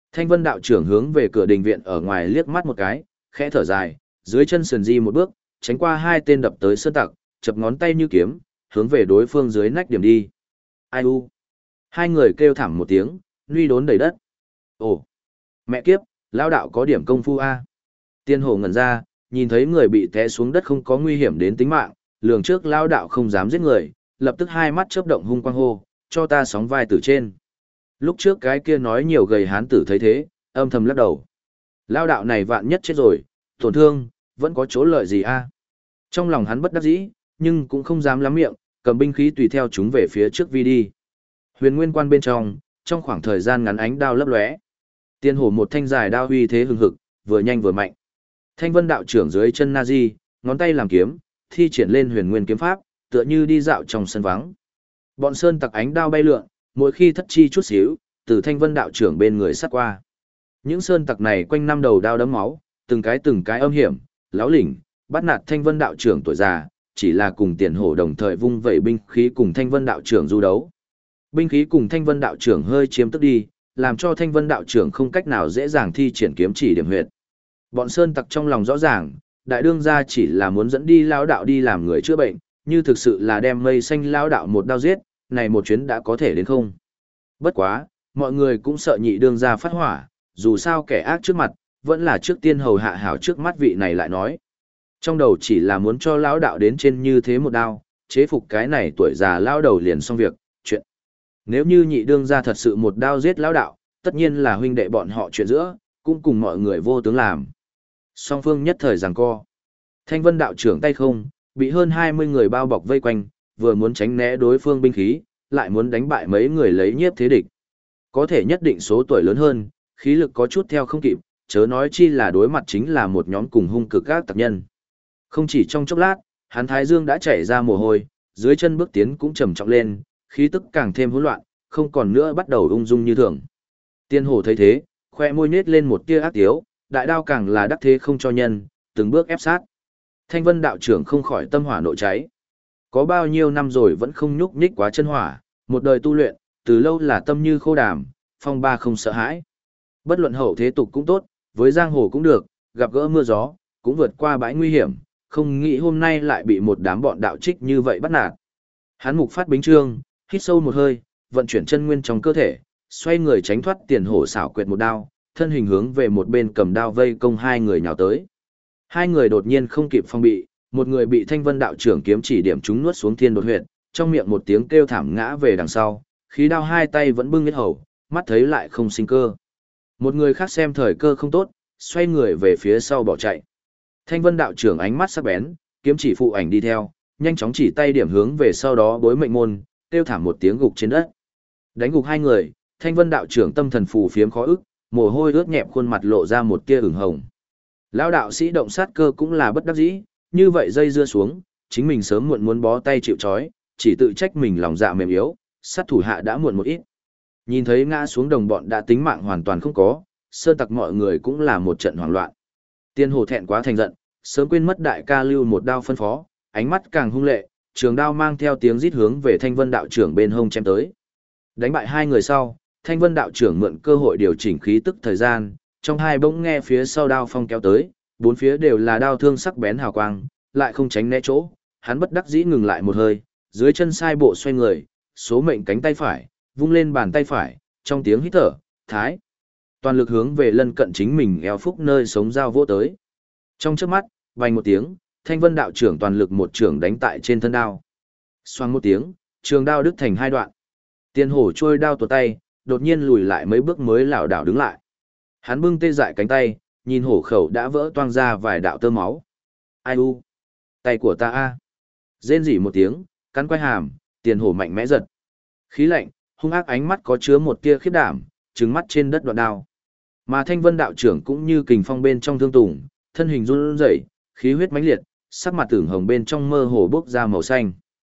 Thanh Vân đạo trưởng hướng về cửa đình viện ở ngoài liếc mắt một cái, khẽ thở dài, dưới chân sườn di một bước, tránh qua hai tên đập tới sơn tặc, chập ngón tay như kiếm, hướng về đối phương dưới nách điểm đi. Ai u? Hai người kêu thảm một tiếng, nuy đốn đầy đất. Ồ, mẹ kiếp, lao đạo có điểm công phu a. Tiên hồ ngẩn ra, nhìn thấy người bị té xuống đất không có nguy hiểm đến tính mạng, lường trước lao đạo không dám giết người, lập tức hai mắt chớp động hung quang hô, cho ta sóng vai từ trên. Lúc trước cái kia nói nhiều gầy hán tử thấy thế, âm thầm lắc đầu. Lao đạo này vạn nhất chết rồi, tổn thương, vẫn có chỗ lợi gì a? Trong lòng hắn bất đắc dĩ, nhưng cũng không dám lắm miệng, cầm binh khí tùy theo chúng về phía trước vi đi. Huyền Nguyên Quan bên trong khoảng thời gian ngắn ánh đao lấp lóe. Tiên hổ một thanh dài đao uy thế hừng hực, vừa nhanh vừa mạnh. Thanh Vân đạo trưởng dưới chân Nazi, ngón tay làm kiếm, thi triển lên Huyền Nguyên kiếm pháp, tựa như đi dạo trong sân vắng. Bọn sơn tặc ánh đao bay lượn, mỗi khi thất chi chút xíu, từ Thanh Vân đạo trưởng bên người sát qua. Những sơn tặc này quanh năm đầu đao đấm máu, từng cái âm hiểm, láo lỉnh, bắt nạt Thanh Vân đạo trưởng tuổi già, chỉ là cùng Tiền Hổ đồng thời vung vẩy binh khí cùng Thanh Vân đạo trưởng du đấu. Binh khí cùng Thanh Vân đạo trưởng hơi chiếm tức đi, làm cho Thanh Vân đạo trưởng không cách nào dễ dàng thi triển kiếm chỉ điểm huyệt. Bọn sơn tặc trong lòng rõ ràng, đại đương gia chỉ là muốn dẫn đi lão đạo đi làm người chữa bệnh, như thực sự là đem mây xanh lão đạo một đao giết, này một chuyến đã có thể đến không. Bất quá, mọi người cũng sợ nhị đương gia phát hỏa, dù sao kẻ ác trước mặt, vẫn là trước tiên hầu hạ hảo trước mắt vị này lại nói. Trong đầu chỉ là muốn cho lão đạo đến trên như thế một đao, chế phục cái này tuổi già lão đầu liền xong việc, chuyện. Nếu như nhị đương gia thật sự một đao giết lão đạo, tất nhiên là huynh đệ bọn họ chuyện giữa, cũng cùng mọi người vô tướng làm. Song phương nhất thời giằng co. Thanh Vân đạo trưởng tay không, bị hơn 20 người bao bọc vây quanh, vừa muốn tránh né đối phương binh khí, lại muốn đánh bại mấy người lấy nhiếp thế địch. Có thể nhất định số tuổi lớn hơn, khí lực có chút theo không kịp, chớ nói chi là đối mặt chính là một nhóm cùng hung cực các tặc nhân. Không chỉ trong chốc lát, hắn thái dương đã chảy ra mồ hôi, dưới chân bước tiến cũng trầm trọng lên, khí tức càng thêm hỗn loạn, không còn nữa bắt đầu ung dung như thường. Tiên Hổ thấy thế, khoe môi nhếch lên một tia ác tiếu, đại đao càng là đắc thế không cho nhân, từng bước ép sát. Thanh Vân đạo trưởng không khỏi tâm hỏa nội cháy. Có bao nhiêu năm rồi vẫn không nhúc nhích quá chân hỏa, một đời tu luyện, từ lâu là tâm như khô đàm, phong ba không sợ hãi. Bất luận hậu thế tục cũng tốt, với giang hồ cũng được, gặp gỡ mưa gió, cũng vượt qua bãi nguy hiểm, không nghĩ hôm nay lại bị một đám bọn đạo trích như vậy bắt nạt. Hắn mục phát bính trương, hít sâu một hơi, vận chuyển chân nguyên trong cơ thể, xoay người tránh thoát Tiền Hổ xảo quyệt một đao, thân hình hướng về một bên cầm đao vây công hai người nhào tới. Hai người đột nhiên không kịp phòng bị, một người bị Thanh Vân đạo trưởng kiếm chỉ điểm trúng nuốt xuống thiên đột huyệt, trong miệng một tiếng kêu thảm ngã về đằng sau, khí đao hai tay vẫn bưng huyết hầu, mắt thấy lại không sinh cơ. Một người khác xem thời cơ không tốt, xoay người về phía sau bỏ chạy. Thanh Vân đạo trưởng ánh mắt sắc bén, kiếm chỉ phụ ảnh đi theo, nhanh chóng chỉ tay điểm hướng về sau đó bối mệnh môn, kêu thảm một tiếng gục trên đất. Đánh gục hai người, Thanh Vân đạo trưởng tâm thần phù phiếm khó ức, mồ hôi ướt nhẹp khuôn mặt lộ ra một tia ửng hồng. Lão đạo sĩ động sát cơ cũng là bất đắc dĩ, như vậy dây dưa xuống, chính mình sớm muộn muốn bó tay chịu trói, chỉ tự trách mình lòng dạ mềm yếu, sát thủ hạ đã muộn một ít. Nhìn thấy ngã xuống đồng bọn đã tính mạng hoàn toàn không có, sơn tặc mọi người cũng là một trận hoảng loạn. Tiên Hồ thẹn quá thành giận, sớm quên mất đại ca lưu một đao phân phó, ánh mắt càng hung lệ, trường đao mang theo tiếng rít hướng về Thanh Vân đạo trưởng bên hông chém tới. Đánh bại hai người sau, Thanh Vân đạo trưởng mượn cơ hội điều chỉnh khí tức thời gian, trong hai bỗng nghe phía sau đao phong kéo tới, bốn phía đều là đao thương sắc bén hào quang, lại không tránh né chỗ, hắn bất đắc dĩ ngừng lại một hơi, dưới chân sai bộ xoay người, số mệnh cánh tay phải, vung lên bàn tay phải, trong tiếng hít thở, thái. Toàn lực hướng về lân cận chính mình eo phúc nơi sống dao vỗ tới. Trong chớp mắt, vang một tiếng, Thanh Vân đạo trưởng toàn lực một trưởng đánh tại trên thân đao. Xoang một tiếng, trường đao đứt thành hai đoạn. Tiền Hổ trôi đao tuột tay, đột nhiên lùi lại mấy bước mới lảo đảo đứng lại. Hắn bưng tê dại cánh tay, nhìn hổ khẩu đã vỡ toang ra vài đạo tơ máu. Ai u? Tay của ta a. Rên rỉ một tiếng, cắn quai hàm, Tiền Hổ mạnh mẽ giật. Khí lạnh, hung ác ánh mắt có chứa một tia khiếp đảm, trừng mắt trên đất đoạn đao. Mà Thanh Vân đạo trưởng cũng như kình phong bên trong thương tùng, thân hình run rẩy, khí huyết mãnh liệt, sắc mặt tưởng hồng bên trong mơ hồ bốc ra màu xanh.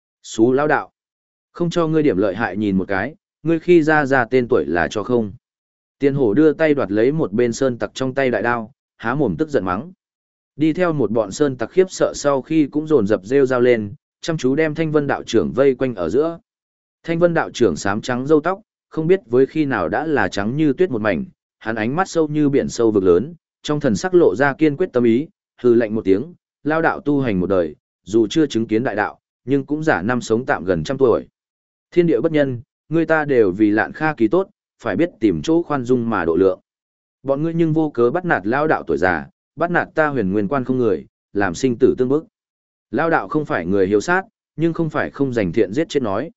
Xú lão đạo, không cho ngươi điểm lợi hại nhìn một cái, ngươi khi ra tên tuổi là cho không. Tiền Hổ đưa tay đoạt lấy một bên sơn tặc trong tay đại đao, há mồm tức giận mắng. Đi theo một bọn sơn tặc khiếp sợ sau khi cũng dồn dập rêu rao lên, chăm chú đem Thanh Vân đạo trưởng vây quanh ở giữa. Thanh Vân đạo trưởng xám trắng râu tóc, không biết với khi nào đã là trắng như tuyết một mảnh, hắn ánh mắt sâu như biển sâu vực lớn, trong thần sắc lộ ra kiên quyết tâm ý, hừ lạnh một tiếng, lao đạo tu hành một đời, dù chưa chứng kiến đại đạo, nhưng cũng giả năm sống tạm gần trăm tuổi. Thiên địa bất nhân, người ta đều vì Lạn Kha kỳ tốt, phải biết tìm chỗ khoan dung mà độ lượng. Bọn ngươi nhưng vô cớ bắt nạt lao đạo tuổi già, bắt nạt ta Huyền Nguyên Quan không người, làm sinh tử tương bức. Lao đạo không phải người hiếu sát, nhưng không phải không dành thiện giết chết nói.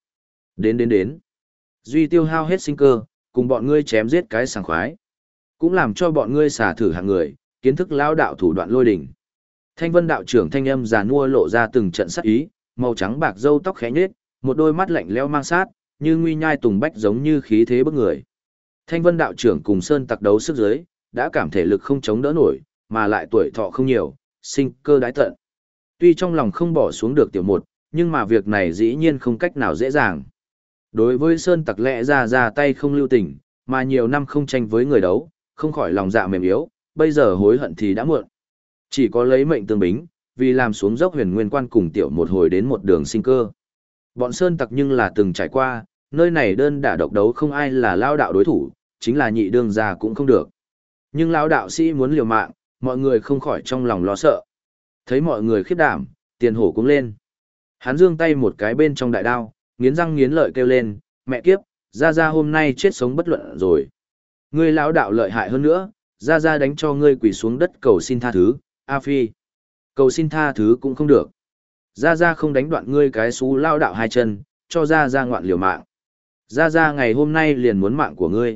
Đến. Duy tiêu hao hết sinh cơ, cùng bọn ngươi chém giết cái sảng khoái. Cũng làm cho bọn ngươi xả thử hạng người, kiến thức lao đạo thủ đoạn lôi đỉnh. Thanh Vân đạo trưởng thanh âm già nua lộ ra từng trận sắc ý, màu trắng bạc râu tóc khẽ nhếch, một đôi mắt lạnh lẽo mang sát, như nguy nhai tùng bách giống như khí thế bức người. Thanh Vân đạo trưởng cùng Sơn Tặc đấu sức dưới, đã cảm thể lực không chống đỡ nổi, mà lại tuổi thọ không nhiều, sinh cơ đái tận. Tuy trong lòng không bỏ xuống được tiểu một, nhưng mà việc này dĩ nhiên không cách nào dễ dàng. Đối với Sơn Tặc lẽ ra tay không lưu tình, mà nhiều năm không tranh với người đấu, không khỏi lòng dạ mềm yếu, bây giờ hối hận thì đã muộn. Chỉ có lấy mệnh tương bính, vì làm xuống dốc Huyền Nguyên Quan cùng tiểu một hồi đến một đường sinh cơ. Bọn Sơn Tặc nhưng là từng trải qua, nơi này đơn đả độc đấu không ai là lao đạo đối thủ, chính là nhị đương gia cũng không được. Nhưng lao đạo sĩ muốn liều mạng, mọi người không khỏi trong lòng lo sợ. Thấy mọi người khiếp đảm, Tiền Hổ cũng lên. Hắn giương tay một cái bên trong đại đao, nghiến răng nghiến lợi kêu lên, mẹ kiếp, Gia hôm nay chết sống bất luận rồi. Ngươi lão đạo lợi hại hơn nữa, Gia đánh cho ngươi quỳ xuống đất cầu xin tha thứ, A Phi. Cầu xin tha thứ cũng không được. Gia không đánh đoạn ngươi cái xú lao đạo hai chân, cho Gia ngoạn liều mạng. Gia ngày hôm nay liền muốn mạng của ngươi.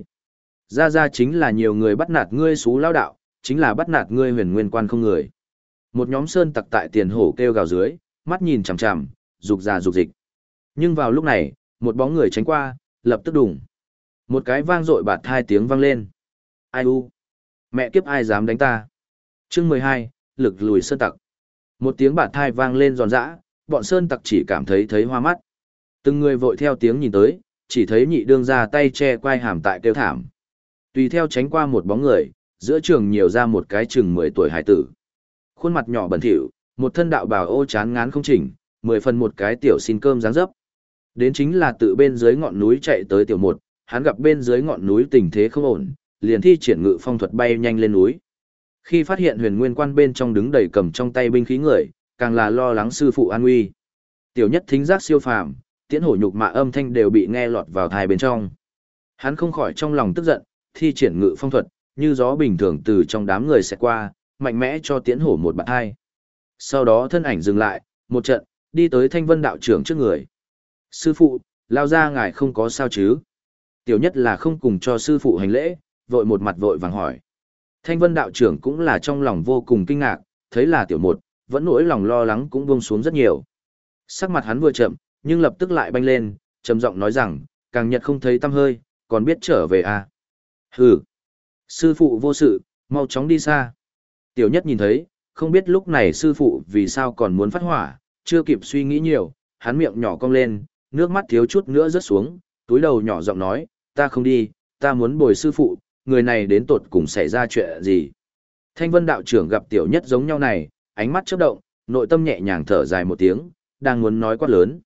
Gia chính là nhiều người bắt nạt ngươi xú lao đạo, chính là bắt nạt ngươi Huyền Nguyên Quan không người. Một nhóm Sơn Tặc tại Tiền Hổ kêu gào dưới, mắt nhìn chằm chằm, rục rà rục dịch. Nhưng vào lúc này, một bóng người tránh qua, lập tức đùng. Một cái vang dội bạt hai tiếng vang lên. Ai u? Mẹ kiếp ai dám đánh ta? Chương 12, lực lùi Sơn Tặc. Một tiếng bạt thai vang lên giòn giã, bọn Sơn Tặc chỉ cảm thấy hoa mắt. Từng người vội theo tiếng nhìn tới, chỉ thấy nhị đương ra tay che quai hàm tại kêu thảm. Tùy theo tránh qua một bóng người, giữa trường nhiều ra một cái chừng 10 tuổi hải tử. Khuôn mặt nhỏ bẩn thỉu, một thân đạo bào ô chán ngán không chỉnh, 10 phần một cái tiểu xin cơm dáng dấp. Đến chính là tự bên dưới ngọn núi chạy tới tiểu một, hắn gặp bên dưới ngọn núi tình thế không ổn, liền thi triển ngự phong thuật bay nhanh lên núi. Khi phát hiện Huyền Nguyên Quan bên trong đứng đầy cầm trong tay binh khí người, càng là lo lắng sư phụ an nguy. Tiểu nhất thính giác siêu phàm, Tiễn Hổ nhục mạ âm thanh đều bị nghe lọt vào tai bên trong. Hắn không khỏi trong lòng tức giận, thi triển ngự phong thuật, như gió bình thường từ trong đám người sẽ qua, mạnh mẽ cho Tiễn Hổ một bạt hai. Sau đó thân ảnh dừng lại, một trận, đi tới Thanh Vân đạo trưởng trước người. Sư phụ, lao ra ngài không có sao chứ? Tiểu nhất là không cùng cho sư phụ hành lễ, vội một mặt vội vàng hỏi. Thanh Vân đạo trưởng cũng là trong lòng vô cùng kinh ngạc, thấy là tiểu một, vẫn nỗi lòng lo lắng cũng buông xuống rất nhiều. Sắc mặt hắn vừa chậm, nhưng lập tức lại banh lên, trầm giọng nói rằng, càng nhật không thấy tăm hơi, còn biết trở về à? Hừ, sư phụ vô sự, mau chóng đi xa. Tiểu nhất nhìn thấy, không biết lúc này sư phụ vì sao còn muốn phát hỏa, chưa kịp suy nghĩ nhiều, hắn miệng nhỏ cong lên, nước mắt thiếu chút nữa rớt xuống, túi đầu nhỏ giọng nói, ta không đi, ta muốn bồi sư phụ, người này đến tột cùng xảy ra chuyện gì. Thanh Vân đạo trưởng gặp tiểu nhất giống nhau này, ánh mắt chớp động, nội tâm nhẹ nhàng thở dài một tiếng, đang muốn nói quát lớn.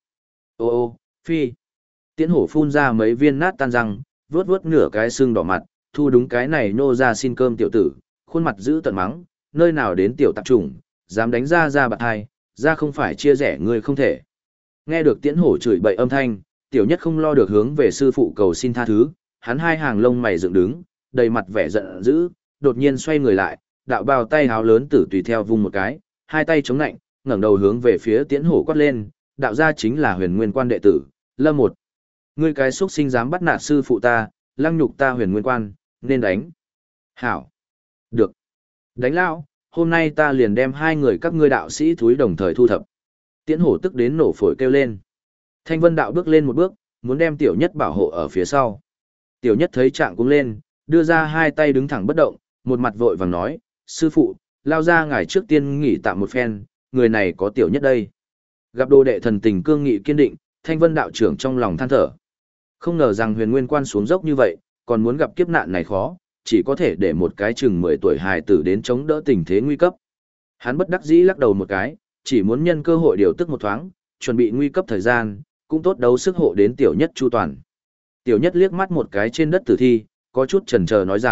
Ô, phi. Tiễn Hổ phun ra mấy viên nát tan răng, vuốt vuốt nửa cái xương đỏ mặt, thu đúng cái này nô ra xin cơm tiểu tử, khuôn mặt giữ tận mắng, nơi nào đến tiểu tạp chủng, dám đánh ra bạt hai, ra không phải chia rẽ người không thể. Nghe được Tiễn Hổ chửi bậy âm thanh, tiểu nhất không lo được hướng về sư phụ cầu xin tha thứ, hắn hai hàng lông mày dựng đứng, đầy mặt vẻ giận dữ, đột nhiên xoay người lại, đạo bào tay háo lớn tử tùy theo vung một cái, hai tay chống nạnh, ngẩng đầu hướng về phía Tiễn Hổ quát lên, đạo gia chính là Huyền Nguyên Quan đệ tử, Lâm một. Ngươi cái xuất sinh dám bắt nạt sư phụ ta, lăng nhục ta Huyền Nguyên Quan, nên đánh. Hảo. Được. Đánh lão, hôm nay ta liền đem hai người các ngươi đạo sĩ thúi đồng thời thu thập. Tiễn Hổ tức đến nổ phổi kêu lên. Thanh Vân đạo bước lên một bước, muốn đem tiểu nhất bảo hộ ở phía sau. Tiểu nhất thấy trạng cũng lên, đưa ra hai tay đứng thẳng bất động, một mặt vội vàng nói, sư phụ, lao ra ngài trước tiên nghỉ tạm một phen, người này có tiểu nhất đây. Gặp đồ đệ thần tình cương nghị kiên định, Thanh Vân đạo trưởng trong lòng than thở. Không ngờ rằng Huyền Nguyên Quan xuống dốc như vậy, còn muốn gặp kiếp nạn này khó, chỉ có thể để một cái chừng 10 tuổi hài tử đến chống đỡ tình thế nguy cấp. Hắn bất đắc dĩ lắc đầu một cái, chỉ muốn nhân cơ hội điều tức một thoáng, chuẩn bị nguy cấp thời gian, cũng tốt đấu sức hộ đến tiểu nhất chu toàn. Tiểu nhất liếc mắt một cái trên đất tử thi, có chút chần chờ nói rằng,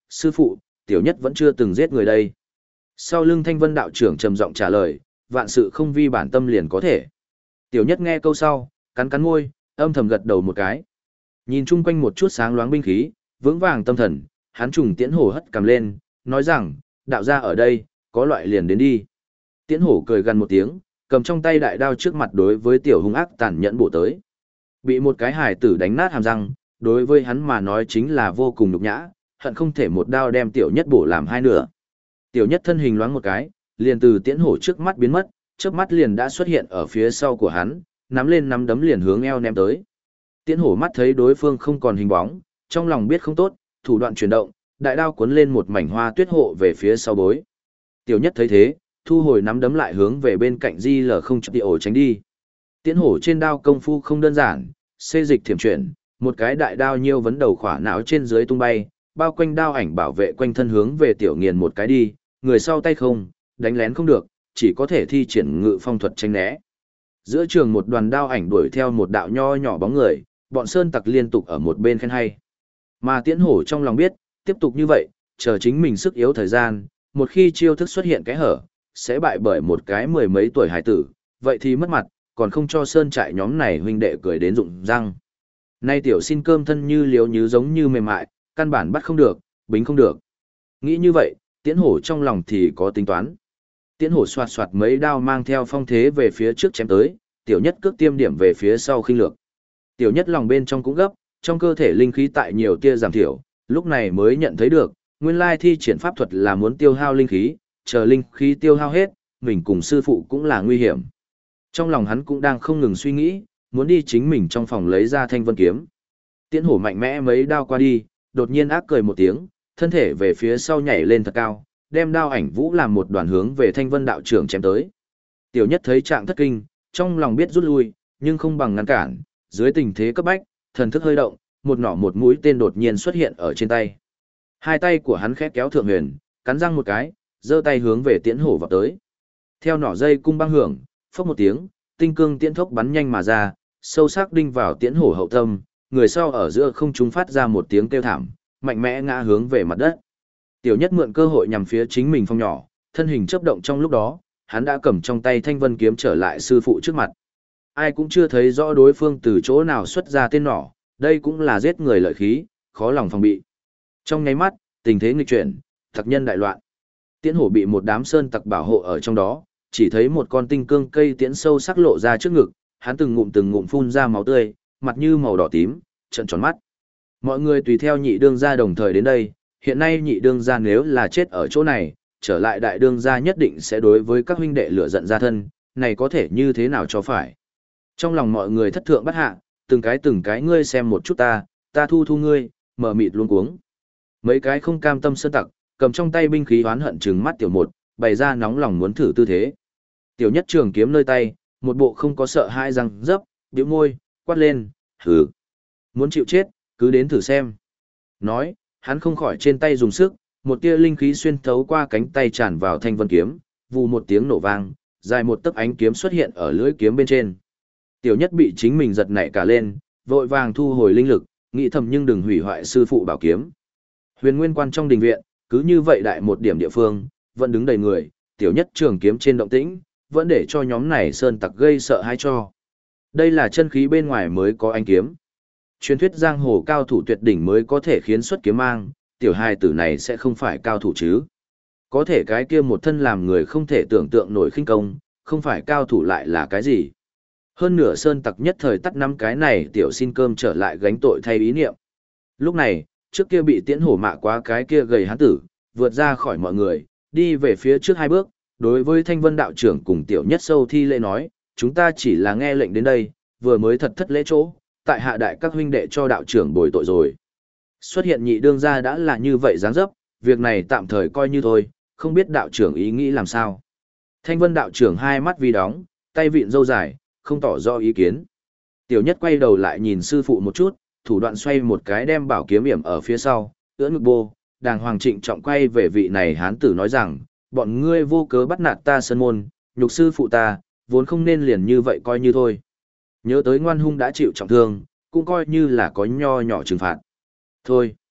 sư phụ, tiểu nhất vẫn chưa từng giết người đây. Sau lưng Thanh Vân đạo trưởng trầm giọng trả lời, vạn sự không vi bản tâm liền có thể. Tiểu nhất nghe câu sau, cắn cắn môi, âm thầm gật đầu một cái. Nhìn chung quanh một chút sáng loáng binh khí, vững vàng tâm thần, hắn trùng Tiễn Hổ hất cầm lên, nói rằng, đạo gia ở đây, có loại liền đến đi. Tiễn Hổ cười gần một tiếng, cầm trong tay đại đao trước mặt đối với tiểu hung ác tàn nhẫn bổ tới. Bị một cái hài tử đánh nát hàm răng, đối với hắn mà nói chính là vô cùng nhục nhã, hận không thể một đao đem tiểu nhất bổ làm hai nửa. Tiểu nhất thân hình loáng một cái, liền từ Tiễn Hổ trước mắt biến mất, chớp mắt liền đã xuất hiện ở phía sau của hắn, nắm lên nắm đấm liền hướng eo ném tới. Tiễn Hổ mắt thấy đối phương không còn hình bóng, trong lòng biết không tốt, thủ đoạn chuyển động, đại đao cuốn lên một mảnh hoa tuyết hộ về phía sau bối. Tiểu nhất thấy thế, thu hồi nắm đấm lại hướng về bên cạnh Di Lở không chịu ổ tránh đi. Tiễn Hổ trên đao công phu không đơn giản, xê dịch thiểm chuyển, một cái đại đao nhiêu vấn đầu khỏa não trên dưới tung bay, bao quanh đao ảnh bảo vệ quanh thân hướng về tiểu nghiền một cái đi, người sau tay không, đánh lén không được, chỉ có thể thi triển ngự phong thuật tránh né. Giữa trường một đoàn đao ảnh đuổi theo một đạo nho nhỏ bóng người, bọn sơn tặc liên tục ở một bên khen hay. Mà Tiễn Hổ trong lòng biết, tiếp tục như vậy, chờ chính mình sức yếu thời gian, một khi chiêu thức xuất hiện cái hở, sẽ bại bởi một cái mười mấy tuổi hải tử, vậy thì mất mặt, còn không cho sơn trại nhóm này huynh đệ cười đến rụng răng. Nay tiểu xin cơm thân như liếu như giống như mềm mại, căn bản bắt không được, bính không được. Nghĩ như vậy, Tiễn Hổ trong lòng thì có tính toán. Tiễn Hổ xoạt xoạt mấy đao mang theo phong thế về phía trước chém tới, tiểu nhất cước tiêm điểm về phía sau khinh lược. Tiểu nhất lòng bên trong cũng gấp, trong cơ thể linh khí tại nhiều tia giảm thiểu, lúc này mới nhận thấy được, nguyên lai thi triển pháp thuật là muốn tiêu hao linh khí, chờ linh khí tiêu hao hết, mình cùng sư phụ cũng là nguy hiểm. Trong lòng hắn cũng đang không ngừng suy nghĩ, muốn đi chính mình trong phòng lấy ra Thanh Vân kiếm. Tiễn Hổ mạnh mẽ mấy đao qua đi, đột nhiên ác cười một tiếng, thân thể về phía sau nhảy lên thật cao, đem đao ảnh vũ làm một đoàn hướng về Thanh Vân đạo trưởng chém tới. Tiểu nhất thấy trạng thất kinh, trong lòng biết rút lui, nhưng không bằng ngăn cản, dưới tình thế cấp bách, thần thức hơi động, một nỏ một mũi tên đột nhiên xuất hiện ở trên tay. Hai tay của hắn khẽ kéo thượng huyền, cắn răng một cái, giơ tay hướng về Tiễn Hổ vào tới. Theo nỏ dây cung băng hưởng, phốc một tiếng, tinh cương tiễn thốc bắn nhanh mà ra, sâu sắc đinh vào Tiễn Hổ hậu tâm, người sau ở giữa không trung phát ra một tiếng kêu thảm, mạnh mẽ ngã hướng về mặt đất. Tiểu nhất mượn cơ hội nhằm phía chính mình phong nhỏ, thân hình chớp động trong lúc đó, hắn đã cầm trong tay Thanh Vân kiếm trở lại sư phụ trước mặt. Ai cũng chưa thấy rõ đối phương từ chỗ nào xuất ra tên nỏ, đây cũng là giết người lợi khí, khó lòng phòng bị. Trong nháy mắt, tình thế nghịch chuyển, tặc nhân đại loạn. Tiễn Hổ bị một đám sơn tặc bảo hộ ở trong đó, chỉ thấy một con tinh cương cây tiễn sâu sắc lộ ra trước ngực, hắn từng ngụm phun ra máu tươi, mặt như màu đỏ tím, trợn tròn mắt. Mọi người tùy theo nhị đương gia đồng thời đến đây, hiện nay nhị đương gia nếu là chết ở chỗ này, trở lại đại đương gia nhất định sẽ đối với các huynh đệ lửa giận ra thân, này có thể như thế nào cho phải. Trong lòng mọi người thất thượng bắt hạ, từng cái ngươi xem một chút ta thu ngươi, mở mịt luống cuống. Mấy cái không cam tâm sơn tặc, cầm trong tay binh khí oán hận trừng mắt tiểu một, bày ra nóng lòng muốn thử tư thế. Tiểu nhất trường kiếm nơi tay, một bộ không có sợ hai răng dấp, bĩu môi, quát lên, hừ. Muốn chịu chết, cứ đến thử xem. Nói, hắn không khỏi trên tay dùng sức, một tia linh khí xuyên thấu qua cánh tay tràn vào Thanh Vân kiếm, vù một tiếng nổ vang, dài một tấc ánh kiếm xuất hiện ở lưỡi kiếm bên trên. Tiểu nhất bị chính mình giật nảy cả lên, vội vàng thu hồi linh lực, nghĩ thầm nhưng đừng hủy hoại sư phụ bảo kiếm. Huyền Nguyên Quan trong đình viện, cứ như vậy đại một điểm địa phương, vẫn đứng đầy người, tiểu nhất trường kiếm trên động tĩnh, vẫn để cho nhóm này sơn tặc gây sợ hãi cho. Đây là chân khí bên ngoài mới có ánh kiếm. Truyền thuyết giang hồ cao thủ tuyệt đỉnh mới có thể khiến xuất kiếm mang, tiểu hài tử này sẽ không phải cao thủ chứ. Có thể cái kia một thân làm người không thể tưởng tượng nổi khinh công, không phải cao thủ lại là cái gì. Hơn nửa sơn tặc nhất thời tắt năm cái này tiểu xin cơm trở lại gánh tội thay ý niệm. Lúc này, trước kia bị Tiễn Hổ mạ quá cái kia gầy hán tử, vượt ra khỏi mọi người, đi về phía trước hai bước, đối với Thanh Vân đạo trưởng cùng tiểu nhất sâu thi lễ nói, chúng ta chỉ là nghe lệnh đến đây, vừa mới thật thất lễ chỗ, tại hạ đại các huynh đệ cho đạo trưởng bồi tội rồi. Xuất hiện nhị đương gia đã là như vậy dáng dấp, việc này tạm thời coi như thôi, không biết đạo trưởng ý nghĩ làm sao. Thanh Vân đạo trưởng hai mắt vi đóng, tay vịn râu dài, không tỏ rõ ý kiến. Tiểu nhất quay đầu lại nhìn sư phụ một chút, thủ đoạn xoay một cái đem bảo kiếm yểm ở phía sau, ưỡn ngực bô, đàng hoàng trịnh trọng quay về vị này hán tử nói rằng, bọn ngươi vô cớ bắt nạt ta sơn môn, nhục sư phụ ta, vốn không nên liền như vậy coi như thôi. Nhớ tới ngoan hung đã chịu trọng thương, cũng coi như là có nho nhỏ trừng phạt. Thôi,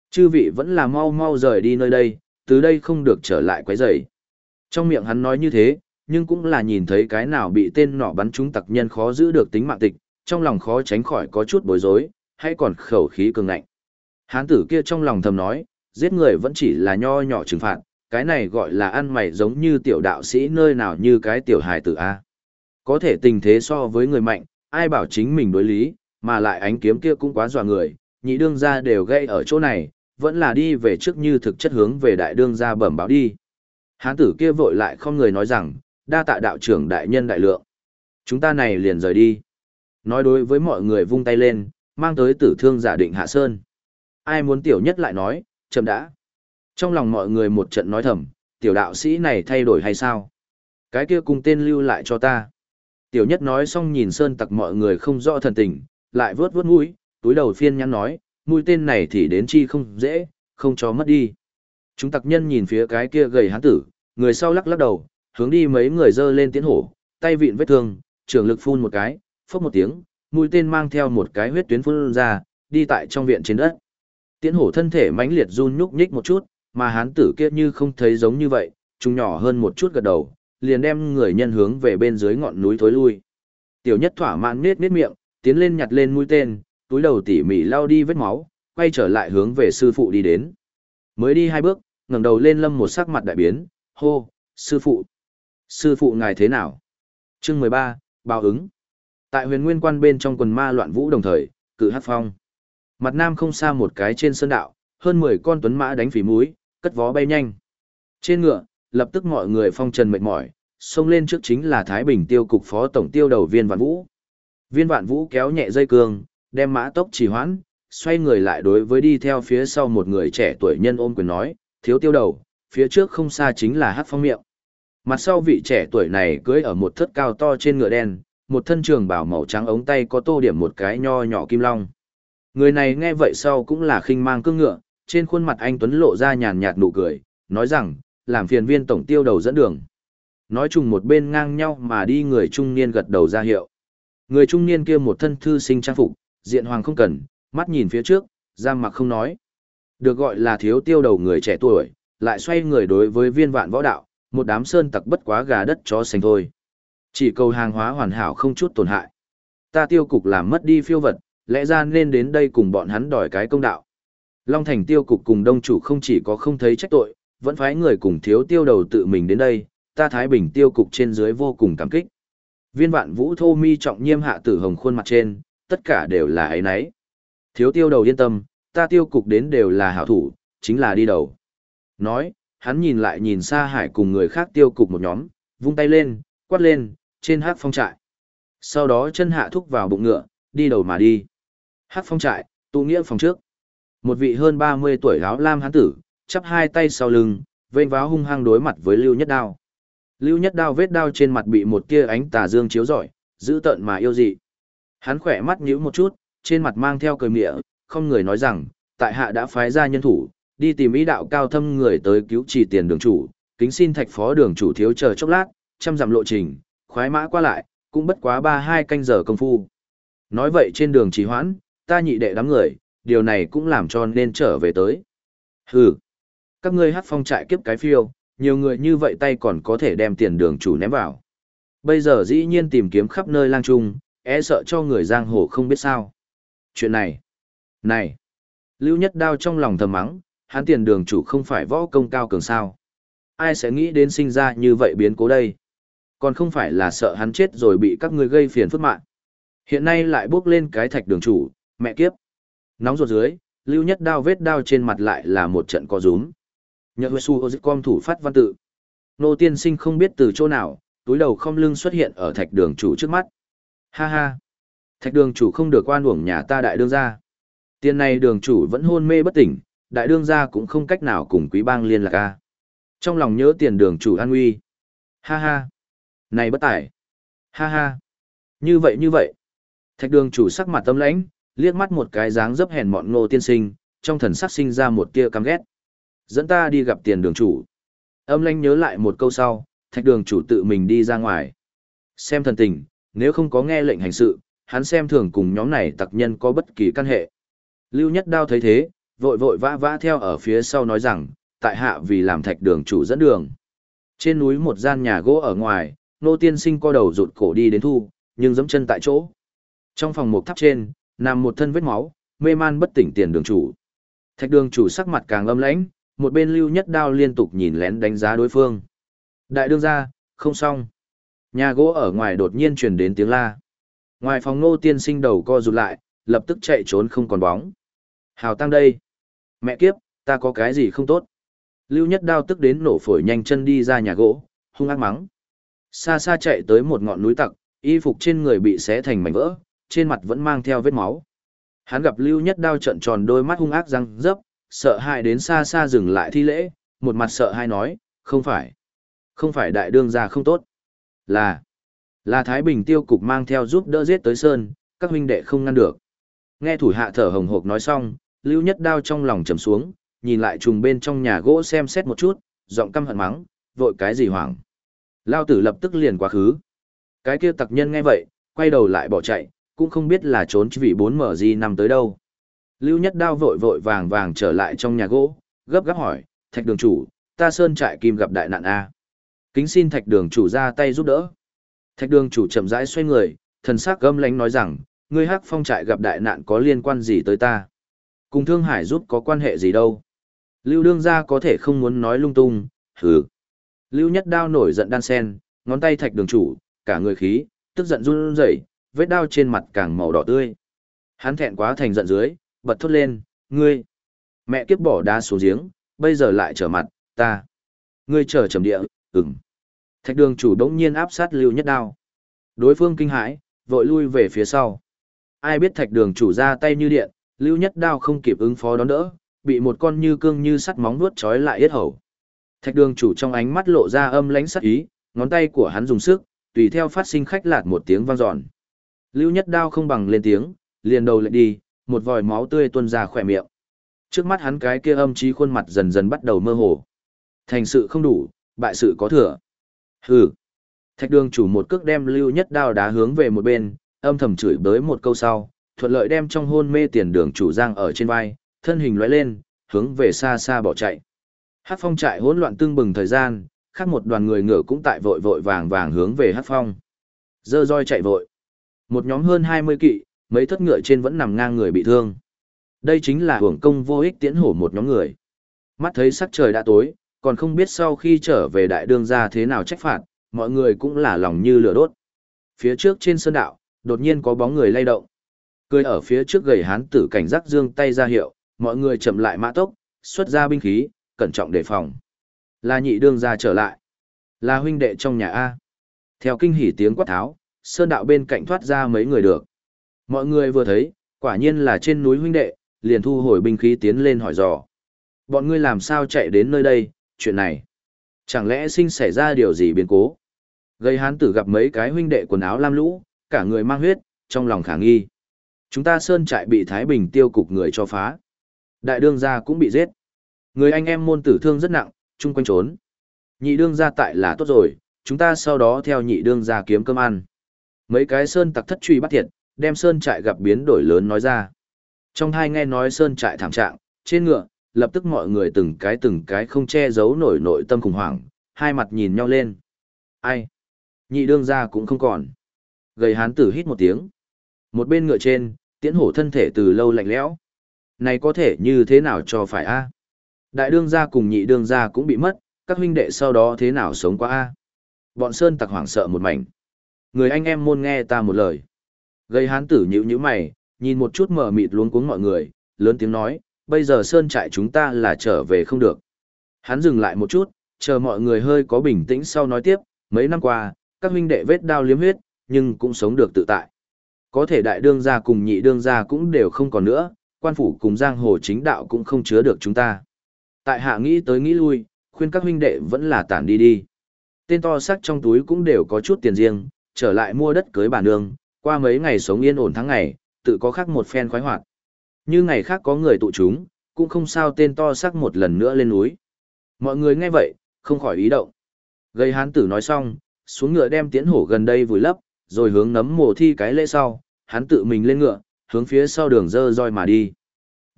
Chư vị vẫn là mau mau rời đi nơi đây, từ đây không được trở lại quấy rầy. Trong miệng hắn nói như thế, nhưng cũng là nhìn thấy cái nào bị tên nọ bắn trúng tặc nhân khó giữ được tính mạng tịch, trong lòng khó tránh khỏi có chút bối rối, hay còn khẩu khí cường ngạnh. Hán tử kia trong lòng thầm nói, giết người vẫn chỉ là nho nhỏ trừng phạt, cái này gọi là ăn mày giống như tiểu đạo sĩ nơi nào như cái tiểu hài tử A. Có thể tình thế so với người mạnh, ai bảo chính mình đối lý, mà lại ánh kiếm kia cũng quá dọa người, nhị đương gia đều gây ở chỗ này, vẫn là đi về trước như thực chất hướng về đại đương gia bẩm báo đi. Hán tử kia vội lại không người nói rằng, đa tạ đạo trưởng đại nhân đại lượng. Chúng ta này liền rời đi. Nói đối với mọi người vung tay lên, mang tới tử thương giả định hạ sơn. Ai muốn tiểu nhất lại nói, chậm đã. Trong lòng mọi người một trận nói thầm, tiểu đạo sĩ này thay đổi hay sao? Cái kia cùng tên lưu lại cho ta. Tiểu nhất nói xong nhìn sơn tặc mọi người không rõ thần tình, lại vớt vớt mũi, túi đầu phiên nhắn nói, mũi tên này thì đến chi không dễ, không cho mất đi. Chúng tặc nhân nhìn phía cái kia gầy hán tử, người sau lắc lắc đầu, hướng đi mấy người dơ lên tiến hổ, tay vịn vết thương, trường lực phun một cái, phốc một tiếng, mũi tên mang theo một cái huyết tuyến phun ra, đi tại trong viện trên đất. Tiến hổ thân thể mãnh liệt run nhúc nhích một chút, mà hán tử kia như không thấy giống như vậy, chúng nhỏ hơn một chút gật đầu, liền đem người nhân hướng về bên dưới ngọn núi thối lui. Tiểu nhất thỏa mãn nết nết miệng, tiến lên nhặt lên mũi tên, túi đầu tỉ mỉ lau đi vết máu, quay trở lại hướng về sư phụ đi đến. Mới đi 2 bước, ngẩng đầu lên lâm một sắc mặt đại biến, hô, sư phụ. Sư phụ ngài thế nào? Chương 13, báo ứng. Tại huyền nguyên quan bên trong quần ma loạn vũ đồng thời, cự hát phong. Mặt nam không xa một cái trên sơn đạo, hơn 10 con tuấn mã đánh phỉ múi, cất vó bay nhanh. Trên ngựa, lập tức mọi người phong trần mệt mỏi, xông lên trước chính là Thái Bình tiêu cục phó tổng tiêu đầu Viên Vạn Vũ. Viên Vạn Vũ kéo nhẹ dây cương, đem mã tốc trì hoãn, xoay người lại đối với đi theo phía sau một người trẻ tuổi nhân ôm quyền nói, thiếu tiêu đầu, phía trước không xa chính là hát phong miệng. Mặt sau vị trẻ tuổi này cưỡi ở một thất cao to trên ngựa đen, một thân trường bào màu trắng ống tay có tô điểm một cái nho nhỏ kim long. Người này nghe vậy sau cũng là khinh mang cương ngựa, trên khuôn mặt anh tuấn lộ ra nhàn nhạt nụ cười, nói rằng, làm phiền Viên tổng tiêu đầu dẫn đường. Nói chung một bên ngang nhau mà đi người trung niên gật đầu ra hiệu. Người trung niên kia một thân thư sinh trang phục, diện hoàng không cần, mắt nhìn phía trước, giam mặc không nói. Được gọi là thiếu tiêu đầu người trẻ tuổi, lại xoay người đối với Viên Vạn Võ đạo, một đám sơn tặc bất quá gà đất chó sành thôi. Chỉ cầu hàng hóa hoàn hảo không chút tổn hại. Ta tiêu cục làm mất đi phiêu vật, lẽ ra nên đến đây cùng bọn hắn đòi cái công đạo. Long Thành tiêu cục cùng đông chủ không chỉ có không thấy trách tội, vẫn phái người cùng thiếu tiêu đầu tự mình đến đây, ta Thái Bình tiêu cục trên dưới vô cùng cảm kích. Viên Vạn Vũ thô mi trọng nghiêm hạ tử hồng khuôn mặt trên, tất cả đều là ấy nấy. Thiếu tiêu đầu yên tâm, ta tiêu cục đến đều là hảo thủ, chính là đi đầu. Nói, hắn nhìn lại nhìn xa hải cùng người khác tiêu cục một nhóm, vung tay lên, quát lên, trên hát phong trại. Sau đó chân hạ thúc vào bụng ngựa, đi đầu mà đi. Hát phong trại, tụ nghĩa phòng trước. Một vị hơn 30 tuổi áo lam hán tử, chắp hai tay sau lưng, vênh váo hung hăng đối mặt với Lưu Nhất Đao. Lưu Nhất Đao vết đao trên mặt bị một tia ánh tà dương chiếu rọi, dữ tợn mà yêu dị. Hắn khỏe mắt nhíu một chút, trên mặt mang theo cười mỉa, không người nói rằng, tại hạ đã phái ra nhân thủ, đi tìm ý đạo cao thâm người tới cứu trì tiền đường chủ, kính xin thạch phó đường chủ thiếu chờ chốc lát, trăm dặm lộ trình, khoái mã qua lại, cũng bất quá 3-2 canh giờ công phu. Nói vậy trên đường trì hoãn, ta nhị đệ đám người, điều này cũng làm cho nên trở về tới. Hừ, các ngươi hát phong trại kiếp cái phiêu, nhiều người như vậy tay còn có thể đem tiền đường chủ ném vào. Bây giờ dĩ nhiên tìm kiếm khắp nơi lang trung, e sợ cho người giang hồ không biết sao. Chuyện này, Lưu Nhất Đao trong lòng thầm mắng, hắn tiền đường chủ không phải võ công cao cường sao. Ai sẽ nghĩ đến sinh ra như vậy biến cố đây. Còn không phải là sợ hắn chết rồi bị các ngươi gây phiền phức mạng. Hiện nay lại bước lên cái thạch đường chủ, mẹ kiếp. Nóng ruột dưới, Lưu Nhất Đao vết đao trên mặt lại là một trận co rúm. Nhờ Huệ Su Com thủ phát văn tự. Nô tiên sinh không biết từ chỗ nào, túi đầu không lưng xuất hiện ở thạch đường chủ trước mắt. Ha ha! Thạch đường chủ không được oan uổng nhà ta đại đương gia. Tiền này đường chủ vẫn hôn mê bất tỉnh, đại đương gia cũng không cách nào cùng quý bang liên lạc a. Trong lòng nhớ tiền đường chủ an nguy. Ha ha! Này bất tải! Ha ha! Như vậy. Thạch đường chủ sắc mặt tâm lãnh, liếc mắt một cái dáng dấp hèn mọn Ngô tiên sinh, trong thần sắc sinh ra một tia căm ghét. Dẫn ta đi gặp tiền đường chủ. Âm lãnh nhớ lại một câu sau, thạch đường chủ tự mình đi ra ngoài. Xem thần tình, nếu không có nghe lệnh hành sự, hắn xem thường cùng nhóm này tặc nhân có bất kỳ căn hệ. Lưu Nhất Đao thấy thế, vội vội vã vã theo ở phía sau nói rằng, tại hạ vì làm Thạch đường chủ dẫn đường. Trên núi một gian nhà gỗ ở ngoài, Ngô Tiên Sinh co đầu rụt cổ đi đến thu, nhưng giẫm chân tại chỗ. Trong phòng một tháp trên, nằm một thân vết máu, mê man bất tỉnh tiền đường chủ. Thạch đường chủ sắc mặt càng âm lãnh, một bên Lưu Nhất Đao liên tục nhìn lén đánh giá đối phương. Đại đương gia, không xong. Nhà gỗ ở ngoài đột nhiên truyền đến tiếng la. Ngoài phòng Ngô Tiên Sinh đầu co rụt lại, lập tức chạy trốn không còn bóng. Hào Tăng đây. Mẹ kiếp, ta có cái gì không tốt. Lưu Nhất Đao tức đến nổ phổi nhanh chân đi ra nhà gỗ, hung ác mắng. Xa xa chạy tới một ngọn núi tặc, y phục trên người bị xé thành mảnh vỡ, trên mặt vẫn mang theo vết máu. Hắn gặp Lưu Nhất Đao trợn tròn đôi mắt hung ác răng rấp, sợ hãi đến xa xa dừng lại thi lễ, một mặt sợ hãi nói, không phải đại đương gia không tốt. Là Thái Bình tiêu cục mang theo giúp đỡ giết tới sơn, các huynh đệ không ngăn được. Nghe thủ hạ thở hồng hộc nói xong, Lưu Nhất Đao trong lòng trầm xuống, nhìn lại trùng bên trong nhà gỗ xem xét một chút, giọng căm hận mắng, vội cái gì hoảng. Lao tử lập tức liền quá khứ. Cái kia tặc nhân nghe vậy, quay đầu lại bỏ chạy, cũng không biết là trốn vì 4MG nằm tới đâu. Lưu Nhất Đao vội vội vàng vàng trở lại trong nhà gỗ, gấp gáp hỏi, Thạch đường chủ, ta sơn trại kim gặp đại nạn A. Kính xin Thạch đường chủ ra tay giúp đỡ. Thạch đường chủ chậm rãi xoay người, thần sắc gâm lánh nói rằng, ngươi Hắc Phong trại gặp đại nạn có liên quan gì tới ta? Cùng Thương Hải giúp có quan hệ gì đâu? Lưu đương gia có thể không muốn nói lung tung, hừ. Lưu Nhất Đao nổi giận đan sen, ngón tay Thạch đường chủ, cả người khí, tức giận run rẩy, vết đao trên mặt càng màu đỏ tươi. Hắn thẹn quá thành giận dưới, bật thốt lên, ngươi, mẹ kiếp bỏ đá xuống giếng, bây giờ lại trở mặt, ta. Ngươi trở trầm địa, ừm. Thạch đường chủ đống nhiên áp sát Lưu Nhất Đao. Đối phương kinh hãi, vội lui về phía sau. Ai biết Thạch đường chủ ra tay như điện, Lưu Nhất Đao không kịp ứng phó đón đỡ, bị một con như cương như sắt móng vuốt trói lại yết hầu. Thạch đường chủ trong ánh mắt lộ ra âm lãnh sắc ý, ngón tay của hắn dùng sức, tùy theo phát sinh khách lạt một tiếng vang dọn. Lưu Nhất Đao không bằng lên tiếng, liền đầu lại đi, một vòi máu tươi tuôn ra khỏe miệng. Trước mắt hắn cái kia âm trí khuôn mặt dần dần bắt đầu mơ hồ. Thành sự không đủ, bại sự có thừa. Hừ. Thạch đường chủ một cước đem Lưu Nhất Đao đá hướng về một bên, âm thầm chửi bới một câu sau, thuận lợi đem trong hôn mê tiền đường chủ giang ở trên vai, thân hình lóe lên, hướng về xa xa bỏ chạy. Hắc Phong trại hỗn loạn tương bừng thời gian, khác một đoàn người ngựa cũng tại vội vội vàng vàng hướng về Hắc Phong. Dơ roi chạy vội. Một nhóm hơn 20 kỵ, mấy thất ngựa trên vẫn nằm ngang người bị thương. Đây chính là hưởng công vô ích tiễn hổ một nhóm người. Mắt thấy sắc trời đã tối, còn không biết sau khi trở về đại đương gia thế nào trách phạt, mọi người cũng là lòng như lửa đốt. Phía trước trên sơn đạo, đột nhiên có bóng người lay động. Cười ở phía trước gầy hán tử cảnh giác giương tay ra hiệu, mọi người chậm lại mã tốc, xuất ra binh khí, cẩn trọng đề phòng. Là nhị đương gia trở lại. Là huynh đệ trong nhà A. Theo kinh hỉ tiếng quát tháo, sơn đạo bên cạnh thoát ra mấy người được. Mọi người vừa thấy, quả nhiên là trên núi huynh đệ, liền thu hồi binh khí tiến lên hỏi dò. Bọn ngươi làm sao chạy đến nơi đây, chuyện này. Chẳng lẽ sinh xảy ra điều gì biến cố? Gây hán tử gặp mấy cái huynh đệ quần áo lam lũ, cả người mang huyết, trong lòng khả nghi. Chúng ta sơn trại bị Thái Bình tiêu cục người cho phá. Đại đương gia cũng bị giết. Người anh em môn tử thương rất nặng, chung quanh trốn. Nhị đương gia tại là tốt rồi, chúng ta sau đó theo nhị đương gia kiếm cơm ăn. Mấy cái sơn tặc thất truy bắt thiệt, đem sơn trại gặp biến đổi lớn nói ra. Trong hai nghe nói sơn trại thảm trạng, trên ngựa, lập tức mọi người từng cái không che giấu nổi nội tâm khủng hoảng, hai mặt nhìn nhau lên. Ai? Nhị đương gia cũng không còn. Gầy hán tử hít một tiếng. Một bên ngựa trên, tiễn hổ thân thể từ lâu lạnh lẽo. Này có thể như thế nào cho phải a? Đại đương gia cùng nhị đương gia cũng bị mất, các huynh đệ sau đó thế nào sống qua a? Bọn sơn tặc hoảng sợ một mảnh. Người anh em môn nghe ta một lời. Gầy hán tử nhíu mày, nhìn một chút mờ mịt luống cuống mọi người, lớn tiếng nói, bây giờ sơn trại chúng ta là trở về không được. Hắn dừng lại một chút, chờ mọi người hơi có bình tĩnh sau nói tiếp, mấy năm qua, các huynh đệ vết đao liếm huyết, nhưng cũng sống được tự tại. Có thể đại đương gia cùng nhị đương gia cũng đều không còn nữa, quan phủ cùng giang hồ chính đạo cũng không chứa được chúng ta. Tại hạ nghĩ tới nghĩ lui, khuyên các huynh đệ vẫn là tản đi đi. Tên to xác trong túi cũng đều có chút tiền riêng, trở lại mua đất cưới bà nương, qua mấy ngày sống yên ổn tháng ngày, tự có khác một phen khoái hoạt. Như ngày khác có người tụ chúng, cũng không sao tên to xác một lần nữa lên núi. Mọi người nghe vậy, không khỏi ý động. Gây hán tử nói xong, xuống ngựa đem tiễn hổ gần đây vùi lấp, rồi hướng nấm mồ thi cái lễ sau, hắn tự mình lên ngựa, hướng phía sau đường dơ roi mà đi.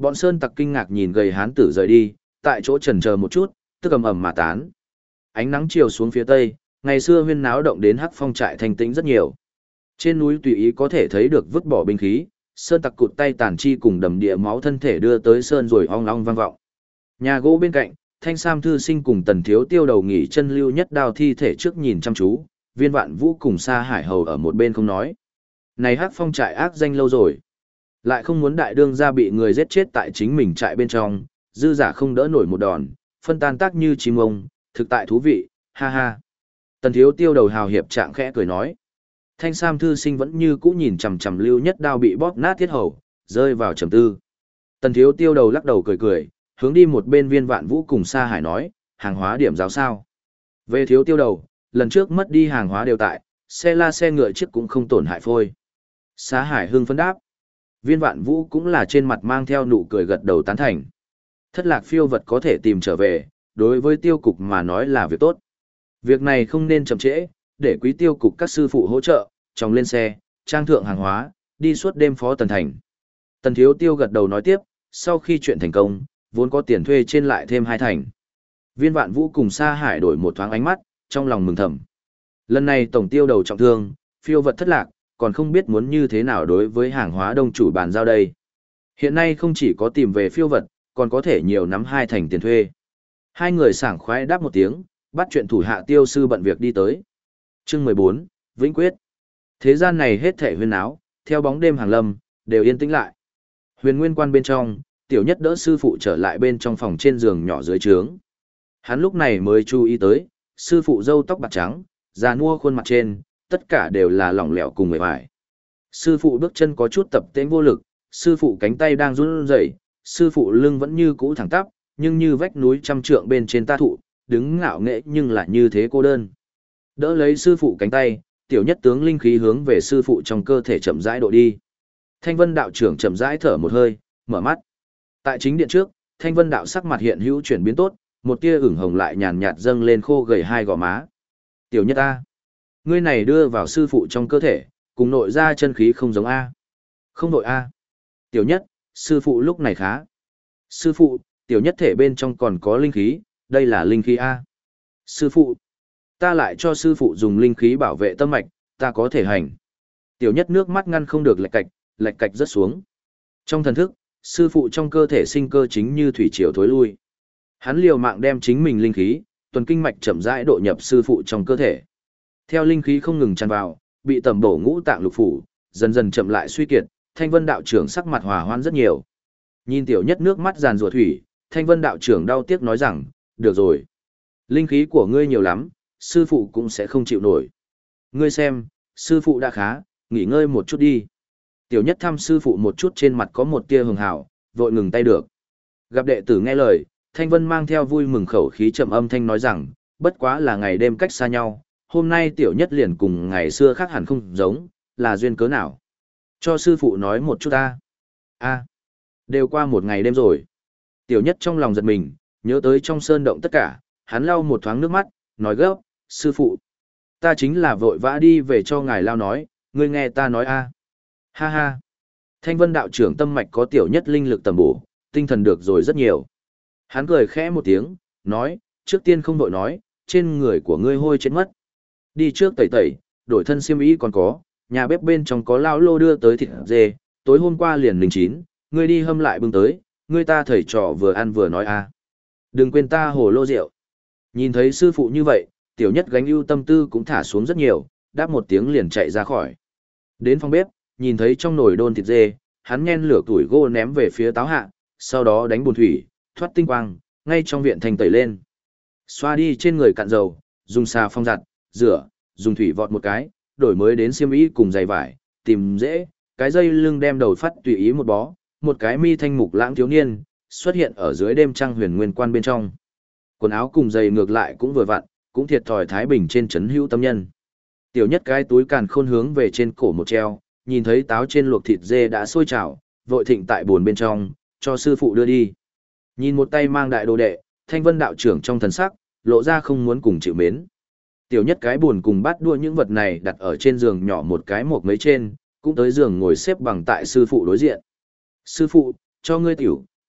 Bọn sơn tặc kinh ngạc nhìn gầy hán tử rời đi, tại chỗ chần chờ một chút, tức ầm ầm mà tán. Ánh nắng chiều xuống phía tây, ngày xưa huyên náo động đến Hắc Phong trại thanh tĩnh rất nhiều. Trên núi tùy ý có thể thấy được vứt bỏ binh khí, sơn tặc cụt tay tàn chi cùng đầm địa máu thân thể đưa tới sơn rồi ong ong vang vọng. Nhà gỗ bên cạnh, Thanh Sam thư sinh cùng Tần Thiếu Tiêu đầu nghỉ chân lưu nhất đao thi thể trước nhìn chăm chú, Viên Vạn Vũ cùng Sa Hải Hầu ở một bên không nói. Này Hắc Phong trại ác danh lâu rồi, lại không muốn đại đương gia bị người giết chết tại chính mình trại bên trong, dư giả không đỡ nổi một đòn, phân tan tác như chim ông, thực tại thú vị, ha ha. Tần Thiếu Tiêu đầu hào hiệp trạng khẽ cười nói. Thanh Sam thư sinh vẫn như cũ nhìn chằm chằm lưu nhất đao bị bóp nát thiết hầu, rơi vào trầm tư. Tần Thiếu Tiêu đầu lắc đầu cười cười, hướng đi một bên Viên Vạn Vũ cùng Sa Hải nói, hàng hóa điểm giáo sao. Về Thiếu Tiêu đầu, lần trước mất đi hàng hóa đều tại, xe la xe ngựa chiếc cũng không tổn hại phôi. Sa Hải hưng phấn đáp. Viên Vạn Vũ cũng là trên mặt mang theo nụ cười gật đầu tán thành. Thất lạc phiêu vật có thể tìm trở về, đối với tiêu cục mà nói là việc tốt. Việc này không nên chậm trễ, để quý tiêu cục các sư phụ hỗ trợ, chồng lên xe, trang thượng hàng hóa, đi suốt đêm phó tần thành. Tần Thiếu Tiêu gật đầu nói tiếp, sau khi chuyện thành công, vốn có tiền thuê trên lại thêm 2 thành. Viên Vạn Vũ cùng Sa Hải đổi một thoáng ánh mắt, trong lòng mừng thầm. Lần này tổng tiêu đầu trọng thương, phiêu vật thất lạc, còn không biết muốn như thế nào đối với hàng hóa đông chủ bàn giao đây. Hiện nay không chỉ có tìm về phiêu vật, còn có thể nhiều nắm 2 thành tiền thuê. Hai người sảng khoái đáp một tiếng, bắt chuyện thủ hạ Tiêu sư bận việc đi tới. Chương 14, Vĩnh Quyết. Thế gian này hết thảy huyên áo, theo bóng đêm hàng lâm, đều yên tĩnh lại. Huyền Nguyên Quan bên trong, Tiểu Nhất đỡ sư phụ trở lại bên trong phòng trên giường nhỏ dưới trướng. Hắn lúc này mới chú ý tới, sư phụ râu tóc bạc trắng, già nua khuôn mặt trên, tất cả đều là lỏng lẻo cùng người vải. Sư phụ bước chân có chút tập tễnh vô lực, sư phụ cánh tay đang run rẩy, sư phụ lưng vẫn như cũ thẳng tắp, nhưng như vách núi trăm trượng bên trên ta thụ, đứng ngạo nghễ nhưng lại như thế cô đơn. Đỡ lấy sư phụ cánh tay, Tiểu Nhất tướng linh khí hướng về sư phụ trong cơ thể chậm rãi độ đi. Thanh Vân đạo trưởng chậm rãi thở một hơi, mở mắt. Tại chính điện trước, Thanh Vân đạo sắc mặt hiện hữu chuyển biến tốt, một tia ửng hồng lại nhàn nhạt dâng lên khô gầy hai gò má. Tiểu Nhất a, ngươi này đưa vào sư phụ trong cơ thể, cùng nội ra chân khí không giống a. Không nội a. Tiểu Nhất, sư phụ lúc này khá. Sư phụ, Tiểu Nhất thể bên trong còn có linh khí, đây là linh khí a. Sư phụ, ta lại cho sư phụ dùng linh khí bảo vệ tâm mạch, ta có thể hành. Tiểu Nhất nước mắt ngăn không được lạch cạch rớt xuống. Trong thần thức, sư phụ trong cơ thể sinh cơ chính như thủy triều thối lui. Hắn liều mạng đem chính mình linh khí, tuần kinh mạch chậm rãi độ nhập sư phụ trong cơ thể. Theo linh khí không ngừng tràn vào, bị tẩm bổ ngũ tạng lục phủ, dần dần chậm lại suy kiệt, Thanh Vân đạo trưởng sắc mặt hòa hoan rất nhiều. Nhìn Tiểu Nhất nước mắt giàn rủa thủy, Thanh Vân đạo trưởng đau tiếc nói rằng, được rồi. Linh khí của ngươi nhiều lắm, sư phụ cũng sẽ không chịu nổi. Ngươi xem, sư phụ đã khá, nghỉ ngơi một chút đi. Tiểu Nhất thăm sư phụ một chút trên mặt có một tia hường hào, vội ngừng tay được. Gặp đệ tử nghe lời, Thanh Vân mang theo vui mừng khẩu khí trầm âm thanh nói rằng, bất quá là ngày đêm cách xa nhau, hôm nay Tiểu Nhất liền cùng ngày xưa khác hẳn không giống, là duyên cớ nào. Cho sư phụ nói một chút ta. A, đều qua một ngày đêm rồi. Tiểu Nhất trong lòng giật mình, nhớ tới trong sơn động tất cả, hắn lau một thoáng nước mắt, nói gấp, sư phụ. Ta chính là vội vã đi về cho ngài lao nói, ngươi nghe ta nói a. Ha ha. Thanh Vân đạo trưởng tâm mạch có Tiểu Nhất linh lực tầm bổ, tinh thần được rồi rất nhiều. Hắn cười khẽ một tiếng, nói, trước tiên không đội nói, trên người của ngươi hôi chết mất. Đi trước tẩy tẩy, đổi thân xiêm y còn có, nhà bếp bên trong có lão lô đưa tới thịt dê, tối hôm qua liền linh chín, ngươi đi hâm lại bưng tới, ngươi ta thầy trò vừa ăn vừa nói a. Đừng quên ta hồ lô rượu. Nhìn thấy sư phụ như vậy, Tiểu Nhất gánh ưu tâm tư cũng thả xuống rất nhiều, đáp một tiếng liền chạy ra khỏi. Đến phòng bếp, nhìn thấy trong nồi đôn thịt dê, hắn nhen lửa củi gỗ ném về phía táo hạ, sau đó đánh bùn thủy, thoát tinh quang, ngay trong viện thành tẩy lên. Xoa đi trên người cạn dầu, dùng xà phong giặt, rửa, dùng thủy vọt một cái, đổi mới đến xiêm y cùng giày vải, tìm dễ, cái dây lưng đem đầu phát tùy ý một bó, một cái mi thanh mục lãng thiếu niên, xuất hiện ở dưới đêm trăng Huyền Nguyên Quan bên trong. Quần áo cùng giày ngược lại cũng vừa vặn, cũng thiệt thòi Thái Bình trên trấn hữu tâm nhân. Tiểu Nhất cái túi càn khôn hướng về trên cổ một treo, nhìn thấy táo trên luộc thịt dê đã sôi trào, vội thịnh tại buồn bên trong, cho sư phụ đưa đi. Nhìn một tay mang đại đồ đệ, Thanh Vân đạo trưởng trong thần sắc, lộ ra không muốn cùng chịu mến. Tiểu Nhất cái buồn cùng bát đua những vật này đặt ở trên giường nhỏ một cái một mấy trên, cũng tới giường ngồi xếp bằng tại sư phụ đối diện. Sư phụ, cho ngươi tiểu,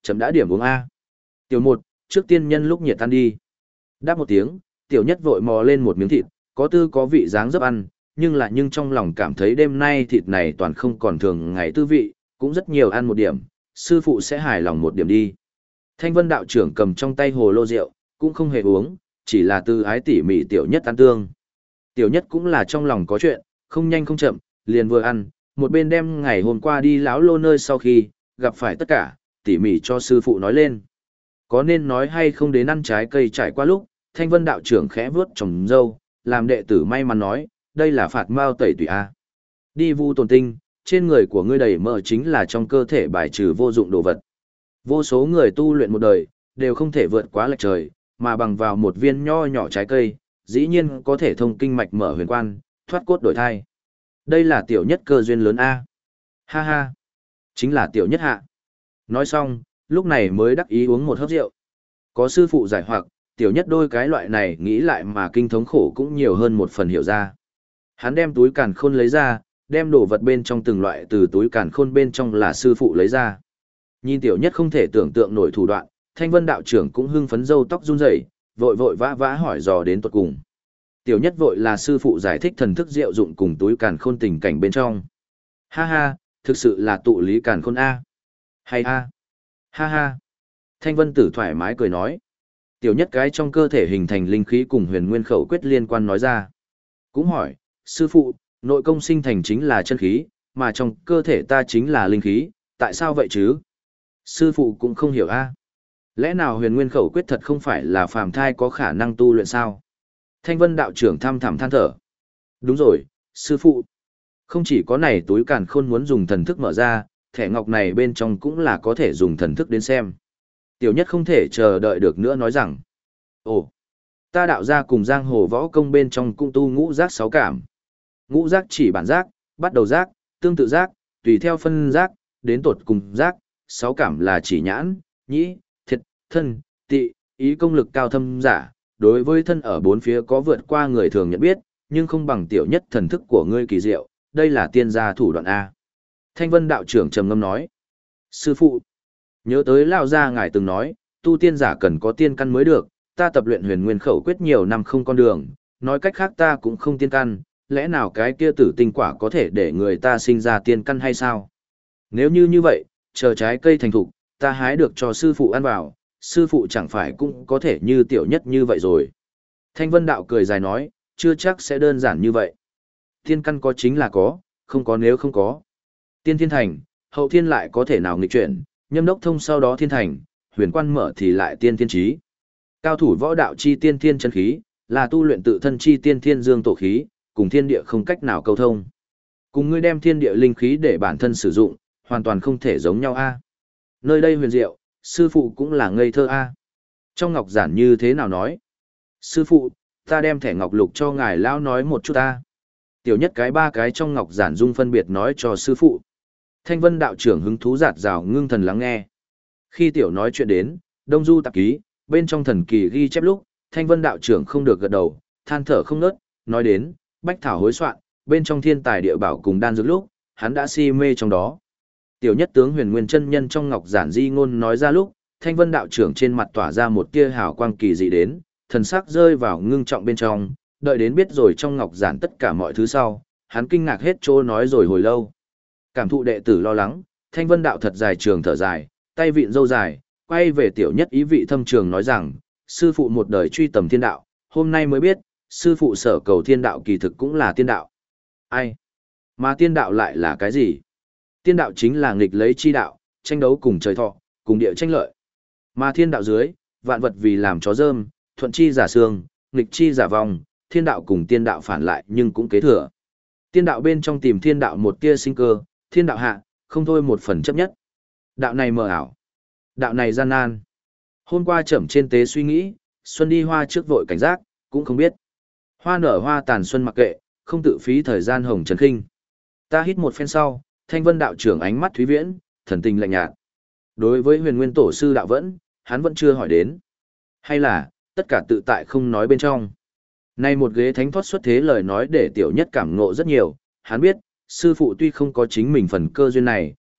chấm đã điểm uống A. Tiểu một, trước tiên nhân lúc nhiệt tan đi. Đáp một tiếng, tiểu nhất vội mò lên một miếng thịt, có tư có vị dáng dấp ăn, nhưng trong lòng cảm thấy đêm nay thịt này toàn không còn thường ngày tư vị, cũng rất nhiều ăn một điểm, sư phụ sẽ hài lòng một điểm đi. Thanh Vân đạo trưởng cầm trong tay hồ lô rượu, cũng không hề uống, chỉ là tư ái tỉ mỉ tiểu nhất ăn tương. Tiểu nhất cũng là trong lòng có chuyện, không nhanh không chậm, liền vừa ăn, một bên đem ngày hôm qua đi lão lô nơi sau khi, gặp phải tất cả, tỉ mỉ cho sư phụ nói lên. Có nên nói hay không đến ăn trái cây trải qua lúc, Thanh Vân đạo trưởng khẽ vướt trồng dâu, làm đệ tử may mắn nói, đây là phạt mao tẩy tùy A. Đi vu tồn tinh, trên người của ngươi đầy mỡ chính là trong cơ thể bài trừ vô dụng đồ vật. Vô số người tu luyện một đời, đều không thể vượt quá lệch trời, mà bằng vào một viên nho nhỏ trái cây, dĩ nhiên có thể thông kinh mạch mở huyền quan, thoát cốt đổi thai. Đây là tiểu nhất cơ duyên lớn A. Ha ha. Chính là tiểu nhất hạ. Nói xong, lúc này mới đắc ý uống một hớp rượu. Có sư phụ giải hoặc, tiểu nhất đôi cái loại này nghĩ lại mà kinh thống khổ cũng nhiều hơn một phần hiểu ra. Hắn đem túi càn khôn lấy ra, đem đồ vật bên trong từng loại từ túi càn khôn bên trong là sư phụ lấy ra. Nhìn tiểu nhất không thể tưởng tượng nổi thủ đoạn, Thanh Vân đạo trưởng cũng hưng phấn râu tóc run rẩy, vội vội vã vã hỏi dò đến tuột cùng. Tiểu nhất vội là sư phụ giải thích thần thức diệu dụng cùng túi càn khôn tình cảnh bên trong. Ha ha, thực sự là tụ lý càn khôn A. Hay A. Ha ha. Thanh Vân tử thoải mái cười nói. Tiểu nhất cái trong cơ thể hình thành linh khí cùng huyền nguyên khẩu quyết liên quan nói ra. Cũng hỏi, sư phụ, nội công sinh thành chính là chân khí, mà trong cơ thể ta chính là linh khí, tại sao vậy chứ? Sư phụ cũng không hiểu A. Lẽ nào huyền nguyên khẩu quyết thật không phải là phàm thai có khả năng tu luyện sao? Thanh Vân đạo trưởng thăm thẳm than thở. Đúng rồi, sư phụ. Không chỉ có này túi càn khôn muốn dùng thần thức mở ra, thẻ ngọc này bên trong cũng là có thể dùng thần thức đến xem. Tiểu nhất không thể chờ đợi được nữa nói rằng. Ồ, ta đạo ra cùng giang hồ võ công bên trong cung tu ngũ giác sáu cảm. Ngũ giác chỉ bản giác, bắt đầu giác, tương tự giác, tùy theo phân giác, đến tột cùng giác. Sáu cảm là chỉ nhãn, nhĩ, thiệt, thân, tị, ý công lực cao thâm giả. Đối với thân ở bốn phía có vượt qua người thường nhận biết, nhưng không bằng tiểu nhất thần thức của ngươi kỳ diệu, đây là tiên gia thủ đoạn A. Thanh Vân đạo trưởng trầm ngâm nói. Sư phụ, nhớ tới Lão gia ngài từng nói, tu tiên giả cần có tiên căn mới được, ta tập luyện huyền nguyên khẩu quyết nhiều năm không con đường, nói cách khác ta cũng không tiên căn, lẽ nào cái kia tử tinh quả có thể để người ta sinh ra tiên căn hay sao? Nếu như vậy, chờ trái cây thành thục, ta hái được cho sư phụ ăn vào, sư phụ chẳng phải cũng có thể như tiểu nhất như vậy rồi. Thanh Vân đạo cười dài nói, chưa chắc sẽ đơn giản như vậy. Tiên căn có chính là có, không có nếu không có. Tiên thiên thành, hậu thiên lại có thể nào nghịch chuyển, nhâm đốc thông sau đó thiên thành, huyền quan mở thì lại tiên thiên trí. Cao thủ võ đạo chi tiên thiên chân khí, là tu luyện tự thân chi tiên thiên dương tổ khí, cùng thiên địa không cách nào câu thông. Cùng ngươi đem thiên địa linh khí để bản thân sử dụng, hoàn toàn không thể giống nhau a. Nơi đây huyền diệu, sư phụ cũng là ngây thơ a. Trong ngọc giản như thế nào nói? Sư phụ, ta đem thẻ ngọc lục cho ngài lão nói một chút ta. Tiểu nhất cái ba cái trong ngọc giản dung phân biệt nói cho sư phụ. Thanh Vân đạo trưởng hứng thú giạt rào ngưng thần lắng nghe. Khi tiểu nói chuyện đến, Đông Du tạp ký, bên trong thần kỳ ghi chép lúc, Thanh Vân đạo trưởng không được gật đầu, than thở không ngớt, nói đến, bách thảo hối soạn, bên trong thiên tài địa bảo cùng đan dược lúc, hắn đã si mê trong đó. Tiểu nhất tướng Huyền Nguyên chân nhân trong ngọc giản di ngôn nói ra lúc, Thanh Vân đạo trưởng trên mặt tỏa ra một tia hào quang kỳ dị đến, thần sắc rơi vào ngưng trọng bên trong, đợi đến biết rồi trong ngọc giản tất cả mọi thứ sau, hắn kinh ngạc hết trô nói rồi hồi lâu. Cảm thụ đệ tử lo lắng, Thanh Vân đạo thật dài trường thở dài, tay vịn râu dài, quay về tiểu nhất ý vị thâm trường nói rằng, sư phụ một đời truy tầm thiên đạo, hôm nay mới biết, sư phụ sở cầu thiên đạo kỳ thực cũng là tiên đạo. Ai? Mà tiên đạo lại là cái gì? Tiên đạo chính là nghịch lấy chi đạo, tranh đấu cùng trời thọ, cùng địa tranh lợi. Mà thiên đạo dưới, vạn vật vì làm chó rơm, thuận chi giả xương, nghịch chi giả vong, thiên đạo cùng tiên đạo phản lại nhưng cũng kế thừa. Tiên đạo bên trong tìm thiên đạo một tia sinh cơ, thiên đạo hạ, không thôi một phần chấp nhất. Đạo này mờ ảo. Đạo này gian nan. Hôm qua chậm trên tế suy nghĩ, xuân đi hoa trước vội cảnh giác, cũng không biết. Hoa nở hoa tàn xuân mặc kệ, không tự phí thời gian hồng trần khinh. Ta hít một phen sau, Thanh Vân đạo trưởng ánh mắt thúy viễn, thần tình lạnh nhạt. Đối với Huyền Nguyên tổ sư đạo vẫn, hắn vẫn chưa hỏi đến. Hay là, tất cả tự tại không nói bên trong. Nay một ghế thánh thoát xuất thế lời nói để tiểu nhất cảm ngộ rất nhiều, hắn biết, sư phụ tuy không có chính mình phần cơ duyên này,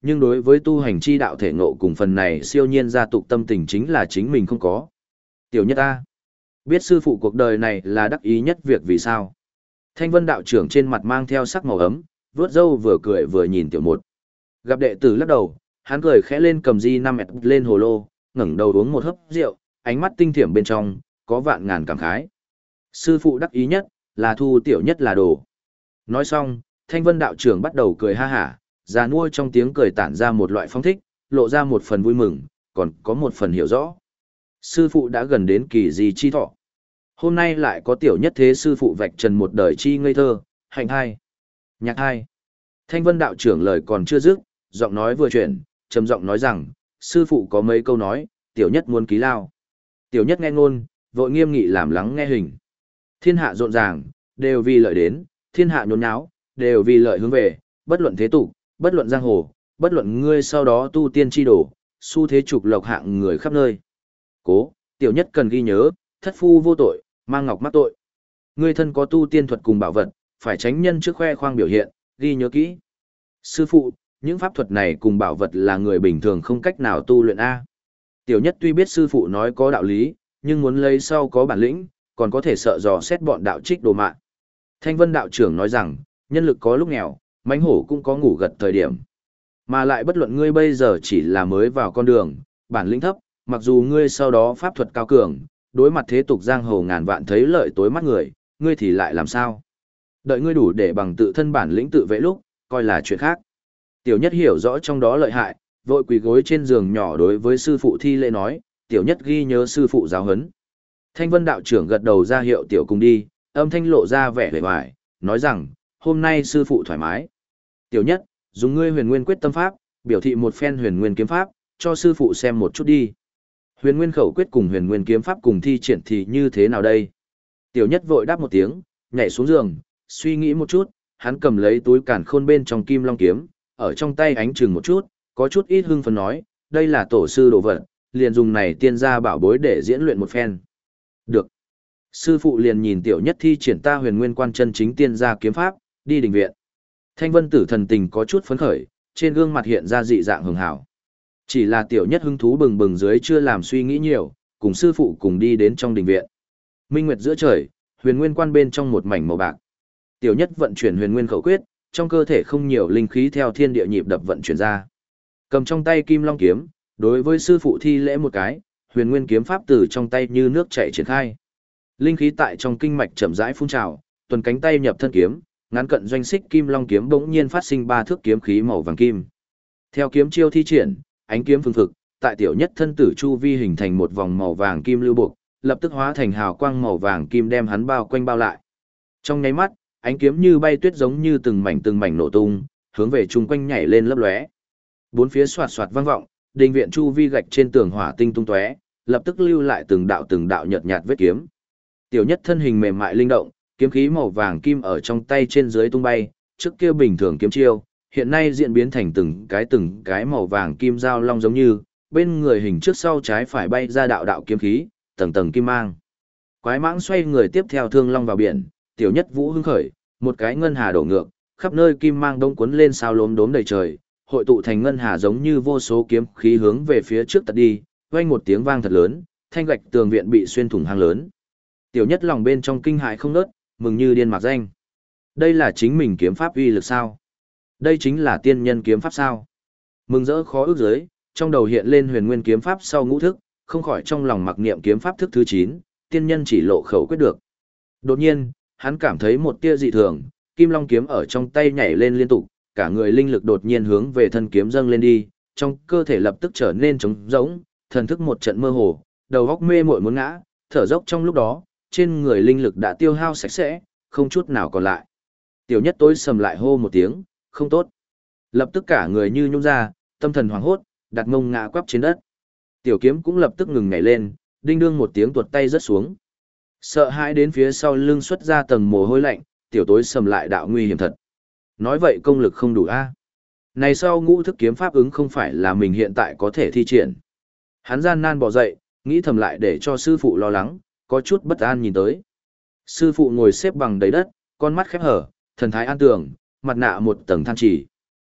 nhưng đối với tu hành chi đạo thể ngộ cùng phần này siêu nhiên gia tục tâm tình chính là chính mình không có. Tiểu nhất ta, biết sư phụ cuộc đời này là đắc ý nhất việc vì sao? Thanh Vân đạo trưởng trên mặt mang theo sắc màu ấm, vuốt râu vừa cười vừa nhìn tiểu một. Gặp đệ tử lắc đầu, hắn cười khẽ lên cầm di năm ẹt lên hồ lô, ngẩng đầu uống một hớp rượu, ánh mắt tinh thiểm bên trong, có vạn ngàn cảm khái. Sư phụ đắc ý nhất, là thu tiểu nhất là đồ. Nói xong, Thanh Vân đạo trưởng bắt đầu cười ha hả, già nua trong tiếng cười tản ra một loại phong thích, lộ ra một phần vui mừng, còn có một phần hiểu rõ. Sư phụ đã gần đến kỳ di chi thọ. Hôm nay lại có tiểu nhất thế sư phụ vạch trần một đời chi ngây thơ, hạnh hai. Nhạc hai. Thanh Vân đạo trưởng lời còn chưa dứt, giọng nói vừa chuyển, trầm giọng nói rằng, sư phụ có mấy câu nói, tiểu nhất muốn ký lao. Tiểu nhất nghe ngôn, vội nghiêm nghị làm lắng nghe hình. Thiên hạ rộn ràng, đều vì lợi đến, thiên hạ nhốn nháo, đều vì lợi hướng về, bất luận thế tục, bất luận giang hồ, bất luận ngươi sau đó tu tiên chi đổ, xu thế trục lộc hạng người khắp nơi. Cố, tiểu nhất cần ghi nhớ, thất phu vô tội, mang ngọc mắc tội. Ngươi thân có tu tiên thuật cùng bảo vật, phải tránh nhân trước khoe khoang biểu hiện, ghi nhớ kỹ. Sư phụ, những pháp thuật này cùng bảo vật là người bình thường không cách nào tu luyện A. Tiểu nhất tuy biết sư phụ nói có đạo lý, nhưng muốn lấy sau có bản lĩnh, còn có thể sợ dò xét bọn đạo trích đồ mạng. Thanh Vân đạo trưởng nói rằng, nhân lực có lúc nghèo, mãnh hổ cũng có ngủ gật thời điểm. Mà lại bất luận ngươi bây giờ chỉ là mới vào con đường, bản lĩnh thấp, mặc dù ngươi sau đó pháp thuật cao cường, đối mặt thế tục giang hồ ngàn vạn thấy lợi tối mắt người, ngươi thì lại làm sao? Đợi ngươi đủ để bằng tự thân bản lĩnh tự vệ lúc, coi là chuyện khác. Tiểu nhất hiểu rõ trong đó lợi hại, vội quỳ gối trên giường nhỏ đối với sư phụ thi lễ nói, tiểu nhất ghi nhớ sư phụ giáo huấn. Thanh Vân đạo trưởng gật đầu ra hiệu tiểu cùng đi, âm thanh lộ ra vẻ vẻ vải, nói rằng, hôm nay sư phụ thoải mái. Tiểu nhất, dùng ngươi huyền nguyên quyết tâm pháp, biểu thị một phen huyền nguyên kiếm pháp, cho sư phụ xem một chút đi. Huyền nguyên khẩu quyết cùng huyền nguyên kiếm pháp cùng thi triển thì như thế nào đây? Tiểu nhất vội đáp một tiếng, nhảy xuống giường, suy nghĩ một chút, hắn cầm lấy túi càn khôn bên trong kim long kiếm, ở trong tay ánh chừng một chút, có chút ít hưng phấn nói, đây là tổ sư đồ vật, liền dùng này tiên gia bảo bối để diễn luyện một phen. Được. Sư phụ liền nhìn tiểu nhất thi triển ta huyền nguyên quan chân chính tiên gia kiếm pháp, đi đình viện. Thanh Vân tử thần tình có chút phấn khởi, trên gương mặt hiện ra dị dạng hường hảo. Chỉ là tiểu nhất hứng thú bừng bừng dưới chưa làm suy nghĩ nhiều, cùng sư phụ cùng đi đến trong đình viện. Minh nguyệt giữa trời, huyền nguyên quan bên trong một mảnh màu bạc. Tiểu nhất vận chuyển huyền nguyên khẩu quyết, trong cơ thể không nhiều linh khí theo thiên địa nhịp đập vận chuyển ra. Cầm trong tay kim long kiếm, đối với sư phụ thi lễ một cái, huyền nguyên kiếm pháp từ trong tay như nước chảy triển khai. Linh khí tại trong kinh mạch chậm rãi phun trào, tuần cánh tay nhập thân kiếm, ngắn cận doanh xích kim long kiếm bỗng nhiên phát sinh ba thước kiếm khí màu vàng kim. Theo kiếm chiêu thi triển, ánh kiếm phương thực, tại tiểu nhất thân tử chu vi hình thành một vòng màu vàng kim lưu buộc, lập tức hóa thành hào quang màu vàng kim đem hắn bao quanh bao lại. Trong nháy mắt, ánh kiếm như bay tuyết giống như từng mảnh nổ tung, hướng về chung quanh nhảy lên lấp lóe. Bốn phía xoạt xoạt vang vọng, đình viện chu vi gạch trên tường hỏa tinh tung tóe, lập tức lưu lại từng đạo nhợt nhạt vết kiếm. Tiểu nhất thân hình mềm mại linh động, kiếm khí màu vàng kim ở trong tay trên dưới tung bay, trước kia bình thường kiếm chiêu, hiện nay diễn biến thành từng cái màu vàng kim giao long giống như, bên người hình trước sau trái phải bay ra đạo đạo kiếm khí, tầng tầng kim mang. Quái mãng xoay người tiếp theo thương long vào biển, tiểu nhất vũ hưng khởi, một cái ngân hà đổ ngược, khắp nơi kim mang đông cuốn lên sao lốm đốm đầy trời, hội tụ thành ngân hà giống như vô số kiếm khí hướng về phía trước tật đi, vang một tiếng vang thật lớn, thanh gạch tường viện bị xuyên thủng hang lớn. Tiểu nhất lòng bên trong kinh hãi không nớt, mừng như điên mạc danh. Đây là chính mình kiếm pháp uy lực sao? Đây chính là tiên nhân kiếm pháp sao? Mừng rỡ khó ước dưới, trong đầu hiện lên huyền nguyên kiếm pháp sau ngũ thức, không khỏi trong lòng mặc niệm kiếm pháp thức thứ 9, tiên nhân chỉ lộ khẩu quyết được. Đột nhiên, hắn cảm thấy một tia dị thường, kim long kiếm ở trong tay nhảy lên liên tục, cả người linh lực đột nhiên hướng về thân kiếm dâng lên đi, trong cơ thể lập tức trở nên trống rỗng, thần thức một trận mơ hồ, đầu óc mê muội muốn ngã, thở dốc trong lúc đó, trên người linh lực đã tiêu hao sạch sẽ, không chút nào còn lại. Tiểu nhất tối sầm lại hô một tiếng, không tốt. Lập tức cả người như nhũn ra, tâm thần hoảng hốt, đặt mông ngã quắp trên đất. Tiểu kiếm cũng lập tức ngừng nhảy lên, đinh đương một tiếng tuột tay rớt xuống. Sợ hãi đến phía sau lưng xuất ra tầng mồ hôi lạnh, tiểu tối sầm lại đạo nguy hiểm thật. Nói vậy công lực không đủ a. Này sau ngũ thức kiếm pháp ứng không phải là mình hiện tại có thể thi triển. Hắn gian nan bỏ dậy, nghĩ thầm lại để cho sư phụ lo lắng, có chút bất an nhìn tới. Sư phụ ngồi xếp bằng đầy đất, con mắt khép hở, thần thái an tường, mặt nạ một tầng than chỉ.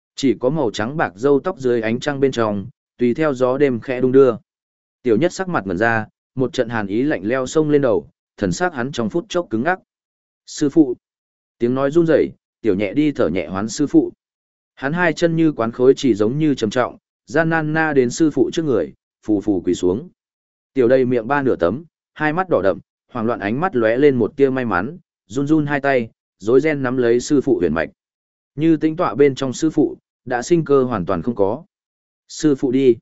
Chỉ có màu trắng bạc râu tóc dưới ánh trăng bên trong, tùy theo gió đêm khẽ đung đưa. Tiểu Nhất sắc mặt ngẩn ra, một trận hàn ý lạnh leo xông lên đầu, thần sắc hắn trong phút chốc cứng ngắc. Sư phụ. Tiếng nói run rẩy, Tiểu Nhẹ đi thở nhẹ hoán sư phụ. Hắn hai chân như quán khối chỉ giống như trầm trọng, gian nan na đến sư phụ trước người, phù phù quỳ xuống. Tiểu Đầy miệng ba nửa tấm, hai mắt đỏ đậm, hoảng loạn ánh mắt lóe lên một tia may mắn, run run hai tay, rối ren nắm lấy sư phụ huyền mạch. Như tính tọa bên trong sư phụ, đã sinh cơ hoàn toàn không có. Sư phụ đi!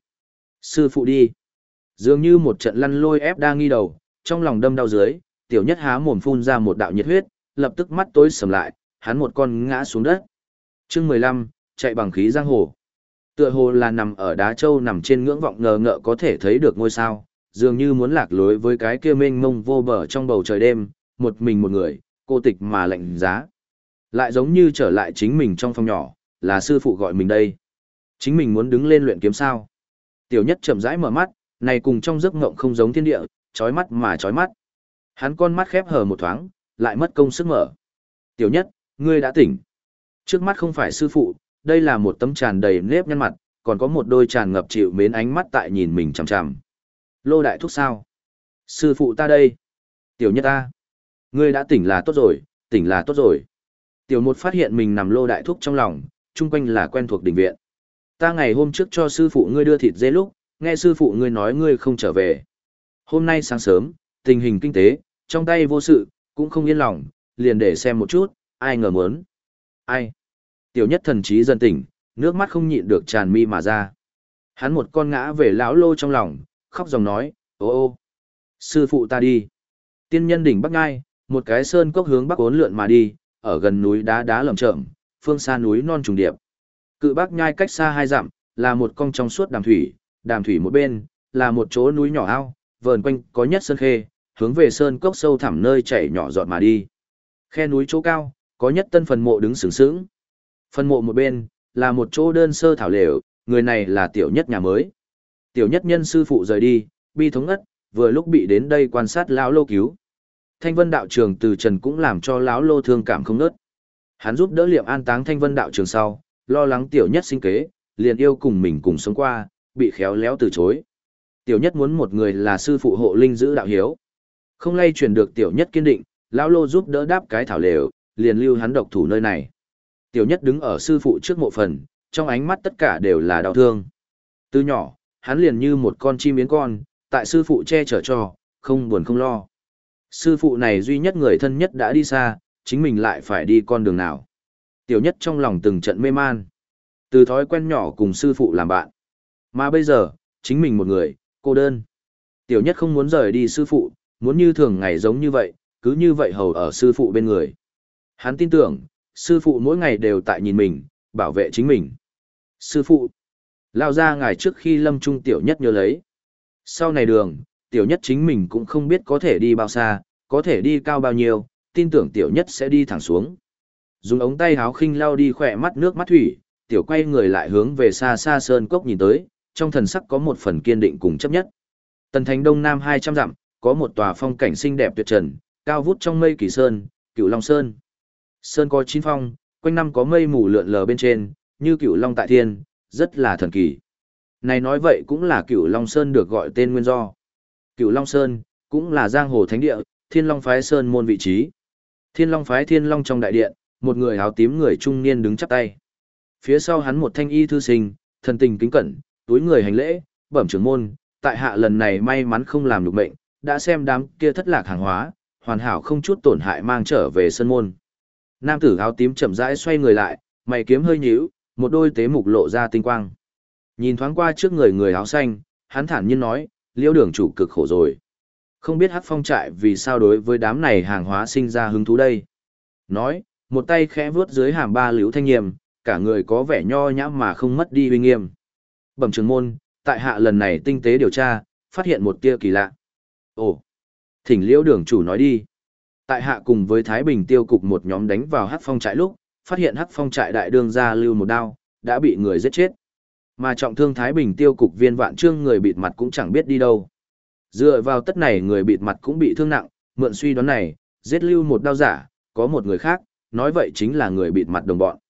Sư phụ đi! Dường như một trận lăn lôi ép đang nghi đầu, trong lòng đâm đau dưới, Tiểu Nhất há mồm phun ra một đạo nhiệt huyết, lập tức mắt tối sầm lại, hắn một con ngã xuống đất. Chương 15, chạy bằng khí giang hồ. Tựa hồ là nằm ở đá châu nằm trên ngưỡng vọng ngờ ngợ có thể thấy được ngôi sao, dường như muốn lạc lối với cái kia mênh mông vô bờ trong bầu trời đêm, một mình một người, cô tịch mà lạnh giá. Lại giống như trở lại chính mình trong phòng nhỏ, là sư phụ gọi mình đây. Chính mình muốn đứng lên luyện kiếm sao. Tiểu Nhất chậm rãi mở mắt, này cùng trong giấc ngộng không giống thiên địa, chói mắt mà chói mắt. Hắn con mắt khép hờ một thoáng, lại mất công sức mở. Tiểu Nhất, ngươi đã tỉnh. Trước mắt không phải sư phụ, đây là một tấm tràn đầy nếp nhăn mặt, còn có một đôi tràn ngập chịu mến ánh mắt tại nhìn mình chằm chằm. Lô Đại Thúc sao? Sư phụ ta đây. Tiểu Nhất ta. Ngươi đã tỉnh là tốt rồi, tỉnh là tốt rồi. Tiểu Một phát hiện mình nằm Lô Đại Thúc trong lòng, chung quanh là quen thuộc đình viện. Ta ngày hôm trước cho sư phụ ngươi đưa thịt dê lúc, nghe sư phụ ngươi nói ngươi không trở về. Hôm nay sáng sớm, tình hình kinh tế, trong tay vô sự, cũng không yên lòng, liền để xem một chút, ai ngờ muốn. Ai? Tiểu Nhất thần trí dần tỉnh, nước mắt không nhịn được tràn mi mà ra. Hắn một con ngã về lão Lô trong lòng, khóc dòng nói, ô ô, sư phụ ta đi. Tiên nhân đỉnh Bắc Ngai, một cái sơn cốc hướng bắc uốn lượn mà đi, ở gần núi đá đá lởm chởm, phương xa núi non trùng điệp. Cự Bắc Nhai cách xa 2 dặm, là một con trong suốt đàm thủy một bên, là một chỗ núi nhỏ ao, vờn quanh có nhất sơn khê, hướng về sơn cốc sâu thẳm nơi chảy nhỏ giọt mà đi. Khe núi chỗ cao, có nhất tân phần mộ đứng sừng sững. Phần mộ một bên, là một chỗ đơn sơ thảo lều, người này là Tiểu Nhất nhà mới. Tiểu Nhất nhân sư phụ rời đi, bi thống ngất, vừa lúc bị đến đây quan sát lão Lô cứu. Thanh Vân đạo trường từ trần cũng làm cho lão Lô thương cảm không nớt. Hắn giúp đỡ Liệm an táng Thanh Vân đạo trường sau, lo lắng Tiểu Nhất sinh kế, liền yêu cùng mình cùng sống qua, bị khéo léo từ chối. Tiểu Nhất muốn một người là sư phụ hộ linh giữ đạo hiếu. Không lay chuyển được Tiểu Nhất kiên định, lão Lô giúp đỡ đáp cái thảo lều, liền lưu hắn độc thủ nơi này. Tiểu Nhất đứng ở sư phụ trước mộ phần, trong ánh mắt tất cả đều là đau thương. Từ nhỏ, hắn liền như một con chim yến con, tại sư phụ che chở cho, không buồn không lo. Sư phụ này duy nhất người thân nhất đã đi xa, chính mình lại phải đi con đường nào. Tiểu Nhất trong lòng từng trận mê man. Từ thói quen nhỏ cùng sư phụ làm bạn. Mà bây giờ, chính mình một người, cô đơn. Tiểu Nhất không muốn rời đi sư phụ, muốn như thường ngày giống như vậy, cứ như vậy hầu ở sư phụ bên người. Hắn tin tưởng, sư phụ mỗi ngày đều tại nhìn mình, bảo vệ chính mình. Sư phụ, lao ra ngài trước khi lâm trung Tiểu Nhất nhớ lấy. Sau này đường, Tiểu Nhất chính mình cũng không biết có thể đi bao xa, có thể đi cao bao nhiêu, tin tưởng Tiểu Nhất sẽ đi thẳng xuống. Dùng ống tay háo khinh lao đi khỏe mắt nước mắt thủy, Tiểu quay người lại hướng về xa xa sơn cốc nhìn tới, trong thần sắc có một phần kiên định cùng chấp nhất. Tần thành đông nam 200 dặm, có một tòa phong cảnh xinh đẹp tuyệt trần, cao vút trong mây kỳ sơn, Cửu Long Sơn. Sơn có 9 phong, quanh năm có mây mù lượn lờ bên trên, như Cửu Long tại thiên, rất là thần kỳ. Này nói vậy cũng là Cửu Long Sơn được gọi tên nguyên do. Cửu Long Sơn, cũng là giang hồ thánh địa, Thiên Long phái sơn môn vị trí. Thiên Long phái Thiên Long trong đại điện, một người áo tím người trung niên đứng chắp tay. Phía sau hắn một thanh y thư sinh, thần tình kính cẩn, túi người hành lễ, bẩm trưởng môn, tại hạ lần này may mắn không làm được mệnh, đã xem đám kia thất lạc hàng hóa, hoàn hảo không chút tổn hại mang trở về sân môn. Nam tử áo tím chậm rãi xoay người lại, mày kiếm hơi nhíu, một đôi tế mục lộ ra tinh quang. Nhìn thoáng qua trước người áo xanh, hắn thản nhiên nói, Liễu đường chủ cực khổ rồi. Không biết Hắc Phong trại vì sao đối với đám này hàng hóa sinh ra hứng thú đây. Nói, một tay khẽ vuốt dưới hàm ba Liễu Thanh Nghiêm, cả người có vẻ nho nhã mà không mất đi uy nghiêm. Bẩm trưởng môn, tại hạ lần này tinh tế điều tra, phát hiện một tia kỳ lạ. Ồ, thỉnh Liễu đường chủ nói đi. Tại hạ cùng với Thái Bình tiêu cục một nhóm đánh vào Hắc Phong trại lúc, phát hiện Hắc Phong trại đại đương gia Lưu một đao, đã bị người giết chết. Mà trọng thương Thái Bình tiêu cục Viên Vạn Trương người bịt mặt cũng chẳng biết đi đâu. Dựa vào tất này người bịt mặt cũng bị thương nặng, mượn suy đoán này, giết Lưu một đao giả, có một người khác, nói vậy chính là người bịt mặt đồng bọn.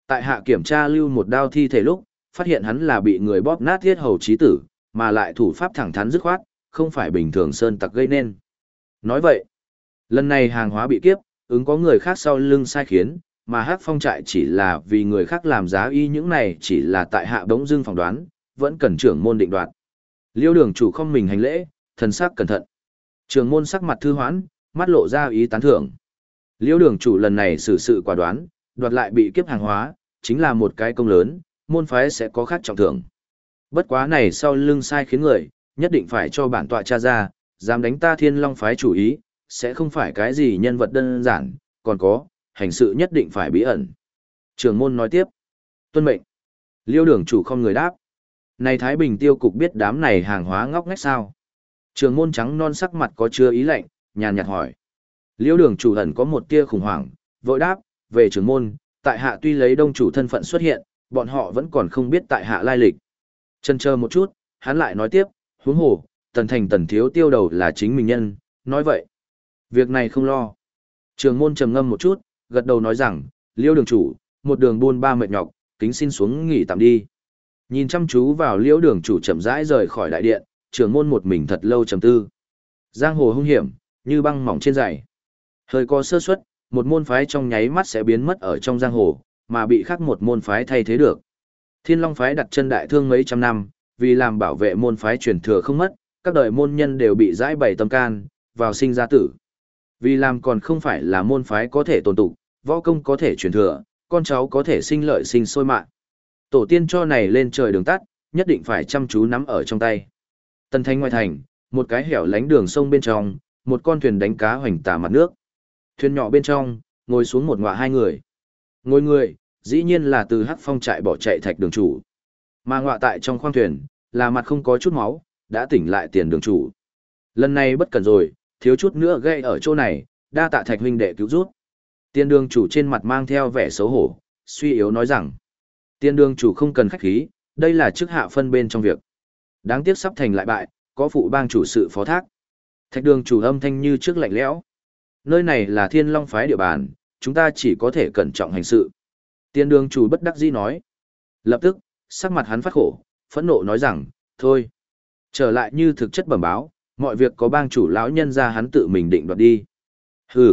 Tại hạ kiểm tra lưu một đao thi thể lúc, phát hiện hắn là bị người bóp nát thiết hầu chí tử, mà lại thủ pháp thẳng thắn dứt khoát, không phải bình thường sơn tặc gây nên. Nói vậy, lần này hàng hóa bị kiếp, ứng có người khác sau lưng sai khiến, mà Hắc Phong trại chỉ là vì người khác làm giá y, những này chỉ là tại hạ bỗng dưng phỏng đoán, vẫn cần trưởng môn định đoạt. Liêu đường chủ không mình hành lễ, thần sắc cẩn thận. Trưởng môn sắc mặt thư hoãn, mắt lộ ra ý tán thưởng. Liêu đường chủ lần này xử sự quả đoán, đoạt lại bị kiếp hàng hóa, chính là một cái công lớn, môn phái sẽ có khác trọng thưởng. Bất quá này sau lưng sai khiến người, nhất định phải cho bản tọa tra ra, dám đánh ta Thiên Long phái chủ ý, sẽ không phải cái gì nhân vật đơn giản, còn có, hành sự nhất định phải bí ẩn. Trưởng môn nói tiếp. Tuân mệnh. Liêu đường chủ không người đáp. Này Thái Bình tiêu cục biết đám này hàng hóa ngóc ngách sao? Trưởng môn trắng non sắc mặt có chưa ý lạnh, nhàn nhạt hỏi. Liêu đường chủ ẩn có một tia khủng hoảng, vội đáp, về trưởng môn, tại hạ tuy lấy đông chủ thân phận xuất hiện, bọn họ vẫn còn không biết tại hạ lai lịch. Chần chờ một chút, hắn lại nói tiếp, huống hồ, tần thành tần thiếu tiêu đầu là chính mình nhân, nói vậy. Việc này không lo. Trường môn trầm ngâm một chút, gật đầu nói rằng, Liêu đường chủ, một đường buôn ba mệt nhọc, kính xin xuống nghỉ tạm đi. Nhìn chăm chú vào Liêu đường chủ chậm rãi rời khỏi đại điện, trường môn một mình thật lâu trầm tư. Giang hồ hung hiểm, như băng mỏng trên giày. Hơi có sơ suất, một môn phái trong nháy mắt sẽ biến mất ở trong giang hồ, mà bị khác một môn phái thay thế được. Thiên Long phái đặt chân đại thương mấy trăm năm, vì làm bảo vệ môn phái truyền thừa không mất, các đời môn nhân đều bị giải bày tâm can, vào sinh ra tử. Vì làm còn không phải là môn phái có thể tồn tụ, võ công có thể truyền thừa, con cháu có thể sinh lợi sinh sôi mạng. Tổ tiên cho này lên trời đường tắt, nhất định phải chăm chú nắm ở trong tay. Tân Thanh ngoài thành, một cái hẻo lánh đường sông bên trong, một con thuyền đánh cá hoành tà mặt nước. Thuyền nhỏ bên trong, ngồi xuống một ngọa hai người. Ngồi người, dĩ nhiên là từ Hắc Phong trại bỏ chạy Thạch đường chủ. Mà ngọa tại trong khoang thuyền, là mặt không có chút máu, đã tỉnh lại Tiền đường chủ. Lần này bất cẩn rồi, thiếu chút nữa gây ở chỗ này, đa tạ Thạch huynh đệ cứu giúp. Tiền đường chủ trên mặt mang theo vẻ xấu hổ, suy yếu nói rằng. Tiền đường chủ không cần khách khí, đây là chức hạ phân bên trong việc. Đáng tiếc sắp thành lại bại, có phụ bang chủ sự phó thác. Thạch đường chủ âm thanh như trước lạnh lẽo. Nơi này là Thiên Long phái địa bàn, chúng ta chỉ có thể cẩn trọng hành sự. Tiền đường chủ bất đắc dĩ nói. Lập tức, sắc mặt hắn phát khổ, phẫn nộ nói rằng, thôi. Trở lại như thực chất bẩm báo, mọi việc có bang chủ lão nhân ra hắn tự mình định đoạt đi. Hừ.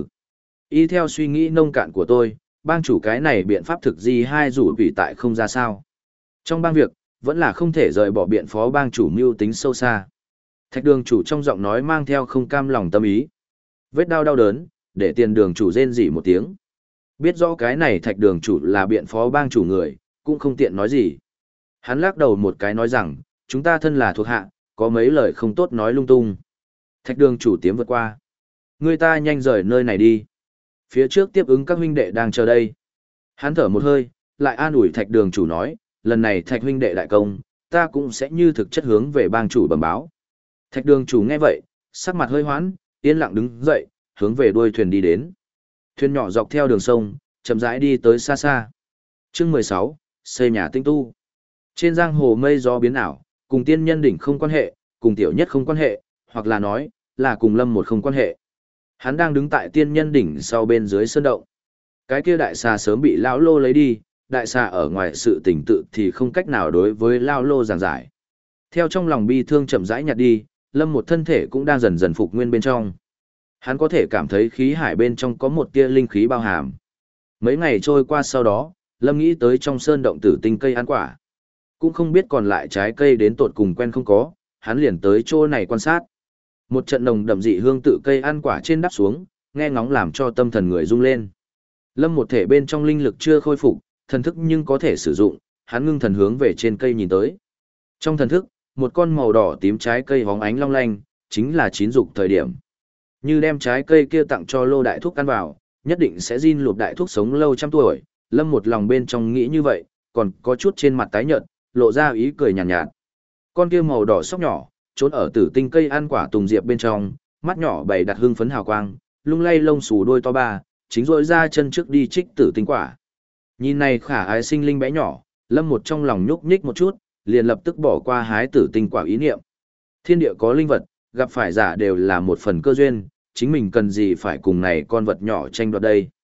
Y theo suy nghĩ nông cạn của tôi, bang chủ cái này biện pháp thực di hai rủ vì tại không ra sao. Trong bang việc, vẫn là không thể rời bỏ biện phó bang chủ mưu tính sâu xa. Thạch đường chủ trong giọng nói mang theo không cam lòng tâm ý. Vết đau đau đớn, để tiền đường chủ rên rỉ một tiếng. Biết rõ cái này thạch đường chủ là biện phó bang chủ người, cũng không tiện nói gì. Hắn lắc đầu một cái nói rằng, chúng ta thân là thuộc hạ, có mấy lời không tốt nói lung tung. Thạch đường chủ tiếm vượt qua. Người ta nhanh rời nơi này đi. Phía trước tiếp ứng các huynh đệ đang chờ đây. Hắn thở một hơi, lại an ủi thạch đường chủ nói, lần này thạch huynh đệ đại công, ta cũng sẽ như thực chất hướng về bang chủ bẩm báo. Thạch đường chủ nghe vậy, sắc mặt hơi hoãn, yên lặng đứng dậy, hướng về đuôi thuyền đi đến. Thuyền nhỏ dọc theo đường sông, chậm rãi đi tới xa xa. Chương 16, xây nhà tinh tu. Trên giang hồ mây gió biến ảo, cùng tiên nhân đỉnh không quan hệ, cùng tiểu nhất không quan hệ, hoặc là nói, là cùng lâm một không quan hệ. Hắn đang đứng tại tiên nhân đỉnh sau bên dưới sơn động. Cái kia đại xà sớm bị lão lô lấy đi, đại xà ở ngoài sự tỉnh tự thì không cách nào đối với lão lô giảng giải. Theo trong lòng bi thương chậm rãi nhạt đi, lâm một thân thể cũng đang dần dần phục nguyên bên trong. Hắn có thể cảm thấy khí hải bên trong có một tia linh khí bao hàm. Mấy ngày trôi qua sau đó, lâm nghĩ tới trong sơn động tử tinh cây ăn quả. Cũng không biết còn lại trái cây đến tột cùng quen không có, hắn liền tới chỗ này quan sát. Một trận nồng đậm dị hương tự cây ăn quả trên đắp xuống, nghe ngóng làm cho tâm thần người rung lên. Lâm một thể bên trong linh lực chưa khôi phục, thần thức nhưng có thể sử dụng, hắn ngưng thần hướng về trên cây nhìn tới. Trong thần thức, một con màu đỏ tím trái cây hóng ánh long lanh, chính là chín dục thời điểm. Như đem trái cây kia tặng cho lô đại thúc ăn vào, nhất định sẽ gin lụp đại thúc sống lâu trăm tuổi. Lâm một lòng bên trong nghĩ như vậy, còn có chút trên mặt tái nhợt, lộ ra ý cười nhàn nhạt. Con kia màu đỏ sóc nhỏ, trốn ở tử tinh cây ăn quả tùng diệp bên trong, mắt nhỏ bày đặt hưng phấn hào quang, lung lay lông xù đôi to ba, chính rỗi ra chân trước đi trích tử tinh quả. Nhìn này khả ái sinh linh bé nhỏ, Lâm một trong lòng nhúc nhích một chút, liền lập tức bỏ qua hái tử tinh quả ý niệm. Thiên địa có linh vật, gặp phải giả đều là một phần cơ duyên, chính mình cần gì phải cùng này con vật nhỏ tranh đoạt đây.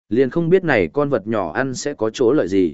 Liền không biết này con vật nhỏ ăn sẽ có chỗ lợi gì.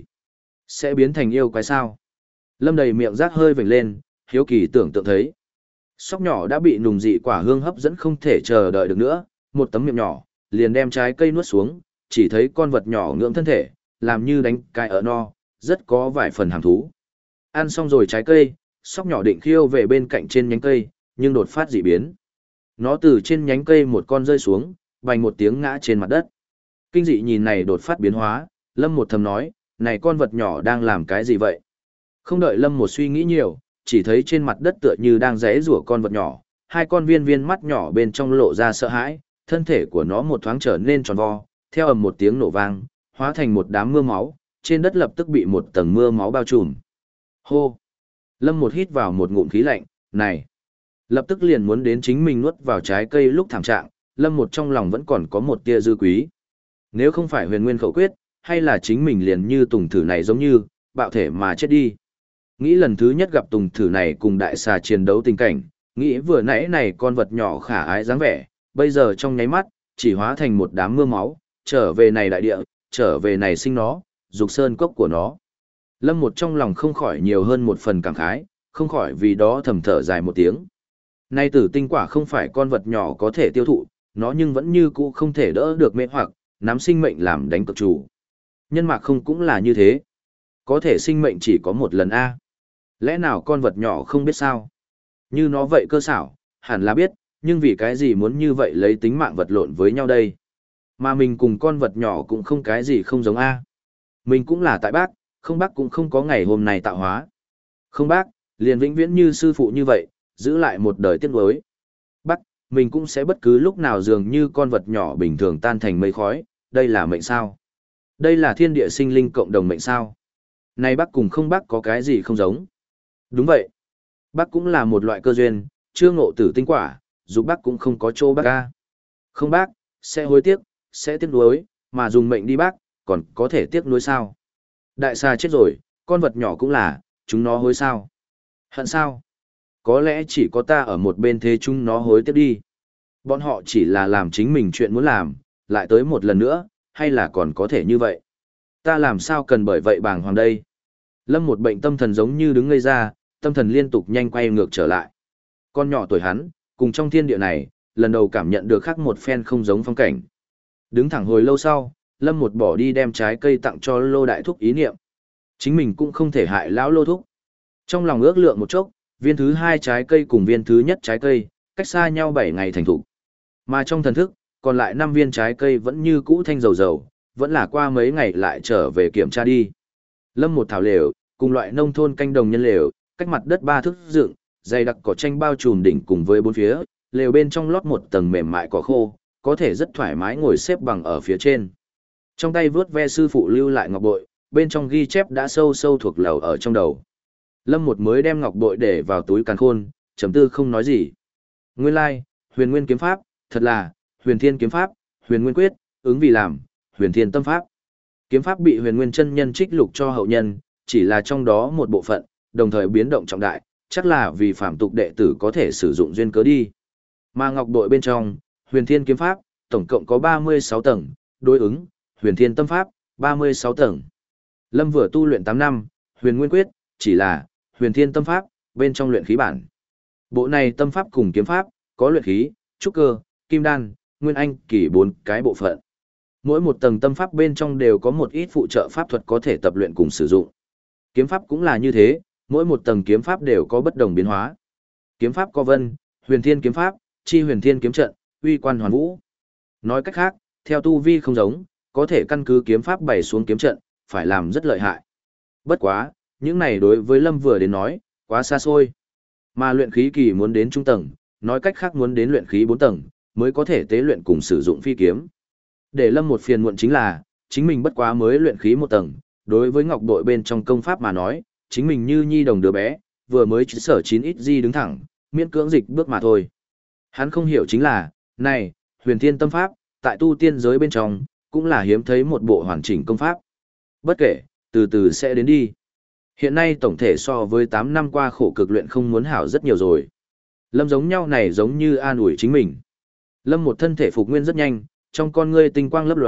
Sẽ biến thành yêu quái sao? Lâm đầy miệng rác hơi vểnh lên, hiếu kỳ tưởng tượng thấy. Sóc nhỏ đã bị nùng dị quả hương hấp dẫn không thể chờ đợi được nữa, một tấm miệng nhỏ, liền đem trái cây nuốt xuống, chỉ thấy con vật nhỏ ngưỡng thân thể, làm như đánh cái ở no, rất có vài phần hàm thú. Ăn xong rồi trái cây, sóc nhỏ định khiêu về bên cạnh trên nhánh cây, nhưng đột phát dị biến. Nó từ trên nhánh cây một con rơi xuống, bành một tiếng ngã trên mặt đất. Kinh dị nhìn này đột phát biến hóa, Lâm một thầm nói, này con vật nhỏ đang làm cái gì vậy? Không đợi Lâm một suy nghĩ nhiều, chỉ thấy trên mặt đất tựa như đang giãy giụa con vật nhỏ, hai con viên viên mắt nhỏ bên trong lộ ra sợ hãi, thân thể của nó một thoáng trở nên tròn vo, theo ầm một tiếng nổ vang, hóa thành một đám mưa máu, trên đất lập tức bị một tầng mưa máu bao trùm. Hô! Lâm một hít vào một ngụm khí lạnh, này! Lập tức liền muốn đến chính mình nuốt vào trái cây lúc thảm trạng, Lâm một trong lòng vẫn còn có một tia dư quý. Nếu không phải huyền nguyên khẩu quyết, hay là chính mình liền như tùng thử này giống như, bạo thể mà chết đi. Nghĩ lần thứ nhất gặp tùng thử này cùng đại xà chiến đấu tình cảnh, nghĩ vừa nãy này con vật nhỏ khả ái dáng vẻ, bây giờ trong nháy mắt, chỉ hóa thành một đám mưa máu, trở về này đại địa, trở về này sinh nó, dục sơn cốc của nó. Lâm một trong lòng không khỏi nhiều hơn một phần cảm khái, không khỏi vì đó thầm thở dài một tiếng. Nay tử tinh quả không phải con vật nhỏ có thể tiêu thụ, nó nhưng vẫn như cũ không thể đỡ được mê hoặc, nắm sinh mệnh làm đánh cược chủ. Nhân mạc không cũng là như thế. Có thể sinh mệnh chỉ có một lần a. Lẽ nào con vật nhỏ không biết sao? Như nó vậy cơ xảo, hẳn là biết, nhưng vì cái gì muốn như vậy lấy tính mạng vật lộn với nhau đây? Mà mình cùng con vật nhỏ cũng không cái gì không giống a. Mình cũng là tại bác, không bác cũng không có ngày hôm nay tạo hóa. Không bác, liền vĩnh viễn như sư phụ như vậy, giữ lại một đời tiếc nuối. Bác, mình cũng sẽ bất cứ lúc nào dường như con vật nhỏ bình thường tan thành mây khói, đây là mệnh sao? Đây là thiên địa sinh linh cộng đồng mệnh sao? Này bác cùng không bác có cái gì không giống? Đúng vậy. Bác cũng là một loại cơ duyên, chưa ngộ tử tinh quả, dù bác cũng không có chỗ bác ca. Không bác, sẽ hối tiếc, sẽ tiếc nuối, mà dùng mệnh đi bác, còn có thể tiếc nuối sao? Đại xà chết rồi, con vật nhỏ cũng là, chúng nó hối sao? Hận sao? Có lẽ chỉ có ta ở một bên thế chúng nó hối tiếc đi. Bọn họ chỉ là làm chính mình chuyện muốn làm, lại tới một lần nữa, hay là còn có thể như vậy? Ta làm sao cần bởi vậy bàng hoàng đây? Lâm một bệnh tâm thần giống như đứng ngây ra, tâm thần liên tục nhanh quay ngược trở lại. Con nhỏ tuổi hắn, cùng trong thiên địa này, lần đầu cảm nhận được khác một phen không giống phong cảnh. Đứng thẳng hồi lâu sau, Lâm một bỏ đi đem trái cây tặng cho Lô Đại Thúc ý niệm. Chính mình cũng không thể hại lão Lô Thúc. Trong lòng ước lượng một chốc, viên thứ hai trái cây cùng viên thứ nhất trái cây, cách xa nhau 7 ngày thành thủ. Mà trong thần thức, còn lại 5 viên trái cây vẫn như cũ thanh dầu dầu, vẫn là qua mấy ngày lại trở về kiểm tra đi. Lâm một thảo lều, cùng loại nông thôn canh đồng nhân lều, cách mặt đất 3 thước dựng, dày đặc cỏ tranh bao trùm đỉnh cùng với bốn phía, lều bên trong lót một tầng mềm mại cỏ khô, có thể rất thoải mái ngồi xếp bằng ở phía trên. Trong tay vướt ve sư phụ lưu lại ngọc bội, bên trong ghi chép đã sâu sâu thuộc lầu ở trong đầu. Lâm một mới đem ngọc bội để vào túi càn khôn, trầm tư không nói gì. Nguyên lai, huyền nguyên kiếm pháp, thật là, huyền thiên kiếm pháp, huyền nguyên quyết, ứng vì làm, huyền thiên tâm pháp. Kiếm pháp bị huyền nguyên chân nhân trích lục cho hậu nhân, chỉ là trong đó một bộ phận, đồng thời biến động trọng đại, chắc là vì phạm tục đệ tử có thể sử dụng duyên cớ đi. Mà ngọc bội bên trong, huyền thiên kiếm pháp, tổng cộng có 36 tầng, đối ứng, huyền thiên tâm pháp, 36 tầng. Lâm vừa tu luyện 8 năm, huyền nguyên quyết, chỉ là, huyền thiên tâm pháp, bên trong luyện khí bản. Bộ này tâm pháp cùng kiếm pháp, có luyện khí, trúc cơ, kim đan, nguyên anh, kỳ 4 cái bộ phận. Mỗi một tầng tâm pháp bên trong đều có một ít phụ trợ pháp thuật có thể tập luyện cùng sử dụng. Kiếm pháp cũng là như thế, mỗi một tầng kiếm pháp đều có bất đồng biến hóa. Kiếm pháp có vân, huyền thiên kiếm pháp, chi huyền thiên kiếm trận, uy quan hoàn vũ. Nói cách khác, theo tu vi không giống, có thể căn cứ kiếm pháp bày xuống kiếm trận, phải làm rất lợi hại. Bất quá, những này đối với Lâm vừa đến nói, quá xa xôi. Mà luyện khí kỳ muốn đến trung tầng, nói cách khác muốn đến luyện khí 4 tầng, mới có thể tế luyện cùng sử dụng phi kiếm. Để Lâm một phiền muộn chính là, chính mình bất quá mới luyện khí 1 tầng, đối với ngọc bội bên trong công pháp mà nói, chính mình như nhi đồng đứa bé, vừa mới chỉ sở 9 ít di đứng thẳng, miễn cưỡng dịch bước mà thôi. Hắn không hiểu chính là, này, huyền thiên tâm pháp, tại tu tiên giới bên trong, cũng là hiếm thấy một bộ hoàn chỉnh công pháp. Bất kể, từ từ sẽ đến đi. Hiện nay tổng thể so với 8 năm qua khổ cực luyện không muốn hảo rất nhiều rồi. Lâm giống nhau này giống như an ủi chính mình. Lâm một thân thể phục nguyên rất nhanh, trong con ngươi tinh quang lấp lóe,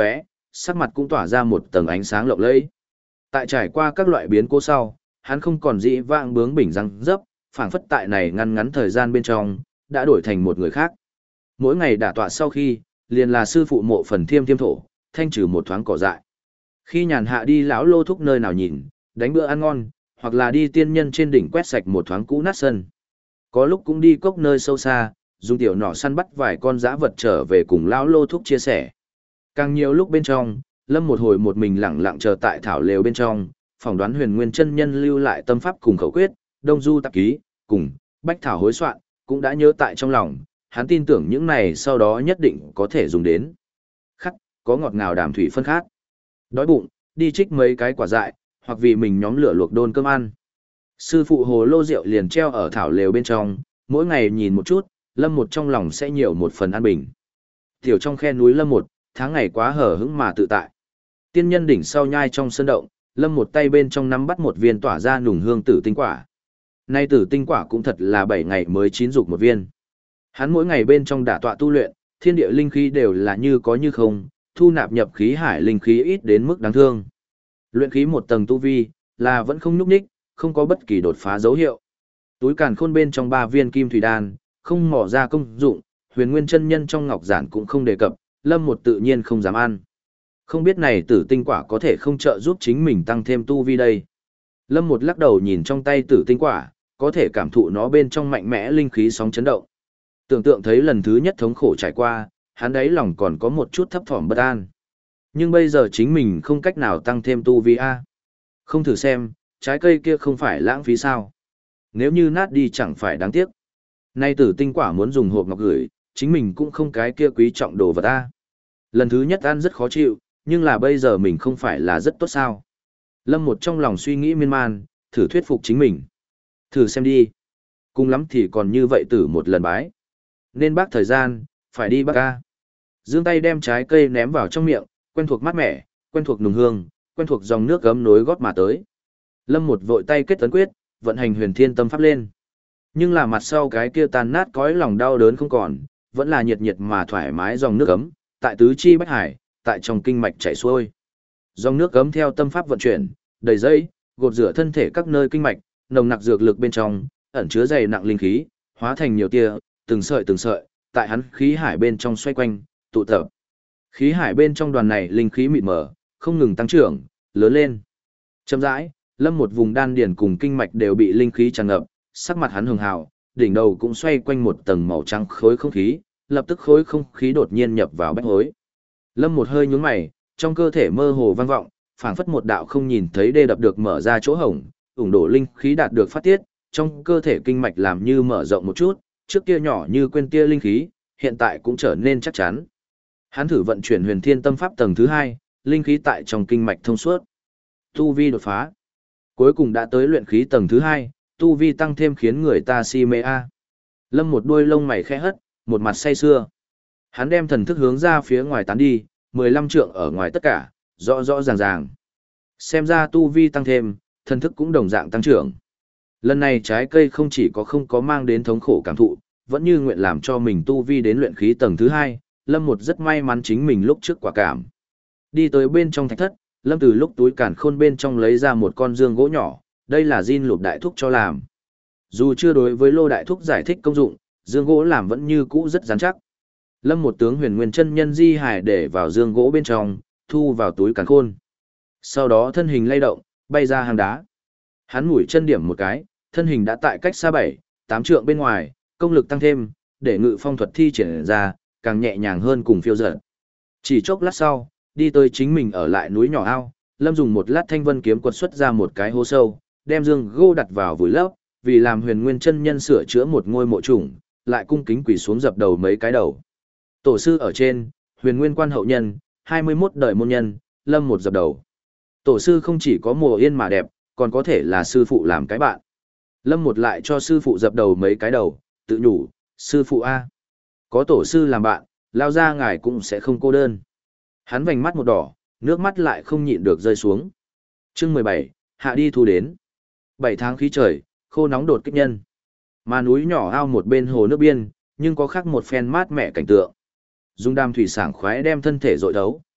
sắc mặt cũng tỏa ra một tầng ánh sáng lộng lẫy. Tại trải qua các loại biến cố sau, hắn không còn dĩ vãng bướng bỉnh răng dấp, phảng phất tại này ngăn ngắn thời gian bên trong, đã đổi thành một người khác. Mỗi ngày đả tọa sau khi, liền là sư phụ mộ phần thiêm thiêm thổ, thanh trừ một thoáng cỏ dại. Khi nhàn hạ đi lão lô thúc nơi nào nhìn, đánh bữa ăn ngon, hoặc là đi tiên nhân trên đỉnh quét sạch một thoáng cũ nát sân. Có lúc cũng đi cốc nơi sâu xa, dùng tiểu nỏ săn bắt vài con dã vật trở về cùng lão lô thúc chia sẻ. Càng nhiều lúc bên trong, Lâm một hồi một mình lặng lặng chờ tại thảo lều bên trong, phỏng đoán Huyền Nguyên chân nhân lưu lại tâm pháp cùng khẩu quyết, Đông Du tạp ký, cùng Bách thảo hối soạn, cũng đã nhớ tại trong lòng, hắn tin tưởng những này sau đó nhất định có thể dùng đến. Khắc, có ngọt ngào đàm thủy phân khát. Đói bụng, đi trích mấy cái quả dại, hoặc vì mình nhóm lửa luộc đôn cơm ăn. Sư phụ hồ lô rượu liền treo ở thảo lều bên trong, mỗi ngày nhìn một chút, Lâm một trong lòng sẽ nhiều một phần an bình. Tiểu trong khe núi Lâm một, tháng ngày quá hở hững mà tự tại. Tiên nhân đỉnh sau nhai trong sơn động, Lâm một tay bên trong nắm bắt một viên tỏa ra nùng hương tử tinh quả. Nay tử tinh quả cũng thật là 7 ngày mới chín dục một viên. Hắn mỗi ngày bên trong đả tọa tu luyện, thiên địa linh khí đều là như có như không, thu nạp nhập khí hải linh khí ít đến mức đáng thương. Luyện khí một tầng tu vi, là vẫn không nhúc nhích, không có bất kỳ đột phá dấu hiệu. Túi càn khôn bên trong 3 viên kim thủy đan, không mỏ ra công dụng, Huyền Nguyên chân nhân trong ngọc giản cũng không đề cập, Lâm một tự nhiên không dám ăn. Không biết này tử tinh quả có thể không trợ giúp chính mình tăng thêm tu vi đây. Lâm một lắc đầu nhìn trong tay tử tinh quả, có thể cảm thụ nó bên trong mạnh mẽ linh khí sóng chấn động. Tưởng tượng thấy lần thứ nhất thống khổ trải qua, hắn đấy lòng còn có một chút thấp thỏm bất an. Nhưng bây giờ chính mình không cách nào tăng thêm tu vi a. Không thử xem, trái cây kia không phải lãng phí sao? Nếu như nát đi chẳng phải đáng tiếc. Nay tử tinh quả muốn dùng hộp ngọc gửi, chính mình cũng không cái kia quý trọng đồ vật a. Lần thứ nhất ăn rất khó chịu, nhưng là bây giờ mình không phải là rất tốt sao? Lâm một trong lòng suy nghĩ miên man, thử thuyết phục chính mình. Thử xem đi. Cùng lắm thì còn như vậy tử một lần bái. Nên bác thời gian, phải đi bác ca. Dương tay đem trái cây ném vào trong miệng, quen thuộc mát mẻ, quen thuộc nùng hương, quen thuộc dòng nước gấm nối gót mà tới. Lâm một vội tay kết tấn quyết, vận hành huyền thiên tâm pháp lên. Nhưng là mặt sau cái kia tan nát cõi lòng đau đớn không còn, vẫn là nhiệt nhiệt mà thoải mái dòng nước gấm, tại tứ chi bách hải, tại trong kinh mạch chảy xuôi. Dòng nước gấm theo tâm pháp vận chuyển, đầy dây, gột rửa thân thể các nơi kinh mạch, nồng nặc dược lực bên trong, ẩn chứa dày nặng linh khí, hóa thành nhiều tia, từng sợi, tại hắn khí hải bên trong xoay quanh, tụ tập. Khí hải bên trong đoàn này linh khí mịt mờ, không ngừng tăng trưởng, lớn lên. Chậm rãi, Lâm một vùng đan điền cùng kinh mạch đều bị linh khí tràn ngập, sắc mặt hắn hường hào, đỉnh đầu cũng xoay quanh một tầng màu trắng khối không khí, lập tức khối không khí đột nhiên nhập vào bách hối. Lâm một hơi nhướng mày, trong cơ thể mơ hồ vang vọng, phảng phất một đạo không nhìn thấy đê đập được mở ra chỗ hổng, ủng đổ linh khí đạt được phát tiết, trong cơ thể kinh mạch làm như mở rộng một chút, trước kia nhỏ như quên tia linh khí, hiện tại cũng trở nên chắc chắn. Hắn thử vận chuyển huyền thiên tâm pháp tầng thứ 2, linh khí tại trong kinh mạch thông suốt. Tu vi đột phá. Cuối cùng đã tới luyện khí tầng thứ 2, tu vi tăng thêm khiến người ta si mê a. Lâm một đuôi lông mày khẽ hất, một mặt say sưa. Hắn đem thần thức hướng ra phía ngoài tán đi, 15 trượng ở ngoài tất cả, rõ rõ ràng ràng. Xem ra tu vi tăng thêm, thần thức cũng đồng dạng tăng trưởng. Lần này trái cây không chỉ có không có mang đến thống khổ cảm thụ, vẫn như nguyện làm cho mình tu vi đến luyện khí tầng thứ 2, Lâm một rất may mắn chính mình lúc trước quả cảm. Đi tới bên trong thạch thất, Lâm từ lúc túi càn khôn bên trong lấy ra một con dương gỗ nhỏ, đây là Jin Lục đại thúc cho làm. Dù chưa đối với Lô đại thúc giải thích công dụng, dương gỗ làm vẫn như cũ rất rắn chắc. Lâm một tướng Huyền Nguyên chân nhân di hải để vào dương gỗ bên trong, thu vào túi càn khôn. Sau đó thân hình lay động, bay ra hang đá. Hắn mũi chân điểm một cái, thân hình đã tại cách xa 7-8 trượng bên ngoài, công lực tăng thêm, để ngự phong thuật thi triển ra, càng nhẹ nhàng hơn cùng phiêu dật. Chỉ chốc lát sau, đi tới chính mình ở lại núi nhỏ ao, Lâm dùng một lát thanh vân kiếm quật xuất ra một cái hố sâu, đem dương gỗ đặt vào vùi lấp, vì làm Huyền Nguyên chân nhân sửa chữa một ngôi mộ trùng, lại cung kính quỳ xuống dập đầu mấy cái đầu. Tổ sư ở trên, Huyền Nguyên quan hậu nhân, 21 đời môn nhân, Lâm một dập đầu. Tổ sư không chỉ có mùa yên mà đẹp, còn có thể là sư phụ làm cái bạn. Lâm một lại cho sư phụ dập đầu mấy cái đầu, tự nhủ, sư phụ A. Có tổ sư làm bạn, lao ra ngài cũng sẽ không cô đơn. Hắn vành mắt một đỏ, nước mắt lại không nhịn được rơi xuống. Chương 17, hạ đi thu đến. 7 tháng khí trời, khô nóng đột kích nhân. Mà núi nhỏ ao một bên hồ nước biên, nhưng có khác một phen mát mẻ cảnh tượng. Dung đam thủy sảng khoái đem thân thể dội đấu,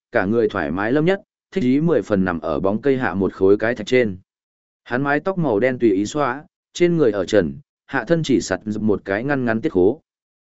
cả người thoải mái Lâm Nhất, thích ý 10 phần nằm ở bóng cây hạ một khối cái thạch trên. Hắn mái tóc màu đen tùy ý xóa, trên người ở trần, hạ thân chỉ sặt một cái ngăn ngắn tiết khố.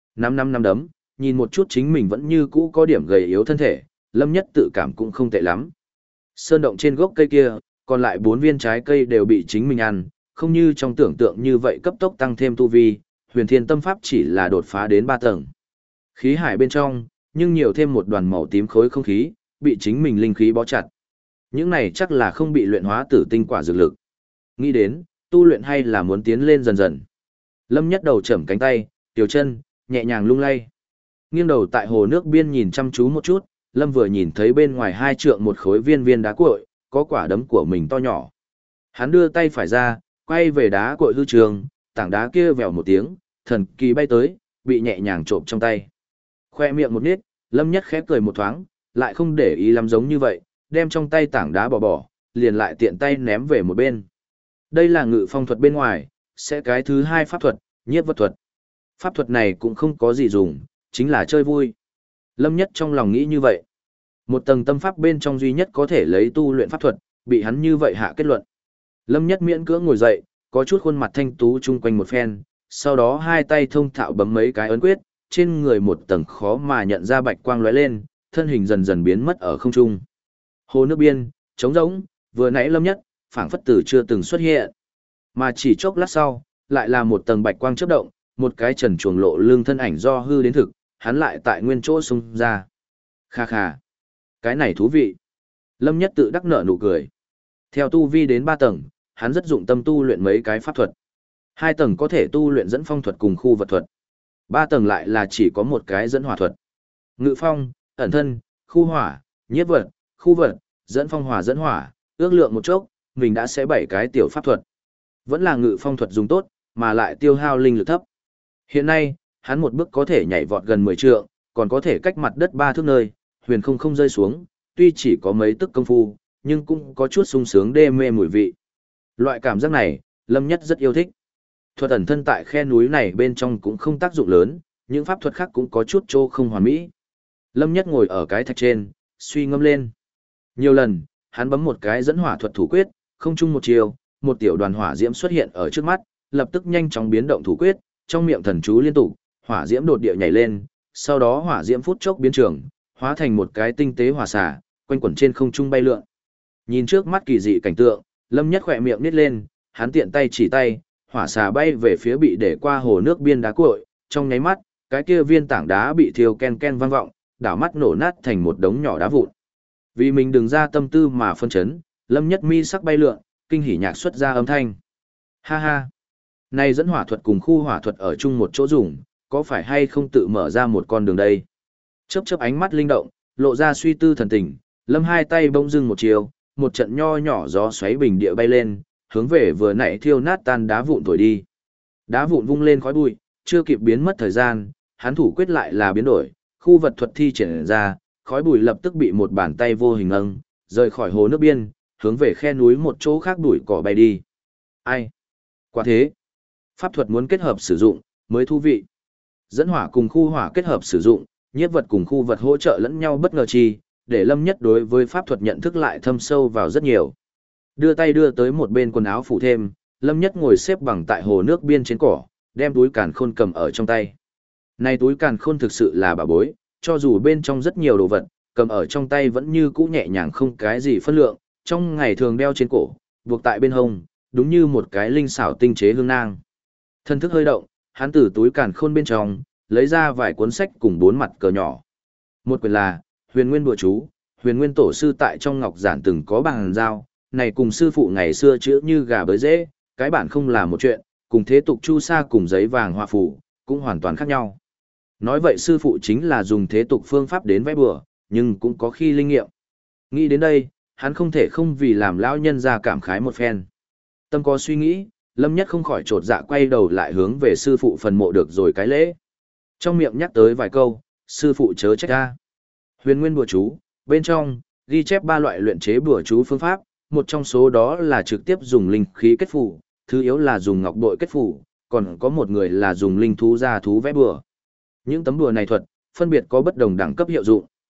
Năm đấm, nhìn một chút chính mình vẫn như cũ có điểm gầy yếu thân thể, Lâm Nhất tự cảm cũng không tệ lắm. Sơn động trên gốc cây kia, còn lại 4 viên trái cây đều bị chính mình ăn, không như trong tưởng tượng như vậy cấp tốc tăng thêm tu vi, huyền thiên tâm pháp chỉ là đột phá đến 3 tầng. Khí hải bên trong, nhưng nhiều thêm một đoàn màu tím khối không khí, bị chính mình linh khí bó chặt. Những này chắc là không bị luyện hóa tử tinh quả dược lực. Nghĩ đến, tu luyện hay là muốn tiến lên dần dần. Lâm Nhất đầu chẩm cánh tay, tiểu chân, nhẹ nhàng lung lay. Nghiêng đầu tại hồ nước biên nhìn chăm chú một chút, Lâm vừa nhìn thấy bên ngoài 2 trượng một khối viên viên đá cuội, có quả đấm của mình to nhỏ. Hắn đưa tay phải ra, quay về đá cuội hư trường, tảng đá kia vèo một tiếng, thần kỳ bay tới, bị nhẹ nhàng trộm trong tay. Khoe miệng một nít, Lâm Nhất khẽ cười một thoáng, lại không để ý lắm giống như vậy, đem trong tay tảng đá bỏ, liền lại tiện tay ném về một bên. Đây là ngự phong thuật bên ngoài, sẽ cái thứ 2 pháp thuật, nhiếp vật thuật. Pháp thuật này cũng không có gì dùng, chính là chơi vui. Lâm Nhất trong lòng nghĩ như vậy. Một tầng tâm pháp bên trong duy nhất có thể lấy tu luyện pháp thuật, bị hắn như vậy hạ kết luận. Lâm Nhất miễn cưỡng ngồi dậy, có chút khuôn mặt thanh tú chung quanh một phen, sau đó 2 tay thông thạo bấm mấy cái ấn quyết, trên người một tầng khó mà nhận ra bạch quang lóe lên, thân hình dần dần biến mất ở không trung. Hồ nước biên, trống rỗng, vừa nãy Lâm Nhất, phảng phất tử chưa từng xuất hiện. Mà chỉ chốc lát sau, lại là một tầng bạch quang chớp động, một cái trần chuồng lộ lưng thân ảnh do hư đến thực, hắn lại tại nguyên chỗ xung ra. Kha kha, cái này thú vị. Lâm Nhất tự đắc nở nụ cười. Theo tu vi đến 3 tầng, hắn rất dụng tâm tu luyện mấy cái pháp thuật. 2 tầng có thể tu luyện dẫn phong thuật cùng khu vật thuật. 3 tầng lại là chỉ có một cái dẫn hỏa thuật. Ngự phong, ẩn thân, khu hỏa, nhiếp vật, khu vật, dẫn phong hỏa dẫn hỏa, ước lượng một chốc, mình đã sẽ 7 cái tiểu pháp thuật. Vẫn là ngự phong thuật dùng tốt, mà lại tiêu hao linh lực thấp. Hiện nay, hắn một bước có thể nhảy vọt gần 10 trượng, còn có thể cách mặt đất 3 thước nơi, huyền không rơi xuống, tuy chỉ có mấy tức công phu, nhưng cũng có chút sung sướng đê mê mùi vị. Loại cảm giác này, Lâm Nhất rất yêu thích. Thuật ẩn thân tại khe núi này bên trong cũng không tác dụng lớn, những pháp thuật khác cũng có chút chỗ không hoàn mỹ. Lâm Nhất ngồi ở cái thạch trên, suy ngẫm lên. Nhiều lần, hắn bấm một cái dẫn hỏa thuật thủ quyết, không chung một chiều, một tiểu đoàn hỏa diễm xuất hiện ở trước mắt, lập tức nhanh chóng biến động thủ quyết, trong miệng thần chú liên tục, hỏa diễm đột địa nhảy lên, sau đó hỏa diễm phút chốc biến trường, hóa thành một cái tinh tế hỏa xà, quanh quẩn trên không trung bay lượn. Nhìn trước mắt kỳ dị cảnh tượng, Lâm Nhất khỏe miệng nít lên, hắn tiện tay chỉ tay, hỏa xà bay về phía bị để qua hồ nước biên đá cuội, trong nháy mắt, cái kia viên tảng đá bị thiêu ken ken vang vọng, đảo mắt nổ nát thành một đống nhỏ đá vụn. Vì mình đừng ra tâm tư mà phân chấn, Lâm Nhất mi sắc bay lượn, kinh hỉ nhạc xuất ra âm thanh. Ha ha! Này dẫn hỏa thuật cùng khu hỏa thuật ở chung một chỗ dùng, có phải hay không tự mở ra một con đường đây? Chớp chớp ánh mắt linh động, lộ ra suy tư thần tình, Lâm 2 tay bỗng dưng một chiều, một trận nho nhỏ gió xoáy bình địa bay lên, hướng về vừa nãy thiêu nát tan đá vụn thổi đi. Đá vụn vung lên khói bụi, chưa kịp biến mất thời gian, hắn thủ quyết lại là biến đổi, khu vật thuật thi triển ra, khói bụi lập tức bị một bàn tay vô hình nâng, rời khỏi hồ nước biên, hướng về khe núi một chỗ khác bụi cỏ bay đi. Ai? Quả thế. Pháp thuật muốn kết hợp sử dụng, mới thú vị. Dẫn hỏa cùng khu hỏa kết hợp sử dụng, nhiếp vật cùng khu vật hỗ trợ lẫn nhau bất ngờ chi, để Lâm Nhất đối với pháp thuật nhận thức lại thâm sâu vào rất nhiều. Đưa tay đưa tới một bên quần áo phủ thêm, Lâm Nhất ngồi xếp bằng tại hồ nước biên trên cỏ, đem túi càn khôn cầm ở trong tay. Này túi càn khôn thực sự là bảo bối, cho dù bên trong rất nhiều đồ vật, cầm ở trong tay vẫn như cũ nhẹ nhàng không cái gì phân lượng, trong ngày thường đeo trên cổ, buộc tại bên hông, đúng như một cái linh xảo tinh chế hương nang. Thân thức hơi động, hắn từ túi càn khôn bên trong, lấy ra vài cuốn sách cùng 4 mặt cờ nhỏ. Một quyển là Huyền Nguyên Bùa Chú, Huyền Nguyên Tổ sư tại trong ngọc giản từng có bàn giao, này cùng sư phụ ngày xưa chữa như gà bới dễ, cái bản không là một chuyện, cùng thế tục chu sa cùng giấy vàng họa phù, cũng hoàn toàn khác nhau. Nói vậy sư phụ chính là dùng thế tục phương pháp đến vẽ bùa, nhưng cũng có khi linh nghiệm. Nghĩ đến đây, hắn không thể không vì làm lão nhân ra cảm khái một phen. Tâm có suy nghĩ, Lâm Nhất không khỏi trột dạ quay đầu lại hướng về sư phụ phần mộ được rồi cái lễ. Trong miệng nhắc tới vài câu, sư phụ chớ trách ra. Huyền Nguyên Bùa Chú, bên trong, ghi chép 3 loại luyện chế bùa chú phương pháp, một trong số đó là trực tiếp dùng linh khí kết phù, thứ yếu là dùng ngọc bội kết phù, còn có một người là dùng linh thú ra thú vẽ bùa. Những tấm bùa này thuật, phân biệt có bất đồng đẳng cấp hiệu dụng.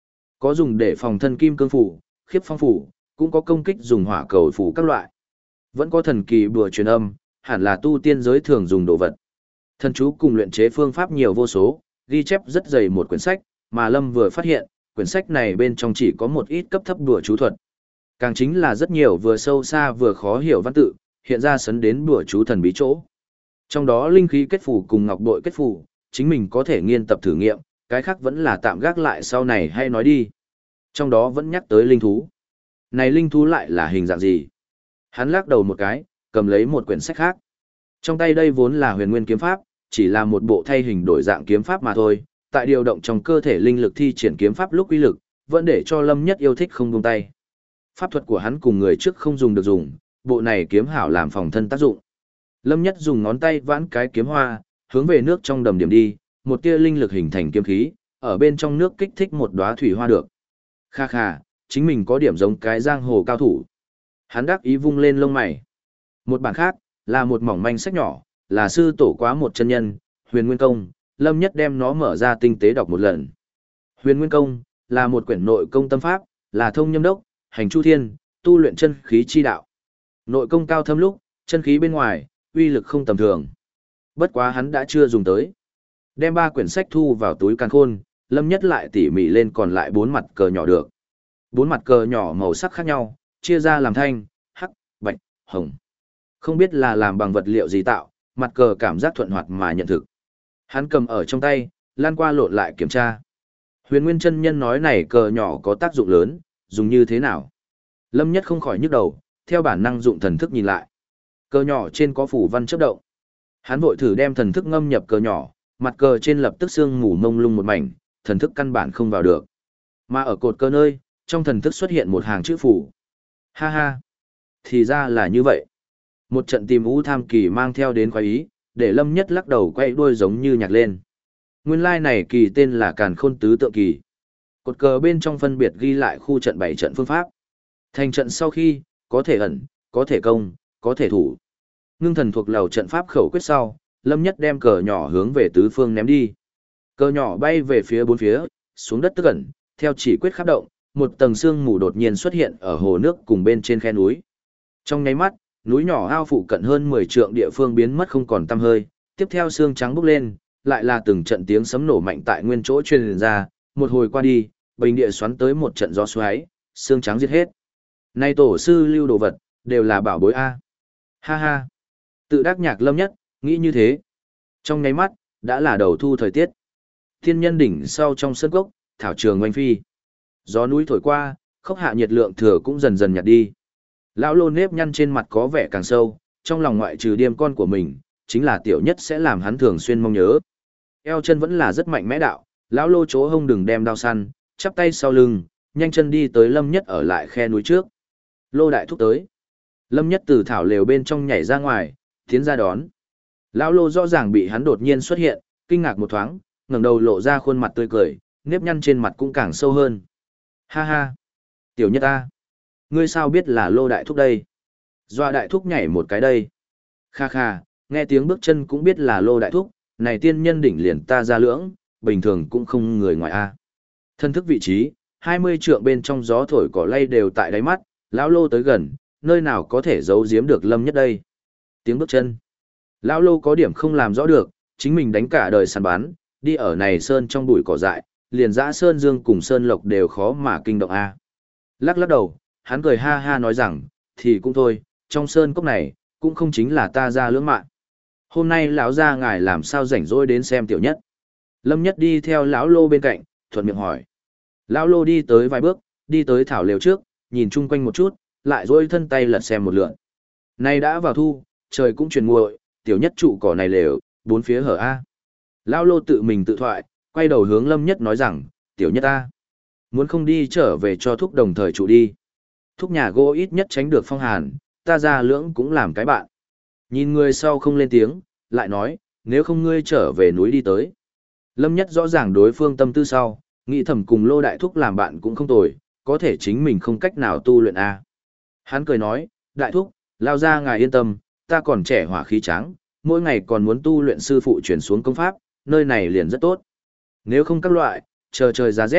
Có dùng để phòng thân kim cương phủ, khiếp phong phủ, cũng có công kích dùng hỏa cầu phủ các loại. Vẫn có thần kỳ bùa truyền âm, hẳn là tu tiên giới thường dùng đồ vật. Thần chú cùng luyện chế phương pháp nhiều vô số, ghi chép rất dày một quyển sách, mà Lâm vừa phát hiện, quyển sách này bên trong chỉ có một ít cấp thấp đùa chú thuật. Càng chính là rất nhiều vừa sâu xa vừa khó hiểu văn tự, hiện ra sấn đến đùa chú thần bí chỗ. Trong đó linh khí kết phù cùng ngọc bội kết phù, chính mình có thể nghiên tập thử nghiệm, cái khác vẫn là tạm gác lại sau này hay nói đi. Trong đó vẫn nhắc tới linh thú. Này linh thú lại là hình dạng gì? Hắn lắc đầu một cái, cầm lấy một quyển sách khác. Trong tay đây vốn là huyền nguyên kiếm pháp, chỉ là một bộ thay hình đổi dạng kiếm pháp mà thôi, tại điều động trong cơ thể linh lực thi triển kiếm pháp lúc uy lực, vẫn để cho Lâm Nhất yêu thích không buông tay. Pháp thuật của hắn cùng người trước không dùng được dùng, bộ này kiếm hảo làm phòng thân tác dụng. Lâm Nhất dùng ngón tay vãn cái kiếm hoa, hướng về nước trong đầm điểm đi, một tia linh lực hình thành kiếm khí, ở bên trong nước kích thích một đóa thủy hoa được. Kha kha, chính mình có điểm giống cái giang hồ cao thủ. Hắn đắc ý vung lên lông mày. Một bản khác, là một mỏng manh sách nhỏ, là sư tổ quá một chân nhân, Huyền Nguyên Công, Lâm Nhất đem nó mở ra tinh tế đọc một lần. Huyền Nguyên Công, là một quyển nội công tâm pháp, là thông nhâm đốc, hành chu thiên, tu luyện chân khí chi đạo. Nội công cao thâm lúc, chân khí bên ngoài, uy lực không tầm thường. Bất quá hắn đã chưa dùng tới. Đem 3 quyển sách thu vào túi càn khôn, Lâm Nhất lại tỉ mỉ lên còn lại 4 mặt cờ nhỏ được. 4 mặt cờ nhỏ màu sắc khác nhau, chia ra làm thanh, hắc, bạch, hồng. Không biết là làm bằng vật liệu gì tạo, mặt cờ cảm giác thuận hoạt mà nhận thực. Hắn cầm ở trong tay, lan qua lộn lại kiểm tra. Huyền Nguyên chân nhân nói này cờ nhỏ có tác dụng lớn, dùng như thế nào? Lâm Nhất không khỏi nhức đầu, theo bản năng dụng thần thức nhìn lại. Cờ nhỏ trên có phủ văn chớp động. Hắn vội thử đem thần thức ngâm nhập cờ nhỏ, mặt cờ trên lập tức sương mù mông lung một mảnh, thần thức căn bản không vào được. Mà ở cột cờ nơi, trong thần thức xuất hiện một hàng chữ phủ. Ha ha, thì ra là như vậy. Một trận tìm u tham kỳ mang theo đến khoái ý, để Lâm Nhất lắc đầu quay đuôi giống như nhạc lên. Nguyên lai này kỳ tên là Càn Khôn Tứ Tượng Kỳ. Cột cờ bên trong phân biệt ghi lại khu trận 7 trận phương pháp. Thành trận sau khi, có thể ẩn, có thể công, có thể thủ. Ngưng thần thuộc lầu trận pháp khẩu quyết sau, Lâm Nhất đem cờ nhỏ hướng về tứ phương ném đi. Cờ nhỏ bay về phía bốn phía, xuống đất tức ẩn, theo chỉ quyết khắp động, một tầng sương mù đột nhiên xuất hiện ở hồ nước cùng bên trên khe núi. Trong nháy mắt, núi nhỏ ao phụ cận hơn 10 trượng địa phương biến mất không còn tăm hơi, tiếp theo sương trắng bốc lên, lại là từng trận tiếng sấm nổ mạnh tại nguyên chỗ truyền ra, một hồi qua đi, bình địa xoắn tới một trận gió xoáy, sương trắng giết hết. Nay tổ sư lưu đồ vật, đều là bảo bối a. Ha ha. Tự đắc nhạc Lâm Nhất, nghĩ như thế. Trong nháy mắt, đã là đầu thu thời tiết. Thiên nhân đỉnh sau trong sân gốc, thảo trường oanh phi. Gió núi thổi qua, khốc hạ nhiệt lượng thừa cũng dần dần nhạt đi. Lão Lô nếp nhăn trên mặt có vẻ càng sâu, trong lòng ngoại trừ điềm con của mình, chính là tiểu nhất sẽ làm hắn thường xuyên mong nhớ. Eo chân vẫn là rất mạnh mẽ đạo, lão Lô chỗ hông đừng đem đao săn, chắp tay sau lưng, nhanh chân đi tới Lâm Nhất ở lại khe núi trước. Lô đại thúc tới. Lâm Nhất từ thảo lều bên trong nhảy ra ngoài, tiến ra đón. Lão Lô rõ ràng bị hắn đột nhiên xuất hiện, kinh ngạc một thoáng, ngẩng đầu lộ ra khuôn mặt tươi cười, nếp nhăn trên mặt cũng càng sâu hơn. Ha ha, tiểu nhất ta, ngươi sao biết là Lô đại thúc đây? Doa đại thúc nhảy một cái đây. Kha kha, nghe tiếng bước chân cũng biết là Lô đại thúc, này tiên nhân đỉnh liền ta ra lưỡng, bình thường cũng không người ngoài a. Thân thức vị trí, 20 trượng bên trong gió thổi cỏ lay đều tại đáy mắt, lão Lô tới gần, nơi nào có thể giấu giếm được Lâm Nhất đây. Tiếng bước chân. Lão Lô có điểm không làm rõ được, chính mình đánh cả đời săn bắn, đi ở này sơn trong bụi cỏ dại, liền dã sơn dương cùng sơn lộc đều khó mà kinh động a. Lắc lắc đầu, hắn cười ha ha nói rằng, thì cũng thôi, trong sơn cốc này, cũng không chính là ta ra lưỡng mạng. Hôm nay lão gia ngài làm sao rảnh rỗi đến xem tiểu nhất. Lâm Nhất đi theo lão Lô bên cạnh, thuận miệng hỏi. Lão Lô đi tới vài bước, đi tới thảo lều trước, nhìn chung quanh một chút, lại dỗi thân tay lật xem một lượn. Nay đã vào thu, trời cũng chuyển nguội, tiểu nhất trụ cỏ này lều, bốn phía hở a. Lão Lô tự mình tự thoại, quay đầu hướng Lâm Nhất nói rằng, tiểu nhất a, muốn không đi trở về cho thúc đồng thời trụ đi. Thúc nhà gỗ ít nhất tránh được phong hàn, ta ra lưỡng cũng làm cái bạn. Nhìn người sau không lên tiếng, lại nói, nếu không ngươi trở về núi đi tới. Lâm Nhất rõ ràng đối phương tâm tư sau, nghĩ thầm cùng Lô đại thúc làm bạn cũng không tồi, có thể chính mình không cách nào tu luyện a. Hắn cười nói, đại thúc, lao ra ngài yên tâm, ta còn trẻ hỏa khí trắng, mỗi ngày còn muốn tu luyện sư phụ chuyển xuống công pháp, nơi này liền rất tốt. Nếu không các loại, chờ trời giá rét,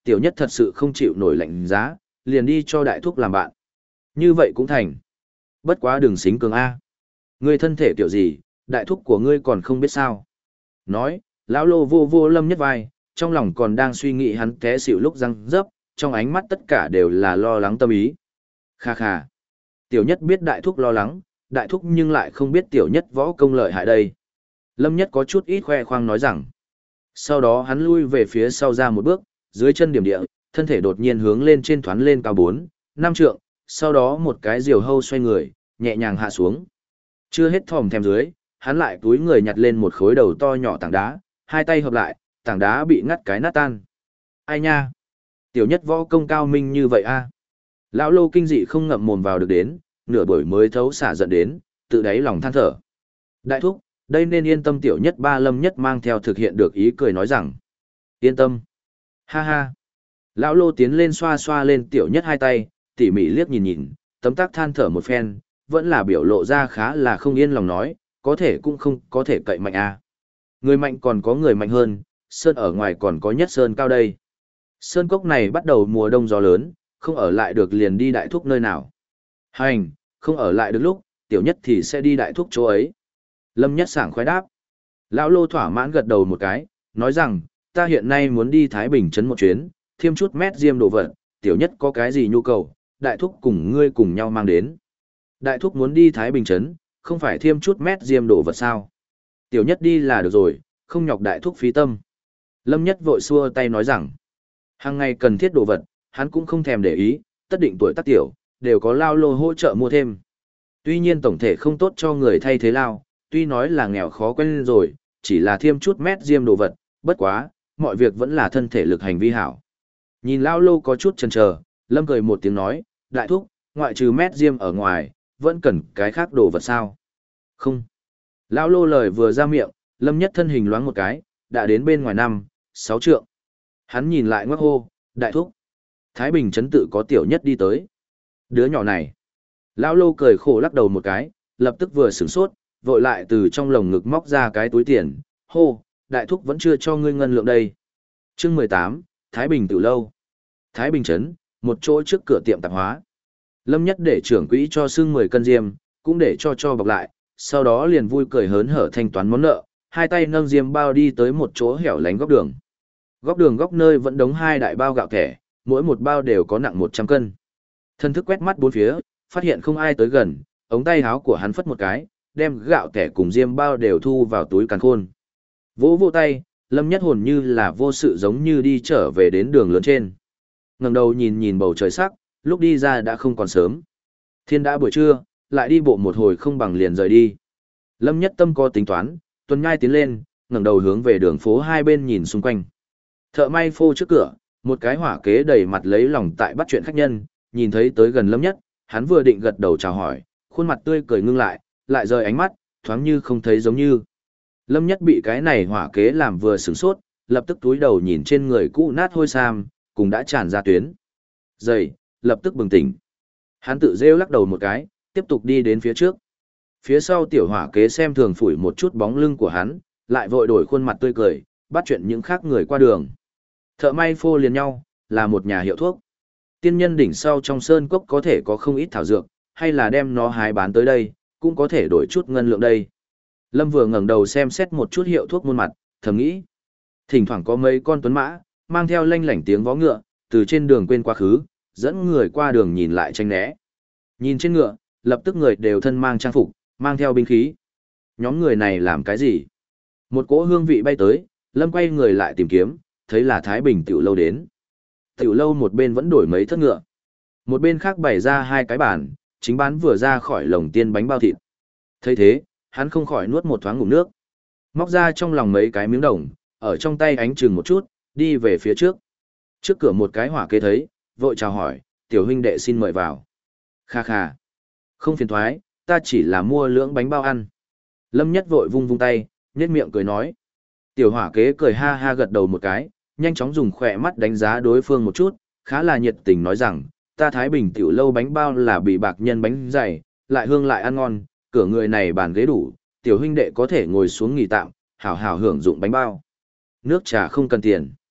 Tiểu nhất thật sự không chịu nổi lạnh giá, liền đi cho đại thúc làm bạn. Như vậy cũng thành. Bất quá đừng xính cường A. Ngươi thân thể kiểu gì, đại thúc của ngươi còn không biết sao. Nói, lão lô vô vô Lâm Nhất vai, trong lòng còn đang suy nghĩ hắn té xỉu lúc răng rớp, trong ánh mắt tất cả đều là lo lắng tâm ý. Kha kha. Tiểu nhất biết đại thúc lo lắng, đại thúc nhưng lại không biết tiểu nhất võ công lợi hại đây. Lâm Nhất có chút ít khoe khoang nói rằng. Sau đó hắn lui về phía sau ra một bước, dưới chân điểm địa, thân thể đột nhiên hướng lên trên thoán lên cao 4, 5 trượng, sau đó một cái diều hâu xoay người, nhẹ nhàng hạ xuống. Chưa hết thòm thèm dưới, hắn lại túi người nhặt lên một khối đầu to nhỏ tảng đá, hai tay hợp lại, tảng đá bị ngắt cái nát tan. Ai nha? Tiểu nhất võ công cao minh như vậy a? Lão lô kinh dị không ngậm mồm vào được đến, nửa buổi mới thấu xả giận đến, tự đáy lòng than thở. Đại thúc, đây nên yên tâm. Tiểu nhất ba Lâm Nhất mang theo thực hiện được ý cười nói rằng. Yên tâm. Ha ha. Lão lô tiến lên xoa xoa lên tiểu nhất hai tay, tỉ mỉ liếc nhìn nhìn, tấm tắc than thở một phen, vẫn là biểu lộ ra khá là không yên lòng nói, có thể cũng không có thể cậy mạnh a. Người mạnh còn có người mạnh hơn, sơn ở ngoài còn có nhất sơn cao đây. Sơn cốc này bắt đầu mùa đông gió lớn, không ở lại được liền đi đại thúc nơi nào. Hành, không ở lại được lúc, tiểu nhất thì sẽ đi đại thúc chỗ ấy. Lâm Nhất sảng khoái đáp. Lão lô thỏa mãn gật đầu một cái, nói rằng, ta hiện nay muốn đi Thái Bình trấn một chuyến, thêm chút mét diêm đồ vật, tiểu nhất có cái gì nhu cầu, đại thúc cùng ngươi cùng nhau mang đến. Đại thúc muốn đi Thái Bình trấn, không phải thêm chút mét diêm đồ vật sao? Tiểu nhất đi là được rồi, không nhọc đại thúc phí tâm. Lâm Nhất vội xua tay nói rằng, hàng ngày cần thiết đồ vật, hắn cũng không thèm để ý, tất định tuổi tác tiểu, đều có lao lô hỗ trợ mua thêm. Tuy nhiên tổng thể không tốt cho người thay thế lao, tuy nói là nghèo khó quen rồi, chỉ là thêm chút mét diêm đồ vật, bất quá, mọi việc vẫn là thân thể lực hành vi hảo. Nhìn lao lô có chút chần chờ, Lâm cười một tiếng nói, đại thúc, ngoại trừ mét diêm ở ngoài, vẫn cần cái khác đồ vật sao? Không. Lao lô lời vừa ra miệng, Lâm Nhất thân hình loáng một cái, đã đến bên ngoài 5, 6 trượng. Hắn nhìn lại ngoắc hô, đại thúc. Thái Bình trấn tự có tiểu nhất đi tới. Đứa nhỏ này. Lão lô cười khổ lắc đầu một cái, lập tức vừa sửng sốt, vội lại từ trong lồng ngực móc ra cái túi tiền, hô, đại thúc vẫn chưa cho ngươi ngân lượng đây. Chương 18, Thái Bình Tử Lâu. Thái Bình trấn, một chỗ trước cửa tiệm tạp hóa. Lâm Nhất để trưởng quỹ cho xưng 10 cân diêm, cũng để cho bọc lại, sau đó liền vui cười hớn hở thanh toán món nợ, hai tay nâng diêm bao đi tới một chỗ hẻo lánh góc đường. Góc đường góc nơi vẫn đống hai đại bao gạo thẻ, mỗi một bao đều có nặng 100 cân. Thân thức quét mắt bốn phía, phát hiện không ai tới gần, ống tay áo của hắn phất một cái, đem gạo thẻ cùng diêm bao đều thu vào túi càn khôn. Vỗ vỗ tay, Lâm Nhất hồn như là vô sự giống như đi trở về đến đường lớn trên. Ngẩng đầu nhìn nhìn bầu trời sắc, lúc đi ra đã không còn sớm. Thiên đã buổi trưa, lại đi bộ một hồi không bằng liền rời đi. Lâm Nhất tâm có tính toán, tuần nhai tiến lên, ngẩng đầu hướng về đường phố hai bên nhìn xung quanh. Thợ may phô trước cửa, một cái hỏa kế đầy mặt lấy lòng tại bắt chuyện khách nhân, nhìn thấy tới gần Lâm Nhất, hắn vừa định gật đầu chào hỏi, khuôn mặt tươi cười ngưng lại rời ánh mắt, thoáng như không thấy giống như. Lâm Nhất bị cái này hỏa kế làm vừa sửng sốt, lập tức túi đầu nhìn trên người cũ nát hôi sam, cùng đã tràn ra tuyến. Dậy, lập tức bừng tỉnh. Hắn tự rêu lắc đầu một cái, tiếp tục đi đến phía trước. Phía sau tiểu hỏa kế xem thường phủi một chút bóng lưng của hắn, lại vội đổi khuôn mặt tươi cười, bắt chuyện những khác người qua đường. Thợ may phô liền nhau, là một nhà hiệu thuốc. Tiên nhân đỉnh sau trong sơn cốc có thể có không ít thảo dược, hay là đem nó hái bán tới đây, cũng có thể đổi chút ngân lượng đây. Lâm vừa ngẩng đầu xem xét một chút hiệu thuốc muôn mặt, thầm nghĩ. Thỉnh thoảng có mấy con tuấn mã, mang theo lanh lảnh tiếng vó ngựa, từ trên đường quên quá khứ, dẫn người qua đường nhìn lại tranh né. Nhìn trên ngựa, lập tức người đều thân mang trang phục, mang theo binh khí. Nhóm người này làm cái gì? Một cỗ hương vị bay tới, Lâm quay người lại tìm kiếm, thấy là Thái Bình tiểu lâu đến. Tiểu lâu một bên vẫn đổi mấy thất ngựa. Một bên khác bày ra hai cái bàn, chính bán vừa ra khỏi lồng tiên bánh bao thịt. Thấy thế, hắn không khỏi nuốt một thoáng ngụm nước. Móc ra trong lòng mấy cái miếng đồng, ở trong tay ánh chừng một chút, đi về phía trước. Trước cửa một cái hỏa kế thấy, vội chào hỏi, tiểu huynh đệ xin mời vào. Kha kha. Không phiền thoái, ta chỉ là mua lưỡng bánh bao ăn. Lâm Nhất vội vung vung tay, nhếch miệng cười nói. Tiểu hỏa kế cười ha ha gật đầu một cái, nhanh chóng dùng khỏe mắt đánh giá đối phương một chút, khá là nhiệt tình nói rằng, ta Thái Bình tiểu lâu bánh bao là bị bạc nhân bánh dày, lại hương lại ăn ngon, cửa người này bàn ghế đủ, tiểu huynh đệ có thể ngồi xuống nghỉ tạm, hảo hảo hưởng dụng bánh bao. Nước trà không cần tiền.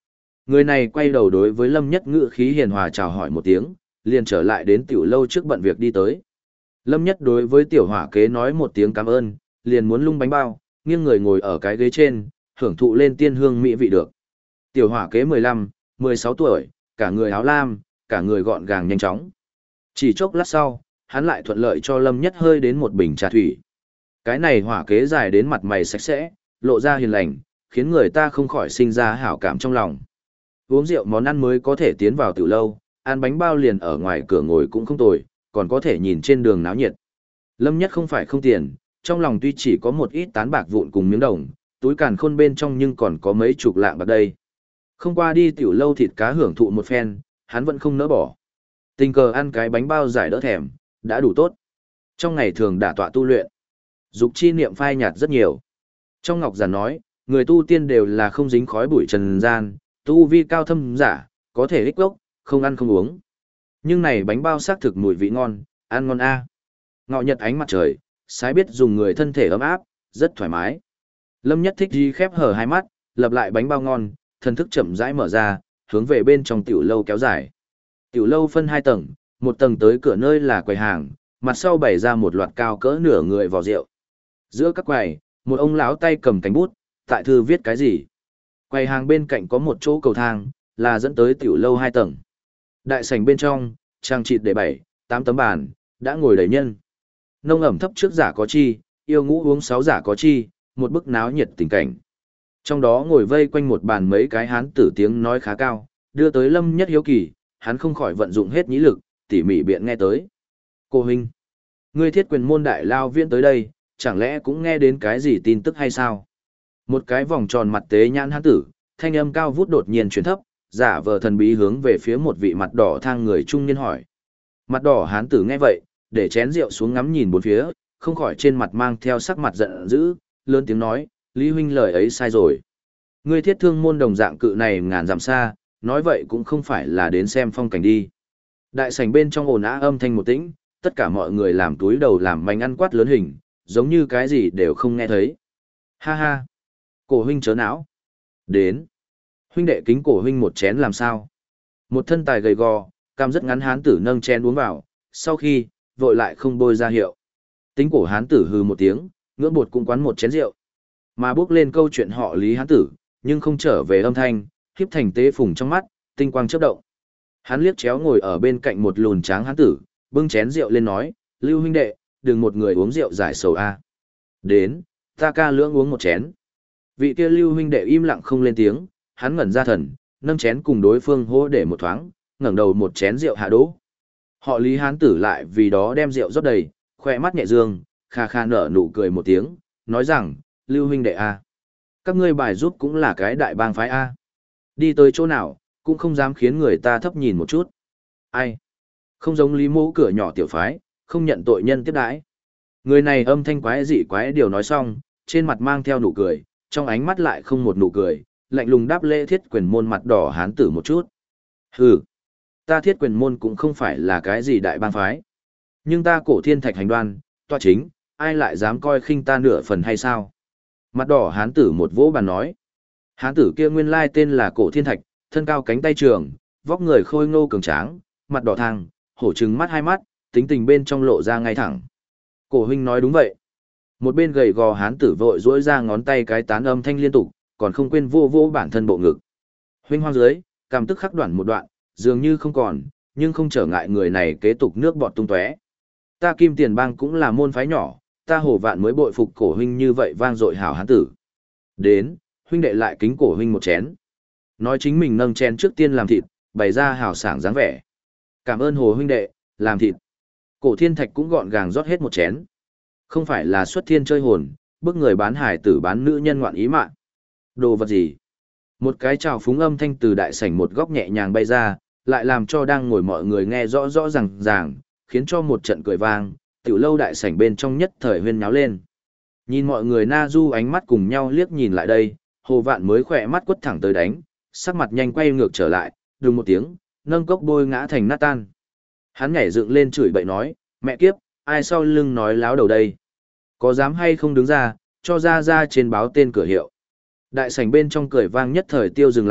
Người này quay đầu đối với Lâm Nhất ngữ khí hiền hòa chào hỏi một tiếng, liền trở lại đến tiểu lâu trước bận việc đi tới. Lâm Nhất đối với tiểu hỏa kế nói một tiếng cảm ơn, liền muốn lung bánh bao, nghiêng người ngồi ở cái ghế trên, hưởng thụ lên tiên hương mỹ vị được. Tiểu hỏa kế 15, 16 tuổi, cả người áo lam, cả người gọn gàng nhanh chóng. Chỉ chốc lát sau, hắn lại thuận lợi cho Lâm Nhất hơi đến một bình trà thủy. Cái này hỏa kế dài đến mặt mày sạch sẽ, lộ ra hiền lành, khiến người ta không khỏi sinh ra hảo cảm trong lòng. Uống rượu món ăn mới có thể tiến vào tiểu lâu, ăn bánh bao liền ở ngoài cửa ngồi cũng không tồi, còn có thể nhìn trên đường náo nhiệt. Lâm Nhất không phải không tiền, trong lòng tuy chỉ có một ít tán bạc vụn cùng miếng đồng, túi càn khôn bên trong nhưng còn có mấy chục lạng bạc đây. Không qua đi tiểu lâu thịt cá hưởng thụ một phen, hắn vẫn không nỡ bỏ. Tình cờ ăn cái bánh bao giải đỡ thèm, đã đủ tốt. Trong ngày thường đả tọa tu luyện, dục chi niệm phai nhạt rất nhiều. Trong Ngọc Giản nói, người tu tiên đều là không dính khói bụi trần gian, tu vi cao thâm giả, có thể ích gốc, không ăn không uống. Nhưng này bánh bao xác thực mùi vị ngon, ăn ngon a. Ngọ nhật ánh mặt trời, sái biết dùng người thân thể ấm áp, rất thoải mái. Lâm Nhất thích đi khép hở hai mắt, lập lại bánh bao ngon, thần thức chậm rãi mở ra, hướng về bên trong tiểu lâu kéo dài. Tiểu lâu phân hai tầng, một tầng tới cửa nơi là quầy hàng, mặt sau bày ra một loạt cao cỡ nửa người vò rượu. Giữa các quầy, một ông lão tay cầm cánh bút, tại thư viết cái gì. Quầy hàng bên cạnh có một chỗ cầu thang, là dẫn tới tiểu lâu hai tầng. Đại sảnh bên trong, trang trịt để 7, 8 tấm bàn, đã ngồi đầy nhân. Nông ẩm thấp trước giả có chi, yêu ngũ uống 6 giả có chi, một bức náo nhiệt tình cảnh. Trong đó ngồi vây quanh một bàn mấy cái hán tử tiếng nói khá cao, đưa tới Lâm Nhất hiếu kỳ, hắn không khỏi vận dụng hết nhĩ lực, tỉ mỉ biện nghe tới. Cô huynh, ngươi Thiết Quyền môn đại lao viên tới đây, chẳng lẽ cũng nghe đến cái gì tin tức hay sao? Một cái vòng tròn mặt tế nhãn hán tử, thanh âm cao vút đột nhiên chuyển thấp, giả vờ thần bí hướng về phía một vị mặt đỏ thang người trung niên hỏi. Mặt đỏ hán tử nghe vậy, để chén rượu xuống ngắm nhìn bốn phía, không khỏi trên mặt mang theo sắc mặt giận dữ, lớn tiếng nói, Lý huynh lời ấy sai rồi. Ngươi Thiết Thương môn đồng dạng cự này ngàn dặm xa, nói vậy cũng không phải là đến xem phong cảnh đi. Đại sảnh bên trong ồn ào âm thanh một tĩnh, tất cả mọi người làm túi đầu làm manh ăn quát lớn hình, giống như cái gì đều không nghe thấy. Ha ha! Cổ huynh chớ não. Đến. Huynh đệ kính cổ huynh một chén làm sao? Một thân tài gầy gò, cam rất ngắn hán tử nâng chén uống vào, sau khi, vội lại không bôi ra hiệu. Tính cổ hán tử hừ một tiếng, ngưỡng bột cũng quán một chén rượu. Mà bước lên câu chuyện họ Lý hán tử, nhưng không trở về âm thanh, khiếp thành tế phùng trong mắt, tinh quang chớp động. Hắn liếc chéo ngồi ở bên cạnh một lùn tráng hán tử, bưng chén rượu lên nói, Lưu huynh đệ, đừng một người uống rượu giải sầu a. Đến, ta ca lưỡng uống một chén. Vị kia Lưu huynh đệ im lặng không lên tiếng, hắn ngẩn ra thần, nâng chén cùng đối phương hô để một thoáng, ngẩng đầu một chén rượu hạ đỗ. Họ Lý hán tử lại vì đó đem rượu rót đầy, khoe mắt nhẹ dương, kha kha nở nụ cười một tiếng, nói rằng, Lưu huynh đệ a, các ngươi bài giúp cũng là cái đại bang phái a. Đi tới chỗ nào, cũng không dám khiến người ta thấp nhìn một chút. Ai? Không giống Lý mỗ cửa nhỏ tiểu phái, không nhận tội nhân tiếp đãi. Người này âm thanh quái dị quái điều nói xong, trên mặt mang theo nụ cười, trong ánh mắt lại không một nụ cười, lạnh lùng đáp lễ Thiết Quyền môn mặt đỏ hán tử một chút. Hừ, ta Thiết Quyền môn cũng không phải là cái gì đại bang phái. Nhưng ta Cổ Thiên Thạch hành đoan, toa chính, ai lại dám coi khinh ta nửa phần hay sao? Mặt đỏ hán tử một vỗ bàn nói. Hán tử kia nguyên lai tên là Cổ Thiên Thạch, thân cao cánh tay trường, vóc người khôi ngô cường tráng, mặt đỏ thang, hổ trừng mắt hai mắt, tính tình bên trong lộ ra ngay thẳng. Cổ huynh nói đúng vậy. Một bên gầy gò hán tử vội duỗi ra ngón tay cái tán âm thanh liên tục, còn không quên vô vô bản thân bộ ngực. Huynh hoang dưới, cảm tức khắc đoạn một đoạn, dường như không còn, nhưng không trở ngại người này kế tục nước bọt tung tóe. Ta Kim Tiền Bang cũng là môn phái nhỏ, ta Hồ Vạn mới bội phục cổ huynh như vậy vang dội hảo hán tử. Đến, huynh đệ lại kính cổ huynh một chén. Nói chính mình nâng chén trước tiên làm thịt, bày ra hào sảng dáng vẻ. Cảm ơn Hồ huynh đệ, làm thịt. Cổ Thiên Thạch cũng gọn gàng rót hết một chén. Không phải là xuất thiên chơi hồn, bức người bán hải tử bán nữ nhân ngoạn ý mạng. Đồ vật gì? Một cái trào phúng âm thanh từ đại sảnh một góc nhẹ nhàng bay ra, lại làm cho đang ngồi mọi người nghe rõ rõ ràng, khiến cho một trận cười vang, tiểu lâu đại sảnh bên trong nhất thời huyên nháo lên. Nhìn mọi người na du ánh mắt cùng nhau liếc nhìn lại đây, Hồ Vạn mới khỏe mắt quất thẳng tới đánh, sắc mặt nhanh quay ngược trở lại, đùng một tiếng, nâng cốc bôi ngã thành nát tan. Hắn nhảy dựng lên chửi bậy nói, mẹ kiếp, ai sau lưng nói láo đầu đây? Có dám hay không đứng ra, cho ra trên báo tên cửa hiệu. Đại sảnh bên trong cười vang nhất thời tiêu dừng lại,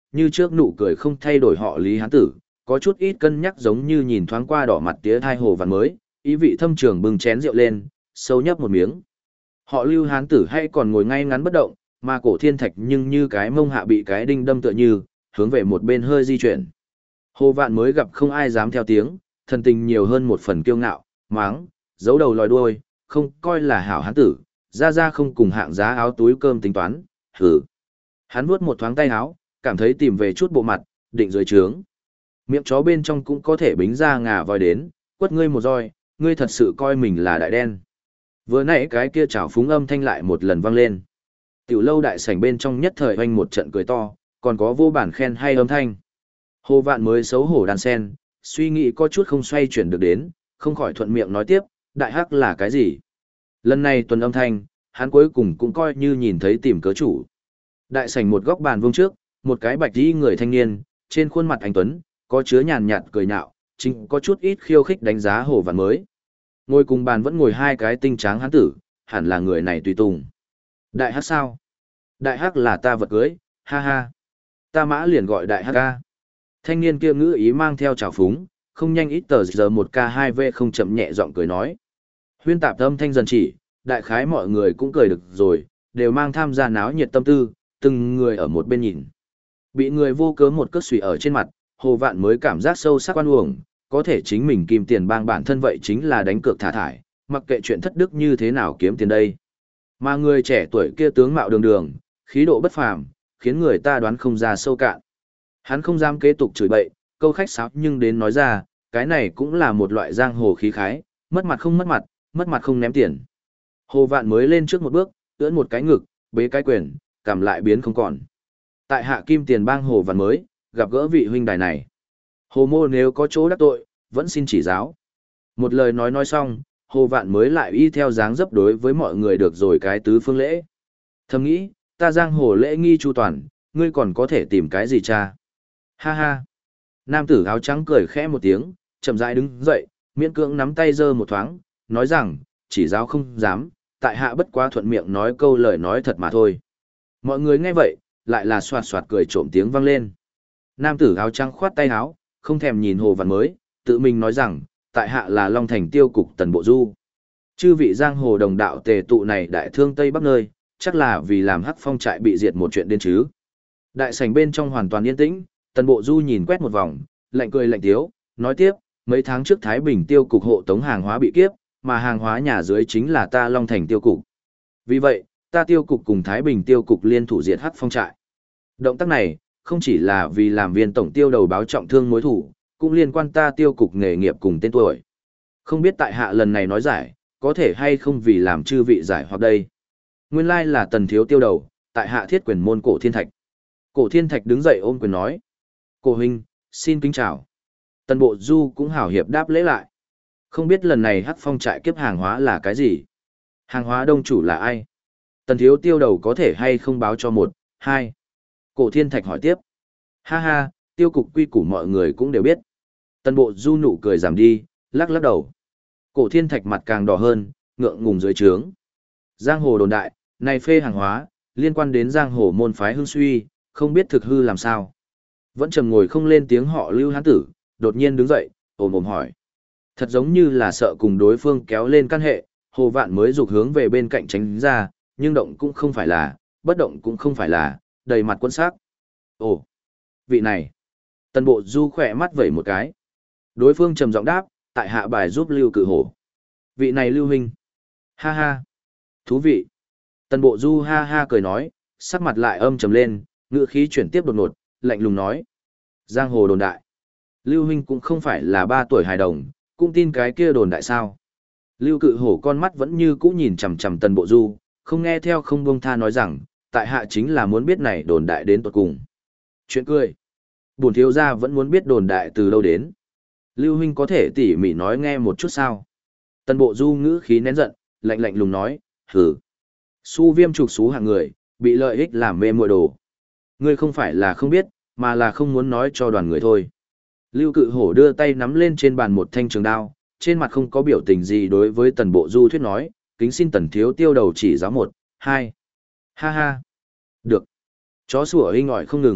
như trước nụ cười không thay đổi họ Lý Hán Tử, có chút ít cân nhắc giống như nhìn thoáng qua đỏ mặt tía thai Hồ Vạn mới, ý vị thâm trường bưng chén rượu lên, sâu nhấp một miếng. Họ Lưu Hán Tử hay còn ngồi ngay ngắn bất động, mà Cổ Thiên Thạch nhưng như cái mông hạ bị cái đinh đâm tựa như, hướng về một bên hơi di chuyển. Hồ Vạn mới gặp không ai dám theo tiếng, thần tình nhiều hơn một phần kiêu ngạo, máng, giấu đầu lòi đuôi, không coi là hảo hán tử, ra không cùng hạng giá áo túi cơm tính toán, hử. Hắn vuốt một thoáng tay áo, cảm thấy tìm về chút bộ mặt, định dưới trướng. Miệng chó bên trong cũng có thể bính ra ngà voi đến, quất ngươi một roi, ngươi thật sự coi mình là đại đen. Vừa nãy cái kia chảo phúng âm thanh lại một lần vang lên. Tiểu lâu đại sảnh bên trong nhất thời hoanh một trận cười to, còn có vô bản khen hay âm thanh. Hồ Vạn mới xấu hổ đan sen, suy nghĩ có chút không xoay chuyển được đến, không khỏi thuận miệng nói tiếp, đại hắc là cái gì? Lần này tuần âm thanh, hắn cuối cùng cũng coi như nhìn thấy tìm cớ chủ. Đại sảnh một góc bàn vuông trước, một cái bạch y người thanh niên, trên khuôn mặt anh tuấn, có chứa nhàn nhạt cười nhạo, chính có chút ít khiêu khích đánh giá Hồ Vạn mới. Ngồi cùng bàn vẫn ngồi hai cái tinh tráng hán tử, hẳn là người này tùy tùng. Đại hắc sao? Đại hắc là ta vật cưới, ha ha. Ta mã liền gọi đại hắc ca. Thanh niên kia ngữ ý mang theo trào phúng, không nhanh ít tờ giờ một k 2 v không chậm nhẹ giọng cười nói. Huyên tạp âm thanh dần chỉ, đại khái mọi người cũng cười được rồi, đều mang tham gia náo nhiệt tâm tư, từng người ở một bên nhìn. Bị người vô cớ một cước xùy ở trên mặt, Hồ Vạn mới cảm giác sâu sắc oan uổng, có thể chính mình kim tiền bang bản thân vậy chính là đánh cược thả thải, mặc kệ chuyện thất đức như thế nào kiếm tiền đây. Mà người trẻ tuổi kia tướng mạo đường đường, khí độ bất phàm, khiến người ta đoán không ra sâu cạn. Hắn không dám kế tục chửi bậy, câu khách sáo nhưng đến nói ra, cái này cũng là một loại giang hồ khí khái, mất mặt không ném tiền. Hồ Vạn mới lên trước một bước, ưỡn một cái ngực, bế cái quyền, cầm lại biến không còn. Tại hạ kim tiền bang Hồ Vạn mới, gặp gỡ vị huynh đài này. Hồ mô nếu có chỗ đắc tội, vẫn xin chỉ giáo. Một lời nói xong, Hồ Vạn mới lại y theo dáng dấp đối với mọi người được rồi cái tứ phương lễ. Thầm nghĩ, ta giang hồ lễ nghi chu toàn, ngươi còn có thể tìm cái gì cha? Ha ha. Nam tử áo trắng cười khẽ một tiếng, chậm rãi đứng dậy, miễn cưỡng nắm tay giơ một thoáng, nói rằng, chỉ giáo không dám, tại hạ bất quá thuận miệng nói câu lời nói thật mà thôi. Mọi người nghe vậy, lại là xoạt xoạt cười trộm tiếng vang lên. Nam tử áo trắng khoát tay áo, không thèm nhìn Hồ Vạn mới, tự mình nói rằng, tại hạ là Long Thành tiêu cục Tần Bộ Du. Chư vị giang hồ đồng đạo tề tụ này đại thương Tây Bắc nơi, chắc là vì làm Hắc Phong trại bị diệt một chuyện đến chứ. Đại sảnh bên trong hoàn toàn yên tĩnh, Tần Bộ Du nhìn quét một vòng, lạnh cười lạnh tiếu, nói tiếp, mấy tháng trước Thái Bình tiêu cục hộ tống hàng hóa bị kiếp, mà hàng hóa nhà dưới chính là ta Long Thành tiêu cục. Vì vậy, ta tiêu cục cùng Thái Bình tiêu cục liên thủ diệt Hắc Phong trại. Động tác này, không chỉ là vì làm viên tổng tiêu đầu báo trọng thương mối thủ, cũng liên quan ta tiêu cục nghề nghiệp cùng tên tuổi. Không biết tại hạ lần này nói giải, có thể hay không vì làm chư vị giải hoặc đây. Nguyên lai là Tần thiếu tiêu đầu, tại hạ thiết quyền môn Cổ Thiên Thạch. Cổ Thiên Thạch đứng dậy ôm quyền nói. Cổ huynh, xin kính chào. Tần Bộ Du cũng hảo hiệp đáp lễ lại. Không biết lần này Hắc Phong trại kiếp hàng hóa là cái gì? Hàng hóa đông chủ là ai? Tần thiếu tiêu đầu có thể hay không báo cho một, hai. Cổ Thiên Thạch hỏi tiếp. Ha ha, tiêu cục quy củ mọi người cũng đều biết. Tần Bộ Du nụ cười giảm đi, lắc lắc đầu. Cổ Thiên Thạch mặt càng đỏ hơn, ngượng ngùng dưới trướng. Giang hồ đồn đại, này phê hàng hóa, liên quan đến giang hồ môn phái hưng suy, không biết thực hư làm sao. Vẫn trầm ngồi không lên tiếng họ Lưu Hán Tử, đột nhiên đứng dậy, ồm ồm hỏi. Thật giống như là sợ cùng đối phương kéo lên căn hệ, Hồ Vạn mới rục hướng về bên cạnh tránh ra, nhưng động cũng không phải là, bất động cũng không phải là, đầy mặt quân sắc. Ồ, vị này. Tần Bộ Du khỏe mắt vẩy một cái. Đối phương trầm giọng đáp, tại hạ bài giúp Lưu Cự Hổ. Vị này Lưu huynh. Ha ha. Thú vị. Tần Bộ Du ha ha cười nói, sắc mặt lại âm trầm lên, ngữ khí chuyển tiếp đột ngột, lạnh lùng nói. Giang hồ đồn đại. Lưu huynh cũng không phải là 3 tuổi hài đồng, cũng tin cái kia đồn đại sao. Lưu Cự Hổ con mắt vẫn như cũ nhìn chằm chằm Tần Bộ Du, không nghe theo không buông tha nói rằng, tại hạ chính là muốn biết này đồn đại đến tận cùng. Chuyện cười. Bổn thiếu gia vẫn muốn biết đồn đại từ đâu đến. Lưu huynh có thể tỉ mỉ nói nghe một chút sao? Tần Bộ Du ngữ khí nén giận, lạnh lạnh lùng nói, hử. Su Viêm trục xú hạng người, bị lợi ích làm mê muội đồ. Ngươi không phải là không biết, mà là không muốn nói cho đoàn người thôi. Lưu Cự Hổ đưa tay nắm lên trên bàn một thanh trường đao, trên mặt không có biểu tình gì đối với Tần Bộ Du thuyết nói, kính xin Tần thiếu tiêu đầu chỉ giáo 1, 2. Ha ha. Được. Chó sủa hinh ỏi không ngừng,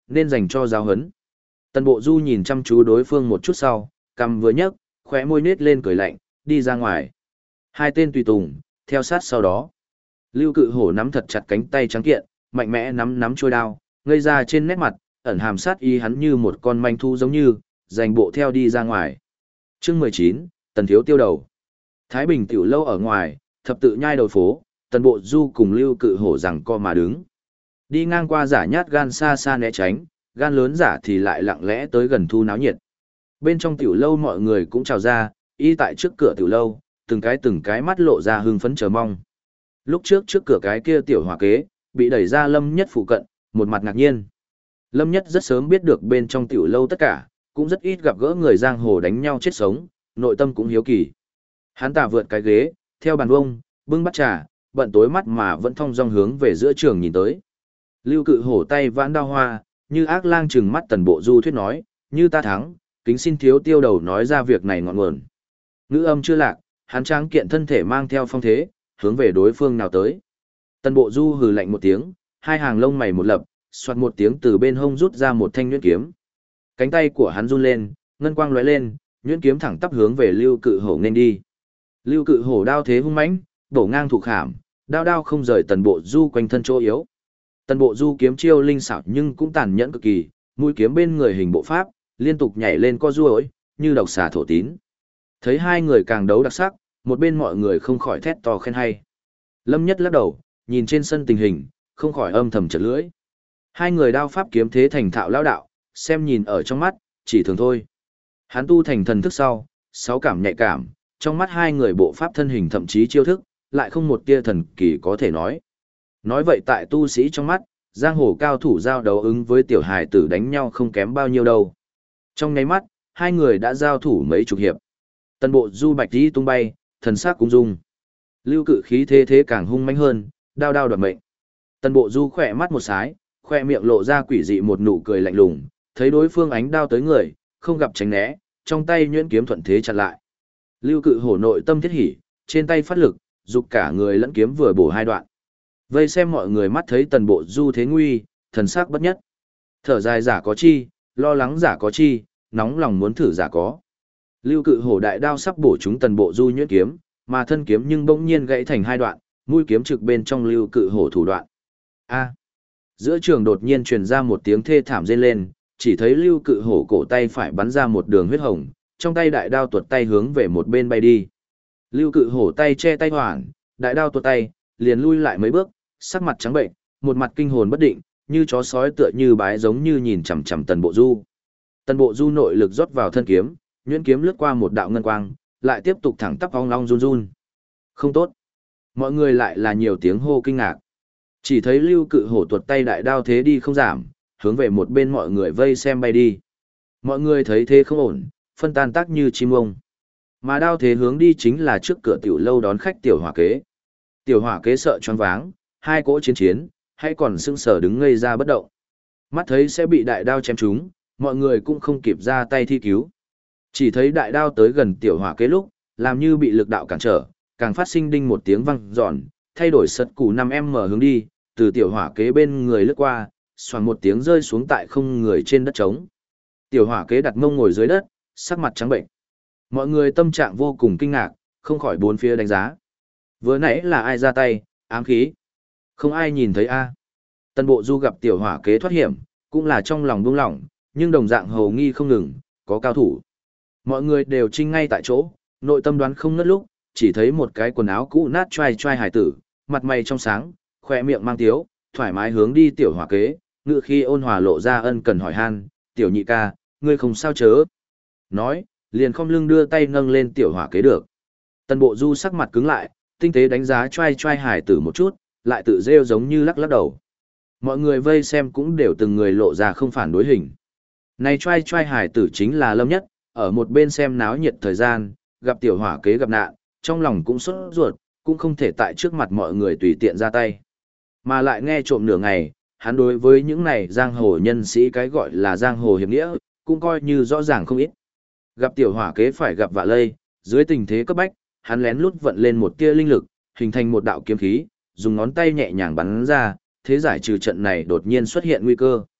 nên dành cho giáo huấn. Tần Bộ Du nhìn chăm chú đối phương một chút sau, cằm vừa nhấc, khóe môi nết lên cười lạnh, đi ra ngoài. Hai tên tùy tùng, theo sát sau đó. Lưu Cự Hổ nắm thật chặt cánh tay trắng kiện, mạnh mẽ nắm trôi đao, ngây ra trên nét mặt, ẩn hàm sát ý hắn như một con manh thu giống như, giành bộ theo đi ra ngoài. Chương 19, Tần Thiếu Tiêu Đầu. Thái Bình tiểu lâu ở ngoài, thập tự nhai đầu phố, Tần Bộ Du cùng Lưu Cự Hổ giằng co mà đứng. Đi ngang qua giả nhát gan xa xa né tránh, gan lớn giả thì lại lặng lẽ tới gần thu náo nhiệt. Bên trong tiểu lâu mọi người cũng chào ra, y tại trước cửa tiểu lâu, từng cái mắt lộ ra hưng phấn chờ mong. Lúc trước cửa cái kia tiểu hỏa kế, bị đẩy ra Lâm Nhất phụ cận, một mặt ngạc nhiên. Lâm Nhất rất sớm biết được bên trong tiểu lâu tất cả, cũng rất ít gặp gỡ người giang hồ đánh nhau chết sống, nội tâm cũng hiếu kỳ. Hắn ta vượt cái ghế, theo bàn vông, bưng bát trà, bận tối mắt mà vẫn thong dong hướng về giữa trường nhìn tới. Lưu Cự Hổ tay vãn đao hoa, như ác lang trừng mắt Tần Bộ Du thuyết nói, như ta thắng, kính xin Thiếu Tiêu Đầu nói ra việc này ngọn nguồn. Ngữ âm chưa lạc, hắn tráng kiện thân thể mang theo phong thế, hướng về đối phương nào tới. Tần Bộ Du hừ lạnh một tiếng, hai hàng lông mày một lập, xoạt một tiếng từ bên hông rút ra một thanh nhuyễn kiếm. Cánh tay của hắn run lên, ngân quang lóe lên, nhuyễn kiếm thẳng tắp hướng về Lưu Cự Hổ nên đi. Lưu Cự Hổ đao thế hung mãnh, bổ ngang thủ khảm, đao không rời Tần Bộ Du quanh thân chỗ yếu. Tần Bộ Du kiếm chiêu linh xảo nhưng cũng tàn nhẫn cực kỳ, mũi kiếm bên người hình bộ pháp, liên tục nhảy lên co duỗi, như độc xà thổ tín. Thấy hai người càng đấu đặc sắc, một bên mọi người không khỏi thét to khen hay. Lâm Nhất lắc đầu, nhìn trên sân tình hình, không khỏi âm thầm chật lưỡi. Hai người đao pháp kiếm thế thành thạo lão đạo, xem nhìn ở trong mắt, chỉ thường thôi. Hắn tu thành thần thức sau, sáu cảm nhạy cảm, trong mắt hai người bộ pháp thân hình thậm chí chiêu thức, lại không một tia thần kỳ có thể nói. Nói vậy tại tu sĩ trong mắt, giang hồ cao thủ giao đấu ứng với tiểu hài tử đánh nhau không kém bao nhiêu đâu. Trong nháy mắt, hai người đã giao thủ mấy chục hiệp. Tần Bộ Du bạch đi tung bay, thần sắc cũng rung. Lưu Cự khí thế càng hung mãnh hơn, đao đoạt mệnh. Tần Bộ Du khỏe mắt một sái, khoe miệng lộ ra quỷ dị một nụ cười lạnh lùng, thấy đối phương ánh đao tới người, không gặp tránh né, trong tay nhuyễn kiếm thuận thế chặn lại. Lưu Cự hổ nội tâm thiết hỉ, trên tay phát lực, dục cả người lẫn kiếm vừa bổ hai đoạn. Vây xem mọi người mắt thấy Tần Bộ Du thế nguy, thần sắc bất nhất. Thở dài giả có chi, lo lắng giả có chi, nóng lòng muốn thử giả có. Lưu Cự hổ đại đao sắp bổ trúng Tần Bộ Du nhuyễn kiếm, mà thân kiếm nhưng bỗng nhiên gãy thành hai đoạn, mũi kiếm trực bên trong Lưu Cự hổ thủ đoạn. A. Giữa trường đột nhiên truyền ra một tiếng thê thảm rên lên, chỉ thấy Lưu Cự hổ cổ tay phải bắn ra một đường huyết hồng, trong tay đại đao tuột tay hướng về một bên bay đi. Lưu Cự hổ tay che tay hoảng, đại đao tuột tay, liền lui lại mấy bước, sắc mặt trắng bệnh, một mặt kinh hồn bất định, như chó sói tựa như bái giống như nhìn chằm chằm Tần Bộ Du. Tần Bộ Du nội lực rót vào thân kiếm, nhuyễn kiếm lướt qua một đạo ngân quang, lại tiếp tục thẳng tắp ong long run run. Không tốt. Mọi người lại là nhiều tiếng hô kinh ngạc. Chỉ thấy Lưu Cự hổ tuột tay đại đao thế đi không giảm, hướng về một bên mọi người vây xem bay đi. Mọi người thấy thế không ổn, phân tan tác như chim ông. Mà đao thế hướng đi chính là trước cửa tiểu lâu đón khách tiểu hỏa kế. Tiểu hỏa kế sợ choáng váng, hai cỗ chiến, hay còn sững sờ đứng ngây ra bất động. Mắt thấy sẽ bị đại đao chém trúng, mọi người cũng không kịp ra tay thi cứu. Chỉ thấy đại đao tới gần tiểu hỏa kế lúc, làm như bị lực đạo cản trở, càng phát sinh đinh một tiếng vang giòn, thay đổi sật củ 5m hướng đi, từ tiểu hỏa kế bên người lướt qua, xoàng một tiếng rơi xuống tại không người trên đất trống. Tiểu hỏa kế đặt mông ngồi dưới đất, sắc mặt trắng bệnh. Mọi người tâm trạng vô cùng kinh ngạc, không khỏi bốn phía đánh giá. Vừa nãy là ai ra tay, ám khí? Không ai nhìn thấy a. Tần Bộ Du gặp tiểu hỏa kế thoát hiểm, cũng là trong lòng buông lỏng, nhưng đồng dạng hầu nghi không ngừng, có cao thủ. Mọi người đều trinh ngay tại chỗ, nội tâm đoán không ngớt lúc, chỉ thấy một cái quần áo cũ nát trai hải tử, mặt mày trong sáng, khỏe miệng mang tiếu, thoải mái hướng đi tiểu hỏa kế, ngự khi ôn hòa lộ ra ân cần hỏi han, tiểu nhị ca, ngươi không sao chớ. Nói, liền không lưng đưa tay nâng lên tiểu hỏa kế được. Tần Bộ Du sắc mặt cứng lại, tinh tế đánh giá trai hải tử một chút, lại tự rêu giống như lắc lắc đầu. Mọi người vây xem cũng đều từng người lộ ra không phản đối hình. Này trai hải tử chính là Lâm Nhất, ở một bên xem náo nhiệt thời gian, gặp tiểu hỏa kế gặp nạn, trong lòng cũng sốt ruột, cũng không thể tại trước mặt mọi người tùy tiện ra tay. Mà lại nghe trộm nửa ngày, hắn đối với những này giang hồ nhân sĩ cái gọi là giang hồ hiệp nghĩa, cũng coi như rõ ràng không ít. Gặp tiểu hỏa kế phải gặp vạ lây, dưới tình thế cấp bách, hắn lén lút vận lên một tia linh lực, hình thành một đạo kiếm khí, dùng ngón tay nhẹ nhàng bắn ra, thế giải trừ trận này đột nhiên xuất hiện nguy cơ.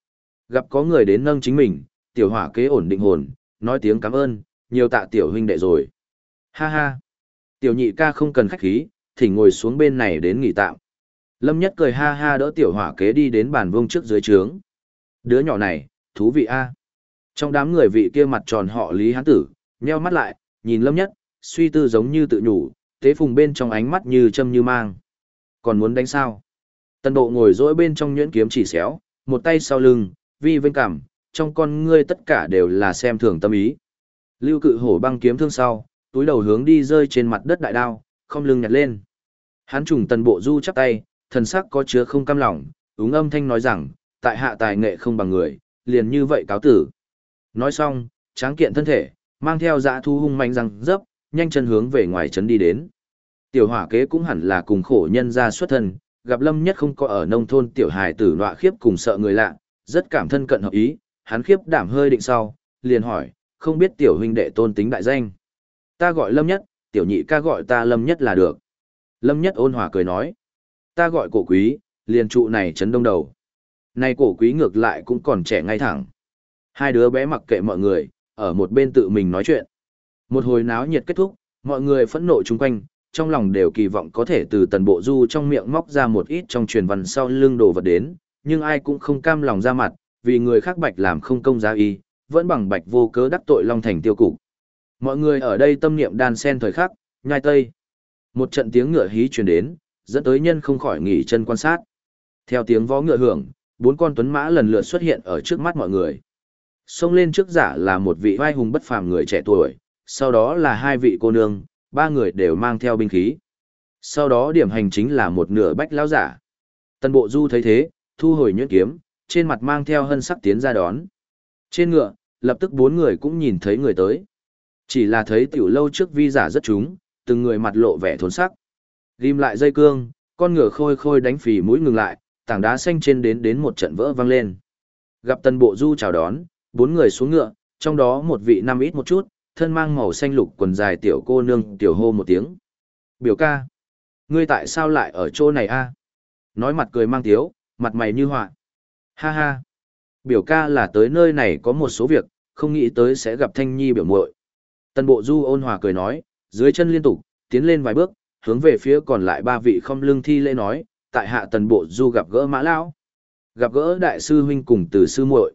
Gặp có người đến nâng chính mình, tiểu hỏa kế ổn định hồn, nói tiếng cảm ơn, nhiều tạ tiểu huynh đệ rồi. Ha ha. Tiểu nhị ca không cần khách khí, thỉnh ngồi xuống bên này đến nghỉ tạm. Lâm Nhất cười ha ha đỡ tiểu hỏa kế đi đến bàn vuông trước dưới trướng. Đứa nhỏ này, thú vị a. Trong đám người vị kia mặt tròn họ Lý Hán Tử, nheo mắt lại, nhìn Lâm Nhất, suy tư giống như tự nhủ, tế phùng bên trong ánh mắt như châm như mang. Còn muốn đánh sao? Tân Độ ngồi dỗi bên trong nhuyễn kiếm chỉ xéo, một tay sau lưng, vi vênh cảm, trong con ngươi tất cả đều là xem thường tâm ý. Lưu Cự Hổ băng kiếm thương sau, túi đầu hướng đi rơi trên mặt đất đại đao, không lưng nhặt lên. Hắn trùng Tần Bộ Du chắp tay, thần sắc có chứa không cam lòng, úng âm thanh nói rằng, tại hạ tài nghệ không bằng người, liền như vậy cáo tử. Nói xong, tráng kiện thân thể, mang theo dã thu hung manh răng dấp, nhanh chân hướng về ngoài trấn đi đến. Tiểu hỏa kế cũng hẳn là cùng khổ nhân ra xuất thân, gặp Lâm Nhất không có ở nông thôn tiểu hài tử nọa khiếp cùng sợ người lạ, rất cảm thân cận hợp ý, hắn khiếp đảm hơi định sau, liền hỏi, không biết tiểu huynh đệ tôn tính đại danh. Ta gọi Lâm Nhất, tiểu nhị ca gọi ta Lâm Nhất là được. Lâm Nhất ôn hòa cười nói, ta gọi cổ quý, liền trụ này trấn đông đầu. Này cổ quý ngược lại cũng còn trẻ ngay thẳng. Hai đứa bé mặc kệ mọi người, ở một bên tự mình nói chuyện. Một hồi náo nhiệt kết thúc, mọi người phẫn nộ chung quanh, trong lòng đều kỳ vọng có thể từ Tần Bộ Du trong miệng móc ra một ít trong truyền văn sau lưng đồ vật đến, nhưng ai cũng không cam lòng ra mặt, vì người khác bạch làm không công giá y, vẫn bằng bạch vô cớ đắc tội Long Thành tiêu cục. Mọi người ở đây tâm niệm đan sen thời khắc, nhai tây. Một trận tiếng ngựa hí truyền đến, dẫn tới nhân không khỏi nghỉ chân quan sát. Theo tiếng vó ngựa hưởng, 4 con tuấn mã lần lượt xuất hiện ở trước mắt mọi người. Xông lên trước giả là một vị vai hùng bất phàm người trẻ tuổi, sau đó là 2 vị cô nương, 3 người đều mang theo binh khí. Sau đó điểm hành chính là một nửa bách lão giả. Tần Bộ Du thấy thế, thu hồi nhuyễn kiếm, trên mặt mang theo hân sắc tiến ra đón. Trên ngựa, lập tức 4 người cũng nhìn thấy người tới. Chỉ là thấy tiểu lâu trước vi giả rất trúng, từng người mặt lộ vẻ thốn sắc. Ghim lại dây cương, con ngựa khôi khôi đánh phì mũi ngừng lại, tảng đá xanh trên đến một trận vỡ vang lên. Gặp Tần Bộ Du chào đón, 4 người xuống ngựa, trong đó một vị năm ít một chút, thân mang màu xanh lục quần dài tiểu cô nương tiểu hô một tiếng. Biểu ca, ngươi tại sao lại ở chỗ này a? Nói mặt cười mang tiếu, mặt mày như họa. Ha ha, biểu ca là tới nơi này có một số việc, không nghĩ tới sẽ gặp Thanh Nhi biểu muội. Tần Bộ Du ôn hòa cười nói, dưới chân liên tục, tiến lên vài bước, hướng về phía còn lại 3 vị không lưng thi lễ nói, tại hạ Tần Bộ Du gặp gỡ Mã lão, gặp gỡ đại sư huynh cùng Từ sư muội.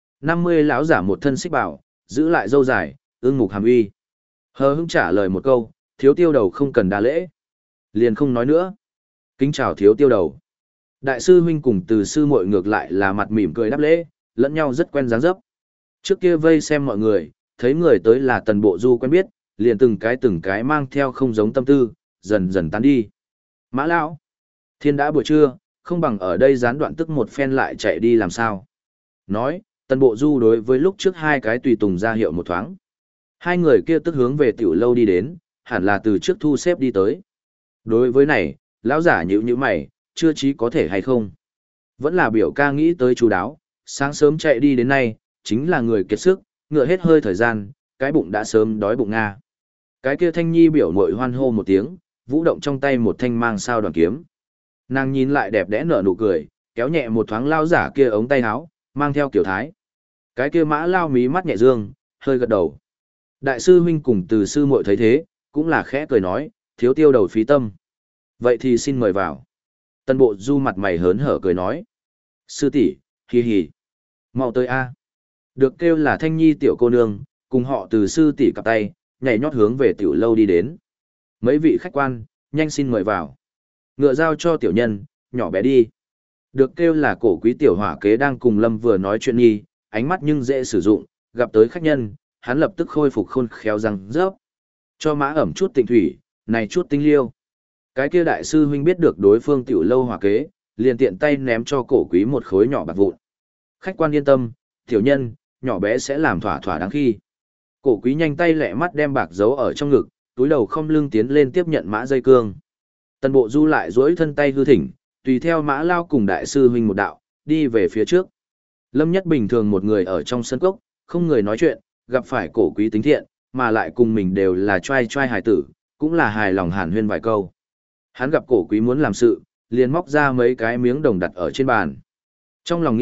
50 lão giả một thân xích bảo, giữ lại râu dài, ương mục hàm uy. Hờ hững trả lời một câu, thiếu tiêu đầu không cần đa lễ. Liền không nói nữa. Kính chào thiếu tiêu đầu. Đại sư huynh cùng Từ sư muội ngược lại là mặt mỉm cười đáp lễ, lẫn nhau rất quen dáng dấp. Trước kia vây xem mọi người, thấy người tới là Tần Bộ Du quen biết, liền từng cái mang theo không giống tâm tư, dần dần tán đi. Mã lão, thiên đã buổi trưa, không bằng ở đây gián đoạn tức một phen lại chạy đi làm sao. Nói, Tần Bộ Du đối với lúc trước 2 cái tùy tùng ra hiệu một thoáng. 2 người kia tức hướng về tiểu lâu đi đến, hẳn là từ trước thu xếp đi tới. Đối với này, lão giả nhíu mày, chưa chí có thể hay không. Vẫn là biểu ca nghĩ tới chú đáo, sáng sớm chạy đi đến nay, chính là người kiệt sức, ngựa hết hơi thời gian, cái bụng đã sớm đói bụng nga. Cái kia Thanh Nhi biểu mội hoan hô một tiếng, vũ động trong tay một thanh mang sao đoàn kiếm. Nàng nhìn lại đẹp đẽ nở nụ cười, kéo nhẹ một thoáng lao giả kia ống tay áo, mang theo kiểu thái. Cái kia Mã lao mí mắt nhẹ dương, hơi gật đầu. Đại sư huynh cùng Từ sư muội thấy thế, cũng là khẽ cười nói, thiếu tiêu đầu phí tâm. Vậy thì xin mời vào. Tần Bộ Du mặt mày hớn hở cười nói. Sư tỷ, hì hì. Mau tới a. Được kêu là Thanh Nhi tiểu cô nương, cùng họ Từ sư tỷ cặp tay, nhảy nhót hướng về tiểu lâu đi đến. Mấy vị khách quan, nhanh xin mời vào. Ngựa giao cho tiểu nhân, nhỏ bé đi. Được kêu là cổ quý tiểu hỏa kế đang cùng Lâm vừa nói chuyện nghi, ánh mắt nhưng dễ sử dụng, gặp tới khách nhân, hắn lập tức khôi phục khôn khéo răng rớp. Cho mã ẩm chút tịnh thủy, này chút tinh liêu. Cái kia đại sư huynh biết được đối phương tiểu lâu hỏa kế, liền tiện tay ném cho cổ quý một khối nhỏ bạc vụn. Khách quan yên tâm, tiểu nhân, nhỏ bé sẽ làm thỏa thỏa đáng khi. Cổ quý nhanh tay lẹ mắt đem bạc giấu ở trong ngực, túi đầu không lưng tiến lên tiếp nhận mã dây cương. Tần Bộ Du lại duỗi thân tay hư thỉnh, tùy theo mã lao cùng đại sư huynh một đạo, đi về phía trước. Lâm Nhất bình thường một người ở trong sân cốc, không người nói chuyện, gặp phải cổ quý tính thiện, mà lại cùng mình đều là trai trai hài tử, cũng là hài lòng hàn huyên vài câu. Hắn gặp cổ quý muốn làm sự, liền móc ra mấy cái miếng đồng đặt ở trên bàn. Trong lòng nghĩ,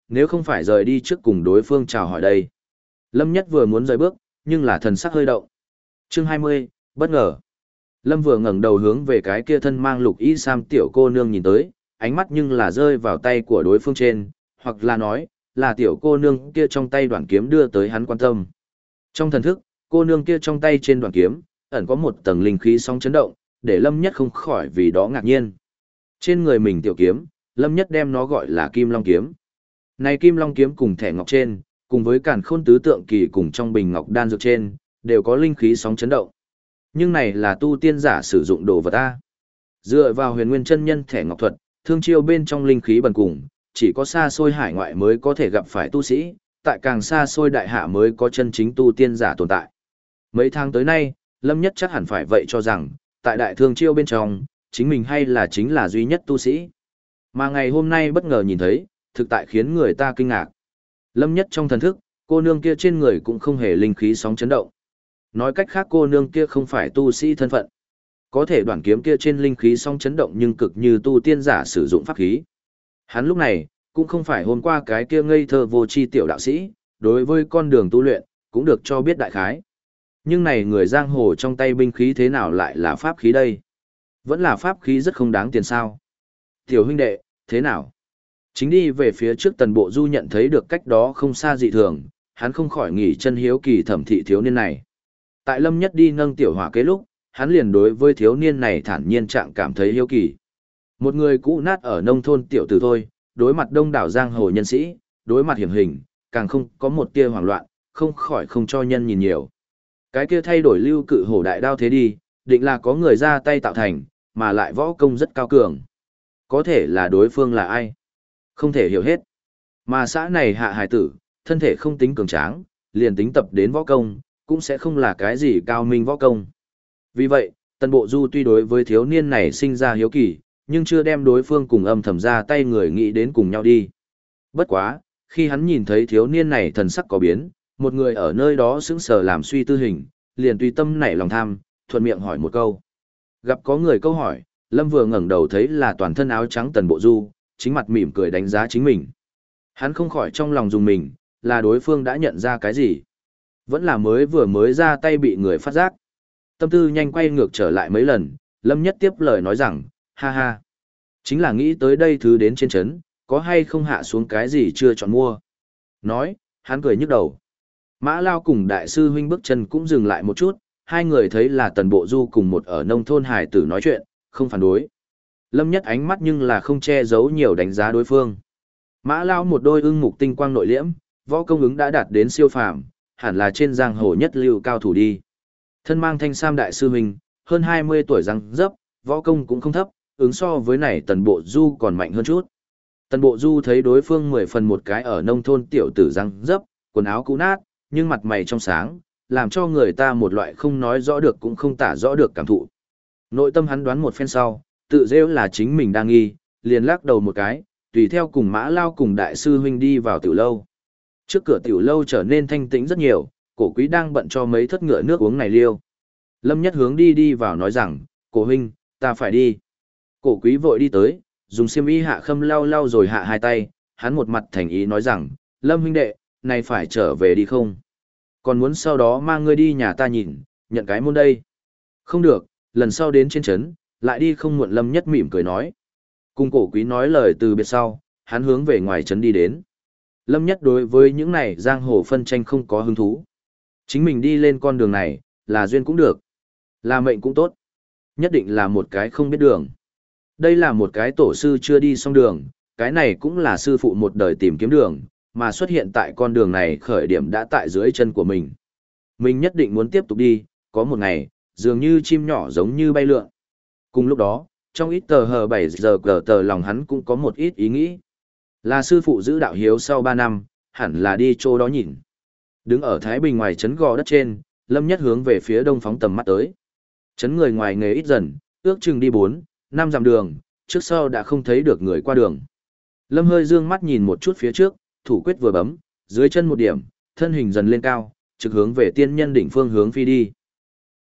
nếu không phải rời đi trước cùng đối phương chào hỏi đây. Lâm Nhất vừa muốn rời bước, nhưng là thần sắc hơi động. Chương 20, bất ngờ. Lâm vừa ngẩng đầu hướng về cái kia thân mang lục y sam tiểu cô nương nhìn tới, ánh mắt nhưng là rơi vào tay của đối phương trên, hoặc là nói, là tiểu cô nương kia trong tay đoạn kiếm đưa tới hắn quan tâm. Trong thần thức, cô nương kia trong tay trên đoạn kiếm, ẩn có một tầng linh khí sóng chấn động, để Lâm Nhất không khỏi vì đó ngạc nhiên. Trên người mình tiểu kiếm, Lâm Nhất đem nó gọi là Kim Long kiếm. Này Kim Long kiếm cùng thẻ ngọc trên, cùng với càn khôn tứ tượng kỳ cùng trong bình ngọc đan dược trên, đều có linh khí sóng chấn động. Nhưng này là tu tiên giả sử dụng đồ vật A. Dựa vào huyền nguyên chân nhân thẻ ngọc thuật, thương chiêu bên trong linh khí bần cùng, chỉ có xa xôi hải ngoại mới có thể gặp phải tu sĩ, tại càng xa xôi đại hạ mới có chân chính tu tiên giả tồn tại. Mấy tháng tới nay, Lâm Nhất chắc hẳn phải vậy cho rằng, tại đại thương chiêu bên trong, chính mình hay là chính là duy nhất tu sĩ. Mà ngày hôm nay bất ngờ nhìn thấy, thực tại khiến người ta kinh ngạc. Lâm Nhất trong thần thức, cô nương kia trên người cũng không hề linh khí sóng chấn động. Nói cách khác cô nương kia không phải tu sĩ thân phận. Có thể đoạn kiếm kia trên linh khí sóng chấn động nhưng cực như tu tiên giả sử dụng pháp khí. Hắn lúc này, cũng không phải hôm qua cái kia ngây thơ vô tri tiểu đạo sĩ, đối với con đường tu luyện, cũng được cho biết đại khái. Nhưng này người giang hồ trong tay binh khí thế nào lại là pháp khí đây? Vẫn là pháp khí rất không đáng tiền sao. Tiểu huynh đệ, thế nào? Chính đi về phía trước Tần Bộ Du nhận thấy được cách đó không xa dị thường, hắn không khỏi nghỉ chân hiếu kỳ thẩm thị thiếu niên này. Tại Lâm Nhất đi nâng tiểu hỏa kế lúc, hắn liền đối với thiếu niên này thản nhiên trạng cảm thấy hiếu kỳ. Một người cũ nát ở nông thôn tiểu tử thôi, đối mặt đông đảo giang hồ nhân sĩ, đối mặt hiểm hình, càng không có một tia hoảng loạn, không khỏi không cho nhân nhìn nhiều. Cái kia thay đổi lưu cự hổ đại đao thế đi, định là có người ra tay tạo thành, mà lại võ công rất cao cường. Có thể là đối phương là ai? Không thể hiểu hết. Mà xã này hạ hải tử, thân thể không tính cường tráng, liền tính tập đến võ công, cũng sẽ không là cái gì cao minh võ công. Vì vậy, Tần Bộ Du tuy đối với thiếu niên này sinh ra hiếu kỳ, nhưng chưa đem đối phương cùng âm thầm ra tay người nghĩ đến cùng nhau đi. Bất quá, khi hắn nhìn thấy thiếu niên này thần sắc có biến, một người ở nơi đó sững sờ làm suy tư hình, liền tùy tâm nảy lòng tham, thuận miệng hỏi một câu. Gặp có người câu hỏi, Lâm vừa ngẩng đầu thấy là toàn thân áo trắng Tần Bộ Du, chính mặt mỉm cười đánh giá chính mình. Hắn không khỏi trong lòng dùng mình, là đối phương đã nhận ra cái gì. Vẫn là mới ra tay bị người phát giác. Tâm tư nhanh quay ngược trở lại mấy lần, Lâm Nhất tiếp lời nói rằng, ha ha. Chính là nghĩ tới đây thứ đến trên chấn, có hay không hạ xuống cái gì chưa chọn mua. Nói, hắn cười nhức đầu. Mã Lao cùng đại sư huynh bước chân cũng dừng lại một chút, hai người thấy là Tần Bộ Du cùng một ở nông thôn hải tử nói chuyện, không phản đối. Lâm Nhất ánh mắt nhưng là không che giấu nhiều đánh giá đối phương. Mã Lao một đôi ưng mục tinh quang nội liễm, võ công ứng đã đạt đến siêu phàm, hẳn là trên giang hồ nhất lưu cao thủ đi. Thân mang thanh sam đại sư huynh, hơn 20 tuổi răng dấp, võ công cũng không thấp, ứng so với này Tần Bộ Du còn mạnh hơn chút. Tần Bộ Du thấy đối phương 10 phần một cái ở nông thôn tiểu tử răng dấp, quần áo cũ nát, nhưng mặt mày trong sáng, làm cho người ta một loại không nói rõ được cũng không tả rõ được cảm thụ. Nội tâm hắn đoán một phen sau, tự rêu là chính mình đang nghi, liền lắc đầu một cái, tùy theo cùng Mã Lao cùng đại sư huynh đi vào tiểu lâu. Trước cửa tiểu lâu trở nên thanh tĩnh rất nhiều, cổ quý đang bận cho mấy thất ngựa nước uống này liêu. Lâm Nhất hướng đi vào nói rằng, cổ huynh, ta phải đi. Cổ quý vội đi tới, dùng xiêm y hạ khâm lau rồi hạ hai tay, hắn một mặt thành ý nói rằng, Lâm huynh đệ, này phải trở về đi không? Còn muốn sau đó mang ngươi đi nhà ta nhìn, nhận cái môn đây. Không được, lần sau đến trên trấn, lại đi không muộn. Lâm Nhất mỉm cười nói. Cùng cổ quý nói lời từ biệt sau, hắn hướng về ngoài trấn đi đến. Lâm Nhất đối với những này giang hồ phân tranh không có hứng thú. Chính mình đi lên con đường này, là duyên cũng được, là mệnh cũng tốt. Nhất định là một cái không biết đường. Đây là một cái tổ sư chưa đi xong đường, cái này cũng là sư phụ một đời tìm kiếm đường, mà xuất hiện tại con đường này khởi điểm đã tại dưới chân của mình. Mình nhất định muốn tiếp tục đi, có một ngày, dường như chim nhỏ giống như bay lượn. Cùng lúc đó, trong ít tờ hờ 7 giờ cờ tờ lòng hắn cũng có một ít ý nghĩ. Là sư phụ giữ đạo hiếu sau 3 năm, hẳn là đi chỗ đó nhìn. Đứng ở Thái Bình ngoài trấn gò đất trên, Lâm Nhất hướng về phía đông phóng tầm mắt tới. Trấn người ngoài nghề ít dần, ước chừng đi 4-5 dặm đường, trước sau đã không thấy được người qua đường. Lâm hơi dương mắt nhìn một chút phía trước, thủ quyết vừa bấm, dưới chân một điểm, thân hình dần lên cao, trực hướng về tiên nhân đỉnh phương hướng phi đi.